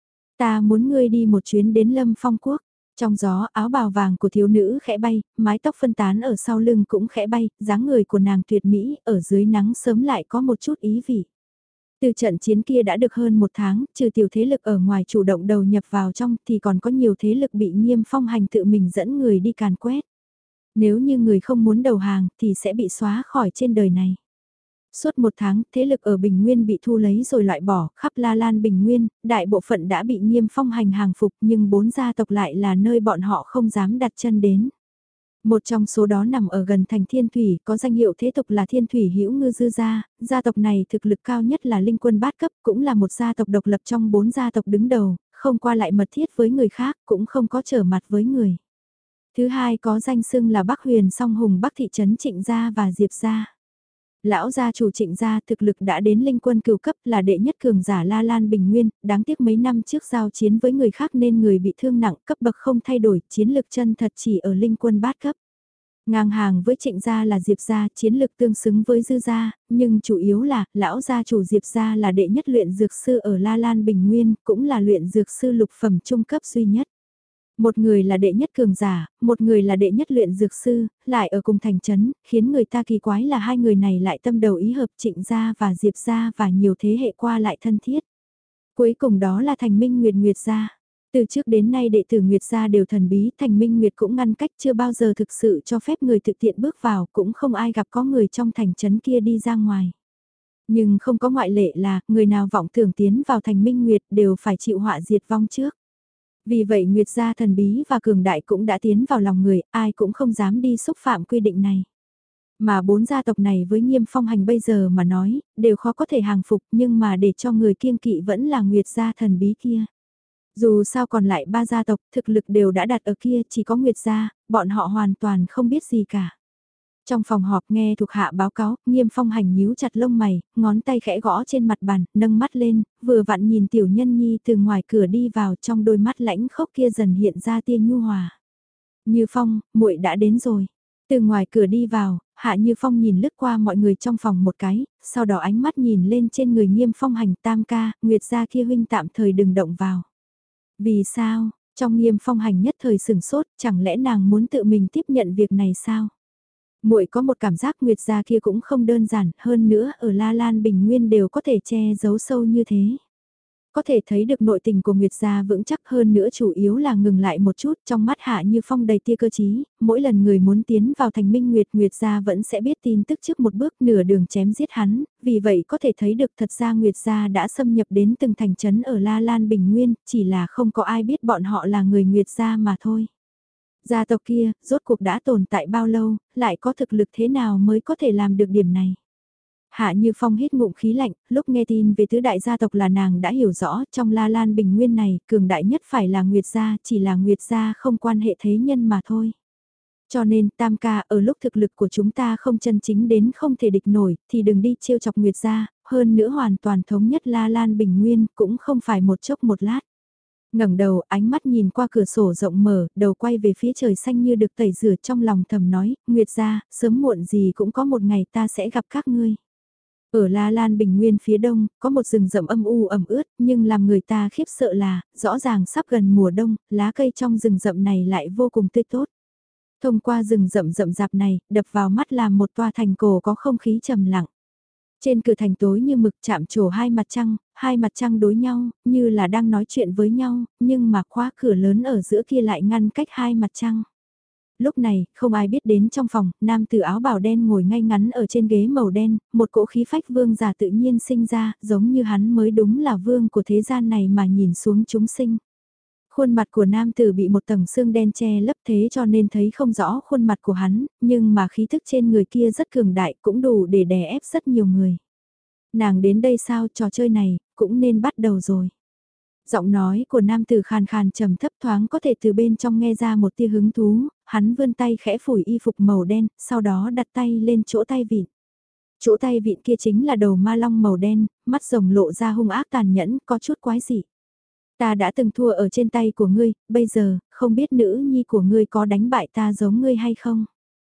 Ta muốn ngươi đi một chuyến đến Lâm Phong Quốc. Trong gió áo bào vàng của thiếu nữ khẽ bay, mái tóc phân tán ở sau lưng cũng khẽ bay, dáng người của nàng tuyệt mỹ, ở dưới nắng sớm lại có một chút ý vị. Từ trận chiến kia đã được hơn một tháng, trừ tiểu thế lực ở ngoài chủ động đầu nhập vào trong thì còn có nhiều thế lực bị Nghiêm Phong hành tự mình dẫn người đi càn quét. Nếu như người không muốn đầu hàng thì sẽ bị xóa khỏi trên đời này. Suốt một tháng, thế lực ở Bình Nguyên bị thu lấy rồi loại bỏ, khắp La Lan Bình Nguyên, đại bộ phận đã bị Nghiêm Phong hành hàng phục nhưng bốn gia tộc lại là nơi bọn họ không dám đặt chân đến. Một trong số đó nằm ở gần thành Thiên Thủy, có danh hiệu thế tục là Thiên Thủy Hữu Ngư Dư Gia, gia tộc này thực lực cao nhất là linh quân bát cấp, cũng là một gia tộc độc lập trong bốn gia tộc đứng đầu, không qua lại mật thiết với người khác, cũng không có trở mặt với người. Thứ hai có danh xưng là Bắc Huyền Song Hùng Bắc thị trấn Trịnh Gia và Diệp Gia. Lão gia chủ Trịnh Gia thực lực đã đến linh quân cửu cấp là đệ nhất cường giả La Lan Bình Nguyên, đáng tiếc mấy năm trước giao chiến với người khác nên người bị thương nặng, cấp bậc không thay đổi, chiến lực chân thật chỉ ở linh quân bát cấp. Ngang hàng với Trịnh Gia là Diệp Gia, chiến lực tương xứng với Dư Gia, nhưng chủ yếu là, lão gia chủ Diệp Gia là đệ nhất luyện dược sư ở La Lan Bình Nguyên, cũng là luyện dược sư lục phẩm trung cấp duy nhất. Một người là đệ nhất cường giả, một người là đệ nhất luyện dược sư, lại ở cùng thành trấn, khiến người ta kỳ quái là hai người này lại tâm đầu ý hợp Trịnh Gia và Diệp Gia và nhiều thế hệ qua lại thân thiết. Cuối cùng đó là Thành Minh Nguyệt Nguyệt Gia. Từ trước đến nay đệ tử Nguyệt Gia đều thần bí, Thành Minh Nguyệt cũng ngăn cách chưa bao giờ thực sự cho phép người thực tiện bước vào, cũng không ai gặp có người trong thành trấn kia đi ra ngoài. Nhưng không có ngoại lệ là, người nào vọng tưởng tiến vào Thành Minh Nguyệt đều phải chịu họa diệt vong trước. Vì vậy Nguyệt gia thần bí và cường đại cũng đã tiến vào lòng người, ai cũng không dám đi xúc phạm quy định này. Mà bốn gia tộc này với Nghiêm Phong hành bây giờ mà nói, đều khó có thể hàng phục nhưng mà để cho người kiêng kỵ vẫn là Nguyệt gia thần bí kia. Dù sao còn lại ba gia tộc thực lực đều đã đặt ở kia chỉ có Nguyệt gia, bọn họ hoàn toàn không biết gì cả. Trong phòng họp nghe thuộc hạ báo cáo, Nghiêm Phong hành nhíu chặt lông mày, ngón tay khẽ gõ trên mặt bàn, nâng mắt lên, vừa vặn nhìn Tiểu Nhân Nhi từ ngoài cửa đi vào trong đôi mắt lãnh khốc kia dần hiện ra tia nhu hòa. Như Phong, muội đã đến rồi. Từ ngoài cửa đi vào, Hạ Như Phong nhìn lướt qua mọi người trong phòng một cái, sau đó ánh mắt nhìn lên trên người Nghiêm Phong hành tam ca, Nguyệt gia kia huynh tạm thời đừng động vào. Vì sao, trong Nghiêm Phong hành nhất thời sửng sốt, chẳng lẽ nàng muốn tự mình tiếp nhận việc này sao? Muội có một cảm giác Nguyệt gia kia cũng không đơn giản, hơn nữa ở La Lan Bình Nguyên đều có thể che giấu sâu như thế. Có thể thấy được nội tình của Nguyệt gia vững chắc hơn nữa chủ yếu là ngừng lại một chút trong mắt Hạ Như Phong đầy tia cơ chí, mỗi lần người muốn tiến vào thành Minh Nguyệt Nguyệt gia vẫn sẽ biết tin tức trước một bước nửa đường chém giết hắn, vì vậy có thể thấy được thật ra Nguyệt gia đã xâm nhập đến từng thành trấn ở La Lan Bình Nguyên, chỉ là không có ai biết bọn họ là người Nguyệt gia mà thôi. Gia tộc kia, rốt cuộc đã tồn tại bao lâu, lại có thực lực thế nào mới có thể làm được điểm này. Hạ Như Phong hít ngụm khí lạnh, lúc nghe tin về tứ đại gia tộc là nàng đã hiểu rõ, trong La Lan Bình Nguyên này, cường đại nhất phải là Nguyệt gia, chỉ là Nguyệt gia không quan hệ thế nhân mà thôi. Cho nên, tam ca, ở lúc thực lực của chúng ta không chân chính đến không thể địch nổi, thì đừng đi trêu chọc Nguyệt gia, hơn nữa hoàn toàn thống nhất La Lan Bình Nguyên, cũng không phải một chốc một lát. Ngẩng đầu, ánh mắt nhìn qua cửa sổ rộng mở, đầu quay về phía trời xanh như được tẩy rửa trong lòng thầm nói, Nguyệt gia, sớm muộn gì cũng có một ngày ta sẽ gặp các ngươi. Ở La Lan Bình Nguyên phía đông, có một rừng rậm âm u ẩm ướt, nhưng làm người ta khiếp sợ là, rõ ràng sắp gần mùa đông, lá cây trong rừng rậm này lại vô cùng tươi tốt. Thông qua rừng rậm rậm rạp này, đập vào mắt là một tòa thành cổ có không khí trầm lặng. Trên cửa thành tối như mực chạm trổ hai mặt trăng, hai mặt trăng đối nhau, như là đang nói chuyện với nhau, nhưng mà khóa cửa lớn ở giữa kia lại ngăn cách hai mặt trăng. Lúc này, không ai biết đến trong phòng, nam tử áo bào đen ngồi ngay ngắn ở trên ghế màu đen, một cỗ khí phách vương giả tự nhiên sinh ra, giống như hắn mới đúng là vương của thế gian này mà nhìn xuống chúng sinh. Khuôn mặt của nam tử bị một tầng xương đen che lấp thế cho nên thấy không rõ khuôn mặt của hắn, nhưng mà khí thức trên người kia rất cường đại cũng đủ để đè ép rất nhiều người. Nàng đến đây sao, trò chơi này, cũng nên bắt đầu rồi. Giọng nói của nam tử khàn khàn trầm thấp thoáng có thể từ bên trong nghe ra một tia hứng thú, hắn vươn tay khẽ phủi y phục màu đen, sau đó đặt tay lên chỗ tay vịn. Chỗ tay vịn kia chính là đầu ma long màu đen, mắt rồng lộ ra hung ác tàn nhẫn, có chút quái dị. Ta đã từng thua ở trên tay của ngươi, bây giờ, không biết nữ nhi của ngươi có đánh bại ta giống ngươi hay không?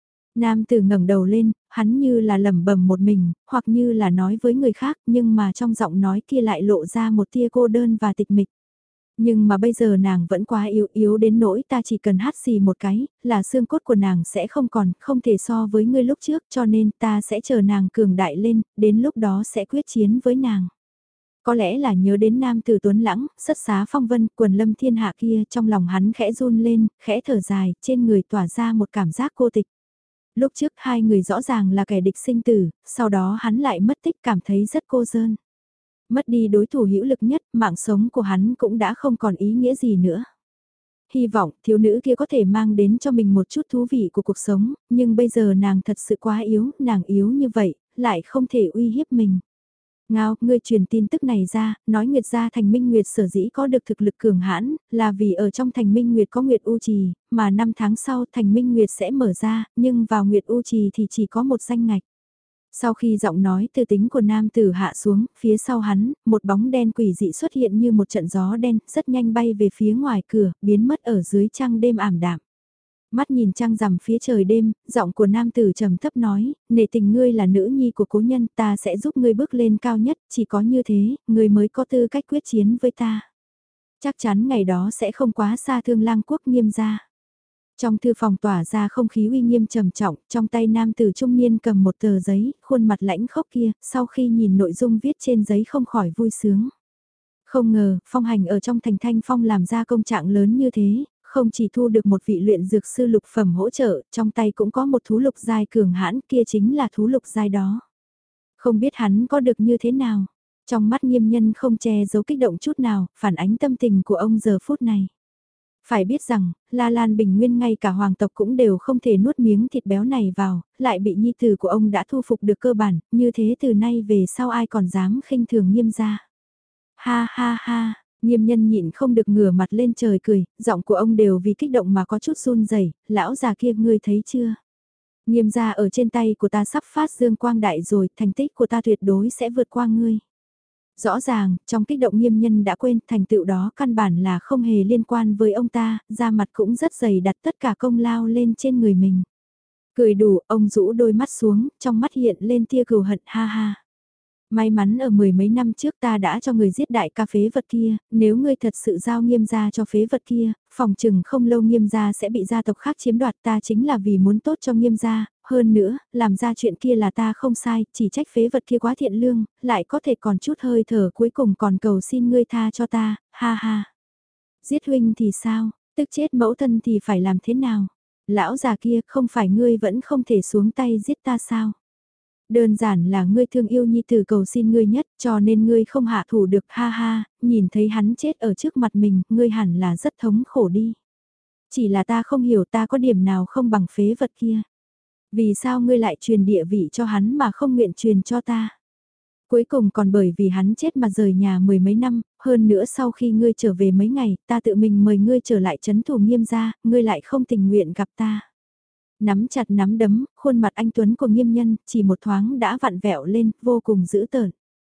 Nam tử ngẩng đầu lên, hắn như là lẩm bẩm một mình, hoặc như là nói với người khác, nhưng mà trong giọng nói kia lại lộ ra một tia cô đơn và tịch mịch. Nhưng mà bây giờ nàng vẫn quá yếu yếu đến nỗi ta chỉ cần hát xì một cái, là xương cốt của nàng sẽ không còn, không thể so với ngươi lúc trước cho nên ta sẽ chờ nàng cường đại lên, đến lúc đó sẽ quyết chiến với nàng. Có lẽ là nhớ đến nam tử tuấn lãng, sất xá phong vân, quần lâm thiên hạ kia trong lòng hắn khẽ run lên, khẽ thở dài, trên người tỏa ra một cảm giác cô tịch. Lúc trước hai người rõ ràng là kẻ địch sinh tử, sau đó hắn lại mất tích cảm thấy rất cô đơn. Mất đi đối thủ hữu lực nhất, mạng sống của hắn cũng đã không còn ý nghĩa gì nữa. Hy vọng thiếu nữ kia có thể mang đến cho mình một chút thú vị của cuộc sống, nhưng bây giờ nàng thật sự quá yếu, nàng yếu như vậy, lại không thể uy hiếp mình. Ngao, ngươi truyền tin tức này ra, nói Nguyệt gia thành Minh Nguyệt sở dĩ có được thực lực cường hãn, là vì ở trong thành Minh Nguyệt có Nguyệt U Trì, mà năm tháng sau thành Minh Nguyệt sẽ mở ra, nhưng vào Nguyệt U Trì thì chỉ có một danh ngạch. Sau khi giọng nói từ tính của nam tử hạ xuống, phía sau hắn, một bóng đen quỷ dị xuất hiện như một trận gió đen, rất nhanh bay về phía ngoài cửa, biến mất ở dưới trăng đêm ảm đạm. Mắt nhìn trăng rằm phía trời đêm, giọng của nam tử trầm thấp nói, nể tình ngươi là nữ nhi của cố nhân, ta sẽ giúp ngươi bước lên cao nhất, chỉ có như thế, ngươi mới có tư cách quyết chiến với ta. Chắc chắn ngày đó sẽ không quá xa Thương Lang quốc Nghiêm gia. Trong thư phòng tỏa ra không khí uy nghiêm trầm trọng, trong tay nam tử trung niên cầm một tờ giấy, khuôn mặt lãnh khốc kia, sau khi nhìn nội dung viết trên giấy không khỏi vui sướng. Không ngờ, phong hành ở trong thành Thanh Phong làm ra công trạng lớn như thế, không chỉ thu được một vị luyện dược sư lục phẩm hỗ trợ, trong tay cũng có một thú lục giai cường hãn, kia chính là thú lục giai đó. Không biết hắn có được như thế nào? Trong mắt Nghiêm Nhân không che giấu kích động chút nào, phản ánh tâm tình của ông giờ phút này. Phải biết rằng, La Lan Bình Nguyên ngay cả hoàng tộc cũng đều không thể nuốt miếng thịt béo này vào, lại bị nhi tử của ông đã thu phục được cơ bản, như thế từ nay về sau ai còn dám khinh thường Nghiêm gia. Ha ha ha, Nghiêm Nhân nhịn không được ngửa mặt lên trời cười, giọng của ông đều vì kích động mà có chút run rẩy. Lão già kia ngươi thấy chưa? Nghiêm gia ở trên tay của ta sắp phát dương quang đại rồi, thành tích của ta tuyệt đối sẽ vượt qua ngươi. Rõ ràng, trong kích động Nghiêm Nhân đã quên thành tựu đó căn bản là không hề liên quan với ông ta, da mặt cũng rất dày đặt tất cả công lao lên trên người mình. Cười đủ, ông rũ đôi mắt xuống, trong mắt hiện lên tia cừu hận ha ha. May mắn ở mười mấy năm trước ta đã cho người giết đại ca phế vật kia, nếu ngươi thật sự giao Nghiêm gia cho phế vật kia, phòng chừng không lâu Nghiêm gia sẽ bị gia tộc khác chiếm đoạt, ta chính là vì muốn tốt cho Nghiêm gia, hơn nữa, làm ra chuyện kia là ta không sai, chỉ trách phế vật kia quá thiện lương, lại có thể còn chút hơi thở cuối cùng còn cầu xin ngươi tha cho ta, ha ha. Giết huynh thì sao, tức chết mẫu thân thì phải làm thế nào? Lão già kia không phải ngươi vẫn không thể xuống tay giết ta sao? Đơn giản là ngươi thương yêu nhi tử cầu xin ngươi nhất cho nên ngươi không hạ thủ được ha ha, nhìn thấy hắn chết ở trước mặt mình, ngươi hẳn là rất thống khổ đi. Chỉ là ta không hiểu ta có điểm nào không bằng phế vật kia. Vì sao ngươi lại truyền địa vị cho hắn mà không nguyện truyền cho ta? Cuối cùng còn bởi vì hắn chết mà rời nhà mười mấy năm, hơn nữa sau khi ngươi trở về mấy ngày, ta tự mình mời ngươi trở lại trấn thủ Nghiêm gia, ngươi lại không tình nguyện gặp ta. Nắm chặt nắm đấm, khuôn mặt anh Tuấn của Nghiêm Nhân, chỉ một thoáng đã vặn vẹo lên, vô cùng dữ tợn.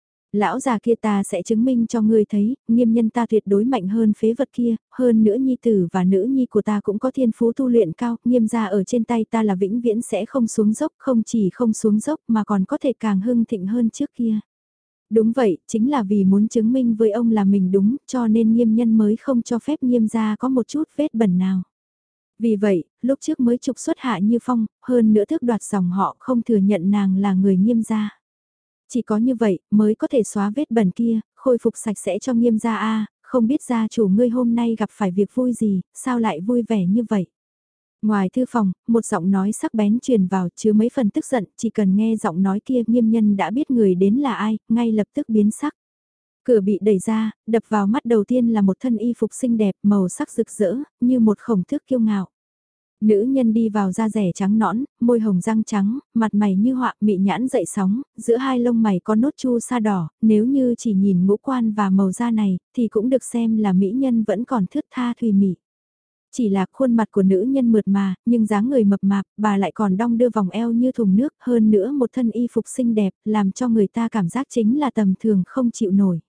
Lão già kia ta sẽ chứng minh cho ngươi thấy, Nghiêm Nhân ta tuyệt đối mạnh hơn phế vật kia, hơn nữa nhi tử và nữ nhi của ta cũng có thiên phú tu luyện cao, Nghiêm gia ở trên tay ta là vĩnh viễn sẽ không xuống dốc, không chỉ không xuống dốc mà còn có thể càng hưng thịnh hơn trước kia. Đúng vậy, chính là vì muốn chứng minh với ông là mình đúng, cho nên Nghiêm Nhân mới không cho phép Nghiêm gia có một chút vết bẩn nào. Vì vậy, lúc trước mới trục xuất Hạ Như Phong, hơn nữa tước đoạt dòng họ không thừa nhận nàng là người Nghiêm gia. Chỉ có như vậy mới có thể xóa vết bẩn kia, khôi phục sạch sẽ cho Nghiêm gia a, không biết gia chủ ngươi hôm nay gặp phải việc vui gì, sao lại vui vẻ như vậy. Ngoài thư phòng, một giọng nói sắc bén truyền vào chứa mấy phần tức giận, chỉ cần nghe giọng nói kia Nghiêm Nhân đã biết người đến là ai, ngay lập tức biến sắc. Cửa bị đẩy ra, đập vào mắt đầu tiên là một thân y phục xinh đẹp màu sắc rực rỡ, như một khổng tước kiêu ngạo. Nữ nhân đi vào da rẻ trắng nõn, môi hồng răng trắng, mặt mày như họa mị nhãn dậy sóng, giữa hai lông mày có nốt chu sa đỏ, nếu như chỉ nhìn ngũ quan và màu da này, thì cũng được xem là mỹ nhân vẫn còn thướt tha thùy mị. Chỉ là khuôn mặt của nữ nhân mượt mà, nhưng dáng người mập mạp, bà lại còn đong đưa vòng eo như thùng nước, hơn nữa một thân y phục xinh đẹp, làm cho người ta cảm giác chính là tầm thường không chịu nổi.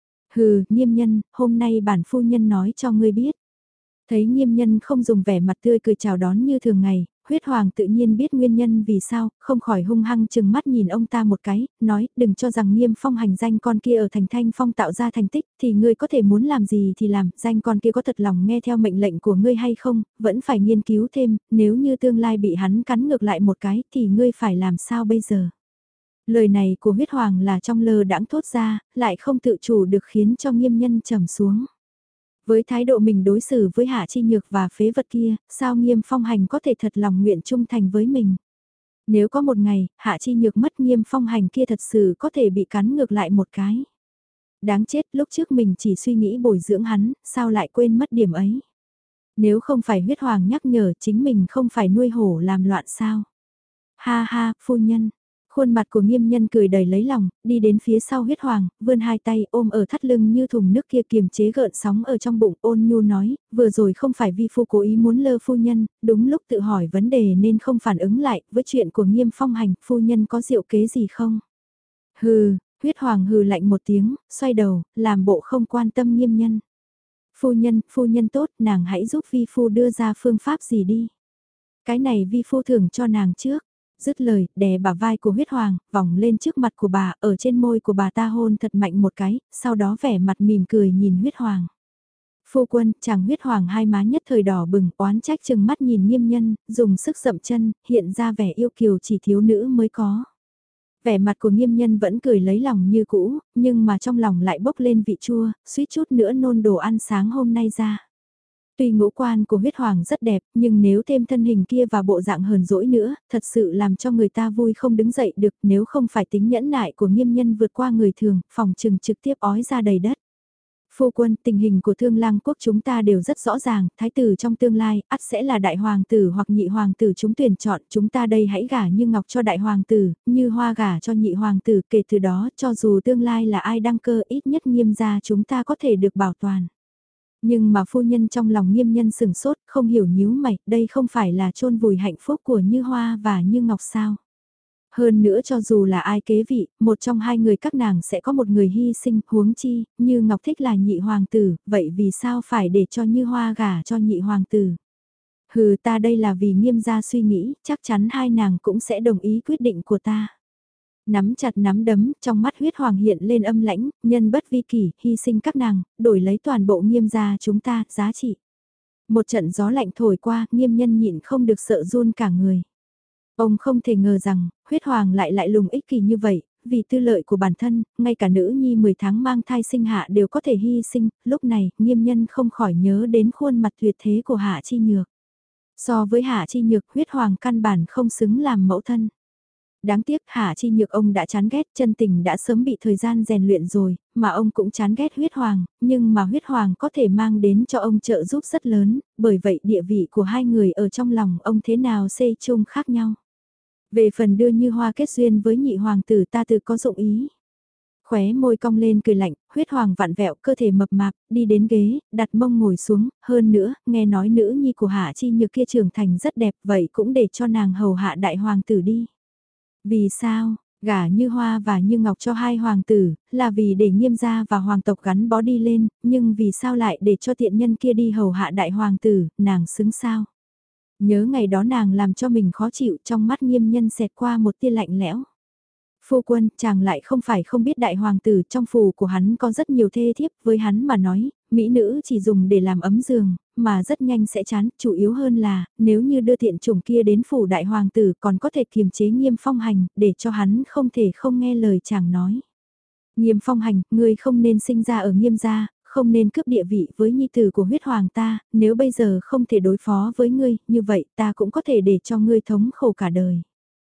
Hừ, Nghiêm Nhân, hôm nay bản phu nhân nói cho ngươi biết. Thấy Nghiêm Nhân không dùng vẻ mặt tươi cười chào đón như thường ngày, huyết hoàng tự nhiên biết nguyên nhân vì sao, không khỏi hung hăng chừng mắt nhìn ông ta một cái, nói đừng cho rằng Nghiêm Phong hành danh con kia ở thành Thanh Phong tạo ra thành tích, thì ngươi có thể muốn làm gì thì làm, danh con kia có thật lòng nghe theo mệnh lệnh của ngươi hay không, vẫn phải nghiên cứu thêm, nếu như tương lai bị hắn cắn ngược lại một cái thì ngươi phải làm sao bây giờ. Lời này của huyết hoàng là trong lơ đãng thốt ra, lại không tự chủ được khiến cho Nghiêm Nhân trầm xuống. Với thái độ mình đối xử với Hạ Chi Nhược và phế vật kia, sao Nghiêm Phong Hành có thể thật lòng nguyện trung thành với mình? Nếu có một ngày, Hạ Chi Nhược mất Nghiêm Phong Hành kia thật sự có thể bị cắn ngược lại một cái. Đáng chết, lúc trước mình chỉ suy nghĩ bồi dưỡng hắn, sao lại quên mất điểm ấy? Nếu không phải huyết hoàng nhắc nhở chính mình không phải nuôi hổ làm loạn sao? Ha ha, phu nhân. Khuôn mặt của Nghiêm Nhân cười đầy lấy lòng, đi đến phía sau huyết hoàng, vươn hai tay ôm ở thắt lưng như thùng nước kia kiềm chế gợn sóng ở trong bụng, ôn nhu nói, vừa rồi không phải vi phu cố ý muốn lơ phu nhân, đúng lúc tự hỏi vấn đề nên không phản ứng lại, với chuyện của Nghiêm Phong Hành, phu nhân có diệu kế gì không? Hừ, huyết hoàng hừ lạnh một tiếng, xoay đầu, làm bộ không quan tâm Nghiêm Nhân. Phu nhân, phu nhân tốt, nàng hãy giúp vi phu đưa ra phương pháp gì đi. Cái này vi phu thưởng cho nàng trước. Dứt lời, đè bả vai của huyết hoàng, vòng lên trước mặt của bà, ở trên môi của bà ta hôn thật mạnh một cái, sau đó vẻ mặt mỉm cười nhìn huyết hoàng. Phu quân, chàng huyết hoàng hai má nhất thời đỏ bừng, oán trách chừng mắt nhìn Nghiêm Nhân, dùng sức dậm chân, hiện ra vẻ yêu kiều chỉ thiếu nữ mới có. Vẻ mặt của Nghiêm Nhân vẫn cười lấy lòng như cũ, nhưng mà trong lòng lại bốc lên vị chua, suýt chút nữa nôn đồ ăn sáng hôm nay ra. Tuy ngũ quan của huyết hoàng rất đẹp, nhưng nếu thêm thân hình kia và bộ dạng hờn dỗi nữa, thật sự làm cho người ta vui không đứng dậy được, nếu không phải tính nhẫn nại của Nghiêm Nhân vượt qua người thường, phòng trừng trực tiếp ói ra đầy đất. Phu quân, tình hình của Thương Lang quốc chúng ta đều rất rõ ràng, thái tử trong tương lai, ắt sẽ là đại hoàng tử hoặc nhị hoàng tử chúng tuyển chọn, chúng ta đây hãy gả Như Ngọc cho đại hoàng tử, Như Hoa gả cho nhị hoàng tử, kể từ đó, cho dù tương lai là ai đăng cơ, ít nhất Nghiêm gia chúng ta có thể được bảo toàn. Nhưng mà phu nhân trong lòng Nghiêm Nhân sừng sốt, không hiểu nhíu mày, đây không phải là chôn vùi hạnh phúc của Như Hoa và Như Ngọc sao? Hơn nữa cho dù là ai kế vị, một trong hai người các nàng sẽ có một người hy sinh, huống chi, Như Ngọc thích là nhị hoàng tử, vậy vì sao phải để cho Như Hoa gả cho nhị hoàng tử? Hừ, ta đây là vì Nghiêm gia suy nghĩ, chắc chắn hai nàng cũng sẽ đồng ý quyết định của ta. Nắm chặt nắm đấm, trong mắt huyết hoàng hiện lên âm lãnh, nhân bất vi kỷ, hy sinh các nàng, đổi lấy toàn bộ Nghiêm gia chúng ta, giá trị. Một trận gió lạnh thổi qua, Nghiêm Nhân nhịn không được sợ run cả người. Ông không thể ngờ rằng, huyết hoàng lại lại lùng ích kỷ như vậy, vì tư lợi của bản thân, ngay cả nữ nhi mười tháng mang thai sinh hạ đều có thể hy sinh, lúc này, Nghiêm Nhân không khỏi nhớ đến khuôn mặt tuyệt thế của Hạ Chi Nhược. So với Hạ Chi Nhược, huyết hoàng căn bản không xứng làm mẫu thân. Đáng tiếc Hạ Chi Nhược ông đã chán ghét, chân tình đã sớm bị thời gian rèn luyện rồi, mà ông cũng chán ghét huyết hoàng, nhưng mà huyết hoàng có thể mang đến cho ông trợ giúp rất lớn, bởi vậy địa vị của hai người ở trong lòng ông thế nào xây chung khác nhau. Về phần đưa Như Hoa kết duyên với nhị hoàng tử ta tự có dụng ý. Khóe môi cong lên cười lạnh, huyết hoàng vặn vẹo cơ thể mập mạp, đi đến ghế, đặt mông ngồi xuống, hơn nữa, nghe nói nữ nhi của Hạ Chi Nhược kia trưởng thành rất đẹp, vậy cũng để cho nàng hầu hạ đại hoàng tử đi. Vì sao, gả Như Hoa và Như Ngọc cho hai hoàng tử, là vì để Nghiêm gia và hoàng tộc gắn bó đi lên, nhưng vì sao lại để cho tiện nhân kia đi hầu hạ đại hoàng tử, nàng xứng sao? Nhớ ngày đó nàng làm cho mình khó chịu, trong mắt Nghiêm Nhân xẹt qua một tia lạnh lẽo. Phu quân, chàng lại không phải không biết đại hoàng tử, trong phủ của hắn có rất nhiều thê thiếp, với hắn mà nói, mỹ nữ chỉ dùng để làm ấm giường, mà rất nhanh sẽ chán, chủ yếu hơn là, nếu như đưa tiện chủng kia đến phủ đại hoàng tử còn có thể kiềm chế Nghiêm Phong Hành, để cho hắn không thể không nghe lời chàng nói. Nghiêm Phong Hành, ngươi không nên sinh ra ở Nghiêm gia, không nên cướp địa vị với nhi tử của huyết hoàng ta, nếu bây giờ không thể đối phó với ngươi, như vậy ta cũng có thể để cho ngươi thống khổ cả đời.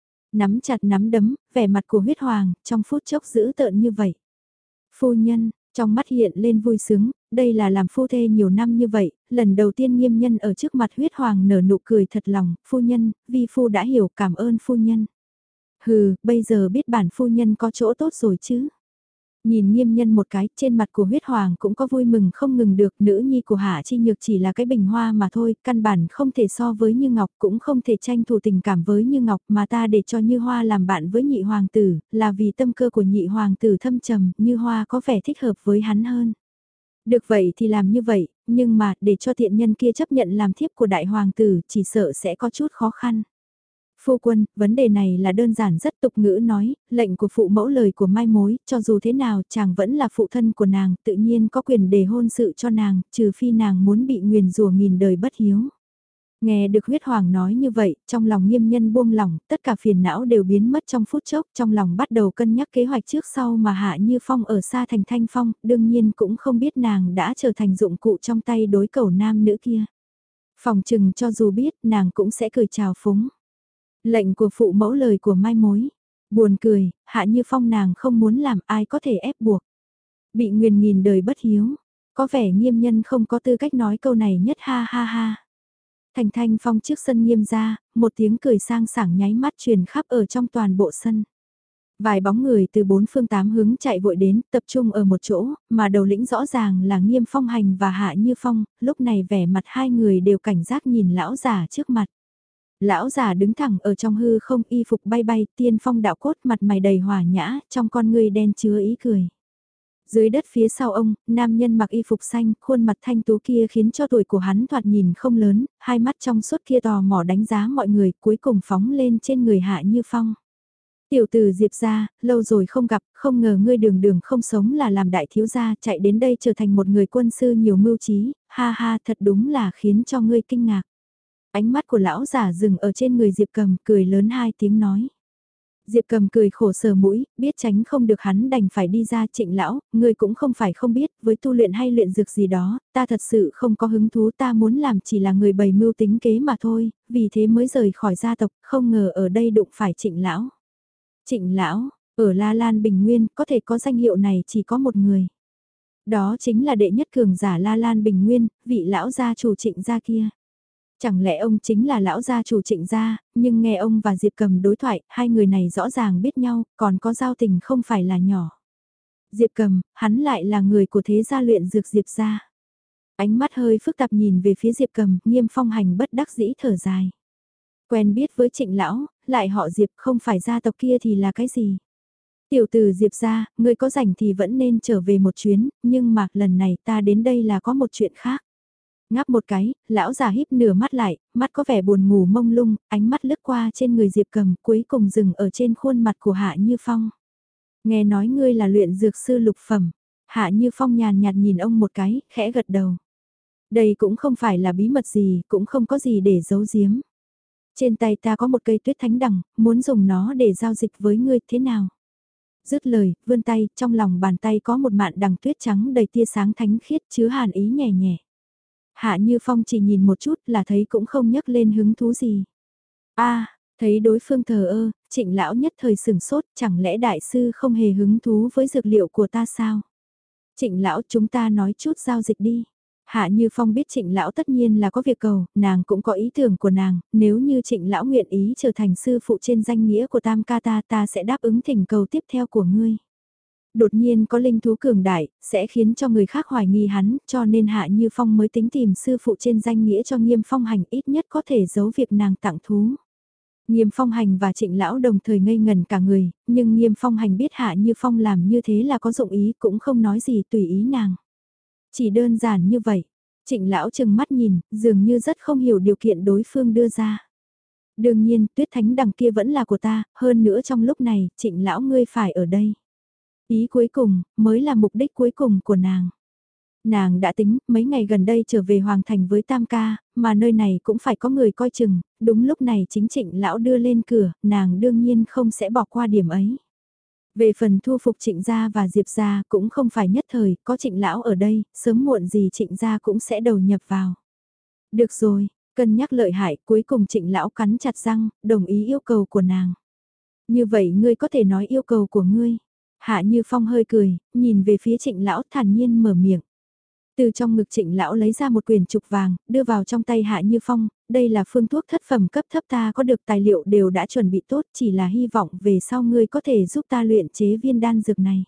Nắm chặt nắm đấm, vẻ mặt của huyết hoàng, trong phút chốc dữ tợn như vậy. Phu nhân, trong mắt hiện lên vui sướng, đây là làm phu thê nhiều năm như vậy, lần đầu tiên Nghiêm Nhân ở trước mặt huyết hoàng nở nụ cười thật lòng, phu nhân, vi phu đã hiểu, cảm ơn phu nhân. Hừ, bây giờ biết bản phu nhân có chỗ tốt rồi chứ. Nhìn Nghiêm Nhân một cái, trên mặt của huyết hoàng cũng có vui mừng không ngừng được, nữ nhi của Hạ Chi Nhược chỉ là cái bình hoa mà thôi, căn bản không thể so với Như Ngọc, cũng không thể tranh thủ tình cảm với Như Ngọc, mà ta để cho Như Hoa làm bạn với nhị hoàng tử, là vì tâm cơ của nhị hoàng tử thâm trầm, Như Hoa có vẻ thích hợp với hắn hơn. Được vậy thì làm như vậy, nhưng mà để cho thiện nhân kia chấp nhận làm thiếp của đại hoàng tử, chỉ sợ sẽ có chút khó khăn. Phu quân, vấn đề này là đơn giản rất tục ngữ nói, lệnh của phụ mẫu lời của mai mối, cho dù thế nào chàng vẫn là phụ thân của nàng, tự nhiên có quyền đề hôn sự cho nàng, trừ phi nàng muốn bị nguyền rủa nghìn đời bất hiếu. Nghe được huyết hoàng nói như vậy, trong lòng Nghiêm Nhân buông lỏng, tất cả phiền não đều biến mất trong phút chốc, trong lòng bắt đầu cân nhắc kế hoạch trước sau mà Hạ Như Phong ở xa thành Thanh Phong, đương nhiên cũng không biết nàng đã trở thành dụng cụ trong tay đối cầu nam nữ kia. Phòng trừng cho dù biết, nàng cũng sẽ cười chào phúng. Lệnh của phụ mẫu lời của mai mối. Buồn cười, Hạ Như Phong nàng không muốn làm, ai có thể ép buộc. Bị nguyền nghìn đời bất hiếu. Có vẻ Nghiêm Nhân không có tư cách nói câu này nhất, ha ha ha. Thành Thanh Phong trước sân Nghiêm ra, một tiếng cười sang sảng nháy mắt truyền khắp ở trong toàn bộ sân. Vài bóng người từ bốn phương tám hướng chạy vội đến, tập trung ở một chỗ, mà đầu lĩnh rõ ràng là Nghiêm Phong Hành và Hạ Như Phong, lúc này vẻ mặt hai người đều cảnh giác nhìn lão già trước mặt. Lão già đứng thẳng ở trong hư không, y phục bay bay, tiên phong đạo cốt, mặt mày đầy hòa nhã, trong con ngươi đen chứa ý cười. Dưới đất phía sau ông, nam nhân mặc y phục xanh, khuôn mặt thanh tú kia khiến cho tuổi của hắn thoạt nhìn không lớn, hai mắt trong suốt kia tò mò đánh giá mọi người, cuối cùng phóng lên trên người Hạ Như Phong. Tiểu tử Diệp gia, lâu rồi không gặp, không ngờ ngươi đường đường không sống là làm đại thiếu gia, chạy đến đây trở thành một người quân sư nhiều mưu trí, ha ha, thật đúng là khiến cho ngươi kinh ngạc. Ánh mắt của lão giả dừng ở trên người Diệp Cầm, cười lớn hai tiếng nói. Diệp Cầm cười khổ sờ mũi, biết tránh không được hắn đành phải đi ra. Trịnh lão, ngươi cũng không phải không biết, với tu luyện hay luyện dược gì đó, ta thật sự không có hứng thú, ta muốn làm chỉ là người bày mưu tính kế mà thôi, vì thế mới rời khỏi gia tộc, không ngờ ở đây đụng phải Trịnh lão. Trịnh lão, ở La Lan Bình Nguyên, có thể có danh hiệu này chỉ có một người. Đó chính là đệ nhất cường giả La Lan Bình Nguyên, vị lão gia chủ Trịnh gia kia. Chẳng lẽ ông chính là lão gia chủ Trịnh gia, nhưng nghe ông và Diệp Cầm đối thoại, hai người này rõ ràng biết nhau, còn có giao tình không phải là nhỏ. Diệp Cầm, hắn lại là người của thế gia luyện dược Diệp gia. Ánh mắt hơi phức tạp nhìn về phía Diệp Cầm, Nghiêm Phong Hành bất đắc dĩ thở dài. Quen biết với Trịnh lão, lại họ Diệp, không phải gia tộc kia thì là cái gì? Tiểu tử Diệp gia, người có rảnh thì vẫn nên trở về một chuyến, nhưng mà lần này ta đến đây là có một chuyện khác. Ngáp một cái, lão già híp nửa mắt lại, mắt có vẻ buồn ngủ mông lung, ánh mắt lướt qua trên người Diệp Cầm, cuối cùng dừng ở trên khuôn mặt của Hạ Như Phong. Nghe nói ngươi là luyện dược sư lục phẩm. Hạ Như Phong nhàn nhạt nhìn ông một cái, khẽ gật đầu. Đây cũng không phải là bí mật gì, cũng không có gì để giấu giếm. Trên tay ta có một cây tuyết thánh đằng, muốn dùng nó để giao dịch với ngươi, thế nào? Dứt lời, vươn tay, trong lòng bàn tay có một mạn đằng tuyết trắng đầy tia sáng thánh khiết chứa hàn ý nhẹ nhẹ. Hạ Như Phong chỉ nhìn một chút là thấy cũng không nhắc lên hứng thú gì. A, thấy đối phương thờ ơ, Trịnh lão nhất thời sửng sốt, chẳng lẽ đại sư không hề hứng thú với dược liệu của ta sao? Trịnh lão, chúng ta nói chút giao dịch đi. Hạ Như Phong biết Trịnh lão tất nhiên là có việc cầu, nàng cũng có ý tưởng của nàng, nếu như Trịnh lão nguyện ý trở thành sư phụ trên danh nghĩa của Tam ca ta, ta sẽ đáp ứng thỉnh cầu tiếp theo của ngươi. Đột nhiên có linh thú cường đại, sẽ khiến cho người khác hoài nghi hắn, cho nên Hạ Như Phong mới tính tìm sư phụ trên danh nghĩa cho Nghiêm Phong Hành, ít nhất có thể giấu việc nàng tặng thú. Nghiêm Phong Hành và Trịnh lão đồng thời ngây ngần cả người, nhưng Nghiêm Phong Hành biết Hạ Như Phong làm như thế là có dụng ý, cũng không nói gì, tùy ý nàng. Chỉ đơn giản như vậy. Trịnh lão chừng mắt nhìn, dường như rất không hiểu điều kiện đối phương đưa ra. Đương nhiên, tuyết thánh đằng kia vẫn là của ta, hơn nữa trong lúc này, Trịnh lão ngươi phải ở đây. Ý cuối cùng, mới là mục đích cuối cùng của nàng. Nàng đã tính, mấy ngày gần đây trở về Hoàng Thành với Tam ca, mà nơi này cũng phải có người coi chừng, đúng lúc này chính Trịnh lão đưa lên cửa, nàng đương nhiên không sẽ bỏ qua điểm ấy. Về phần thu phục Trịnh gia và Diệp gia cũng không phải nhất thời, có Trịnh lão ở đây, sớm muộn gì Trịnh gia cũng sẽ đầu nhập vào. Được rồi, cân nhắc lợi hại, cuối cùng Trịnh lão cắn chặt răng, đồng ý yêu cầu của nàng. Như vậy ngươi có thể nói yêu cầu của ngươi. Hạ Như Phong hơi cười, nhìn về phía Trịnh lão thản nhiên mở miệng. Từ trong ngực Trịnh lão lấy ra một quyển trục vàng, đưa vào trong tay Hạ Như Phong, đây là phương thuốc thất phẩm cấp thấp ta có được tài liệu đều đã chuẩn bị tốt, chỉ là hy vọng về sau ngươi có thể giúp ta luyện chế viên đan dược này.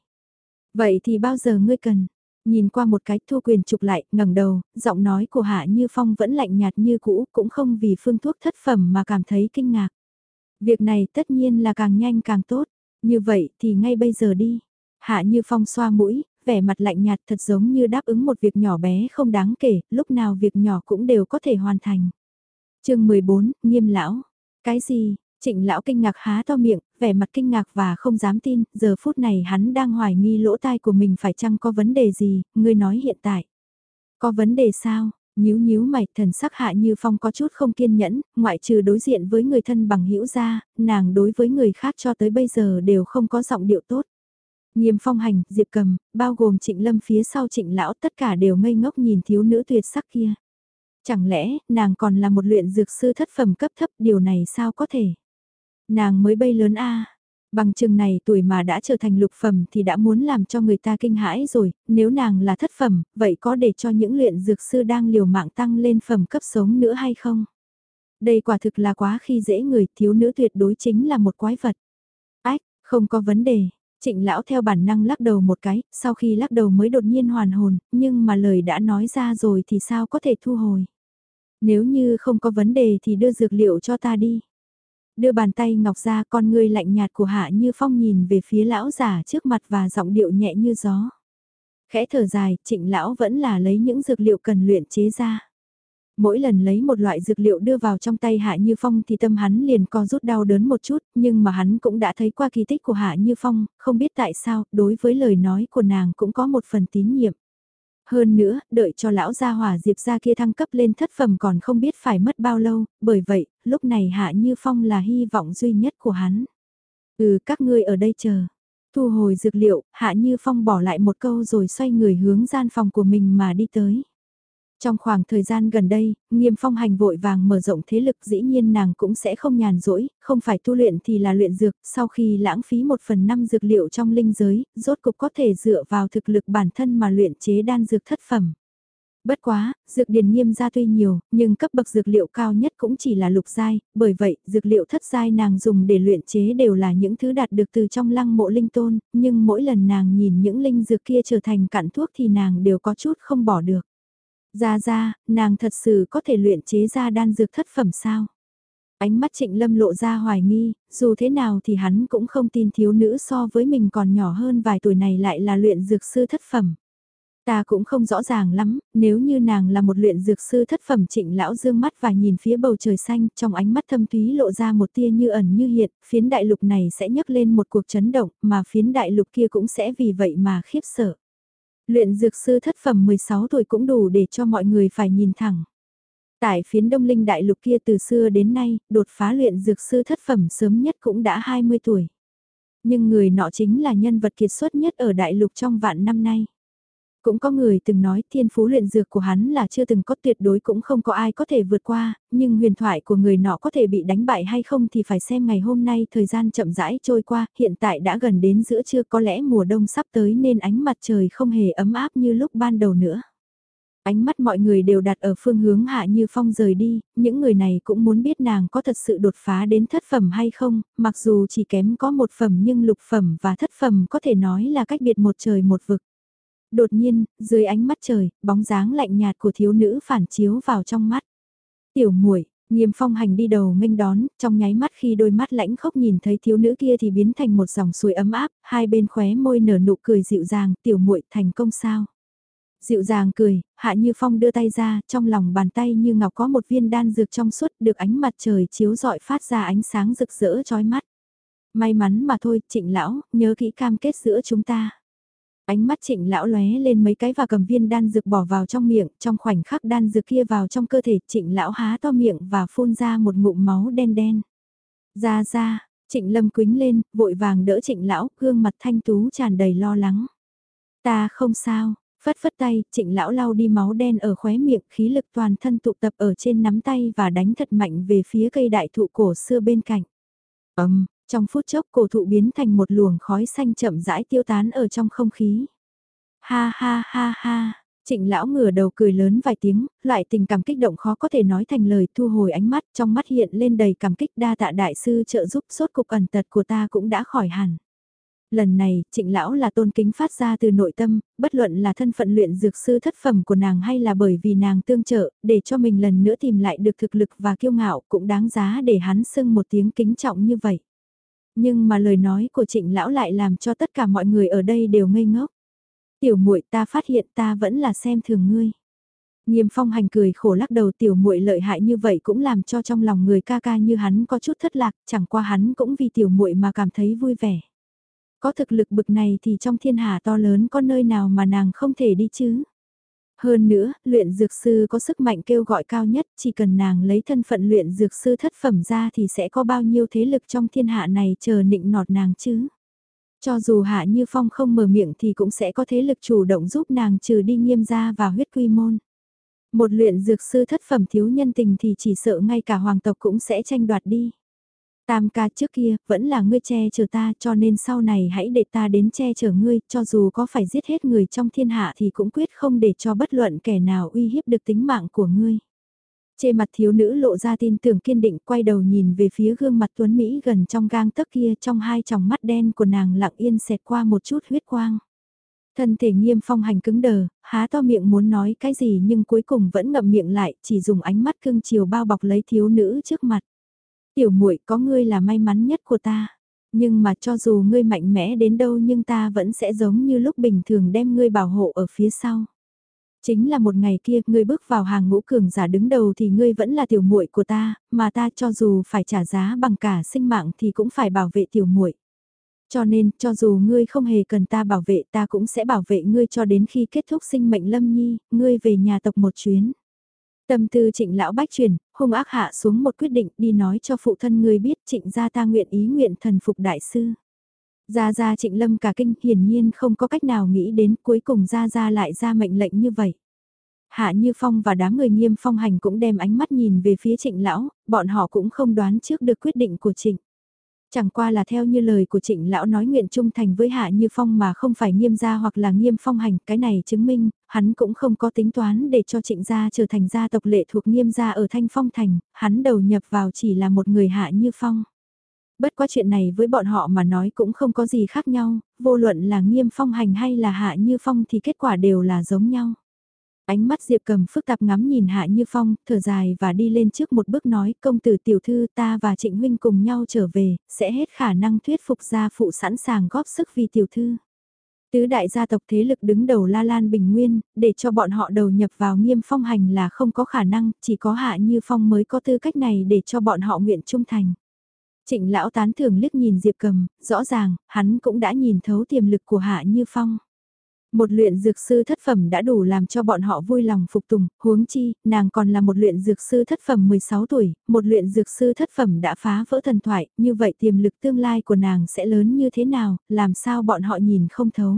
Vậy thì bao giờ ngươi cần? Nhìn qua một cái thu quyền trục lại, ngẩng đầu, giọng nói của Hạ Như Phong vẫn lạnh nhạt như cũ, cũng không vì phương thuốc thất phẩm mà cảm thấy kinh ngạc. Việc này tất nhiên là càng nhanh càng tốt, như vậy thì ngay bây giờ đi. Hạ Như Phong xoa mũi, vẻ mặt lạnh nhạt thật giống như đáp ứng một việc nhỏ bé không đáng kể, lúc nào việc nhỏ cũng đều có thể hoàn thành. chương mười bốn, Nghiêm lão. Cái gì? Trịnh lão kinh ngạc há to miệng, vẻ mặt kinh ngạc và không dám tin, giờ phút này hắn đang hoài nghi lỗ tai của mình phải chăng có vấn đề gì, ngươi nói hiện tại. Có vấn đề sao? Nhíu nhíu mày, thần sắc Hạ Như Phong có chút không kiên nhẫn, ngoại trừ đối diện với người thân bằng hữu ra, nàng đối với người khác cho tới bây giờ đều không có giọng điệu tốt. Nghiêm Phong Hành, Diệp Cầm, bao gồm Trịnh Lâm phía sau Trịnh lão tất cả đều ngây ngốc nhìn thiếu nữ tuyệt sắc kia. Chẳng lẽ, nàng còn là một luyện dược sư thất phẩm cấp thấp, điều này sao có thể? Nàng mới bay lớn a, bằng chừng này tuổi mà đã trở thành lục phẩm thì đã muốn làm cho người ta kinh hãi rồi, nếu nàng là thất phẩm, vậy có để cho những luyện dược sư đang liều mạng tăng lên phẩm cấp sống nữa hay không? Đây quả thực là quá khi dễ người, thiếu nữ tuyệt đối chính là một quái vật. Ách, không có vấn đề. Trịnh lão theo bản năng lắc đầu một cái, sau khi lắc đầu mới đột nhiên hoàn hồn, nhưng mà lời đã nói ra rồi thì sao có thể thu hồi. Nếu như không có vấn đề thì đưa dược liệu cho ta đi. Đưa bàn tay ngọc ra, con ngươi lạnh nhạt của Hạ Như Phong nhìn về phía lão giả trước mặt và giọng điệu nhẹ như gió. Khẽ thở dài, Trịnh lão vẫn là lấy những dược liệu cần luyện chế ra. Mỗi lần lấy một loại dược liệu đưa vào trong tay Hạ Như Phong thì tâm hắn liền co rút đau đớn một chút, nhưng mà hắn cũng đã thấy qua kỳ tích của Hạ Như Phong, không biết tại sao, đối với lời nói của nàng cũng có một phần tín nhiệm. Hơn nữa, đợi cho lão gia hỏa Diệp gia kia thăng cấp lên thất phẩm còn không biết phải mất bao lâu, bởi vậy, lúc này Hạ Như Phong là hy vọng duy nhất của hắn. Ừ, các ngươi ở đây chờ. Thu hồi dược liệu, Hạ Như Phong bỏ lại một câu rồi xoay người hướng gian phòng của mình mà đi tới. Trong khoảng thời gian gần đây, Nghiêm Phong Hành vội vàng mở rộng thế lực, dĩ nhiên nàng cũng sẽ không nhàn rỗi, không phải tu luyện thì là luyện dược, sau khi lãng phí một phần năm dược liệu trong linh giới, rốt cục có thể dựa vào thực lực bản thân mà luyện chế đan dược thất phẩm. Bất quá, dược điền Nghiêm gia tuy nhiều, nhưng cấp bậc dược liệu cao nhất cũng chỉ là lục giai, bởi vậy, dược liệu thất giai nàng dùng để luyện chế đều là những thứ đạt được từ trong lăng mộ linh tôn, nhưng mỗi lần nàng nhìn những linh dược kia trở thành cặn thuốc thì nàng đều có chút không bỏ được. Ra ra, nàng thật sự có thể luyện chế ra đan dược thất phẩm sao? Ánh mắt Trịnh Lâm lộ ra hoài nghi, dù thế nào thì hắn cũng không tin thiếu nữ so với mình còn nhỏ hơn vài tuổi này lại là luyện dược sư thất phẩm. Ta cũng không rõ ràng lắm, nếu như nàng là một luyện dược sư thất phẩm. Trịnh lão dương mắt và nhìn phía bầu trời xanh, trong ánh mắt thâm thúy lộ ra một tia như ẩn như hiện, phiến đại lục này sẽ nhấc lên một cuộc chấn động, mà phiến đại lục kia cũng sẽ vì vậy mà khiếp sợ. Luyện dược sư thất phẩm mười sáu tuổi cũng đủ để cho mọi người phải nhìn thẳng. Tại phiến Đông Linh đại lục kia từ xưa đến nay, đột phá luyện dược sư thất phẩm sớm nhất cũng đã hai mươi tuổi. Nhưng người nọ chính là nhân vật kiệt xuất nhất ở đại lục trong vạn năm nay. Cũng có người từng nói thiên phú luyện dược của hắn là chưa từng có, tuyệt đối cũng không có ai có thể vượt qua, nhưng huyền thoại của người nọ có thể bị đánh bại hay không thì phải xem ngày hôm nay. Thời gian chậm rãi trôi qua, hiện tại đã gần đến giữa trưa, có lẽ mùa đông sắp tới nên ánh mặt trời không hề ấm áp như lúc ban đầu nữa. Ánh mắt mọi người đều đặt ở phương hướng Hạ Như Phong rời đi, những người này cũng muốn biết nàng có thật sự đột phá đến thất phẩm hay không, mặc dù chỉ kém có một phẩm nhưng lục phẩm và thất phẩm có thể nói là cách biệt một trời một vực. Đột nhiên, dưới ánh mắt trời, bóng dáng lạnh nhạt của thiếu nữ phản chiếu vào trong mắt. Tiểu muội, Nghiêm Phong Hành đi đầu nghênh đón, trong nháy mắt khi đôi mắt lãnh khốc nhìn thấy thiếu nữ kia thì biến thành một dòng suối ấm áp, hai bên khóe môi nở nụ cười dịu dàng. Tiểu muội thành công sao? Dịu dàng cười, Hạ Như Phong đưa tay ra, trong lòng bàn tay như ngọc có một viên đan dược trong suốt, được ánh mặt trời chiếu rọi phát ra ánh sáng rực rỡ chói mắt. May mắn mà thôi, Trịnh lão, nhớ kỹ cam kết giữa chúng ta. Ánh mắt Trịnh lão lóe lên mấy cái và cầm viên đan dược bỏ vào trong miệng, trong khoảnh khắc đan dược kia vào trong cơ thể, Trịnh lão há to miệng và phun ra một ngụm máu đen đen. Ra ra, Trịnh Lâm quính lên, vội vàng đỡ Trịnh lão, gương mặt thanh tú tràn đầy lo lắng. Ta không sao, phất phất tay, Trịnh lão lau đi máu đen ở khóe miệng, khí lực toàn thân tụ tập ở trên nắm tay và đánh thật mạnh về phía cây đại thụ cổ xưa bên cạnh. Ầm, trong phút chốc cổ thụ biến thành một luồng khói xanh chậm rãi tiêu tán ở trong không khí. Ha ha ha ha. Trịnh lão ngửa đầu cười lớn vài tiếng, loại tình cảm kích động khó có thể nói thành lời, thu hồi ánh mắt, trong mắt hiện lên đầy cảm kích, đa tạ đại sư trợ giúp, sốt cục ẩn tật của ta cũng đã khỏi hẳn. Lần này, Trịnh lão là tôn kính phát ra từ nội tâm, bất luận là thân phận luyện dược sư thất phẩm của nàng hay là bởi vì nàng tương trợ, để cho mình lần nữa tìm lại được thực lực và kiêu ngạo, cũng đáng giá để hắn xưng một tiếng kính trọng như vậy. Nhưng mà lời nói của Trịnh lão lại làm cho tất cả mọi người ở đây đều ngây ngốc. Tiểu muội, ta phát hiện ta vẫn là xem thường ngươi. Nghiêm Phong Hành cười khổ lắc đầu, tiểu muội lợi hại như vậy cũng làm cho trong lòng người ca ca như hắn có chút thất lạc, chẳng qua hắn cũng vì tiểu muội mà cảm thấy vui vẻ. Có thực lực bực này thì trong thiên hạ to lớn có nơi nào mà nàng không thể đi chứ. Hơn nữa, luyện dược sư có sức mạnh kêu gọi cao nhất, chỉ cần nàng lấy thân phận luyện dược sư thất phẩm ra thì sẽ có bao nhiêu thế lực trong thiên hạ này chờ nịnh nọt nàng chứ. Cho dù Hạ Như Phong không mở miệng thì cũng sẽ có thế lực chủ động giúp nàng trừ đi Nghiêm gia và huyết quy môn. Một luyện dược sư thất phẩm thiếu nhân tình thì chỉ sợ ngay cả hoàng tộc cũng sẽ tranh đoạt đi. Tam ca, trước kia, vẫn là ngươi che chở ta, cho nên sau này hãy để ta đến che chở ngươi, cho dù có phải giết hết người trong thiên hạ thì cũng quyết không để cho bất luận kẻ nào uy hiếp được tính mạng của ngươi. Trên mặt thiếu nữ lộ ra tin tưởng kiên định, quay đầu nhìn về phía gương mặt tuấn Mỹ gần trong gang tấc kia, trong hai tròng mắt đen của nàng lặng yên xẹt qua một chút huyết quang. Thân thể Nghiêm Phong Hành cứng đờ, há to miệng muốn nói cái gì nhưng cuối cùng vẫn ngậm miệng lại, chỉ dùng ánh mắt cưng chiều bao bọc lấy thiếu nữ trước mặt. Tiểu muội, có ngươi là may mắn nhất của ta, nhưng mà cho dù ngươi mạnh mẽ đến đâu nhưng ta vẫn sẽ giống như lúc bình thường đem ngươi bảo hộ ở phía sau. Chính là một ngày kia, ngươi bước vào hàng ngũ cường giả đứng đầu thì ngươi vẫn là tiểu muội của ta, mà ta cho dù phải trả giá bằng cả sinh mạng thì cũng phải bảo vệ tiểu muội. Cho nên, cho dù ngươi không hề cần ta bảo vệ, ta cũng sẽ bảo vệ ngươi cho đến khi kết thúc sinh mệnh Lâm Nhi, ngươi về nhà tộc một chuyến. Tâm tư Trịnh lão bách truyền, hung ác hạ xuống một quyết định, đi nói cho phụ thân ngươi biết, Trịnh gia ta nguyện ý nguyện thần phục đại sư. Gia Gia Trịnh Lâm cả kinh, hiển nhiên không có cách nào nghĩ đến, cuối cùng Gia Gia lại ra mệnh lệnh như vậy. Hạ Như Phong và đám người Nghiêm Phong Hành cũng đem ánh mắt nhìn về phía Trịnh lão, bọn họ cũng không đoán trước được quyết định của Trịnh. Chẳng qua là theo như lời của Trịnh lão nói nguyện trung thành với Hạ Như Phong mà không phải Nghiêm gia hoặc là Nghiêm Phong Hành, cái này chứng minh, hắn cũng không có tính toán để cho Trịnh gia trở thành gia tộc lệ thuộc Nghiêm gia ở Thanh Phong Thành, hắn đầu nhập vào chỉ là một người Hạ Như Phong. Bất quá chuyện này với bọn họ mà nói cũng không có gì khác nhau, vô luận là Nghiêm Phong Hành hay là Hạ Như Phong thì kết quả đều là giống nhau. Ánh mắt Diệp Cầm phức tạp ngắm nhìn Hạ Như Phong, thở dài và đi lên trước một bước nói, công tử tiểu thư, ta và Trịnh huynh cùng nhau trở về, sẽ hết khả năng thuyết phục gia phụ sẵn sàng góp sức vì tiểu thư. Tứ đại gia tộc thế lực đứng đầu La Lan Bình Nguyên, để cho bọn họ đầu nhập vào Nghiêm Phong Hành là không có khả năng, chỉ có Hạ Như Phong mới có tư cách này để cho bọn họ nguyện trung thành. Trịnh lão tán thưởng liếc nhìn Diệp Cầm, rõ ràng, hắn cũng đã nhìn thấu tiềm lực của Hạ Như Phong. Một luyện dược sư thất phẩm đã đủ làm cho bọn họ vui lòng phục tùng, huống chi, nàng còn là một luyện dược sư thất phẩm mười sáu tuổi, một luyện dược sư thất phẩm đã phá vỡ thần thoại, như vậy tiềm lực tương lai của nàng sẽ lớn như thế nào, làm sao bọn họ nhìn không thấu.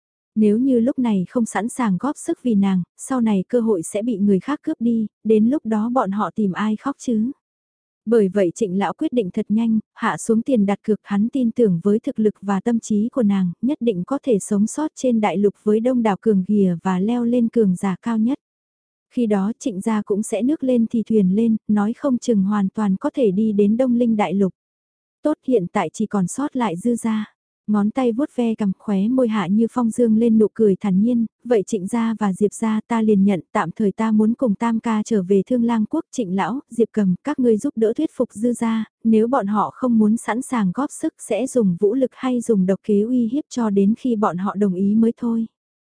Nếu như lúc này không sẵn sàng góp sức vì nàng, sau này cơ hội sẽ bị người khác cướp đi, đến lúc đó bọn họ tìm ai khóc chứ. Bởi vậy Trịnh lão quyết định thật nhanh, hạ xuống tiền đặt cược, hắn tin tưởng với thực lực và tâm trí của nàng, nhất định có thể sống sót trên đại lục với đông đảo cường ghìa và leo lên cường giả cao nhất. Khi đó Trịnh gia cũng sẽ nước lên thì thuyền lên, nói không chừng hoàn toàn có thể đi đến Đông Linh đại lục. Tốt, hiện tại chỉ còn sót lại Dư gia. Ngón tay vuốt ve cằm, khóe môi Hạ Như Phong dương lên nụ cười thản nhiên, vậy Trịnh gia và Diệp gia ta liền nhận, tạm thời ta muốn cùng Tam ca trở về Thương Lang quốc. Trịnh lão, Diệp Cầm, các ngươi giúp đỡ thuyết phục Dư gia, nếu bọn họ không muốn sẵn sàng góp sức sẽ dùng vũ lực hay dùng độc kế uy hiếp cho đến khi bọn họ đồng ý mới thôi.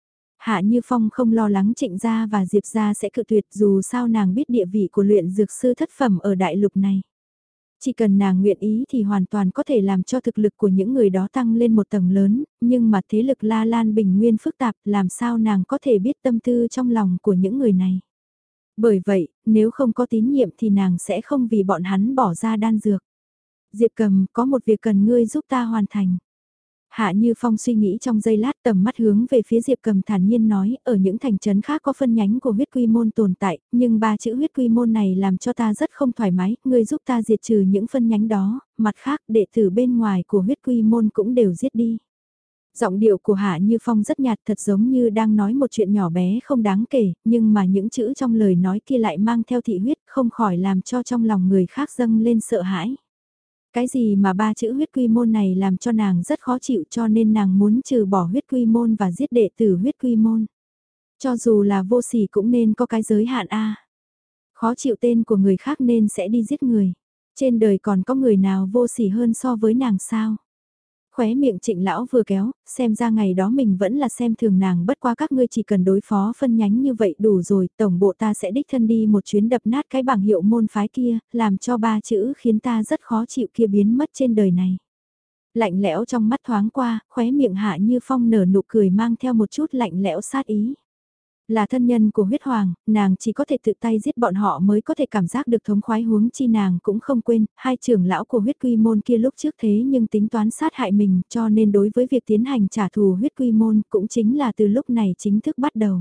Hạ Như Phong không lo lắng Trịnh gia và Diệp gia sẽ cự tuyệt, dù sao nàng biết địa vị của luyện dược sư thất phẩm ở đại lục này. Chỉ cần nàng nguyện ý thì hoàn toàn có thể làm cho thực lực của những người đó tăng lên một tầng lớn, nhưng mà thế lực La Lan Bình Nguyên phức tạp, làm sao nàng có thể biết tâm tư trong lòng của những người này. Bởi vậy, nếu không có tín nhiệm thì nàng sẽ không vì bọn hắn bỏ ra đan dược. Diệp Cầm, có một việc cần ngươi giúp ta hoàn thành. Hạ Như Phong suy nghĩ trong giây lát, tầm mắt hướng về phía Diệp Cầm thản nhiên nói, ở những thành trấn khác có phân nhánh của huyết quy môn tồn tại, nhưng ba chữ huyết quy môn này làm cho ta rất không thoải mái, ngươi giúp ta diệt trừ những phân nhánh đó, mặt khác đệ tử bên ngoài của huyết quy môn cũng đều giết đi. Giọng điệu của Hạ Như Phong rất nhạt, thật giống như đang nói một chuyện nhỏ bé không đáng kể, nhưng mà những chữ trong lời nói kia lại mang theo thị huyết, không khỏi làm cho trong lòng người khác dâng lên sợ hãi. Cái gì mà ba chữ huyết quy môn này làm cho nàng rất khó chịu, cho nên nàng muốn trừ bỏ huyết quy môn và giết đệ tử huyết quy môn. Cho dù là vô sỉ cũng nên có cái giới hạn a. Khó chịu tên của người khác nên sẽ đi giết người. Trên đời còn có người nào vô sỉ hơn so với nàng sao? Khóe miệng Trịnh lão vừa kéo, xem ra ngày đó mình vẫn là xem thường nàng, bất quá các ngươi chỉ cần đối phó phân nhánh như vậy đủ rồi, tổng bộ ta sẽ đích thân đi một chuyến đập nát cái bảng hiệu môn phái kia, làm cho ba chữ khiến ta rất khó chịu kia biến mất trên đời này. Lạnh lẽo trong mắt thoáng qua, khóe miệng Hạ Như Phong nở nụ cười mang theo một chút lạnh lẽo sát ý. Là thân nhân của huyết hoàng, nàng chỉ có thể tự tay giết bọn họ mới có thể cảm giác được thống khoái, huống chi nàng cũng không quên, hai trưởng lão của huyết quy môn kia lúc trước thế nhưng tính toán sát hại mình, cho nên đối với việc tiến hành trả thù huyết quy môn cũng chính là từ lúc này chính thức bắt đầu.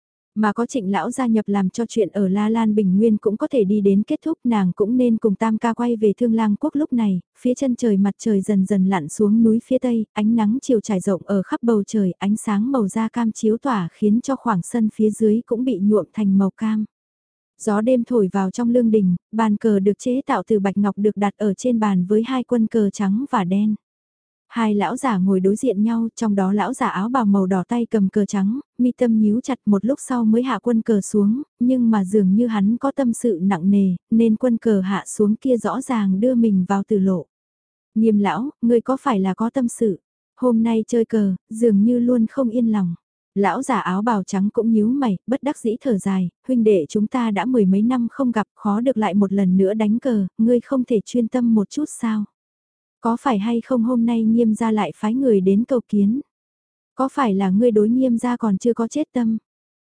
Mà có Trịnh lão gia nhập làm cho chuyện ở La Lan Bình Nguyên cũng có thể đi đến kết thúc, nàng cũng nên cùng Tam ca quay về Thương Lang Quốc lúc này, phía chân trời mặt trời dần dần lặn xuống núi phía tây, ánh nắng chiều trải rộng ở khắp bầu trời, ánh sáng màu da cam chiếu tỏa khiến cho khoảng sân phía dưới cũng bị nhuộm thành màu cam. Gió đêm thổi vào trong lương đình, bàn cờ được chế tạo từ bạch ngọc được đặt ở trên bàn với hai quân cờ trắng và đen. Hai lão giả ngồi đối diện nhau, trong đó lão giả áo bào màu đỏ tay cầm cờ trắng, mi tâm nhíu chặt, một lúc sau mới hạ quân cờ xuống, nhưng mà dường như hắn có tâm sự nặng nề, nên quân cờ hạ xuống kia rõ ràng đưa mình vào tử lộ. Nghiêm lão, ngươi có phải là có tâm sự? Hôm nay chơi cờ, dường như luôn không yên lòng. Lão giả áo bào trắng cũng nhíu mày, bất đắc dĩ thở dài, huynh đệ chúng ta đã mười mấy năm không gặp, khó được lại một lần nữa đánh cờ, ngươi không thể chuyên tâm một chút sao? Có phải hay không hôm nay Nghiêm gia lại phái người đến cầu kiến? Có phải là ngươi đối Nghiêm gia còn chưa có chết tâm?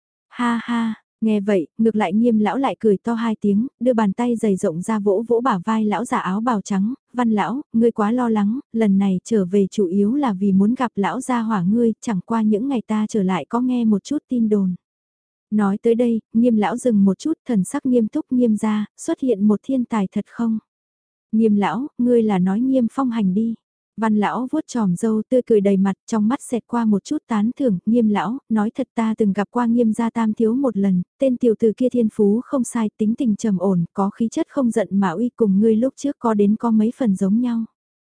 Ha ha, nghe vậy, ngược lại Nghiêm lão lại cười to hai tiếng, đưa bàn tay dày rộng ra vỗ vỗ bả vai lão giả áo bào trắng, Văn lão, ngươi quá lo lắng, lần này trở về chủ yếu là vì muốn gặp lão gia hỏa ngươi, chẳng qua những ngày ta trở lại có nghe một chút tin đồn. Nói tới đây, Nghiêm lão dừng một chút, thần sắc nghiêm túc. Nghiêm gia, xuất hiện một thiên tài thật không? Nghiêm lão, ngươi là nói Nghiêm phong hành đi. Văn lão vuốt tròm râu tươi cười đầy mặt, trong mắt xẹt qua một chút tán thưởng. Nghiêm lão, nói thật ta từng gặp qua Nghiêm gia tam thiếu một lần, tên tiểu tử kia thiên phú không sai, tính tình trầm ổn, có khí chất không giận mà uy, cùng ngươi lúc trước có đến có mấy phần giống nhau.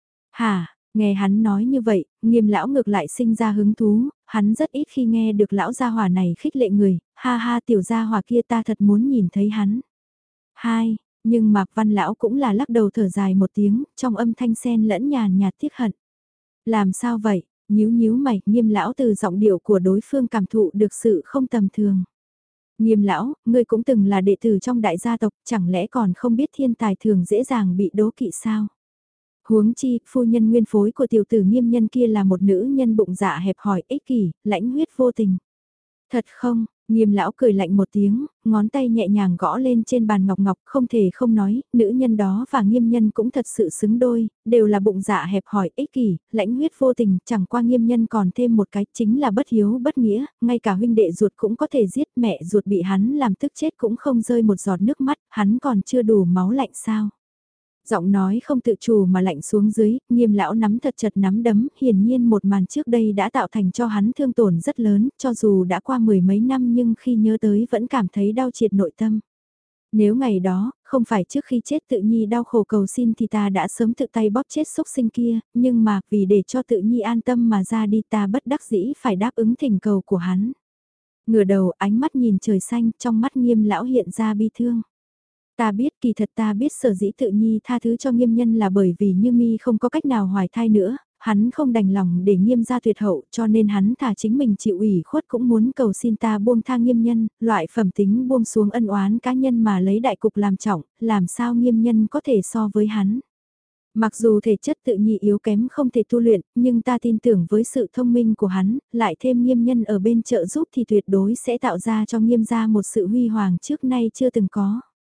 Hả, nghe hắn nói như vậy, Nghiêm lão ngược lại sinh ra hứng thú, hắn rất ít khi nghe được lão gia hỏa này khích lệ người, ha ha tiểu gia hỏa kia ta thật muốn nhìn thấy hắn. Hai. Nhưng Mạc Văn Lão cũng là lắc đầu thở dài một tiếng, trong âm thanh sen lẫn nhàn nhạt tiếc hận. Làm sao vậy? Nhíu nhíu mày, Nghiêm lão từ giọng điệu của đối phương cảm thụ được sự không tầm thường. Nghiêm lão, ngươi cũng từng là đệ tử trong đại gia tộc, chẳng lẽ còn không biết thiên tài thường dễ dàng bị đố kỵ sao? Huống chi, phu nhân nguyên phối của tiểu tử Nghiêm nhân kia là một nữ nhân bụng dạ hẹp hòi, ích kỷ, lãnh huyết vô tình. Thật không? Nghiêm lão cười lạnh một tiếng, ngón tay nhẹ nhàng gõ lên trên bàn ngọc ngọc, không thể không nói, nữ nhân đó và Nghiêm nhân cũng thật sự xứng đôi, đều là bụng dạ hẹp hòi, ích kỷ, lãnh huyết vô tình, chẳng qua Nghiêm nhân còn thêm một cái, chính là bất hiếu bất nghĩa, ngay cả huynh đệ ruột cũng có thể giết, mẹ ruột bị hắn làm tức chết cũng không rơi một giọt nước mắt, hắn còn chưa đủ máu lạnh sao? Giọng nói không tự chủ mà lạnh xuống dưới, Nghiêm lão nắm thật chặt nắm đấm, hiển nhiên một màn trước đây đã tạo thành cho hắn thương tổn rất lớn, cho dù đã qua mười mấy năm nhưng khi nhớ tới vẫn cảm thấy đau triệt nội tâm. Nếu ngày đó, không phải trước khi chết tự nhi đau khổ cầu xin thì ta đã sớm tự tay bóp chết xúc sinh kia, nhưng mà vì để cho tự nhi an tâm mà ra đi ta bất đắc dĩ phải đáp ứng thỉnh cầu của hắn. Ngửa đầu ánh mắt nhìn trời xanh, trong mắt Nghiêm lão hiện ra bi thương. Ta biết, kỳ thật ta biết sở dĩ tự nhi tha thứ cho Nghiêm nhân là bởi vì Như Mi không có cách nào hoài thai nữa, hắn không đành lòng để Nghiêm gia tuyệt hậu cho nên hắn thà chính mình chịu ủy khuất cũng muốn cầu xin ta buông tha Nghiêm nhân, loại phẩm tính buông xuống ân oán cá nhân mà lấy đại cục làm trọng, làm sao Nghiêm nhân có thể so với hắn. Mặc dù thể chất tự nhi yếu kém không thể tu luyện, nhưng ta tin tưởng với sự thông minh của hắn, lại thêm Nghiêm nhân ở bên trợ giúp thì tuyệt đối sẽ tạo ra cho Nghiêm gia một sự huy hoàng trước nay chưa từng có.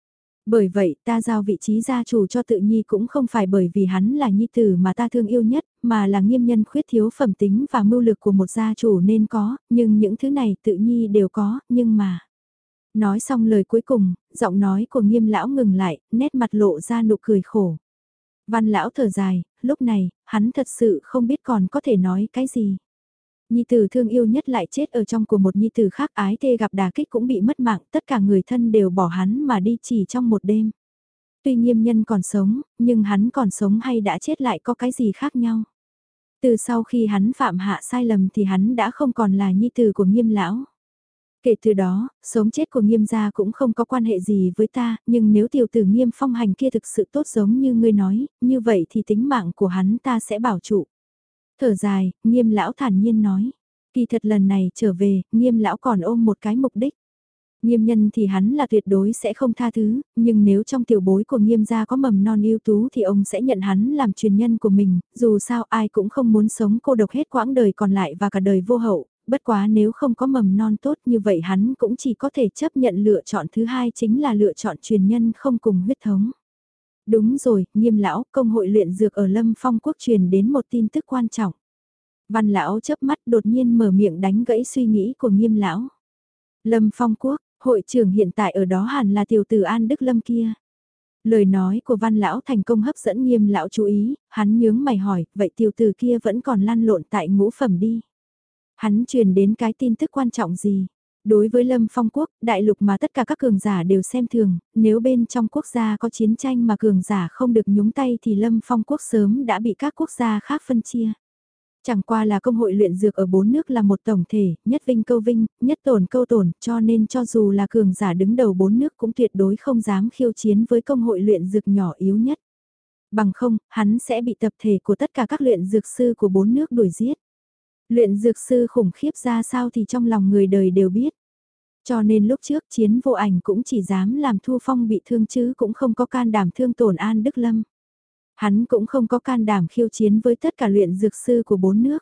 Bởi vậy ta giao vị trí gia chủ cho tự nhi cũng không phải bởi vì hắn là nhi tử mà ta thương yêu nhất, mà là nghiêm nhân khuyết thiếu phẩm tính và mưu lược của một gia chủ nên có, nhưng những thứ này tự nhi đều có, nhưng mà... Nói xong lời cuối cùng, giọng nói của nghiêm lão ngừng lại, nét mặt lộ ra nụ cười khổ. Văn lão thở dài, lúc này, hắn thật sự không biết còn có thể nói cái gì. Nhi tử thương yêu nhất lại chết ở trong của một nhi tử khác, ái thê gặp đả kích cũng bị mất mạng, tất cả người thân đều bỏ hắn mà đi chỉ trong một đêm. Tuy nghiêm nhân còn sống, nhưng hắn còn sống hay đã chết lại có cái gì khác nhau. Từ sau khi hắn phạm hạ sai lầm thì hắn đã không còn là nhi tử của nghiêm lão. Kể từ đó, sống chết của nghiêm gia cũng không có quan hệ gì với ta, nhưng nếu tiểu tử nghiêm phong hành kia thực sự tốt giống như ngươi nói, như vậy thì tính mạng của hắn ta sẽ bảo trụ. Thở dài, nghiêm lão thản nhiên nói. Kỳ thật lần này trở về, nghiêm lão còn ôm một cái mục đích. Nghiêm nhân thì hắn là tuyệt đối sẽ không tha thứ, nhưng nếu trong tiểu bối của nghiêm gia có mầm non ưu tú thì ông sẽ nhận hắn làm truyền nhân của mình, dù sao ai cũng không muốn sống cô độc hết quãng đời còn lại và cả đời vô hậu, bất quá nếu không có mầm non tốt như vậy hắn cũng chỉ có thể chấp nhận lựa chọn thứ hai chính là lựa chọn truyền nhân không cùng huyết thống. Đúng rồi, nghiêm lão, công hội luyện dược ở Lâm Phong Quốc truyền đến một tin tức quan trọng. Văn lão chớp mắt đột nhiên mở miệng đánh gãy suy nghĩ của nghiêm lão. Lâm Phong Quốc, hội trưởng hiện tại ở đó hẳn là tiểu tử An Đức Lâm kia. Lời nói của văn lão thành công hấp dẫn nghiêm lão chú ý, hắn nhướng mày hỏi, vậy tiểu tử kia vẫn còn lăn lộn tại ngũ phẩm đi. Hắn truyền đến cái tin tức quan trọng gì? Đối với Lâm Phong Quốc, đại lục mà tất cả các cường giả đều xem thường, nếu bên trong quốc gia có chiến tranh mà cường giả không được nhúng tay thì Lâm Phong Quốc sớm đã bị các quốc gia khác phân chia. Chẳng qua là công hội luyện dược ở bốn nước là một tổng thể, nhất vinh câu vinh, nhất tổn câu tổn, cho nên cho dù là cường giả đứng đầu bốn nước cũng tuyệt đối không dám khiêu chiến với công hội luyện dược nhỏ yếu nhất. Bằng không, hắn sẽ bị tập thể của tất cả các luyện dược sư của bốn nước đuổi giết. Luyện dược sư khủng khiếp ra sao thì trong lòng người đời đều biết. Cho nên lúc trước Chiến Vô Ảnh cũng chỉ dám làm Thu Phong bị thương chứ cũng không có can đảm thương tổn An Đức Lâm. Hắn cũng không có can đảm khiêu chiến với tất cả luyện dược sư của bốn nước.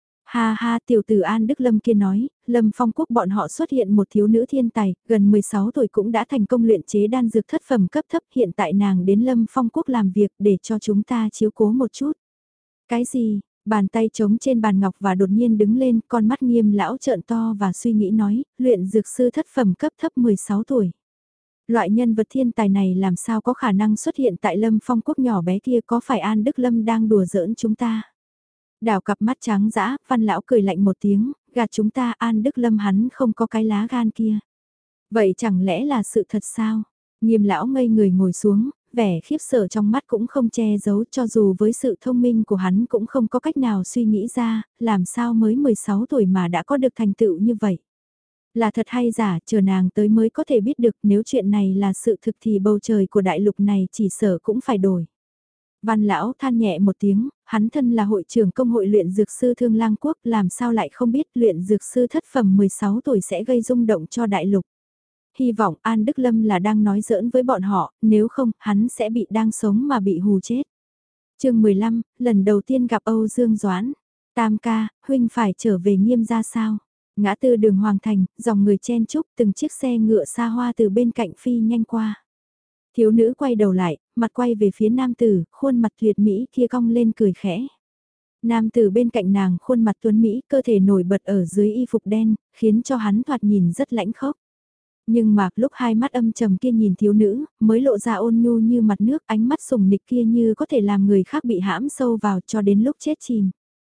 Ha ha, tiểu tử An Đức Lâm kia nói, Lâm Phong Quốc bọn họ xuất hiện một thiếu nữ thiên tài, gần mười sáu tuổi cũng đã thành công luyện chế đan dược thất phẩm cấp thấp, hiện tại nàng đến Lâm Phong Quốc làm việc để cho chúng ta chiếu cố một chút. Cái gì? Bàn tay trống trên bàn ngọc và đột nhiên đứng lên, con mắt nghiêm lão trợn to và suy nghĩ nói, luyện dược sư thất phẩm cấp thấp mười sáu tuổi. Loại nhân vật thiên tài này làm sao có khả năng xuất hiện tại Lâm Phong Quốc nhỏ bé kia, có phải An Đức Lâm đang đùa giỡn chúng ta? Đào cặp mắt trắng dã, văn lão cười lạnh một tiếng, gạt chúng ta, An Đức Lâm hắn không có cái lá gan kia. Vậy chẳng lẽ là sự thật sao? Nghiêm lão ngây người ngồi xuống, vẻ khiếp sợ trong mắt cũng không che giấu, cho dù với sự thông minh của hắn cũng không có cách nào suy nghĩ ra, làm sao mới mười sáu tuổi mà đã có được thành tựu như vậy. Là thật hay giả, chờ nàng tới mới có thể biết được, nếu chuyện này là sự thực thì bầu trời của đại lục này chỉ sợ cũng phải đổi. Văn lão than nhẹ một tiếng, hắn thân là hội trưởng công hội luyện dược sư Thương Lang Quốc, làm sao lại không biết luyện dược sư thất phẩm mười sáu tuổi sẽ gây rung động cho đại lục. Hy vọng An Đức Lâm là đang nói giỡn với bọn họ, nếu không, hắn sẽ bị đang sống mà bị hù chết. chương mười lăm, lần đầu tiên gặp Âu Dương Doãn. Tam ca, huynh phải trở về Nghiêm gia sao? Ngã tư đường Hoàng Thành, dòng người chen chúc, từng chiếc xe ngựa xa hoa từ bên cạnh phi nhanh qua. Thiếu nữ quay đầu lại, mặt quay về phía nam tử, khuôn mặt tuyệt mỹ kia cong lên cười khẽ. Nam tử bên cạnh nàng khuôn mặt tuấn mỹ, cơ thể nổi bật ở dưới y phục đen, khiến cho hắn thoạt nhìn rất lãnh khốc. Nhưng mà lúc hai mắt âm trầm kia nhìn thiếu nữ, mới lộ ra ôn nhu như mặt nước, ánh mắt sùng nịch kia như có thể làm người khác bị hãm sâu vào cho đến lúc chết chìm.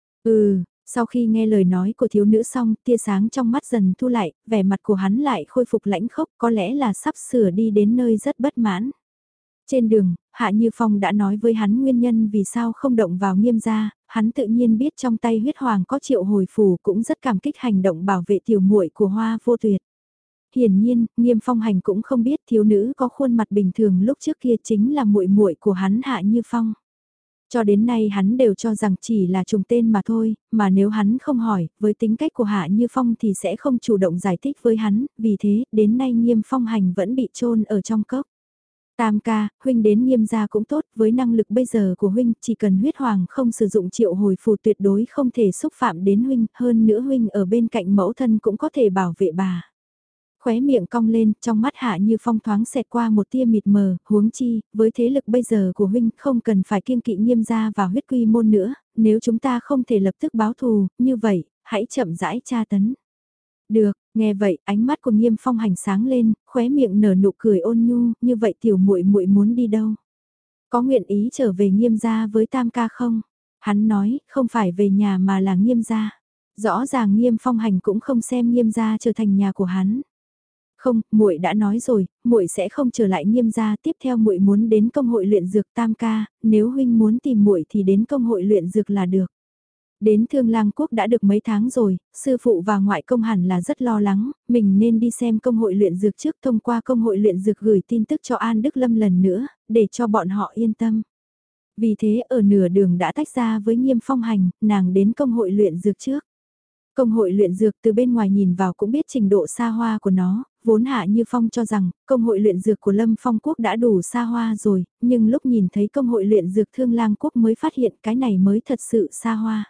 Ừ, sau khi nghe lời nói của thiếu nữ xong, tia sáng trong mắt dần thu lại, vẻ mặt của hắn lại khôi phục lãnh khốc, có lẽ là sắp sửa đi đến nơi rất bất mãn. Trên đường, Hạ Như Phong đã nói với hắn nguyên nhân vì sao không động vào Nghiêm gia, hắn tự nhiên biết trong tay huyết hoàng có triệu hồi phù, cũng rất cảm kích hành động bảo vệ tiểu muội của Hoa Vô Tuyệt. Hiển nhiên, Nghiêm Phong Hành cũng không biết thiếu nữ có khuôn mặt bình thường lúc trước kia chính là muội muội của hắn Hạ Như Phong. Cho đến nay hắn đều cho rằng chỉ là trùng tên mà thôi, mà nếu hắn không hỏi, với tính cách của Hạ Như Phong thì sẽ không chủ động giải thích với hắn, vì thế, đến nay Nghiêm Phong Hành vẫn bị chôn ở trong cốc. Tam ca, huynh đến Nghiêm gia cũng tốt, với năng lực bây giờ của huynh, chỉ cần huyết hoàng không sử dụng triệu hồi phù tuyệt đối không thể xúc phạm đến huynh, hơn nữa huynh ở bên cạnh mẫu thân cũng có thể bảo vệ bà. Khóe miệng cong lên, trong mắt Hạ Như Phong thoáng xẹt qua một tia mịt mờ, huống chi, với thế lực bây giờ của huynh không cần phải kiêng kỵ Nghiêm gia và huyết quy môn nữa, nếu chúng ta không thể lập tức báo thù, như vậy, hãy chậm rãi tra tấn. Được, nghe vậy, ánh mắt của Nghiêm Phong hành sáng lên, khóe miệng nở nụ cười ôn nhu, như vậy tiểu muội muội muốn đi đâu? Có nguyện ý trở về Nghiêm gia với Tam ca không? Hắn nói, không phải về nhà mà là Nghiêm gia. Rõ ràng Nghiêm Phong hành cũng không xem Nghiêm gia trở thành nhà của hắn. Không, muội đã nói rồi, muội sẽ không trở lại Nghiêm gia, tiếp theo muội muốn đến công hội luyện dược Tam ca, nếu huynh muốn tìm muội thì đến công hội luyện dược là được. Đến Thương Lang Quốc đã được mấy tháng rồi, sư phụ và ngoại công hẳn là rất lo lắng, mình nên đi xem công hội luyện dược trước, thông qua công hội luyện dược gửi tin tức cho An Đức Lâm lần nữa, để cho bọn họ yên tâm. Vì thế ở nửa đường đã tách ra với Nghiêm Phong hành, nàng đến công hội luyện dược trước. Công hội luyện dược từ bên ngoài nhìn vào cũng biết trình độ xa hoa của nó, vốn Hạ Như Phong cho rằng công hội luyện dược của Lâm Phong Quốc đã đủ xa hoa rồi, nhưng lúc nhìn thấy công hội luyện dược Thương Lang Quốc mới phát hiện cái này mới thật sự xa hoa.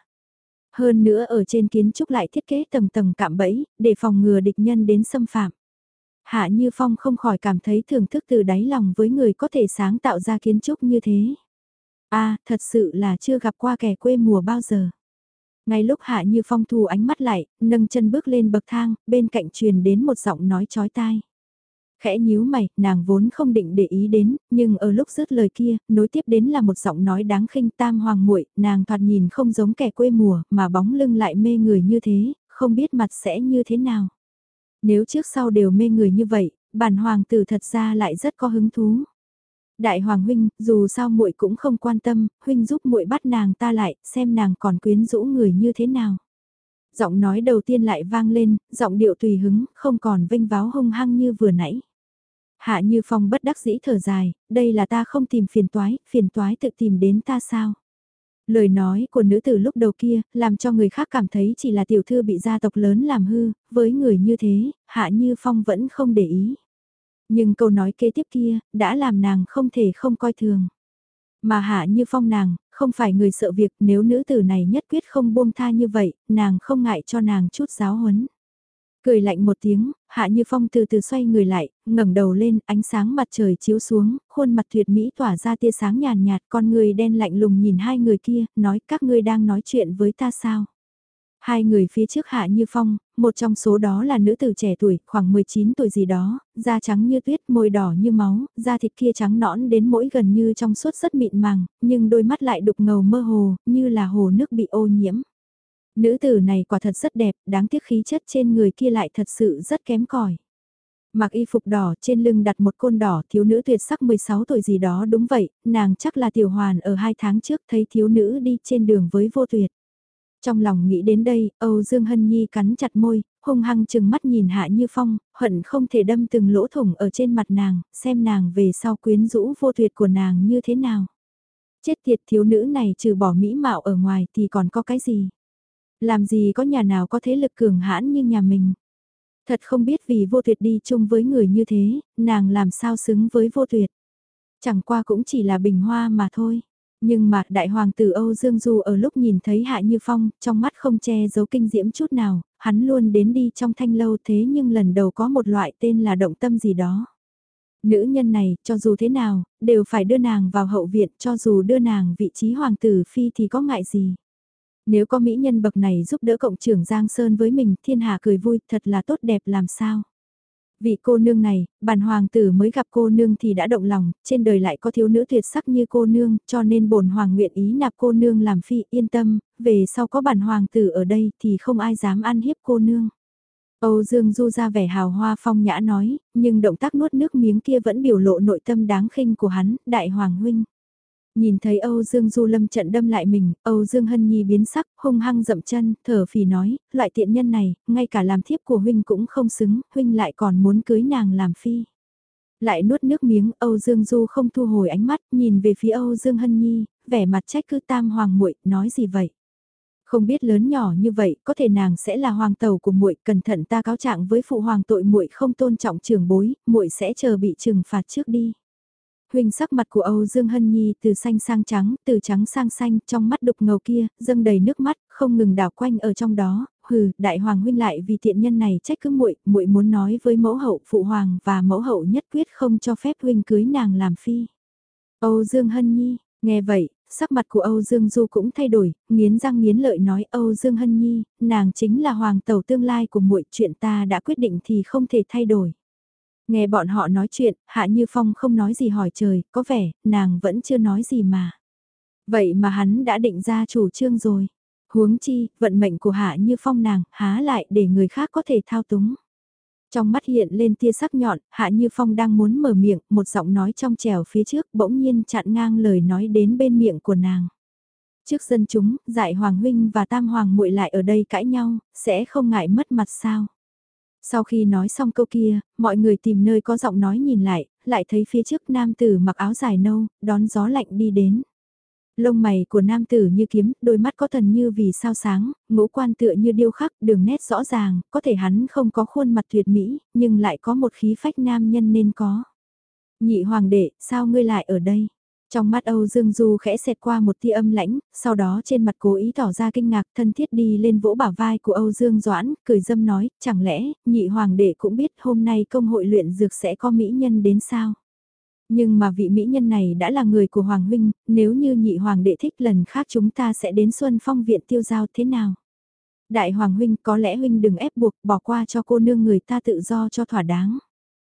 Hơn nữa ở trên kiến trúc lại thiết kế tầng tầng cạm bẫy, để phòng ngừa địch nhân đến xâm phạm. Hạ Như Phong không khỏi cảm thấy thưởng thức từ đáy lòng với người có thể sáng tạo ra kiến trúc như thế. À, thật sự là chưa gặp qua kẻ quê mùa bao giờ. Ngay lúc Hạ Như Phong thu ánh mắt lại, nâng chân bước lên bậc thang, bên cạnh truyền đến một giọng nói chói tai. Khẽ nhíu mày, nàng vốn không định để ý đến, nhưng ở lúc dứt lời kia, nối tiếp đến là một giọng nói đáng khinh Tam hoàng muội, nàng thoạt nhìn không giống kẻ quê mùa, mà bóng lưng lại mê người như thế, không biết mặt sẽ như thế nào. Nếu trước sau đều mê người như vậy, bản hoàng tử thật ra lại rất có hứng thú. Đại hoàng huynh, dù sao muội cũng không quan tâm, huynh giúp muội bắt nàng ta lại, xem nàng còn quyến rũ người như thế nào. Giọng nói đầu tiên lại vang lên, giọng điệu tùy hứng, không còn vênh váo hung hăng như vừa nãy. Hạ Như Phong bất đắc dĩ thở dài, đây là ta không tìm phiền toái, phiền toái tự tìm đến ta sao? Lời nói của nữ tử lúc đầu kia, làm cho người khác cảm thấy chỉ là tiểu thư bị gia tộc lớn làm hư, với người như thế, Hạ Như Phong vẫn không để ý. Nhưng câu nói kế tiếp kia, đã làm nàng không thể không coi thường. Mà Hạ Như Phong nàng, không phải người sợ việc, nếu nữ tử này nhất quyết không buông tha như vậy, nàng không ngại cho nàng chút giáo huấn. Cười lạnh một tiếng, Hạ Như Phong từ từ xoay người lại, ngẩng đầu lên, ánh sáng mặt trời chiếu xuống, khuôn mặt tuyệt mỹ tỏa ra tia sáng nhàn nhạt, con người đen lạnh lùng nhìn hai người kia, nói các ngươi đang nói chuyện với ta sao? Hai người phía trước Hạ Như Phong, một trong số đó là nữ tử trẻ tuổi, khoảng mười chín tuổi gì đó, da trắng như tuyết, môi đỏ như máu, da thịt kia trắng nõn đến mỗi gần như trong suốt rất mịn màng, nhưng đôi mắt lại đục ngầu mơ hồ, như là hồ nước bị ô nhiễm. Nữ tử này quả thật rất đẹp, đáng tiếc khí chất trên người kia lại thật sự rất kém cỏi. Mặc y phục đỏ trên lưng đặt một côn đỏ, thiếu nữ tuyệt sắc mười sáu tuổi gì đó, đúng vậy, nàng chắc là tiểu hoàn ở hai tháng trước thấy thiếu nữ đi trên đường với vô tuyệt. Trong lòng nghĩ đến đây, Âu Dương Hân Nhi cắn chặt môi, hung hăng chừng mắt nhìn Hạ Như Phong, hận không thể đâm từng lỗ thủng ở trên mặt nàng, xem nàng về sau quyến rũ vô tuyệt của nàng như thế nào. Chết tiệt, thiếu nữ này trừ bỏ mỹ mạo ở ngoài thì còn có cái gì? Làm gì có nhà nào có thế lực cường hãn như nhà mình? Thật không biết vì vô tuyệt đi chung với người như thế, nàng làm sao xứng với vô tuyệt. Chẳng qua cũng chỉ là bình hoa mà thôi. Nhưng mà đại hoàng tử Âu Dương Du ở lúc nhìn thấy Hạ Như Phong, trong mắt không che giấu kinh diễm chút nào, hắn luôn đến đi trong thanh lâu thế nhưng lần đầu có một loại tên là động tâm gì đó. Nữ nhân này, cho dù thế nào, đều phải đưa nàng vào hậu viện, cho dù đưa nàng vị trí hoàng tử phi thì có ngại gì. Nếu có mỹ nhân bậc này giúp đỡ cộng trưởng Giang Sơn với mình, thiên hạ cười vui, thật là tốt đẹp làm sao. Vị cô nương này, bản hoàng tử mới gặp cô nương thì đã động lòng, trên đời lại có thiếu nữ tuyệt sắc như cô nương, cho nên bổn hoàng nguyện ý nạp cô nương làm phi, yên tâm, về sau có bản hoàng tử ở đây thì không ai dám ăn hiếp cô nương. Âu Dương Du ra vẻ hào hoa phong nhã nói, nhưng động tác nuốt nước miếng kia vẫn biểu lộ nội tâm đáng khinh của hắn, đại hoàng huynh. Nhìn thấy Âu Dương Du lâm trận đâm lại mình, Âu Dương Hân Nhi biến sắc, hung hăng dậm chân, thở phì nói, loại tiện nhân này, ngay cả làm thiếp của huynh cũng không xứng, huynh lại còn muốn cưới nàng làm phi. Lại nuốt nước miếng, Âu Dương Du không thu hồi ánh mắt, nhìn về phía Âu Dương Hân Nhi, vẻ mặt trách cứ tam hoàng muội, nói gì vậy? Không biết lớn nhỏ như vậy, có thể nàng sẽ là hoàng tẩu của muội, cẩn thận ta cáo trạng với phụ hoàng tội muội không tôn trọng trưởng bối, muội sẽ chờ bị trừng phạt trước đi. Huynh sắc mặt của Âu Dương Hân Nhi từ xanh sang trắng, từ trắng sang xanh, trong mắt đục ngầu kia, dâng đầy nước mắt, không ngừng đảo quanh ở trong đó, hừ, đại hoàng huynh lại vì tiện nhân này trách cứ muội, muội muốn nói với mẫu hậu phụ hoàng và mẫu hậu nhất quyết không cho phép huynh cưới nàng làm phi. Âu Dương Hân Nhi, nghe vậy, sắc mặt của Âu Dương Du cũng thay đổi, nghiến răng nghiến lợi nói Âu Dương Hân Nhi, nàng chính là hoàng tẩu tương lai của muội, chuyện ta đã quyết định thì không thể thay đổi. Nghe bọn họ nói chuyện, Hạ Như Phong không nói gì hỏi trời, có vẻ, nàng vẫn chưa nói gì mà. Vậy mà hắn đã định ra chủ trương rồi. Huống chi, vận mệnh của Hạ Như Phong nàng, há lại để người khác có thể thao túng. Trong mắt hiện lên tia sắc nhọn, Hạ Như Phong đang muốn mở miệng, một giọng nói trong trèo phía trước bỗng nhiên chặn ngang lời nói đến bên miệng của nàng. Trước dân chúng, dại Hoàng Huynh và Tam Hoàng muội lại ở đây cãi nhau, sẽ không ngại mất mặt sao. Sau khi nói xong câu kia, mọi người tìm nơi có giọng nói nhìn lại, lại thấy phía trước nam tử mặc áo dài nâu, đón gió lạnh đi đến. Lông mày của nam tử như kiếm, đôi mắt có thần như vì sao sáng, ngũ quan tựa như điêu khắc, đường nét rõ ràng, có thể hắn không có khuôn mặt tuyệt mỹ, nhưng lại có một khí phách nam nhân nên có. Nhị hoàng đệ, sao ngươi lại ở đây? Trong mắt Âu Dương Du khẽ xẹt qua một tia âm lãnh, sau đó trên mặt cố ý tỏ ra kinh ngạc thân thiết đi lên vỗ bả vai của Âu Dương Doãn, cười dâm nói, chẳng lẽ, nhị hoàng đệ cũng biết hôm nay công hội luyện dược sẽ có mỹ nhân đến sao? Nhưng mà vị mỹ nhân này đã là người của Hoàng Huynh, nếu như nhị hoàng đệ thích lần khác chúng ta sẽ đến Xuân Phong viện tiêu giao thế nào? Đại Hoàng Huynh có lẽ Huynh đừng ép buộc bỏ qua cho cô nương người ta tự do cho thỏa đáng.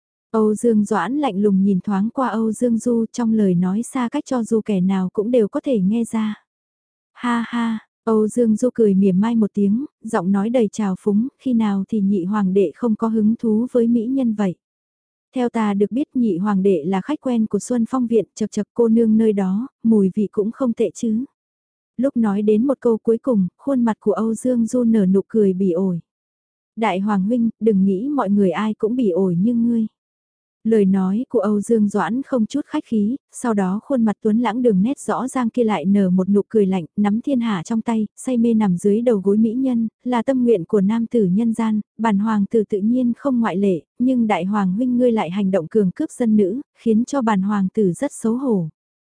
Âu Dương Doãn lạnh lùng nhìn thoáng qua Âu Dương Du trong lời nói xa cách cho dù kẻ nào cũng đều có thể nghe ra. Ha ha, Âu Dương Du cười mỉa mai một tiếng, giọng nói đầy trào phúng, khi nào thì nhị hoàng đệ không có hứng thú với mỹ nhân vậy. Theo ta được biết nhị hoàng đệ là khách quen của Xuân Phong viện, chật chật cô nương nơi đó, mùi vị cũng không tệ chứ. Lúc nói đến một câu cuối cùng, khuôn mặt của Âu Dương Du nở nụ cười bỉ ổi. Đại hoàng huynh, đừng nghĩ mọi người ai cũng bỉ ổi như ngươi. Lời nói của Âu Dương Doãn không chút khách khí, sau đó khuôn mặt tuấn lãng đường nét rõ ràng kia lại nở một nụ cười lạnh, nắm thiên hạ trong tay, say mê nằm dưới đầu gối mỹ nhân, là tâm nguyện của nam tử nhân gian, bản hoàng tử tự nhiên không ngoại lệ, nhưng đại hoàng huynh ngươi lại hành động cường cướp dân nữ, khiến cho bản hoàng tử rất xấu hổ.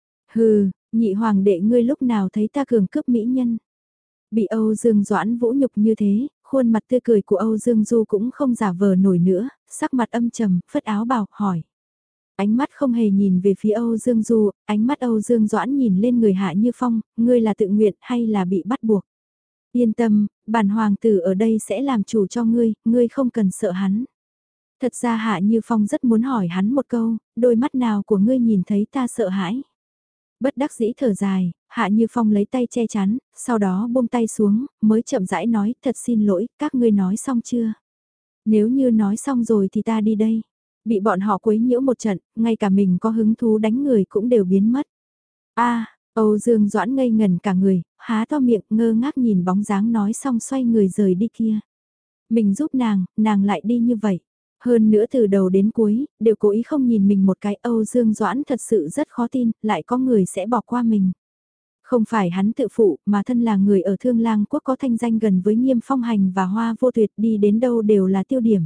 Hừ, nhị hoàng đệ ngươi lúc nào thấy ta cường cướp mỹ nhân? Bị Âu Dương Doãn vũ nhục như thế, khuôn mặt tươi cười của Âu Dương Du cũng không giả vờ nổi nữa, sắc mặt âm trầm, phất áo bào, hỏi. Ánh mắt không hề nhìn về phía Âu Dương Du, ánh mắt Âu Dương Doãn nhìn lên người Hạ Như Phong, ngươi là tự nguyện hay là bị bắt buộc? Yên tâm, bản hoàng tử ở đây sẽ làm chủ cho ngươi, ngươi không cần sợ hắn. Thật ra Hạ Như Phong rất muốn hỏi hắn một câu, đôi mắt nào của ngươi nhìn thấy ta sợ hãi? Bất đắc dĩ thở dài, Hạ Như Phong lấy tay che chắn, sau đó buông tay xuống, mới chậm rãi nói, thật xin lỗi, các ngươi nói xong chưa? Nếu như nói xong rồi thì ta đi đây. Bị bọn họ quấy nhiễu một trận, ngay cả mình có hứng thú đánh người cũng đều biến mất. A, Âu Dương Doãn ngây ngần cả người, há to miệng ngơ ngác nhìn bóng dáng nói xong xoay người rời đi kia. Mình giúp nàng, nàng lại đi như vậy. Hơn nữa từ đầu đến cuối, đều cố ý không nhìn mình một cái. Âu Dương Doãn thật sự rất khó tin, lại có người sẽ bỏ qua mình. Không phải hắn tự phụ, mà thân là người ở Thương Lang Quốc có thanh danh gần với Nghiêm Phong Hành và Hoa Vô Tuyệt, đi đến đâu đều là tiêu điểm.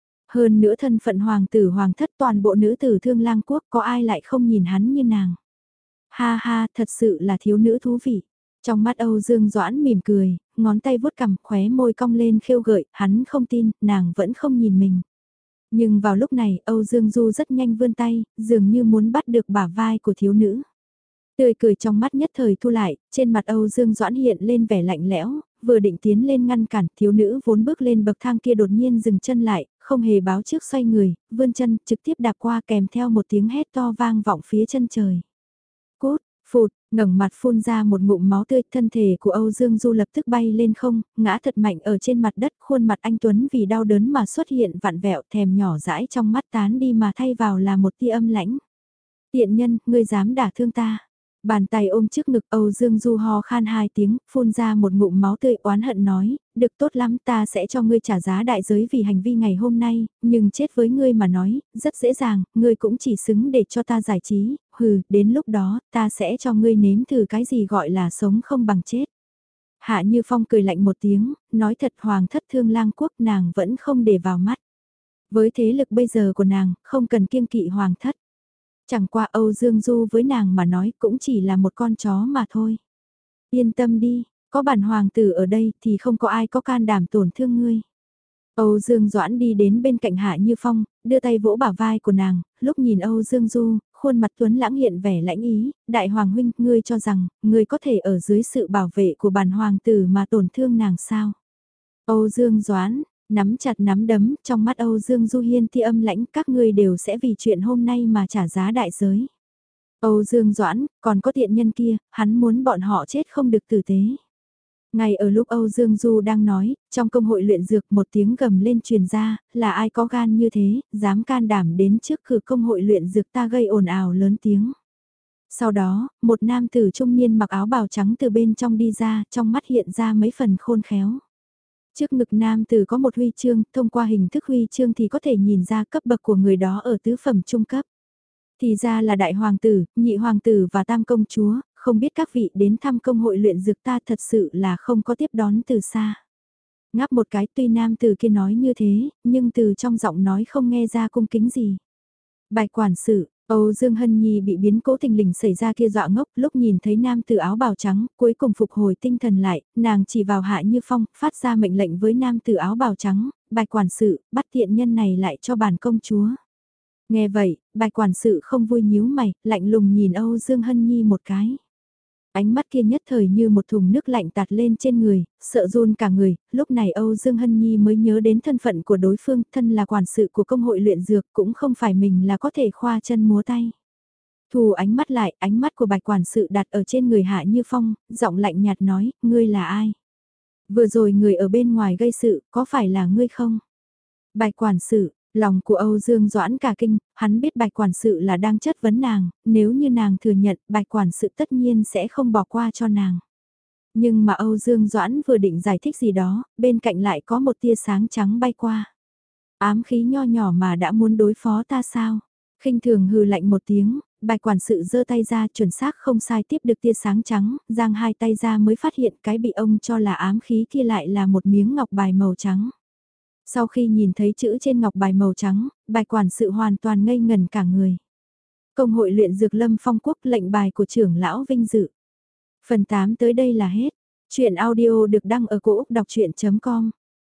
Hơn nữa thân phận hoàng tử hoàng thất, toàn bộ nữ tử Thương Lang Quốc có ai lại không nhìn hắn như nàng. Ha ha, thật sự là thiếu nữ thú vị. Trong mắt Âu Dương Doãn mỉm cười, ngón tay vuốt cằm, khóe môi cong lên khêu gợi, hắn không tin, nàng vẫn không nhìn mình. Nhưng vào lúc này, Âu Dương Du rất nhanh vươn tay, dường như muốn bắt được bả vai của thiếu nữ. Tươi cười trong mắt nhất thời thu lại, trên mặt Âu Dương Doãn hiện lên vẻ lạnh lẽo, vừa định tiến lên ngăn cản, thiếu nữ vốn bước lên bậc thang kia đột nhiên dừng chân lại, không hề báo trước xoay người, vươn chân, trực tiếp đạp qua kèm theo một tiếng hét to vang vọng phía chân trời. Cút, phụt, ngẩng mặt phun ra một ngụm máu tươi, thân thể của Âu Dương Du lập tức bay lên không, ngã thật mạnh ở trên mặt đất, khuôn mặt anh Tuấn vì đau đớn mà xuất hiện vặn vẹo, thèm nhỏ dãi trong mắt tán đi mà thay vào là một tia âm lãnh. Tiện nhân, ngươi dám đả thương ta. Bàn tay ôm trước ngực Âu Dương Du ho khan hai tiếng, phun ra một ngụm máu tươi oán hận nói, được tốt lắm ta sẽ cho ngươi trả giá đại giới vì hành vi ngày hôm nay, nhưng chết với ngươi mà nói, rất dễ dàng, ngươi cũng chỉ xứng để cho ta giải trí, hừ, đến lúc đó, ta sẽ cho ngươi nếm thử cái gì gọi là sống không bằng chết. Hạ Như Phong cười lạnh một tiếng, nói thật hoàng thất Thương Lang Quốc nàng vẫn không để vào mắt. Với thế lực bây giờ của nàng, không cần kiêng kỵ hoàng thất. Chẳng qua Âu Dương Du với nàng mà nói cũng chỉ là một con chó mà thôi. Yên tâm đi, Có bản hoàng tử ở đây thì không có ai có can đảm tổn thương ngươi. Âu Dương Doãn đi đến bên cạnh Hạ Như Phong, đưa tay vỗ bả vai của nàng, lúc nhìn Âu Dương Du, khuôn mặt tuấn lãng hiện vẻ lãnh ý, đại hoàng huynh, ngươi cho rằng, ngươi có thể ở dưới sự bảo vệ của bản hoàng tử mà tổn thương nàng sao? Âu Dương Doãn, nắm chặt nắm đấm, trong mắt Âu Dương Du hiên tia âm lãnh, các ngươi đều sẽ vì chuyện hôm nay mà trả giá đại giới. Âu Dương Doãn, còn có tiện nhân kia, hắn muốn bọn họ chết không được tử tế. Ngay ở lúc Âu Dương Du đang nói, trong công hội luyện dược một tiếng gầm lên truyền ra, là ai có gan như thế, dám can đảm đến trước cửa công hội luyện dược ta gây ồn ào lớn tiếng. Sau đó, một nam tử trung niên mặc áo bào trắng từ bên trong đi ra, trong mắt hiện ra mấy phần khôn khéo. Trước ngực nam tử có một huy chương, thông qua hình thức huy chương thì có thể nhìn ra cấp bậc của người đó ở tứ phẩm trung cấp. Thì ra là đại hoàng tử, nhị hoàng tử và tam công chúa, không biết các vị đến thăm công hội luyện dược ta thật sự là không có tiếp đón từ xa. Ngáp một cái tuy nam tử kia nói như thế, nhưng từ trong giọng nói không nghe ra cung kính gì. Bài quản sự, Âu Dương Hân Nhi bị biến cố thình lình xảy ra kia dọa ngốc, lúc nhìn thấy nam tử áo bào trắng, cuối cùng phục hồi tinh thần lại, nàng chỉ vào Hạ Như Phong, phát ra mệnh lệnh với nam tử áo bào trắng, bài quản sự, bắt thiện nhân này lại cho bản công chúa. Nghe vậy, bài quản sự không vui nhíu mày, lạnh lùng nhìn Âu Dương Hân Nhi một cái. Ánh mắt kia nhất thời như một thùng nước lạnh tạt lên trên người, sợ run cả người, lúc này Âu Dương Hân Nhi mới nhớ đến thân phận của đối phương, thân là quản sự của công hội luyện dược cũng không phải mình là có thể khoa chân múa tay. Thù ánh mắt lại, ánh mắt của bạch quản sự đặt ở trên người Hạ Như Phong, giọng lạnh nhạt nói, ngươi là ai? Vừa rồi người ở bên ngoài gây sự, có phải là ngươi không? Bạch quản sự, lòng của Âu Dương Doãn cả kinh, hắn biết bạch quản sự là đang chất vấn nàng, nếu như nàng thừa nhận bạch quản sự tất nhiên sẽ không bỏ qua cho nàng. Nhưng mà Âu Dương Doãn vừa định giải thích gì đó, bên cạnh lại có một tia sáng trắng bay qua. Ám khí nho nhỏ mà đã muốn đối phó ta sao? Khinh thường hừ lạnh một tiếng, bạch quản sự giơ tay ra chuẩn xác không sai tiếp được tia sáng trắng, giang hai tay ra mới phát hiện cái bị ông cho là ám khí kia lại là một miếng ngọc bài màu trắng. Sau khi nhìn thấy chữ trên ngọc bài màu trắng, bạch quản sự hoàn toàn ngây ngần cả người. Công hội luyện dược Lâm Phong Quốc lệnh bài của trưởng lão vinh dự. Phần tám tới đây là hết. Chuyện audio được đăng ở cổ Úc đọc chuyện chấm com